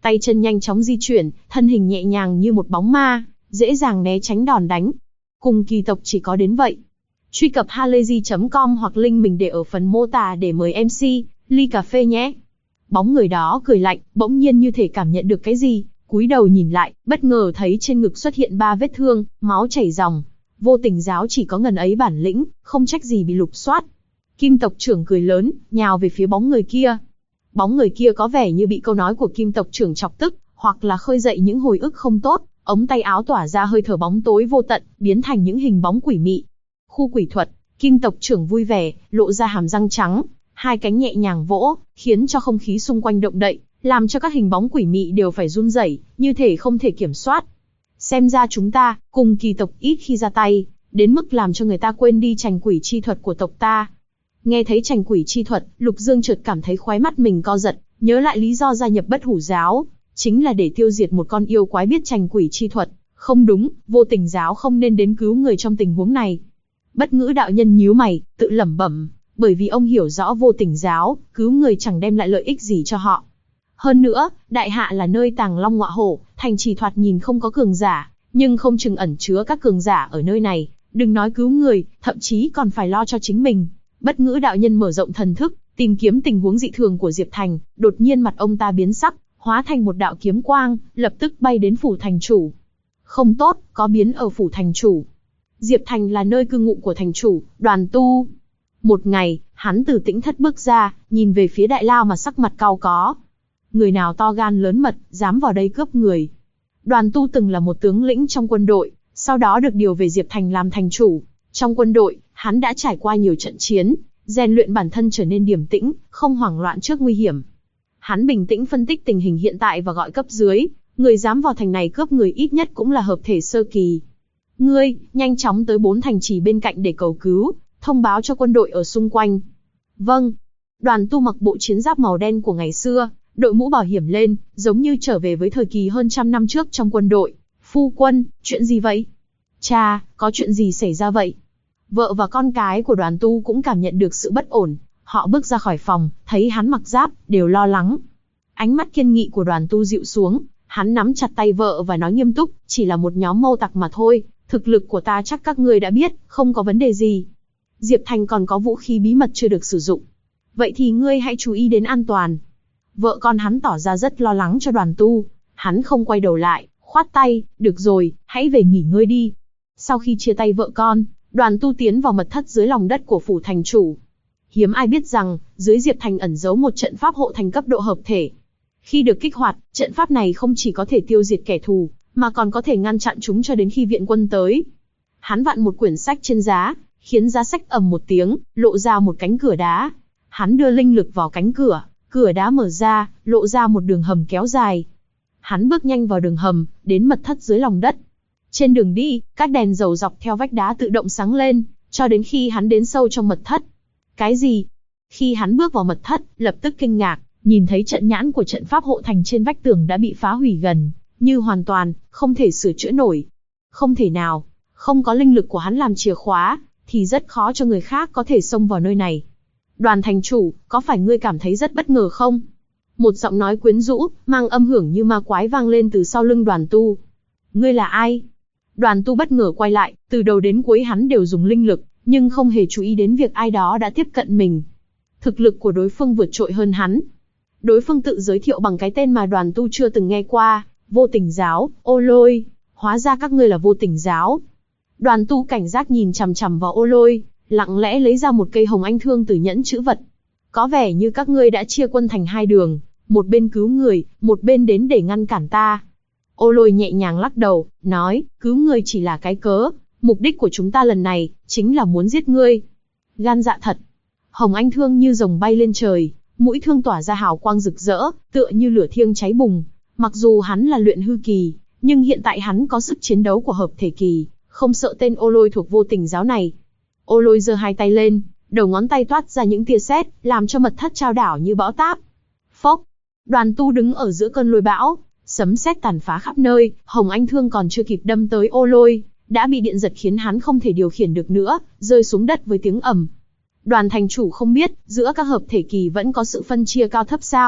tay chân nhanh chóng di chuyển, thân hình nhẹ nhàng như một bóng ma, dễ dàng né tránh đòn đánh. Cùng kỳ tộc chỉ có đến vậy. Truy cập halayzi.com hoặc link mình để ở phần mô tả để mời MC, ly cà phê nhé. Bóng người đó cười lạnh, bỗng nhiên như thể cảm nhận được cái gì, cúi đầu nhìn lại, bất ngờ thấy trên ngực xuất hiện 3 vết thương, máu chảy ròng. Vô Tình giáo chỉ có ngần ấy bản lĩnh, không trách gì bị lục soát. Kim tộc trưởng cười lớn, nhào về phía bóng người kia. Bóng người kia có vẻ như bị câu nói của Kim tộc trưởng chọc tức, hoặc là khơi dậy những hồi ức không tốt, ống tay áo tỏa ra hơi thở bóng tối vô tận, biến thành những hình bóng quỷ mị. Khu quỷ thuật, Kim tộc trưởng vui vẻ, lộ ra hàm răng trắng, hai cánh nhẹ nhàng vỗ, khiến cho không khí xung quanh động đậy, làm cho các hình bóng quỷ mị đều phải run rẩy, như thể không thể kiểm soát. Xem ra chúng ta, cùng kỳ tộc ít khi ra tay, đến mức làm cho người ta quên đi trành quỷ chi thuật của tộc ta. Nghe thấy trành quỷ chi thuật, Lục Dương chợt cảm thấy khóe mắt mình co giật, nhớ lại lý do gia nhập Bất Hủ giáo, chính là để tiêu diệt một con yêu quái biết trành quỷ chi thuật. Không đúng, Vô Tình giáo không nên đến cứu người trong tình huống này. Bất Ngữ đạo nhân nhíu mày, tự lẩm bẩm, bởi vì ông hiểu rõ Vô Tình giáo, cứu người chẳng đem lại lợi ích gì cho họ. Hơn nữa, đại hạ là nơi tàng long ngọa hổ, thành trì thoạt nhìn không có cường giả, nhưng không chừng ẩn chứa các cường giả ở nơi này, đừng nói cứu người, thậm chí còn phải lo cho chính mình. Bất Ngữ đạo nhân mở rộng thần thức, tìm kiếm tình huống dị thường của Diệp Thành, đột nhiên mặt ông ta biến sắc, hóa thành một đạo kiếm quang, lập tức bay đến phủ thành chủ. Không tốt, có biến ở phủ thành chủ. Diệp Thành là nơi cư ngụ của thành chủ, Đoàn Tu. Một ngày, hắn từ tĩnh thất bước ra, nhìn về phía đại lao mà sắc mặt cau có. Người nào to gan lớn mật, dám vào đây cướp người. Đoàn Tu từng là một tướng lĩnh trong quân đội, sau đó được điều về Diệp Thành làm thành chủ. Trong quân đội, hắn đã trải qua nhiều trận chiến, rèn luyện bản thân trở nên điềm tĩnh, không hoảng loạn trước nguy hiểm. Hắn bình tĩnh phân tích tình hình hiện tại và gọi cấp dưới, người dám vào thành này cướp người ít nhất cũng là hợp thể sơ kỳ. Ngươi, nhanh chóng tới 4 thành trì bên cạnh để cầu cứu, thông báo cho quân đội ở xung quanh. Vâng. Đoàn Tu mặc bộ chiến giáp màu đen của ngày xưa, đội mũ bảo hiểm lên, giống như trở về với thời kỳ hơn 100 năm trước trong quân đội. Phu quân, chuyện gì vậy? Cha, có chuyện gì xảy ra vậy? Vợ và con cái của Đoàn Tu cũng cảm nhận được sự bất ổn. Họ bước ra khỏi phòng, thấy hắn mặc giáp, đều lo lắng. Ánh mắt kiên nghị của Đoàn Tu dịu xuống, hắn nắm chặt tay vợ và nói nghiêm túc, chỉ là một nhóm mâu tặc mà thôi, thực lực của ta chắc các ngươi đã biết, không có vấn đề gì. Diệp Thành còn có vũ khí bí mật chưa được sử dụng. Vậy thì ngươi hãy chú ý đến an toàn. Vợ con hắn tỏ ra rất lo lắng cho Đoàn Tu, hắn không quay đầu lại, khoát tay, được rồi, hãy về nghỉ ngơi đi. Sau khi chia tay vợ con, Đoàn Tu tiến vào mật thất dưới lòng đất của phủ thành chủ. Hiếm ai biết rằng, dưới Diệp Thành ẩn giấu một trận pháp hộ thành cấp độ hợp thể. Khi được kích hoạt, trận pháp này không chỉ có thể tiêu diệt kẻ thù, mà còn có thể ngăn chặn chúng cho đến khi viện quân tới. Hắn vặn một quyển sách trên giá, khiến giá sách ầm một tiếng, lộ ra một cánh cửa đá. Hắn đưa linh lực vào cánh cửa, cửa đá mở ra, lộ ra một đường hầm kéo dài. Hắn bước nhanh vào đường hầm, đến mật thất dưới lòng đất. Trên đường đi, các đèn dầu dọc theo vách đá tự động sáng lên, cho đến khi hắn đến sâu trong mật thất. Cái gì? Khi hắn bước vào mật thất, lập tức kinh ngạc, nhìn thấy trận nhãn của trận pháp hộ thành trên vách tường đã bị phá hủy gần như hoàn toàn, không thể sửa chữa nổi. Không thể nào, không có linh lực của hắn làm chìa khóa, thì rất khó cho người khác có thể xông vào nơi này. Đoàn thành chủ, có phải ngươi cảm thấy rất bất ngờ không? Một giọng nói quyến rũ, mang âm hưởng như ma quái vang lên từ sau lưng Đoàn Tu. Ngươi là ai? Đoàn Tu bất ngờ quay lại, từ đầu đến cuối hắn đều dùng linh lực, nhưng không hề chú ý đến việc ai đó đã tiếp cận mình. Thực lực của đối phương vượt trội hơn hắn. Đối phương tự giới thiệu bằng cái tên mà Đoàn Tu chưa từng nghe qua, Vô Tình giáo, Ô Lôi. Hóa ra các ngươi là Vô Tình giáo. Đoàn Tu cảnh giác nhìn chằm chằm vào Ô Lôi, lặng lẽ lấy ra một cây hồng anh thương từ nhẫn chữ vật. Có vẻ như các ngươi đã chia quân thành hai đường, một bên cứu người, một bên đến để ngăn cản ta. Ô Lôi nhẹ nhàng lắc đầu, nói, cứu người chỉ là cái cớ, mục đích của chúng ta lần này, chính là muốn giết ngươi. Gan dạ thật. Hồng anh thương như rồng bay lên trời, mũi thương tỏa ra hào quang rực rỡ, tựa như lửa thiêng cháy bùng. Mặc dù hắn là luyện hư kỳ, nhưng hiện tại hắn có sức chiến đấu của hợp thể kỳ, không sợ tên Ô Lôi thuộc Vô Tình giáo này. Ô Lôi giơ hai tay lên, đầu ngón tay toát ra những tia sét, làm cho mật thất trao đảo như bão táp. Phốc! Đoàn Tu đứng ở giữa cơn lôi bão, sấm sét tàn phá khắp nơi, hồng anh thương còn chưa kịp đâm tới Ô Lôi, đã bị điện giật khiến hắn không thể điều khiển được nữa, rơi xuống đất với tiếng ầm. Đoàn thành chủ không biết, giữa các hợp thể kỳ vẫn có sự phân chia cao thấp sao?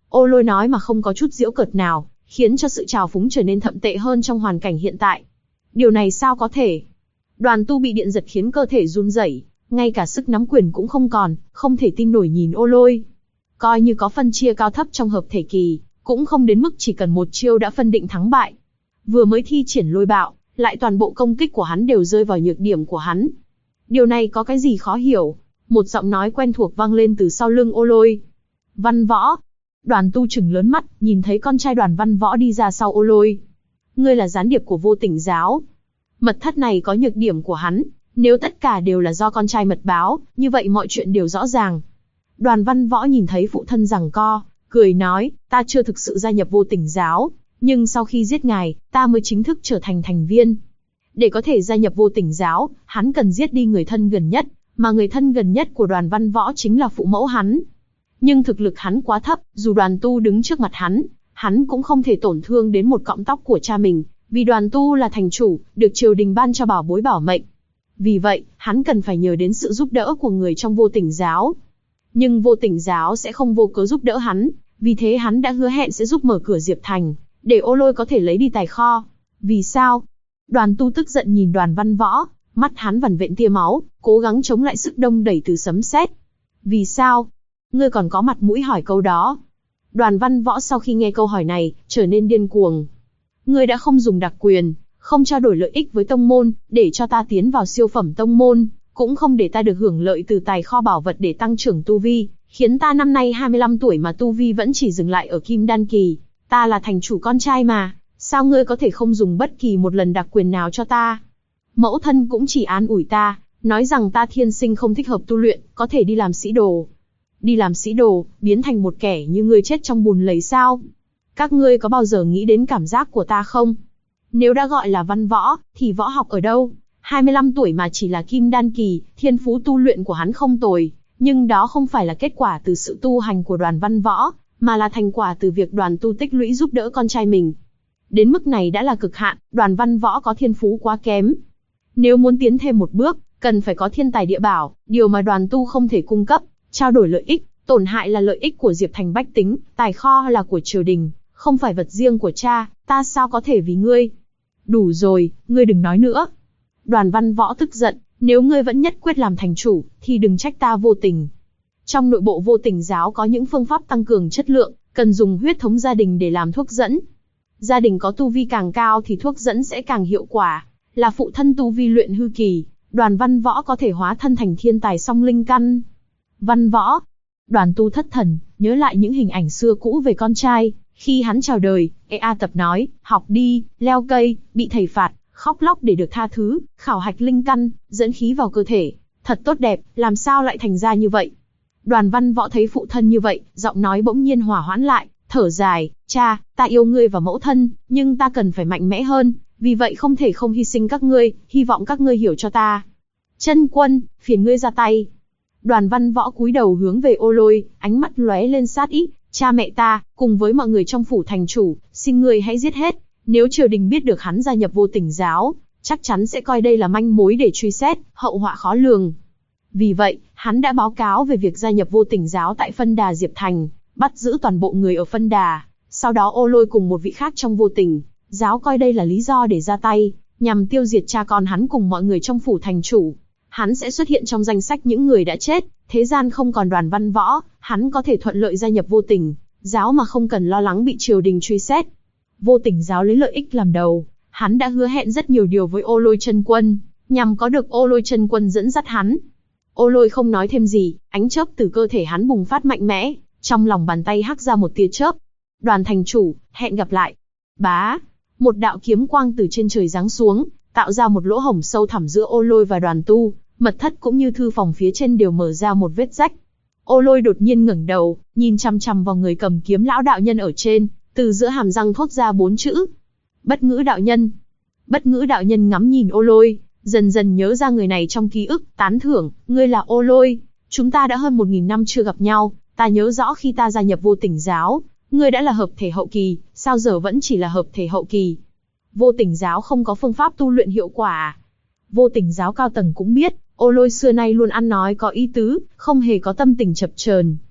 Ô Lôi nói mà không có chút giễu cợt nào, khiến cho sự trào phúng trở nên thậm tệ hơn trong hoàn cảnh hiện tại. Điều này sao có thể? Đoàn Tu bị điện giật khiến cơ thể run rẩy, ngay cả sức nắm quyền cũng không còn, không thể tin nổi nhìn Ô Lôi. Coi như có phân chia cao thấp trong hợp thể kỳ, cũng không đến mức chỉ cần một chiêu đã phân định thắng bại. Vừa mới thi triển lôi bạo, lại toàn bộ công kích của hắn đều rơi vào nhược điểm của hắn. Điều này có cái gì khó hiểu? Một giọng nói quen thuộc vang lên từ sau lưng Ô Lôi. Văn Võ. Đoàn Tu trừng lớn mắt, nhìn thấy con trai Đoàn Văn Võ đi ra sau Ô Lôi. Ngươi là gián điệp của Vô Tình giáo. Mật thất này có nhược điểm của hắn, nếu tất cả đều là do con trai mật báo, như vậy mọi chuyện đều rõ ràng. Đoàn Văn Võ nhìn thấy phụ thân giằng co, cười nói, ta chưa thực sự gia nhập Vô Tình giáo, nhưng sau khi giết ngài, ta mới chính thức trở thành thành viên. Để có thể gia nhập Vô Tình giáo, hắn cần giết đi người thân gần nhất, mà người thân gần nhất của Đoàn Văn Võ chính là phụ mẫu hắn. Nhưng thực lực hắn quá thấp, dù Đoàn Tu đứng trước mặt hắn cũng không thể tổn thương đến một cọng tóc của cha mình, vì Đoàn Tu là thành chủ, được triều đình ban cho bảo bối bảo mệnh. Vì vậy, hắn cần phải nhờ đến sự giúp đỡ của người trong Vô Tình giáo. Nhưng Vô Tình giáo sẽ không vô cớ giúp đỡ hắn, vì thế hắn đã hứa hẹn sẽ giúp mở cửa Diệp Thành, để Ô Lôi có thể lấy đi tài kho. Vì sao? Đoàn Tu tức giận nhìn Đoàn Văn Võ, mắt hắn vằn vện tia máu, cố gắng chống lại sức đông đẩy từ sấm sét. Vì sao? Ngươi còn có mặt mũi hỏi câu đó? Đoàn Văn Võ sau khi nghe câu hỏi này, trở nên điên cuồng. Ngươi đã không dùng đặc quyền, không trao đổi lợi ích với tông môn, để cho ta tiến vào siêu phẩm tông môn, cũng không để ta được hưởng lợi từ tài kho bảo vật để tăng trưởng tu vi, khiến ta năm nay 25 tuổi mà tu vi vẫn chỉ dừng lại ở Kim Đan kỳ. Ta là thành chủ con trai mà, sao ngươi có thể không dùng bất kỳ một lần đặc quyền nào cho ta? Mẫu thân cũng chỉ an ủi ta, nói rằng ta thiên sinh không thích hợp tu luyện, có thể đi làm sĩ đồ. Đi làm sĩ đồ, biến thành một kẻ như ngươi chết trong bùn lầy sao? Các ngươi có bao giờ nghĩ đến cảm giác của ta không? Nếu đã gọi là văn võ, thì võ học ở đâu? 25 tuổi mà chỉ là Kim Đan kỳ, thiên phú tu luyện của hắn không tồi, nhưng đó không phải là kết quả từ sự tu hành của Đoàn Văn Võ, mà là thành quả từ việc Đoàn Tu tích lũy giúp đỡ con trai mình. Đến mức này đã là cực hạn, Đoàn Văn Võ có thiên phú quá kém. Nếu muốn tiến thêm một bước, cần phải có thiên tài địa bảo, điều mà Đoàn Tu không thể cung cấp. Trao đổi lợi ích, tổn hại là lợi ích của Diệp Thành bách tính, tài kho là của triều đình, không phải vật riêng của cha, ta sao có thể vì ngươi? Đủ rồi, ngươi đừng nói nữa. Đoàn Văn Võ tức giận, nếu ngươi vẫn nhất quyết làm thành chủ, thì đừng trách ta vô tình. Trong nội bộ Vô Tình giáo có những phương pháp tăng cường chất lượng, cần dùng huyết thống gia đình để làm thuốc dẫn. Gia đình có tu vi càng cao thì thuốc dẫn sẽ càng hiệu quả. Là phụ thân tu vi luyện hư kỳ, Đoàn Văn Võ có thể hóa thân thành thiên tài song linh căn. Văn Võ. Đoàn Tu thất thần, nhớ lại những hình ảnh xưa cũ về con trai, khi hắn chào đời, Tập nói, học đi, leo cây, bị thầy phạt, khóc lóc để được tha thứ, khảo hạch linh căn, dẫn khí vào cơ thể, thật tốt đẹp, làm sao lại thành ra như vậy? Đoàn Văn Võ thấy phụ thân như vậy, giọng nói bỗng nhiên hòa hoãn lại, thở dài, cha, ta yêu ngươi và mẫu thân, nhưng ta cần phải mạnh mẽ hơn, vì vậy không thể không hy sinh các ngươi, hy vọng các ngươi hiểu cho ta. Chân Quân, phiền ngươi ra tay. Đoàn Văn Võ cúi đầu hướng về Ô Lôi, ánh mắt lóe lên sát ý, cha mẹ ta, cùng với mọi người trong phủ thành chủ, xin ngươi hãy giết hết, nếu triều đình biết được hắn gia nhập Vô Tình giáo, chắc chắn sẽ coi đây là manh mối để truy xét, hậu họa khó lường. Vì vậy, hắn đã báo cáo về việc gia nhập Vô Tình giáo tại Phân Đà Diệp Thành, bắt giữ toàn bộ người ở Phân Đà, sau đó Ô Lôi cùng một vị khác trong Vô Tình giáo coi đây là lý do để ra tay, nhằm tiêu diệt cha con hắn cùng mọi người trong phủ thành chủ. Hắn sẽ xuất hiện trong danh sách những người đã chết, thế gian không còn Đoàn Văn Võ, hắn có thể thuận lợi gia nhập Vô Tình giáo mà không cần lo lắng bị triều đình truy xét. Vô Tình giáo lấy lợi ích làm đầu, hắn đã hứa hẹn rất nhiều điều với Ô Lôi Chân Quân, nhằm có được Ô Lôi Chân Quân dẫn dắt hắn. Ô Lôi không nói thêm gì, ánh chớp từ cơ thể hắn bùng phát mạnh mẽ, trong lòng bàn tay hắc ra một tia chớp. Đoàn thành chủ, hẹn gặp lại. Bá, một đạo kiếm quang từ trên trời giáng xuống, tạo ra một lỗ hổng sâu thẳm giữa Ô Lôi và Đoàn Tu, mật thất cũng như thư phòng phía trên đều mở ra một vết rách. Ô Lôi đột nhiên ngẩng đầu, nhìn chằm chằm vào người cầm kiếm lão đạo nhân ở trên, từ giữa hàm răng thốt ra 4 chữ. Bất Ngữ đạo nhân. Bất Ngữ đạo nhân ngắm nhìn Ô Lôi, dần dần nhớ ra người này trong ký ức, tán thưởng, ngươi là Ô Lôi. Chúng ta đã hơn 1000 năm chưa gặp nhau, ta nhớ rõ khi ta gia nhập Vô Tình giáo, ngươi đã là hợp thể hậu kỳ, sao giờ vẫn chỉ là hợp thể hậu kỳ? Vô Tình giáo không có phương pháp tu luyện hiệu quả. Vô Tình giáo cao tầng cũng biết, Ô Lôi xưa nay luôn ăn nói có ý tứ, không hề có tâm tình chập chờn.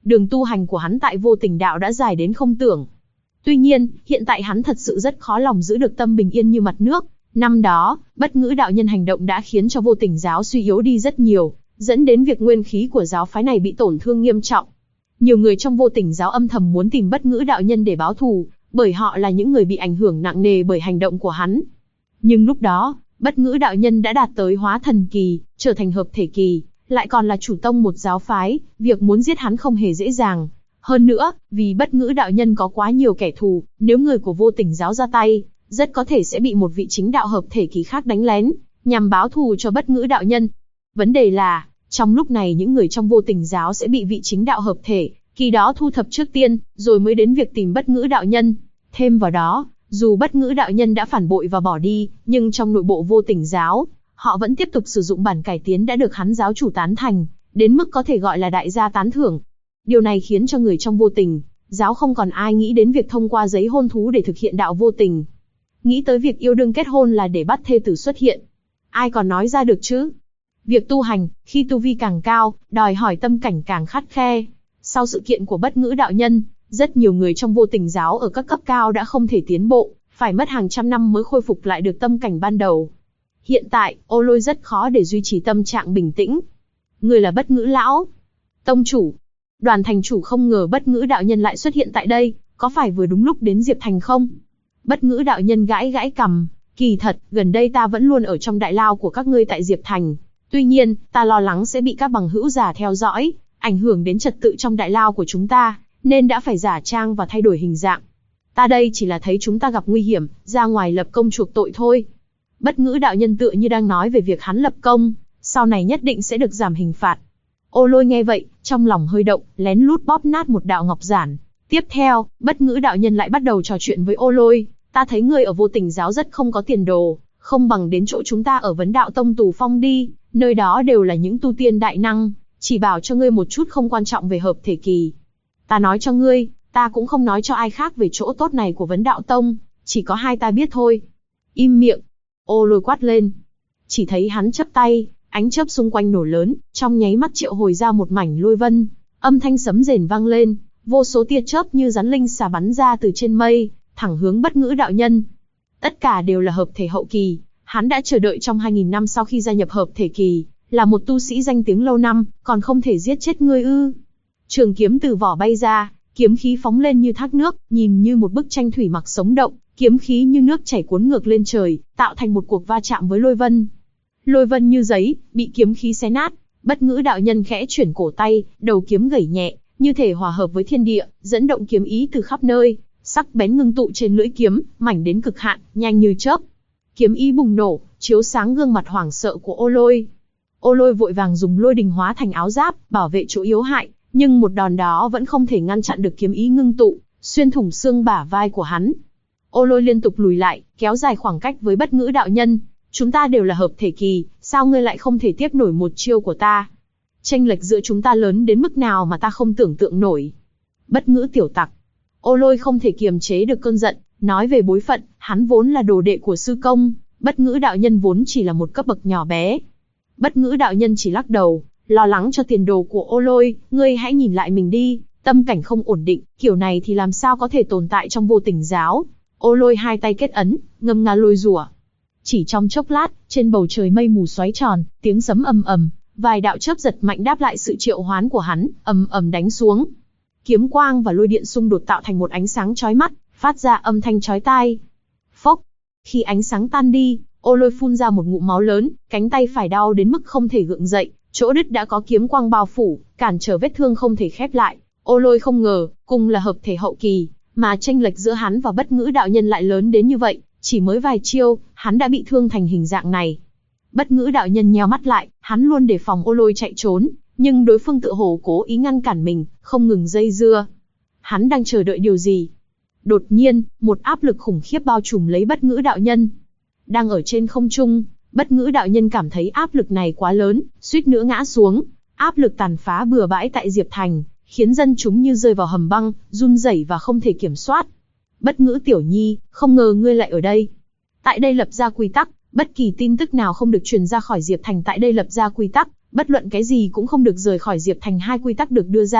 Đường tu hành của hắn tại vô tình đạo đã dài đến không tưởng. Tuy nhiên, hiện tại hắn thật sự rất khó lòng giữ được tâm bình yên như mặt nước. Năm đó, Bất Ngữ đạo nhân hành động đã khiến cho vô tình giáo suy yếu đi rất nhiều, dẫn đến việc nguyên khí của giáo phái này bị tổn thương nghiêm trọng. Nhiều người trong vô tình giáo âm thầm muốn tìm Bất Ngữ đạo nhân để báo thù, bởi họ là những người bị ảnh hưởng nặng nề bởi hành động của hắn. Nhưng lúc đó, Bất Ngữ đạo nhân đã đạt tới hóa thần kỳ, trở thành hợp thể kỳ, lại còn là chủ tông một giáo phái, việc muốn giết hắn không hề dễ dàng. Hơn nữa, vì Bất Ngữ đạo nhân có quá nhiều kẻ thù, nếu người của vô tình giáo ra tay, rất có thể sẽ bị một vị chính đạo hợp thể kỳ khác đánh lén, nhằm báo thù cho Bất Ngữ đạo nhân. Vấn đề là, trong lúc này những người trong vô tình giáo sẽ bị vị chính đạo hợp thể kỳ đó thu thập trước tiên, rồi mới đến việc tìm Bất Ngữ đạo nhân. Thêm vào đó, dù Bất Ngữ đạo nhân đã phản bội và bỏ đi, nhưng trong nội bộ vô tình giáo, họ vẫn tiếp tục sử dụng bản cải tiến đã được hắn giáo chủ tán thành, đến mức có thể gọi là đại gia tán thưởng. Điều này khiến cho người trong vô tình giáo không còn ai nghĩ đến việc thông qua giấy hôn thú để thực hiện đạo vô tình. Nghĩ tới việc yêu đương kết hôn là để bắt thê tử xuất hiện. Ai còn nói ra được chứ? Việc tu hành, khi tu vi càng cao, đòi hỏi tâm cảnh càng khắt khe. Sau sự kiện của Bất Ngữ đạo nhân, rất nhiều người trong vô tình giáo ở các cấp cao đã không thể tiến bộ, phải mất hàng trăm năm mới khôi phục lại được tâm cảnh ban đầu. Hiện tại, Ô Lôi rất khó để duy trì tâm trạng bình tĩnh. Người là Bất Ngữ lão tông chủ. Đoàn thành chủ không ngờ Bất Ngữ đạo nhân lại xuất hiện tại đây, có phải vừa đúng lúc đến Diệp Thành không? Bất Ngữ đạo nhân gãi gãi cằm, kỳ thật, gần đây ta vẫn luôn ở trong đại lao của các ngươi tại Diệp Thành. Tuy nhiên, ta lo lắng sẽ bị các bằng hữu giả theo dõi, ảnh hưởng đến trật tự trong đại lao của chúng ta, nên đã phải giả trang và thay đổi hình dạng. Ta đây chỉ là thấy chúng ta gặp nguy hiểm, ra ngoài lập công chuộc tội thôi. Bất Ngữ đạo nhân tựa như đang nói về việc hắn lập công, sau này nhất định sẽ được giảm hình phạt. Ô Lôi nghe vậy, trong lòng hơi động, lén lút bóp nát một đạo ngọc giản. Tiếp theo, Bất Ngữ đạo nhân lại bắt đầu trò chuyện với Ô Lôi. Ta thấy ngươi ở vô tình giáo rất không có tiền đồ, không bằng đến chỗ chúng ta ở Vấn Đạo Tông Tù Phong đi, nơi đó đều là những tu tiên đại năng, chỉ bảo cho ngươi một chút không quan trọng về hợp thể kỳ. Ta nói cho ngươi, ta cũng không nói cho ai khác về chỗ tốt này của Vấn Đạo Tông, chỉ có hai ta biết thôi. Im miệng! Ô Lôi quát lên. Chỉ thấy hắn chắp tay, ánh chớp xung quanh nổ lớn, trong nháy mắt triệu hồi ra một mảnh lôi vân, âm thanh sấm rền vang lên, vô số tia chớp như rắn linh xà bắn ra từ trên mây, thẳng hướng Bất Ngữ đạo nhân. Tất cả đều là hợp thể hậu kỳ, hắn đã chờ đợi trong 2000 năm sau khi gia nhập hợp thể kỳ, là một tu sĩ danh tiếng lâu năm, còn không thể giết chết ngươi ư? Trường kiếm từ vỏ bay ra, kiếm khí phóng lên như thác nước, nhìn như một bức tranh thủy mặc sống động, kiếm khí như nước chảy cuốn ngược lên trời, tạo thành một cuộc va chạm với lôi vân. Lôi vân như giấy, bị kiếm khí xé nát. Bất Ngữ đạo nhân khẽ chuyển cổ tay, đầu kiếm gảy nhẹ, như thể hòa hợp với thiên địa, dẫn động kiếm ý từ khắp nơi, sắc bén ngưng tụ trên lưỡi kiếm, mảnh đến cực hạn, nhanh như chớp. Kiếm ý bùng nổ, chiếu sáng gương mặt hoảng sợ của Ô Lôi. Ô Lôi vội vàng dùng lôi đình hóa thành áo giáp, bảo vệ chỗ yếu hại, nhưng một đòn đó vẫn không thể ngăn chặn được kiếm ý ngưng tụ, xuyên thủng xương bả vai của hắn. Ô Lôi liên tục lùi lại, kéo dài khoảng cách với Bất Ngữ đạo nhân. Chúng ta đều là hợp thể kỳ, sao ngươi lại không thể tiếp nổi một chiêu của ta? Chênh lệch giữa chúng ta lớn đến mức nào mà ta không tưởng tượng nổi. Bất Ngữ tiểu tặc. Ô Lôi không thể kiềm chế được cơn giận, nói về bối phận, hắn vốn là đồ đệ của sư công, Bất Ngữ đạo nhân vốn chỉ là một cấp bậc nhỏ bé. Bất Ngữ đạo nhân chỉ lắc đầu, lo lắng cho tiền đồ của Ô Lôi, ngươi hãy nhìn lại mình đi, tâm cảnh không ổn định, kiểu này thì làm sao có thể tồn tại trong vô tình giáo. Ô Lôi hai tay kết ấn, ngâm nga lôi rủa. Chỉ trong chốc lát, trên bầu trời mây mù xoáy tròn, tiếng sấm ầm ầm, vài đạo chớp giật mạnh đáp lại sự triệu hoán của hắn, ầm ầm đánh xuống. Kiếm quang và lôi điện xung đột tạo thành một ánh sáng chói mắt, phát ra âm thanh chói tai. Phốc! Khi ánh sáng tan đi, Ô Lôi phun ra một ngụm máu lớn, cánh tay phải đau đến mức không thể gượng dậy, chỗ đứt đã có kiếm quang bao phủ, cản trở vết thương không thể khép lại. Ô Lôi không ngờ, cùng là hợp thể hậu kỳ, mà chênh lệch giữa hắn và Bất Ngữ đạo nhân lại lớn đến như vậy, chỉ mới vài chiêu, hắn đã bị thương thành hình dạng này. Bất Ngữ đạo nhân nheo mắt lại, hắn luôn đề phòng Ô Lôi chạy trốn, nhưng đối phương tựa hồ cố ý ngăn cản mình, không ngừng dây dưa. Hắn đang chờ đợi điều gì? Đột nhiên, một áp lực khủng khiếp bao trùm lấy Bất Ngữ đạo nhân. Đang ở trên không trung, Bất Ngữ đạo nhân cảm thấy áp lực này quá lớn, suýt nữa ngã xuống. Áp lực tàn phá bừa bãi tại Diệp Thành, khiến dân chúng như rơi vào hầm băng, run rẩy và không thể kiểm soát. Bất Ngữ tiểu nhi, không ngờ ngươi lại ở đây. Tại đây lập ra quy tắc, bất kỳ tin tức nào không được truyền ra khỏi Diệp Thành. Tại đây lập ra quy tắc, bất luận cái gì cũng không được rời khỏi Diệp Thành. Hai quy tắc được đưa ra,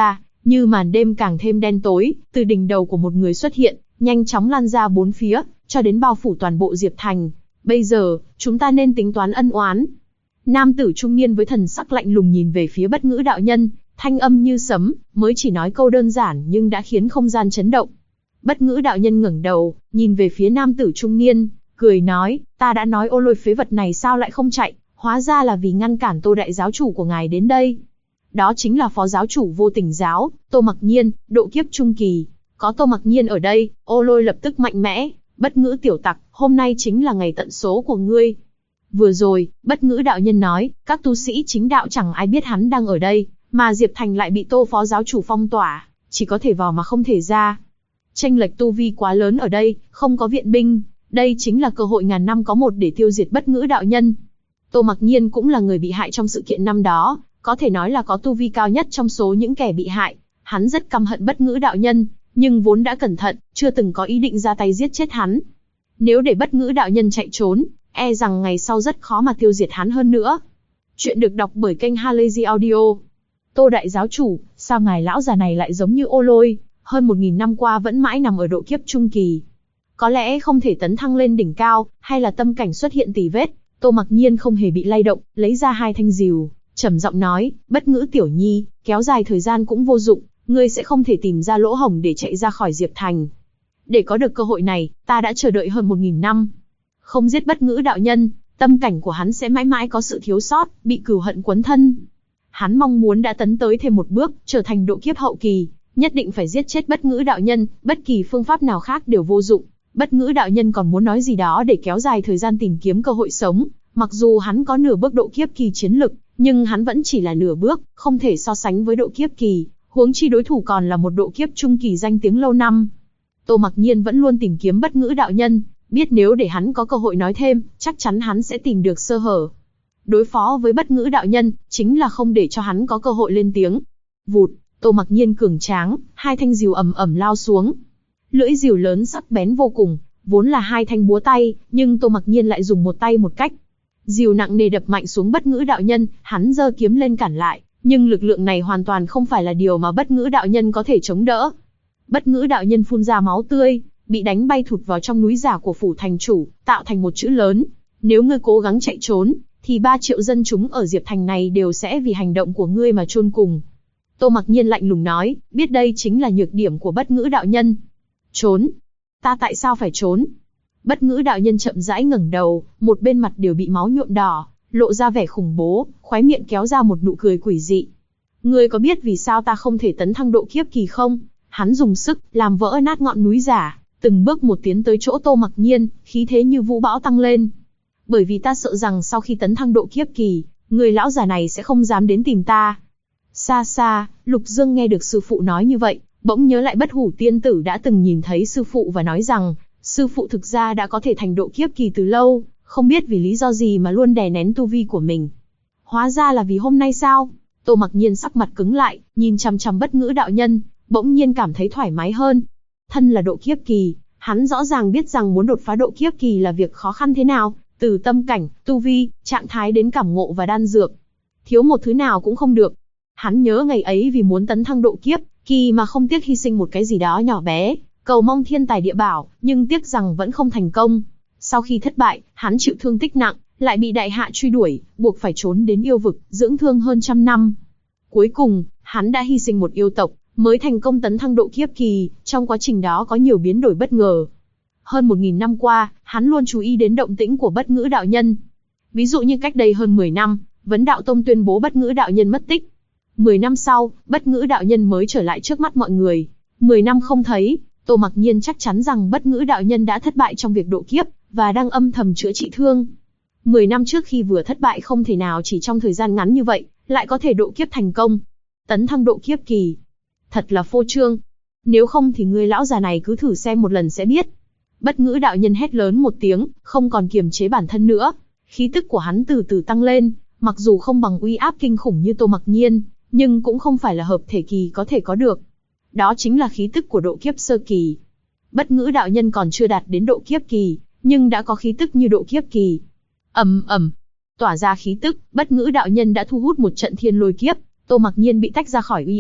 Như màn đêm càng thêm đen tối, từ đỉnh đầu của một người xuất hiện, nhanh chóng lan ra bốn phía, cho đến bao phủ toàn bộ Diệp Thành. Bây giờ, chúng ta nên tính toán ân oán. Nam tử trung niên với thần sắc lạnh lùng nhìn về phía Bất Ngữ đạo nhân, thanh âm như sấm, mới chỉ nói câu đơn giản nhưng đã khiến không gian chấn động. Bất Ngữ đạo nhân ngẩng đầu, nhìn về phía nam tử trung niên, cười nói, ta đã nói ô lôi phế vật này sao lại không chạy, hóa ra là vì ngăn cản Tô đại giáo chủ của ngài đến đây. Đó chính là phó giáo chủ Vô Tình giáo, Tô Mặc Nhiên, độ kiếp trung kỳ. Có Tô Mặc Nhiên ở đây, ô lôi lập tức mạnh mẽ. Bất Ngữ tiểu tặc, hôm nay chính là ngày tận số của ngươi. Vừa rồi, Bất Ngữ đạo nhân nói, các tu sĩ chính đạo chẳng ai biết hắn đang ở đây, mà Diệp Thành lại bị Tô phó giáo chủ phong tỏa, chỉ có thể vào mà không thể ra. Chênh lệch tu vi quá lớn ở đây, không có viện binh, đây chính là cơ hội ngàn năm có một để tiêu diệt Bất Ngữ đạo nhân. Tô Mặc Nhiên cũng là người bị hại trong sự kiện năm đó, có thể nói là có tu vi cao nhất trong số những kẻ bị hại. Hắn rất căm hận Bất Ngữ đạo nhân, nhưng vốn đã cẩn thận, chưa từng có ý định ra tay giết chết hắn. Nếu để Bất Ngữ đạo nhân chạy trốn, e rằng ngày sau rất khó mà tiêu diệt hắn hơn nữa. Chuyện được đọc bởi kênh Halazy Audio. Tô đại giáo chủ, sao ngài lão già này lại giống như ô lôi, hơn 1000 năm qua vẫn mãi nằm ở độ kiếp trung kỳ. Có lẽ không thể tấn thăng lên đỉnh cao, hay là tâm cảnh xuất hiện tì vết. Tô Mặc Nhiên không hề bị lay động, lấy ra 2 thanh rìu, trầm giọng nói, Bất Ngữ tiểu nhi, kéo dài thời gian cũng vô dụng, ngươi sẽ không thể tìm ra lỗ hổng để chạy ra khỏi Diệp Thành. Để có được cơ hội này, ta đã chờ đợi hơn 1000 năm. Không giết Bất Ngữ đạo nhân, tâm cảnh của hắn sẽ mãi mãi có sự thiếu sót, bị cừu hận quấn thân. Hắn mong muốn đã tấn tới thêm một bước, trở thành độ kiếp hậu kỳ, nhất định phải giết chết Bất Ngữ đạo nhân, bất kỳ phương pháp nào khác đều vô dụng. Bất Ngữ đạo nhân còn muốn nói gì đó để kéo dài thời gian tìm kiếm cơ hội sống, mặc dù hắn có nửa bước độ kiếp kỳ chiến lực, nhưng hắn vẫn chỉ là nửa bước, không thể so sánh với độ kiếp kỳ, huống chi đối thủ còn là một độ kiếp trung kỳ danh tiếng lâu năm. Tô Mặc Nhiên vẫn luôn tìm kiếm Bất Ngữ đạo nhân, biết nếu để hắn có cơ hội nói thêm, chắc chắn hắn sẽ tìm được sơ hở. Đối phó với Bất Ngữ đạo nhân, chính là không để cho hắn có cơ hội lên tiếng. Vụt, Tô Mặc Nhiên cường tráng, 2 thanh rìu ầm ầm lao xuống. Lưỡi rìu lớn sắc bén vô cùng, vốn là 2 thanh búa tay, nhưng Tô Mặc Nhiên lại dùng một tay một cách. Rìu nặng nề đập mạnh xuống Bất Ngữ đạo nhân, hắn giơ kiếm lên cản lại, nhưng lực lượng này hoàn toàn không phải là điều mà Bất Ngữ đạo nhân có thể chống đỡ. Bất Ngữ đạo nhân phun ra máu tươi, bị đánh bay thụt vào trong núi giả của phủ thành chủ, tạo thành một chữ lớn. Nếu ngươi cố gắng chạy trốn, thì 3 triệu dân chúng ở Diệp Thành này đều sẽ vì hành động của ngươi mà chôn cùng. Tô Mặc Nhiên lạnh lùng nói, biết đây chính là nhược điểm của Bất Ngữ đạo nhân. Trốn? Ta tại sao phải trốn? Bất Ngữ đạo nhân chậm rãi ngẩng đầu, một bên mặt đều bị máu nhuộm đỏ, lộ ra vẻ khủng bố, khóe miệng kéo ra một nụ cười quỷ dị. Ngươi có biết vì sao ta không thể tấn thăng độ kiếp kỳ không? Hắn dùng sức, làm vỡ nát ngọn núi giả, từng bước một tiến tới chỗ Tô Mặc Nhiên, khí thế như vũ bão tăng lên. Bởi vì ta sợ rằng sau khi tấn thăng độ kiếp kỳ, người lão già này sẽ không dám đến tìm ta. Xa xa, Lục Dương nghe được sư phụ nói như vậy, bỗng nhớ lại Bất Hủ tiên tử đã từng nhìn thấy sư phụ và nói rằng, sư phụ thực ra đã có thể thành độ kiếp kỳ từ lâu, không biết vì lý do gì mà luôn đè nén tu vi của mình. Hóa ra là vì hôm nay sao? Tô Mặc Nhiên sắc mặt cứng lại, nhìn chằm chằm Bất Ngữ đạo nhân, bỗng nhiên cảm thấy thoải mái hơn. Thân là độ kiếp kỳ, hắn rõ ràng biết rằng muốn đột phá độ kiếp kỳ là việc khó khăn thế nào, từ tâm cảnh, tu vi, trạng thái đến cảm ngộ và đan dược. Thiếu một thứ nào cũng không được. Hắn nhớ ngày ấy vì muốn tấn thăng độ kiếp kỳ mà không tiếc hy sinh một cái gì đó nhỏ bé, cầu mong thiên tài địa bảo, nhưng tiếc rằng vẫn không thành công. Sau khi thất bại, hắn chịu thương tích nặng, lại bị đại hạ truy đuổi, buộc phải trốn đến yêu vực, dưỡng thương hơn 100 năm. Cuối cùng, hắn đã hy sinh một yêu tộc, mới thành công tấn thăng độ kiếp kỳ, trong quá trình đó có nhiều biến đổi bất ngờ. Hơn 1000 năm qua, hắn luôn chú ý đến động tĩnh của Bất Ngữ đạo nhân. Ví dụ như cách đây hơn 10 năm, Vấn Đạo Tông tuyên bố Bất Ngữ đạo nhân mất tích. 10 năm sau, Bất Ngữ đạo nhân mới trở lại trước mắt mọi người. 10 năm không thấy, Tô Mặc Nhiên chắc chắn rằng Bất Ngữ đạo nhân đã thất bại trong việc độ kiếp, và đang âm thầm chữa trị thương. 10 năm trước khi vừa thất bại không thể nào chỉ trong thời gian ngắn như vậy, lại có thể độ kiếp thành công. Tấn thăng độ kiếp kỳ. Thật là phô trương. Nếu không thì người lão già này cứ thử xem một lần sẽ biết. Bất Ngữ đạo nhân hét lớn một tiếng, không còn kiềm chế bản thân nữa. Khí tức của hắn từ từ tăng lên, mặc dù không bằng uy áp kinh khủng như Tô Mặc Nhiên, nhưng cũng không phải là hợp thể kỳ có thể có được. Đó chính là khí tức của độ kiếp sơ kỳ. Bất Ngữ đạo nhân còn chưa đạt đến độ kiếp kỳ, nhưng đã có khí tức như độ kiếp kỳ. Ầm ầm, tỏa ra khí tức, Bất Ngữ đạo nhân đã thu hút một trận thiên lôi kiếp. Tô Mặc Nhiên bị tách ra khỏi uy áp,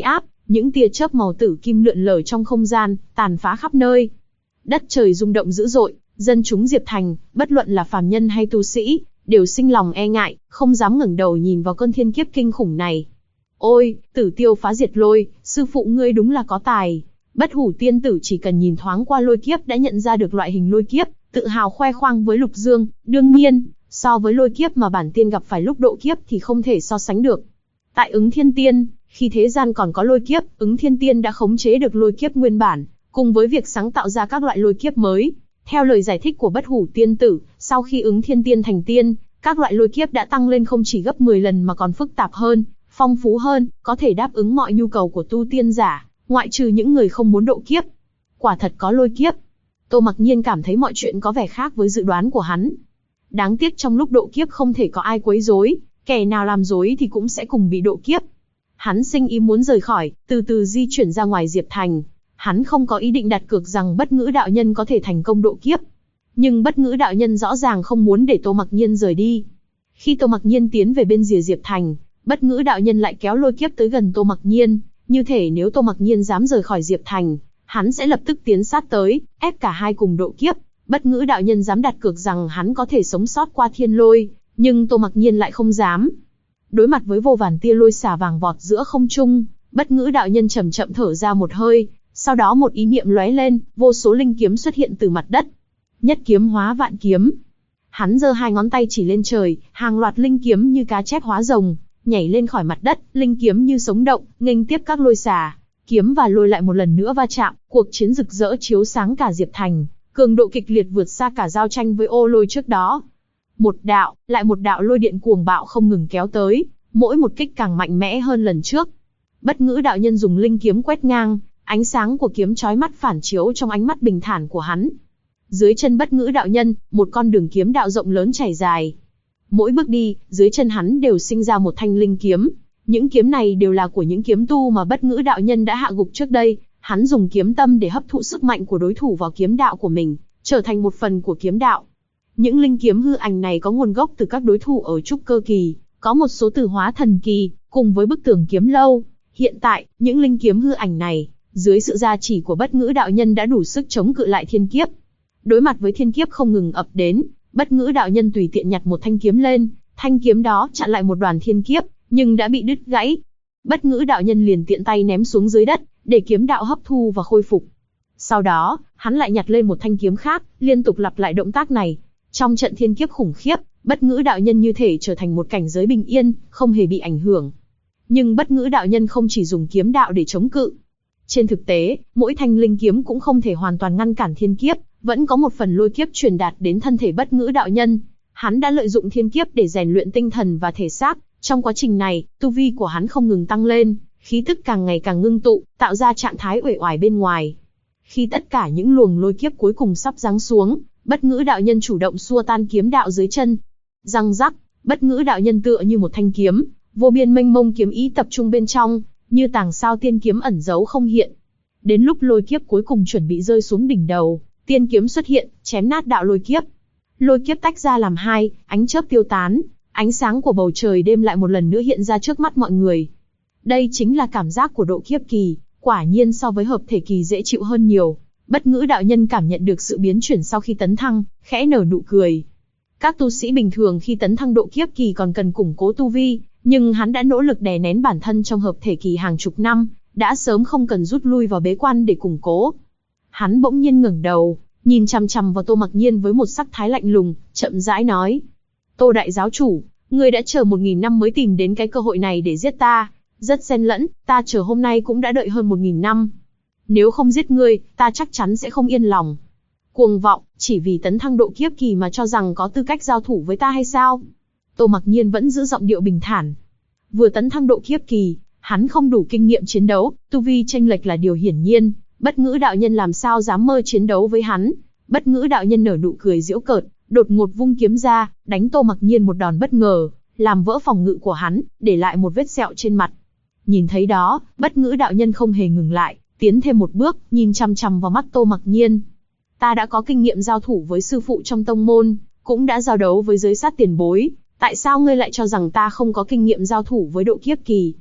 Những tia chớp màu tử kim lượn lờ trong không gian, tàn phá khắp nơi. Đất trời rung động dữ dội, dân chúng Diệp Thành, bất luận là phàm nhân hay tu sĩ, đều sinh lòng e ngại, không dám ngẩng đầu nhìn vào cơn thiên kiếp kinh khủng này. Ôi, Tử Tiêu phá diệt lôi, sư phụ ngươi đúng là có tài. Bất Hủ tiên tử chỉ cần nhìn thoáng qua lôi kiếp đã nhận ra được loại hình lôi kiếp, tự hào khoe khoang với Lục Dương. Đương nhiên, so với lôi kiếp mà bản tiên gặp phải lúc độ kiếp thì không thể so sánh được. Tại Ứng Thiên Tiên, khi thế gian còn có lôi kiếp, Ứng Thiên Tiên đã khống chế được lôi kiếp nguyên bản, cùng với việc sáng tạo ra các loại lôi kiếp mới. Theo lời giải thích của Bất Hủ tiên tử, sau khi Ứng Thiên Tiên thành tiên, các loại lôi kiếp đã tăng lên không chỉ gấp 10 lần mà còn phức tạp hơn, phong phú hơn, có thể đáp ứng mọi nhu cầu của tu tiên giả, ngoại trừ những người không muốn độ kiếp. Quả thật có lôi kiếp. Tô Mặc Nhiên cảm thấy mọi chuyện có vẻ khác với dự đoán của hắn. Đáng tiếc trong lúc độ kiếp không thể có ai quấy rối, kẻ nào làm rối thì cũng sẽ cùng bị độ kiếp. Hắn sinh ý muốn rời khỏi, từ từ di chuyển ra ngoài Diệp Thành. Hắn không có ý định đặt cược rằng Bất Ngữ đạo nhân có thể thành công độ kiếp. Nhưng Bất Ngữ đạo nhân rõ ràng không muốn để Tô Mặc Nhiên rời đi. Khi Tô Mặc Nhiên tiến về bên rìa Diệp Thành, Bất Ngữ đạo nhân lại kéo lôi kiếp tới gần Tô Mặc Nhiên, như thể nếu Tô Mặc Nhiên dám rời khỏi Diệp Thành, hắn sẽ lập tức tiến sát tới, ép cả hai cùng độ kiếp. Bất Ngữ đạo nhân dám đặt cược rằng hắn có thể sống sót qua thiên lôi, nhưng Tô Mặc Nhiên lại không dám. Đối mặt với vô vàn tia lôi xả vàng vọt giữa không trung, Bất Ngữ đạo nhân chậm chậm thở ra một hơi, sau đó một ý niệm lóe lên, vô số linh kiếm xuất hiện từ mặt đất. Nhất kiếm hóa vạn kiếm. Hắn giơ hai ngón tay chỉ lên trời, hàng loạt linh kiếm như cá chép hóa rồng, nhảy lên khỏi mặt đất, linh kiếm như sống động, nghênh tiếp các lôi xả. Kiếm và lôi lại một lần nữa va chạm, cuộc chiến rực rỡ chiếu sáng cả Diệp Thành, cường độ kịch liệt vượt xa cả giao tranh với ô lôi trước đó. Một đạo, lại một đạo lôi điện cuồng bạo không ngừng kéo tới, mỗi một kích càng mạnh mẽ hơn lần trước. Bất Ngữ đạo nhân dùng linh kiếm quét ngang, ánh sáng của kiếm chói mắt phản chiếu trong ánh mắt bình thản của hắn. Dưới chân Bất Ngữ đạo nhân, một con đường kiếm đạo rộng lớn chảy dài. Mỗi bước đi, dưới chân hắn đều sinh ra một thanh linh kiếm. Những kiếm này đều là của những kiếm tu mà Bất Ngữ đạo nhân đã hạ gục trước đây. Hắn dùng kiếm tâm để hấp thụ sức mạnh của đối thủ vào kiếm đạo của mình, trở thành một phần của kiếm đạo. Những linh kiếm hư ảnh này có nguồn gốc từ các đối thủ ở trúc cơ kỳ, có một số từ hóa thần kỳ, cùng với bức tường kiếm lâu. Hiện tại, những linh kiếm hư ảnh này, dưới sự gia trì của Bất Ngữ đạo nhân đã đủ sức chống cự lại thiên kiếp. Đối mặt với thiên kiếp không ngừng ập đến, Bất Ngữ đạo nhân tùy tiện nhặt một thanh kiếm lên, thanh kiếm đó chặn lại một đoàn thiên kiếp, nhưng đã bị đứt gãy. Bất Ngữ đạo nhân liền tiện tay ném xuống dưới đất, để kiếm đạo hấp thu và khôi phục. Sau đó, hắn lại nhặt lên một thanh kiếm khác, liên tục lặp lại động tác này. Trong trận thiên kiếp khủng khiếp, Bất Ngữ đạo nhân như thể trở thành một cảnh giới bình yên, không hề bị ảnh hưởng. Nhưng Bất Ngữ đạo nhân không chỉ dùng kiếm đạo để chống cự. Trên thực tế, mỗi thanh linh kiếm cũng không thể hoàn toàn ngăn cản thiên kiếp, vẫn có một phần lôi kiếp truyền đạt đến thân thể Bất Ngữ đạo nhân. Hắn đã lợi dụng thiên kiếp để rèn luyện tinh thần và thể xác. Trong quá trình này, tu vi của hắn không ngừng tăng lên, khí tức càng ngày càng ngưng tụ, tạo ra trạng thái uể oải bên ngoài. Khi tất cả những luồng lôi kiếp cuối cùng sắp giáng xuống, Bất Ngữ đạo nhân chủ động xua tan kiếm đạo dưới chân. Răng rắc, Bất Ngữ đạo nhân tựa như một thanh kiếm, vô biên mênh mông kiếm ý tập trung bên trong, như tàng sao tiên kiếm ẩn giấu không hiện. Đến lúc lôi kiếp cuối cùng chuẩn bị rơi xuống đỉnh đầu, tiên kiếm xuất hiện, chém nát đạo lôi kiếp. Lôi kiếp tách ra làm hai, ánh chớp tiêu tán, ánh sáng của bầu trời đêm lại một lần nữa hiện ra trước mắt mọi người. Đây chính là cảm giác của độ kiếp kỳ, quả nhiên so với hợp thể kỳ dễ chịu hơn nhiều. Bất Ngữ đạo nhân cảm nhận được sự biến chuyển sau khi tấn thăng, khẽ nở nụ cười. Các tu sĩ bình thường khi tấn thăng độ kiếp kỳ còn cần củng cố tu vi, nhưng hắn đã nỗ lực đè nén bản thân trong hợp thể kỳ hàng chục năm, đã sớm không cần rút lui vào bế quan để củng cố. Hắn bỗng nhiên ngẩng đầu, nhìn chằm chằm vào Tô Mặc Nhiên với một sắc thái lạnh lùng, chậm rãi nói: Tô đại giáo chủ, ngươi đã chờ 1000 năm mới tìm đến cái cơ hội này để giết ta, rất xen lẫn, ta chờ hôm nay cũng đã đợi hơn 1000 năm. Nếu không giết ngươi, ta chắc chắn sẽ không yên lòng. Cuồng vọng, chỉ vì tấn thăng độ kiếp kỳ mà cho rằng có tư cách giao thủ với ta hay sao? Tô Mặc Nhiên vẫn giữ giọng điệu bình thản. Vừa tấn thăng độ kiếp kỳ, hắn không đủ kinh nghiệm chiến đấu, tu vi chênh lệch là điều hiển nhiên, Bất Ngữ đạo nhân làm sao dám mơ chiến đấu với hắn. Bất Ngữ đạo nhân nở nụ cười giễu cợt, đột ngột vung kiếm ra, đánh Tô Mặc Nhiên một đòn bất ngờ, làm vỡ phòng ngự của hắn, để lại một vết sẹo trên mặt. Nhìn thấy đó, Bất Ngữ đạo nhân không hề ngừng lại, tiến thêm một bước, nhìn chằm chằm vào mắt Tô Mặc Nhiên. Ta đã có kinh nghiệm giao thủ với sư phụ trong tông môn, cũng đã giao đấu với giới sát tiền bối, tại sao ngươi lại cho rằng ta không có kinh nghiệm giao thủ với độ kiếp kỳ?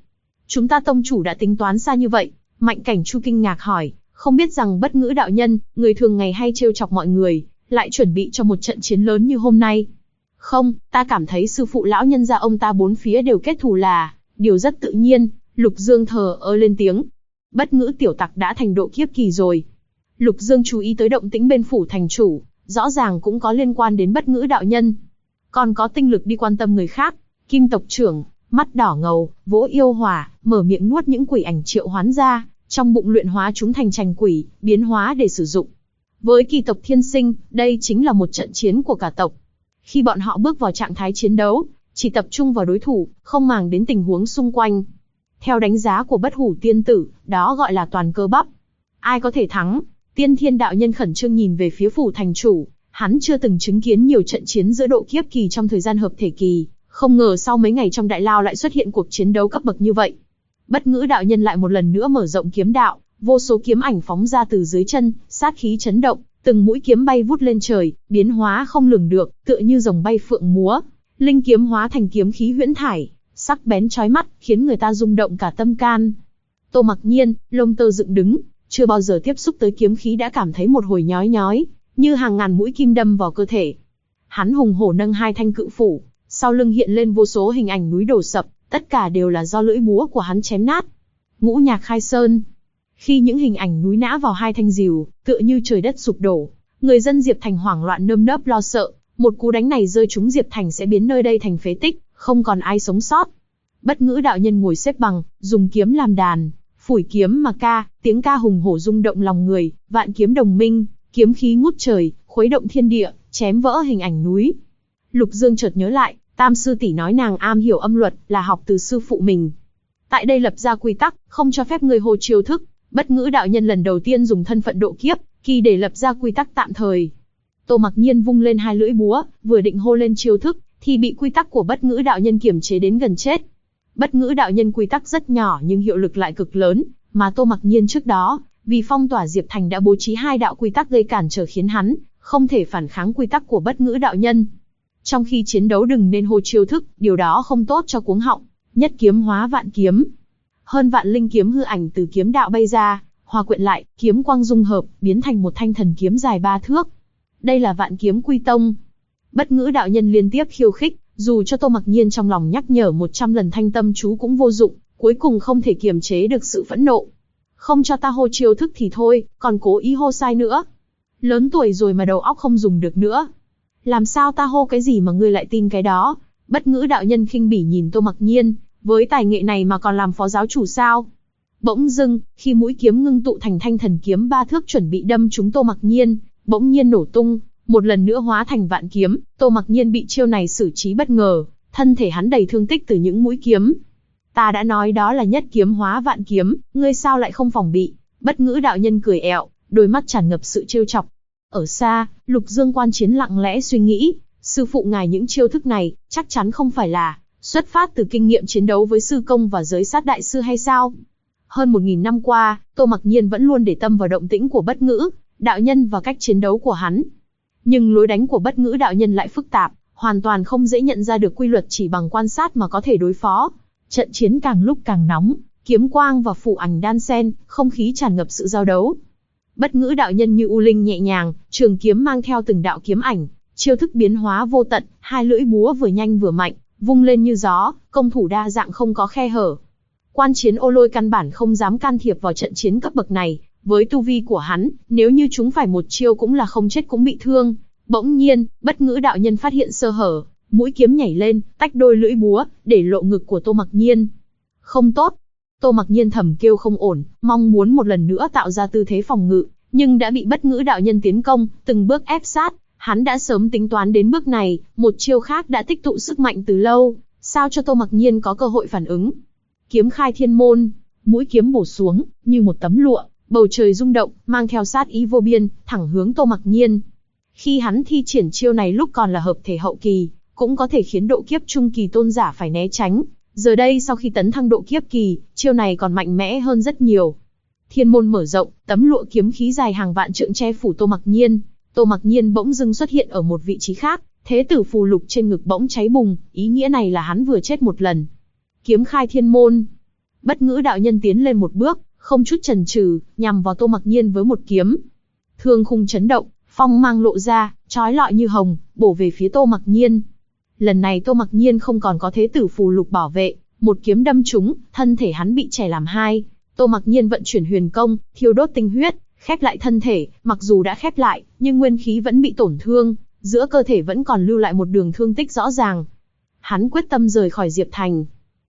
Chúng ta tông chủ đã tính toán xa như vậy. Mạnh Cảnh Chu kinh ngạc hỏi, không biết rằng Bất Ngữ đạo nhân, người thường ngày hay trêu chọc mọi người, lại chuẩn bị cho một trận chiến lớn như hôm nay. Không, ta cảm thấy sư phụ lão nhân gia ông ta bốn phía đều kết thù là điều rất tự nhiên. Lục Dương thờ ơ lên tiếng. Bất Ngữ tiểu tặc đã thành độ kiếp kỳ rồi. Lục Dương chú ý tới động tĩnh bên phủ thành chủ, rõ ràng cũng có liên quan đến Bất Ngữ đạo nhân. Còn có tinh lực đi quan tâm người khác. Kim tộc trưởng, mắt đỏ ngầu, vỗ yêu hỏa, mở miệng nuốt những quỷ ảnh triệu hoán ra, trong bụng luyện hóa chúng thành trành quỷ, biến hóa để sử dụng. Với kỳ tộc thiên sinh, đây chính là một trận chiến của cả tộc. Khi bọn họ bước vào trạng thái chiến đấu, chỉ tập trung vào đối thủ, không màng đến tình huống xung quanh. Theo đánh giá của Bất Hủ tiên tử, đó gọi là toàn cơ bắp. Ai có thể thắng? Tiên Thiên đạo nhân khẩn trương nhìn về phía phủ thành chủ, hắn chưa từng chứng kiến nhiều trận chiến giữa độ kiếp kỳ trong thời gian hợp thể kỳ, không ngờ sau mấy ngày trong đại lao lại xuất hiện cuộc chiến đấu cấp bậc như vậy. Bất Ngữ đạo nhân lại một lần nữa mở rộng kiếm đạo, vô số kiếm ảnh phóng ra từ dưới chân, sát khí chấn động, từng mũi kiếm bay vút lên trời, biến hóa không lường được, tựa như rồng bay phượng múa. Linh kiếm hóa thành kiếm khí huyễn thải, sắc bén chói mắt, khiến người ta rung động cả tâm can. Tô Mặc Nhiên, lông tơ dựng đứng, chưa bao giờ tiếp xúc tới kiếm khí đã cảm thấy một hồi nhói nhói, như hàng ngàn mũi kim đâm vào cơ thể. Hắn hùng hổ nâng hai thanh cự phủ, sau lưng hiện lên vô số hình ảnh núi đổ sập, tất cả đều là do lưỡi búa của hắn chém nát. Ngũ Nhạc Khai Sơn. Khi những hình ảnh núi nã vào hai thanh rìu, tựa như trời đất sụp đổ, người dân Diệp Thành hoảng loạn nơm nớp lo sợ, một cú đánh này rơi trúng Diệp Thành sẽ biến nơi đây thành phế tích, không còn ai sống sót. Bất Ngữ đạo nhân ngồi xếp bằng, dùng kiếm làm đàn, phủi kiếm mà ca, tiếng ca hùng hổ rung động lòng người, vạn kiếm đồng minh, kiếm khí ngút trời, khuấy động thiên địa, chém vỡ hình ảnh núi. Lục Dương chợt nhớ lại, Tam sư tỷ nói nàng am hiểu âm luật, là học từ sư phụ mình. Tại đây lập ra quy tắc, không cho phép người hô chiêu thức. Bất Ngữ đạo nhân lần đầu tiên dùng thân phận độ kiếp kỳ để lập ra quy tắc tạm thời. Tô Mặc Nhiên vung lên hai lưỡi búa, vừa định hô lên chiêu thức, thì bị quy tắc của Bất Ngữ đạo nhân kiềm chế đến gần chết. Bất Ngữ đạo nhân quy tắc rất nhỏ nhưng hiệu lực lại cực lớn, mà Tô Mặc Nhiên trước đó, vì phong tỏa Diệp Thành đã bố trí hai đạo quy tắc gây cản trở khiến hắn không thể phản kháng quy tắc của Bất Ngữ đạo nhân. Trong khi chiến đấu đừng nên hô chiêu thức, điều đó không tốt cho cuống họng. Nhất kiếm hóa vạn kiếm. Hơn vạn linh kiếm hư ảnh từ kiếm đạo bay ra, hòa quyện lại, kiếm quang dung hợp, biến thành một thanh thần kiếm dài 3 thước. Đây là Vạn Kiếm Quy Tông. Bất Ngữ đạo nhân liên tiếp khiêu khích, dù cho Tô Mặc Nhiên trong lòng nhắc nhở 100 lần thanh tâm chú cũng vô dụng, cuối cùng không thể kiềm chế được sự phẫn nộ. Không cho ta hô chiêu thức thì thôi, còn cố ý hô sai nữa. Lớn tuổi rồi mà đầu óc không dùng được nữa. Làm sao ta hô cái gì mà ngươi lại tin cái đó? Bất Ngữ đạo nhân khinh bỉ nhìn Tô Mặc Nhiên, với tài nghệ này mà còn làm phó giáo chủ sao? Bỗng dưng, khi mũi kiếm ngưng tụ thành thanh thần kiếm 3 thước chuẩn bị đâm trúng Tô Mặc Nhiên, bỗng nhiên nổ tung, một lần nữa hóa thành vạn kiếm. Tô Mặc Nhiên bị chiêu này xử trí bất ngờ, thân thể hắn đầy thương tích từ những mũi kiếm. Ta đã nói đó là nhất kiếm hóa vạn kiếm, ngươi sao lại không phòng bị? Bất Ngữ đạo nhân cười ẹo, đôi mắt tràn ngập sự trêu chọc. Ở xa, Lục Dương quan chiến lặng lẽ suy nghĩ, sư phụ ngài những chiêu thức này, chắc chắn không phải là xuất phát từ kinh nghiệm chiến đấu với sư công và giới sát đại sư hay sao? Hơn 1000 năm qua, Tô Mặc Nhiên vẫn luôn để tâm vào động tĩnh của Bất Ngữ đạo nhân và cách chiến đấu của hắn. Nhưng lối đánh của Bất Ngữ đạo nhân lại phức tạp, hoàn toàn không dễ nhận ra được quy luật chỉ bằng quan sát mà có thể đối phó. Trận chiến càng lúc càng nóng, kiếm quang và phù ảnh đan xen, không khí tràn ngập sự giao đấu. Bất Ngữ đạo nhân như u linh nhẹ nhàng, trường kiếm mang theo từng đạo kiếm ảnh, chiêu thức biến hóa vô tận, hai lưỡi búa vừa nhanh vừa mạnh, vung lên như gió, công thủ đa dạng không có khe hở. Quan chiến Ô Lôi căn bản không dám can thiệp vào trận chiến cấp bậc này, với tu vi của hắn, nếu như chúng phải một chiêu cũng là không chết cũng bị thương. Bỗng nhiên, Bất Ngữ đạo nhân phát hiện sơ hở, mũi kiếm nhảy lên, tách đôi lưỡi búa, để lộ ngực của Tô Mặc Nhiên. Không tốt. Tô Mặc Nhiên thầm kêu không ổn, mong muốn một lần nữa tạo ra tư thế phòng ngự, nhưng đã bị Bất Ngữ đạo nhân tiến công, từng bước ép sát. Hắn đã sớm tính toán đến bước này, một chiêu khác đã tích tụ sức mạnh từ lâu, sao cho Tô Mặc Nhiên có cơ hội phản ứng. Kiếm khai thiên môn, mũi kiếm bổ xuống, như một tấm lụa, bầu trời rung động, mang theo sát ý vô biên, thẳng hướng Tô Mặc Nhiên. Khi hắn thi triển chiêu này lúc còn là hợp thể hậu kỳ, cũng có thể khiến độ kiếp trung kỳ tôn giả phải né tránh. Giờ đây sau khi tấn thăng độ kiếp kỳ, chiêu này còn mạnh mẽ hơn rất nhiều. Thiên môn mở rộng, tấm lụa kiếm khí dài hàng vạn trượng che phủ Tô Mặc Nhiên. Tô Mặc Nhiên bỗng dưng xuất hiện ở một vị trí khác, thế tử phù lục trên ngực bỗng cháy bùng, ý nghĩa này là hắn vừa chết một lần. Kiếm khai thiên môn. Bất ngữ đạo nhân tiến lên một bước, không chút chần chừ, nhằm vào Tô Mặc Nhiên với một kiếm. Thương khung chấn động, phong mang lộ ra, chói lọi như hồng, bổ về phía Tô Mặc Nhiên. Lần này Tô Mặc Nhiên không còn có thế tử phù lục bảo vệ, một kiếm đâm trúng, thân thể hắn bị chẻ làm hai. Tô Mặc Nhiên vận chuyển huyền công, thiêu đốt tinh huyết, khép lại thân thể, mặc dù đã khép lại, nhưng nguyên khí vẫn bị tổn thương, giữa cơ thể vẫn còn lưu lại một đường thương tích rõ ràng. Hắn quyết tâm rời khỏi Diệp Thành.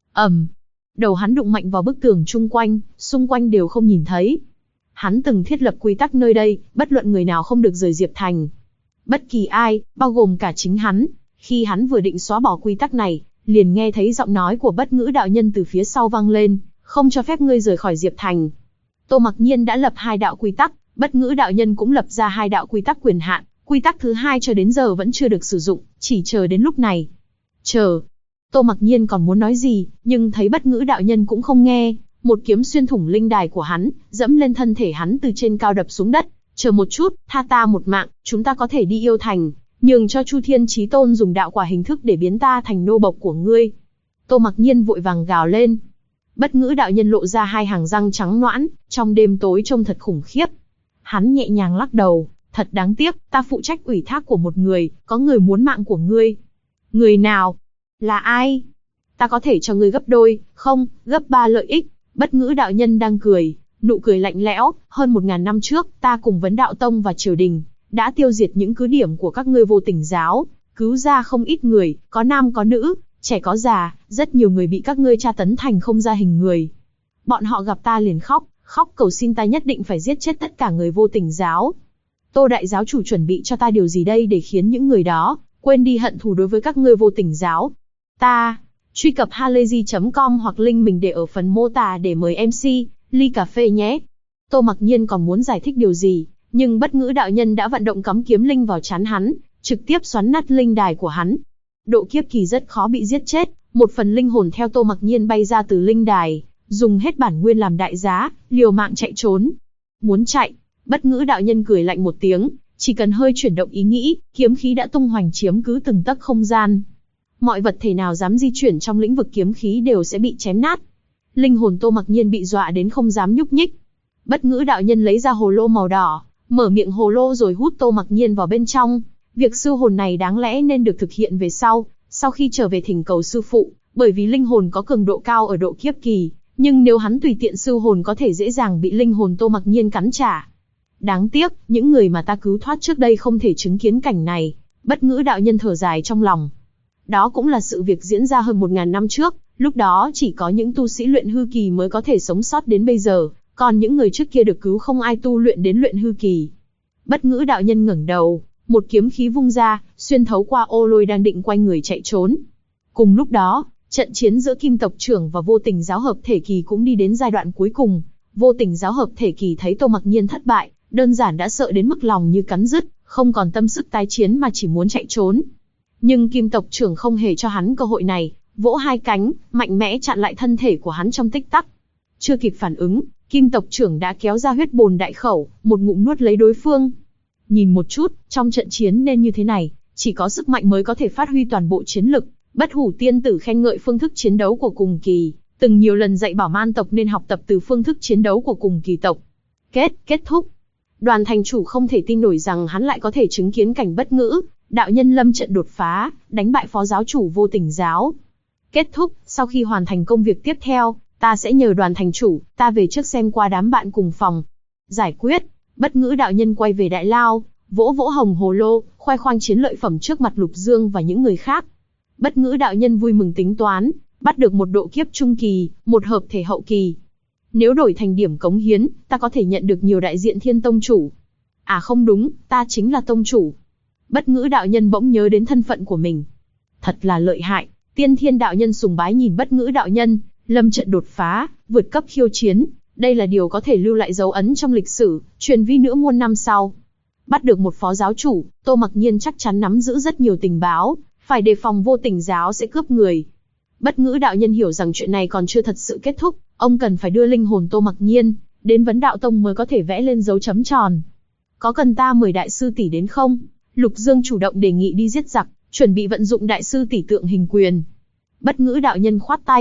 Đầu hắn đụng mạnh vào bức tường chung quanh, xung quanh đều không nhìn thấy. Hắn từng thiết lập quy tắc nơi đây, bất luận người nào không được rời Diệp Thành. Bất kỳ ai, bao gồm cả chính hắn. Khi hắn vừa định xóa bỏ quy tắc này, liền nghe thấy giọng nói của Bất Ngữ đạo nhân từ phía sau vang lên, không cho phép ngươi rời khỏi Diệp Thành. Tô Mặc Nhiên đã lập 2 đạo quy tắc, Bất Ngữ đạo nhân cũng lập ra 2 đạo quy tắc quyền hạn, quy tắc thứ 2 cho đến giờ vẫn chưa được sử dụng, chỉ chờ đến lúc này. Chờ. Tô Mặc Nhiên còn muốn nói gì, nhưng thấy Bất Ngữ đạo nhân cũng không nghe, một kiếm xuyên thủng linh đài của hắn, dẫm lên thân thể hắn từ trên cao đập xuống đất. Chờ một chút, tha ta một mạng, chúng ta có thể đi Yêu Thành, nhường cho Chu Thiên Chí Tôn dùng đạo quả hình thức để biến ta thành nô bộc của ngươi. Tô Mặc Nhiên vội vàng gào lên. Bất Ngữ đạo nhân lộ ra 2 hàng răng trắng nõn, trong đêm tối trông thật khủng khiếp. Hắn nhẹ nhàng lắc đầu, thật đáng tiếc, ta phụ trách ủy thác của một người, có người muốn mạng của ngươi. Người nào? Là ai? Ta có thể cho ngươi gấp đôi, không, gấp 3 lợi ích. Bất Ngữ đạo nhân đang cười, nụ cười lạnh lẽo. Hơn 1000 năm trước, ta cùng Vấn Đạo Tông và triều đình đã tiêu diệt những cứ điểm của các ngươi Vô Tình giáo, cứu ra không ít người, có nam có nữ, trẻ có già, rất nhiều người bị các ngươi tra tấn thành không ra hình người. Bọn họ gặp ta liền khóc cầu xin ta nhất định phải giết chết tất cả người Vô Tình giáo. Tô đại giáo chủ chuẩn bị cho ta điều gì đây để khiến những người đó quên đi hận thù đối với các ngươi Vô Tình giáo? Ta truy cập halayzi.com hoặc link mình để ở phần mô tả để mời MC ly cà phê nhé. Tô Mặc Nhiên còn muốn giải thích điều gì, nhưng Bất Ngữ đạo nhân đã vận động cấm kiếm linh vào trán hắn, trực tiếp xoắn nát linh đài của hắn. Độ kiếp kỳ rất khó bị giết chết, một phần linh hồn theo Tô Mặc Nhiên bay ra từ linh đài, dùng hết bản nguyên làm đại giá, liều mạng chạy trốn. Muốn chạy? Bất Ngữ đạo nhân cười lạnh một tiếng, chỉ cần hơi chuyển động ý nghĩ, kiếm khí đã tung hoành chiếm cứ từng tấc không gian. Mọi vật thể nào dám di chuyển trong lĩnh vực kiếm khí đều sẽ bị chém nát. Linh hồn Tô Mặc Nhiên bị dọa đến không dám nhúc nhích. Bất Ngữ đạo nhân lấy ra hồ lô màu đỏ, mở miệng hồ lô rồi hút Tô Mặc Nhiên vào bên trong. Việc sư hồn này đáng lẽ nên được thực hiện về sau khi trở về thỉnh cầu sư phụ, bởi vì linh hồn có cường độ cao ở độ kiếp kỳ, nhưng nếu hắn tùy tiện sư hồn có thể dễ dàng bị linh hồn Tô Mặc Nhiên cắn trả. Đáng tiếc, những người mà ta cứu thoát trước đây không thể chứng kiến cảnh này. Bất Ngữ đạo nhân thở dài trong lòng. Đó cũng là sự việc diễn ra hơn 1000 năm trước, lúc đó chỉ có những tu sĩ luyện hư kỳ mới có thể sống sót đến bây giờ, còn những người trước kia được cứu không ai tu luyện đến luyện hư kỳ. Bất Ngữ đạo nhân ngẩng đầu, một kiếm khí vung ra, xuyên thấu qua ô lôi đang định quay người chạy trốn. Cùng lúc đó, trận chiến giữa Kim tộc trưởng và Vô Tình giáo hợp thể kỳ cũng đi đến giai đoạn cuối cùng. Vô Tình giáo hợp thể kỳ thấy Tô Mặc Nhiên thất bại, đơn giản đã sợ đến mức lòng như cắn rứt, không còn tâm sức tái chiến mà chỉ muốn chạy trốn. Nhưng Kim tộc trưởng không hề cho hắn cơ hội này, vỗ 2 cánh, mạnh mẽ chặn lại thân thể của hắn trong tích tắc. Chưa kịp phản ứng, Kim tộc trưởng đã kéo ra huyết bồn đại khẩu, một ngụm nuốt lấy đối phương. Nhìn một chút, trong trận chiến nên như thế này, chỉ có sức mạnh mới có thể phát huy toàn bộ chiến lực. Bất Hủ tiên tử khen ngợi phương thức chiến đấu của cùng kỳ, từng nhiều lần dạy bảo Man tộc nên học tập từ phương thức chiến đấu của cùng kỳ tộc. Kết thúc. Đoàn thành chủ không thể tin nổi rằng hắn lại có thể chứng kiến cảnh Bất Ngữ đạo nhân lâm trận đột phá, đánh bại phó giáo chủ Vô Tình giáo. Kết thúc, sau khi hoàn thành công việc tiếp theo, ta sẽ nhờ đoàn thành chủ, ta về trước xem qua đám bạn cùng phòng. Giải quyết. Bất Ngữ đạo nhân quay về Đại Lao, vỗ hồng hồ lô, khoe khoang chiến lợi phẩm trước mặt Lục Dương và những người khác. Bất Ngữ đạo nhân vui mừng tính toán, bắt được một độ kiếp trung kỳ, một hợp thể hậu kỳ. Nếu đổi thành điểm cống hiến, ta có thể nhận được nhiều đại diện Thiên tông chủ. À không đúng, ta chính là tông chủ. Bất Ngữ đạo nhân bỗng nhớ đến thân phận của mình. Thật là lợi hại. Tiên Thiên đạo nhân sùng bái nhìn Bất Ngữ đạo nhân, lâm trận đột phá, vượt cấp khiêu chiến. Đây là điều có thể lưu lại dấu ấn trong lịch sử, truyền vi nữa muôn năm sau. Bắt được một phó giáo chủ, Tô Mặc Nhiên chắc chắn nắm giữ rất nhiều tình báo, phải đề phòng Vô Tình giáo sẽ cướp người. Bất Ngữ đạo nhân hiểu rằng chuyện này còn chưa thật sự kết thúc, ông cần phải đưa linh hồn Tô Mặc Nhiên đến Vấn Đạo Tông mới có thể vẽ lên dấu chấm tròn. Có cần ta mời đại sư tỷ đến không? Lục Dương chủ động đề nghị đi giết giặc, chuẩn bị vận dụng đại sư tỷ tượng hình quyền. Bất Ngữ đạo nhân khoát tay,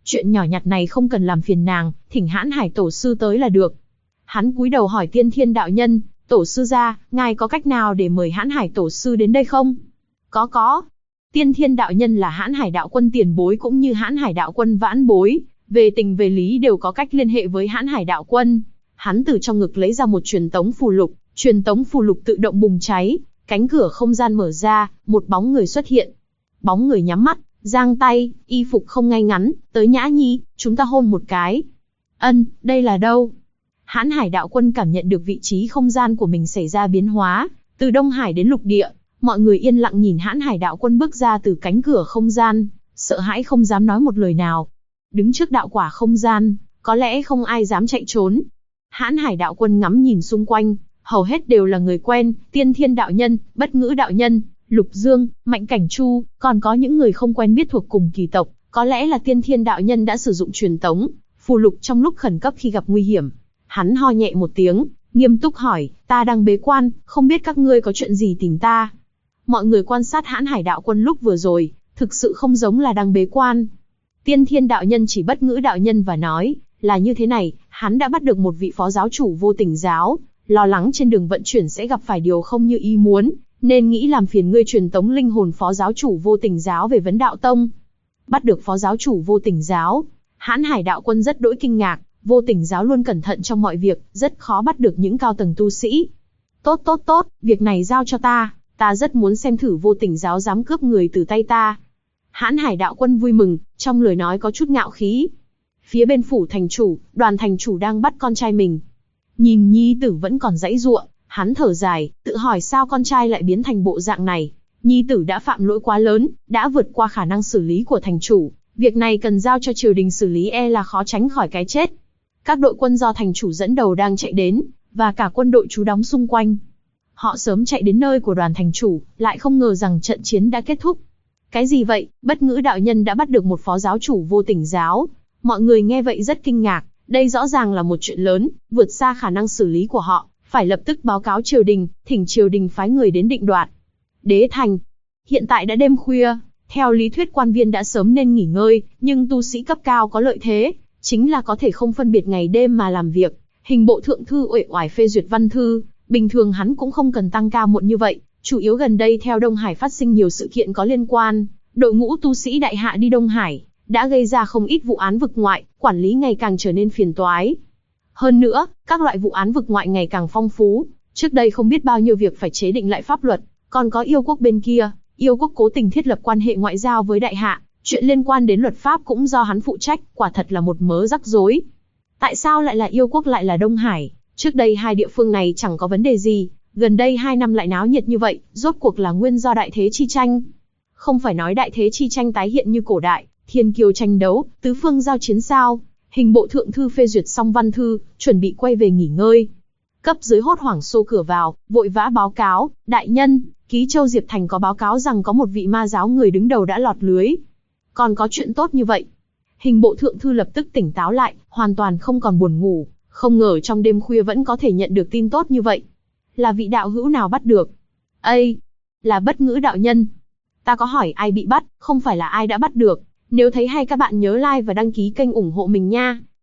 Chuyện nhỏ nhặt này không cần làm phiền nàng, thỉnh Hãn Hải tổ sư tới là được. Hắn cúi đầu hỏi Tiên Thiên đạo nhân, tổ sư gia, ngài có cách nào để mời Hãn Hải tổ sư đến đây không? Có. Tiên Thiên đạo nhân là Hãn Hải đạo quân tiền bối cũng như Hãn Hải đạo quân vãn bối, về tình về lý đều có cách liên hệ với Hãn Hải đạo quân. Hắn từ trong ngực lấy ra một truyền tống phù lục tự động bùng cháy, cánh cửa không gian mở ra, một bóng người xuất hiện. Bóng người nhắm mắt, giang tay, y phục không ngay ngắn, tới Nhã Nhi, chúng ta hôn một cái. Đây là đâu? Hãn Hải đạo quân cảm nhận được vị trí không gian của mình xảy ra biến hóa, từ Đông Hải đến lục địa, mọi người yên lặng nhìn Hãn Hải đạo quân bước ra từ cánh cửa không gian, sợ hãi không dám nói một lời nào. Đứng trước đạo quả không gian, có lẽ không ai dám chạy trốn. Hãn Hải đạo quân ngắm nhìn xung quanh, hầu hết đều là người quen, Tiên Thiên đạo nhân, Bất Ngữ đạo nhân, Lục Dương, Mạnh Cảnh Chu, còn có những người không quen biết thuộc cùng kỳ tộc, có lẽ là Tiên Thiên đạo nhân đã sử dụng truyền tống phù lục trong lúc khẩn cấp khi gặp nguy hiểm. Hắn ho nhẹ một tiếng, nghiêm túc hỏi, ta đang bế quan, không biết các ngươi có chuyện gì tìm ta. Mọi người quan sát Hãn Hải đạo quân lúc vừa rồi, thực sự không giống là đang bế quan. Tiên Thiên đạo nhân chỉ Bất Ngữ đạo nhân và nói, là như thế này, hắn đã bắt được một vị phó giáo chủ Vô Tình giáo, lo lắng trên đường vận chuyển sẽ gặp phải điều không như ý muốn, nên nghĩ làm phiền ngươi truyền tống linh hồn phó giáo chủ Vô Tình giáo về Vấn Đạo Tông. Bắt được phó giáo chủ Vô Tình giáo, Hãn Hải đạo quân rất đỗi kinh ngạc, Vô Tình giáo luôn cẩn thận trong mọi việc, rất khó bắt được những cao tầng tu sĩ. Tốt, việc này giao cho ta rất muốn xem thử Vô Tình giáo dám cướp người từ tay ta. Hãn Hải đạo quân vui mừng, trong lời nói có chút ngạo khí. Phía bên phủ thành chủ, Đoàn thành chủ đang bắt con trai mình. Nhìn nhi tử vẫn còn giãy giụa, hắn thở dài, tự hỏi sao con trai lại biến thành bộ dạng này. Nhi tử đã phạm lỗi quá lớn, đã vượt qua khả năng xử lý của thành chủ. Việc này cần giao cho triều đình xử lý là khó tránh khỏi cái chết. Các đội quân do thành chủ dẫn đầu đang chạy đến, và cả quân đội trú đóng xung quanh. Họ sớm chạy đến nơi của Đoàn thành chủ, lại không ngờ rằng trận chiến đã kết thúc. Cái gì vậy? Bất Ngữ đạo nhân đã bắt được một phó giáo chủ Vô Tình giáo. Mọi người nghe vậy rất kinh ngạc, đây rõ ràng là một chuyện lớn, vượt xa khả năng xử lý của họ, phải lập tức báo cáo triều đình, thỉnh triều đình phái người đến định đoạt. Đế thành. Hiện tại đã đêm khuya, theo lý thuyết quan viên đã sớm nên nghỉ ngơi, nhưng tu sĩ cấp cao có lợi thế, chính là có thể không phân biệt ngày đêm mà làm việc. Hình bộ thượng thư uể oải phê duyệt văn thư, bình thường hắn cũng không cần tăng ca muộn như vậy, chủ yếu gần đây theo Đông Hải phát sinh nhiều sự kiện có liên quan, đội ngũ tu sĩ đại hạ đi Đông Hải đã gây ra không ít vụ án vực ngoại, quản lý ngày càng trở nên phiền toái. Hơn nữa, các loại vụ án vực ngoại ngày càng phong phú, trước đây không biết bao nhiêu việc phải chế định lại pháp luật, còn có Yêu quốc bên kia, Yêu quốc cố tình thiết lập quan hệ ngoại giao với đại hạ, chuyện liên quan đến luật pháp cũng do hắn phụ trách, quả thật là một mớ rắc rối. Tại sao lại là Yêu quốc lại là Đông Hải? Trước đây hai địa phương này chẳng có vấn đề gì, gần đây 2 năm lại náo nhiệt như vậy, rốt cuộc là nguyên do đại thế chi tranh. Không phải nói đại thế chi tranh tái hiện như cổ đại, thiên kiêu tranh đấu, tứ phương giao chiến sao? Hình bộ thượng thư phê duyệt xong văn thư, chuẩn bị quay về nghỉ ngơi. Cấp dưới hốt hoảng xô cửa vào, vội vã báo cáo, đại nhân, Ký Châu Diệp Thành có báo cáo rằng có một vị ma giáo người đứng đầu đã lọt lưới. Còn có chuyện tốt như vậy? Hình bộ thượng thư lập tức tỉnh táo lại, hoàn toàn không còn buồn ngủ, không ngờ trong đêm khuya vẫn có thể nhận được tin tốt như vậy. Là vị đạo hữu nào bắt được? Là Bất Ngữ đạo nhân. Ta có hỏi ai bị bắt, không phải là ai đã bắt được. Nếu thấy hay các bạn nhớ like và đăng ký kênh ủng hộ mình nha.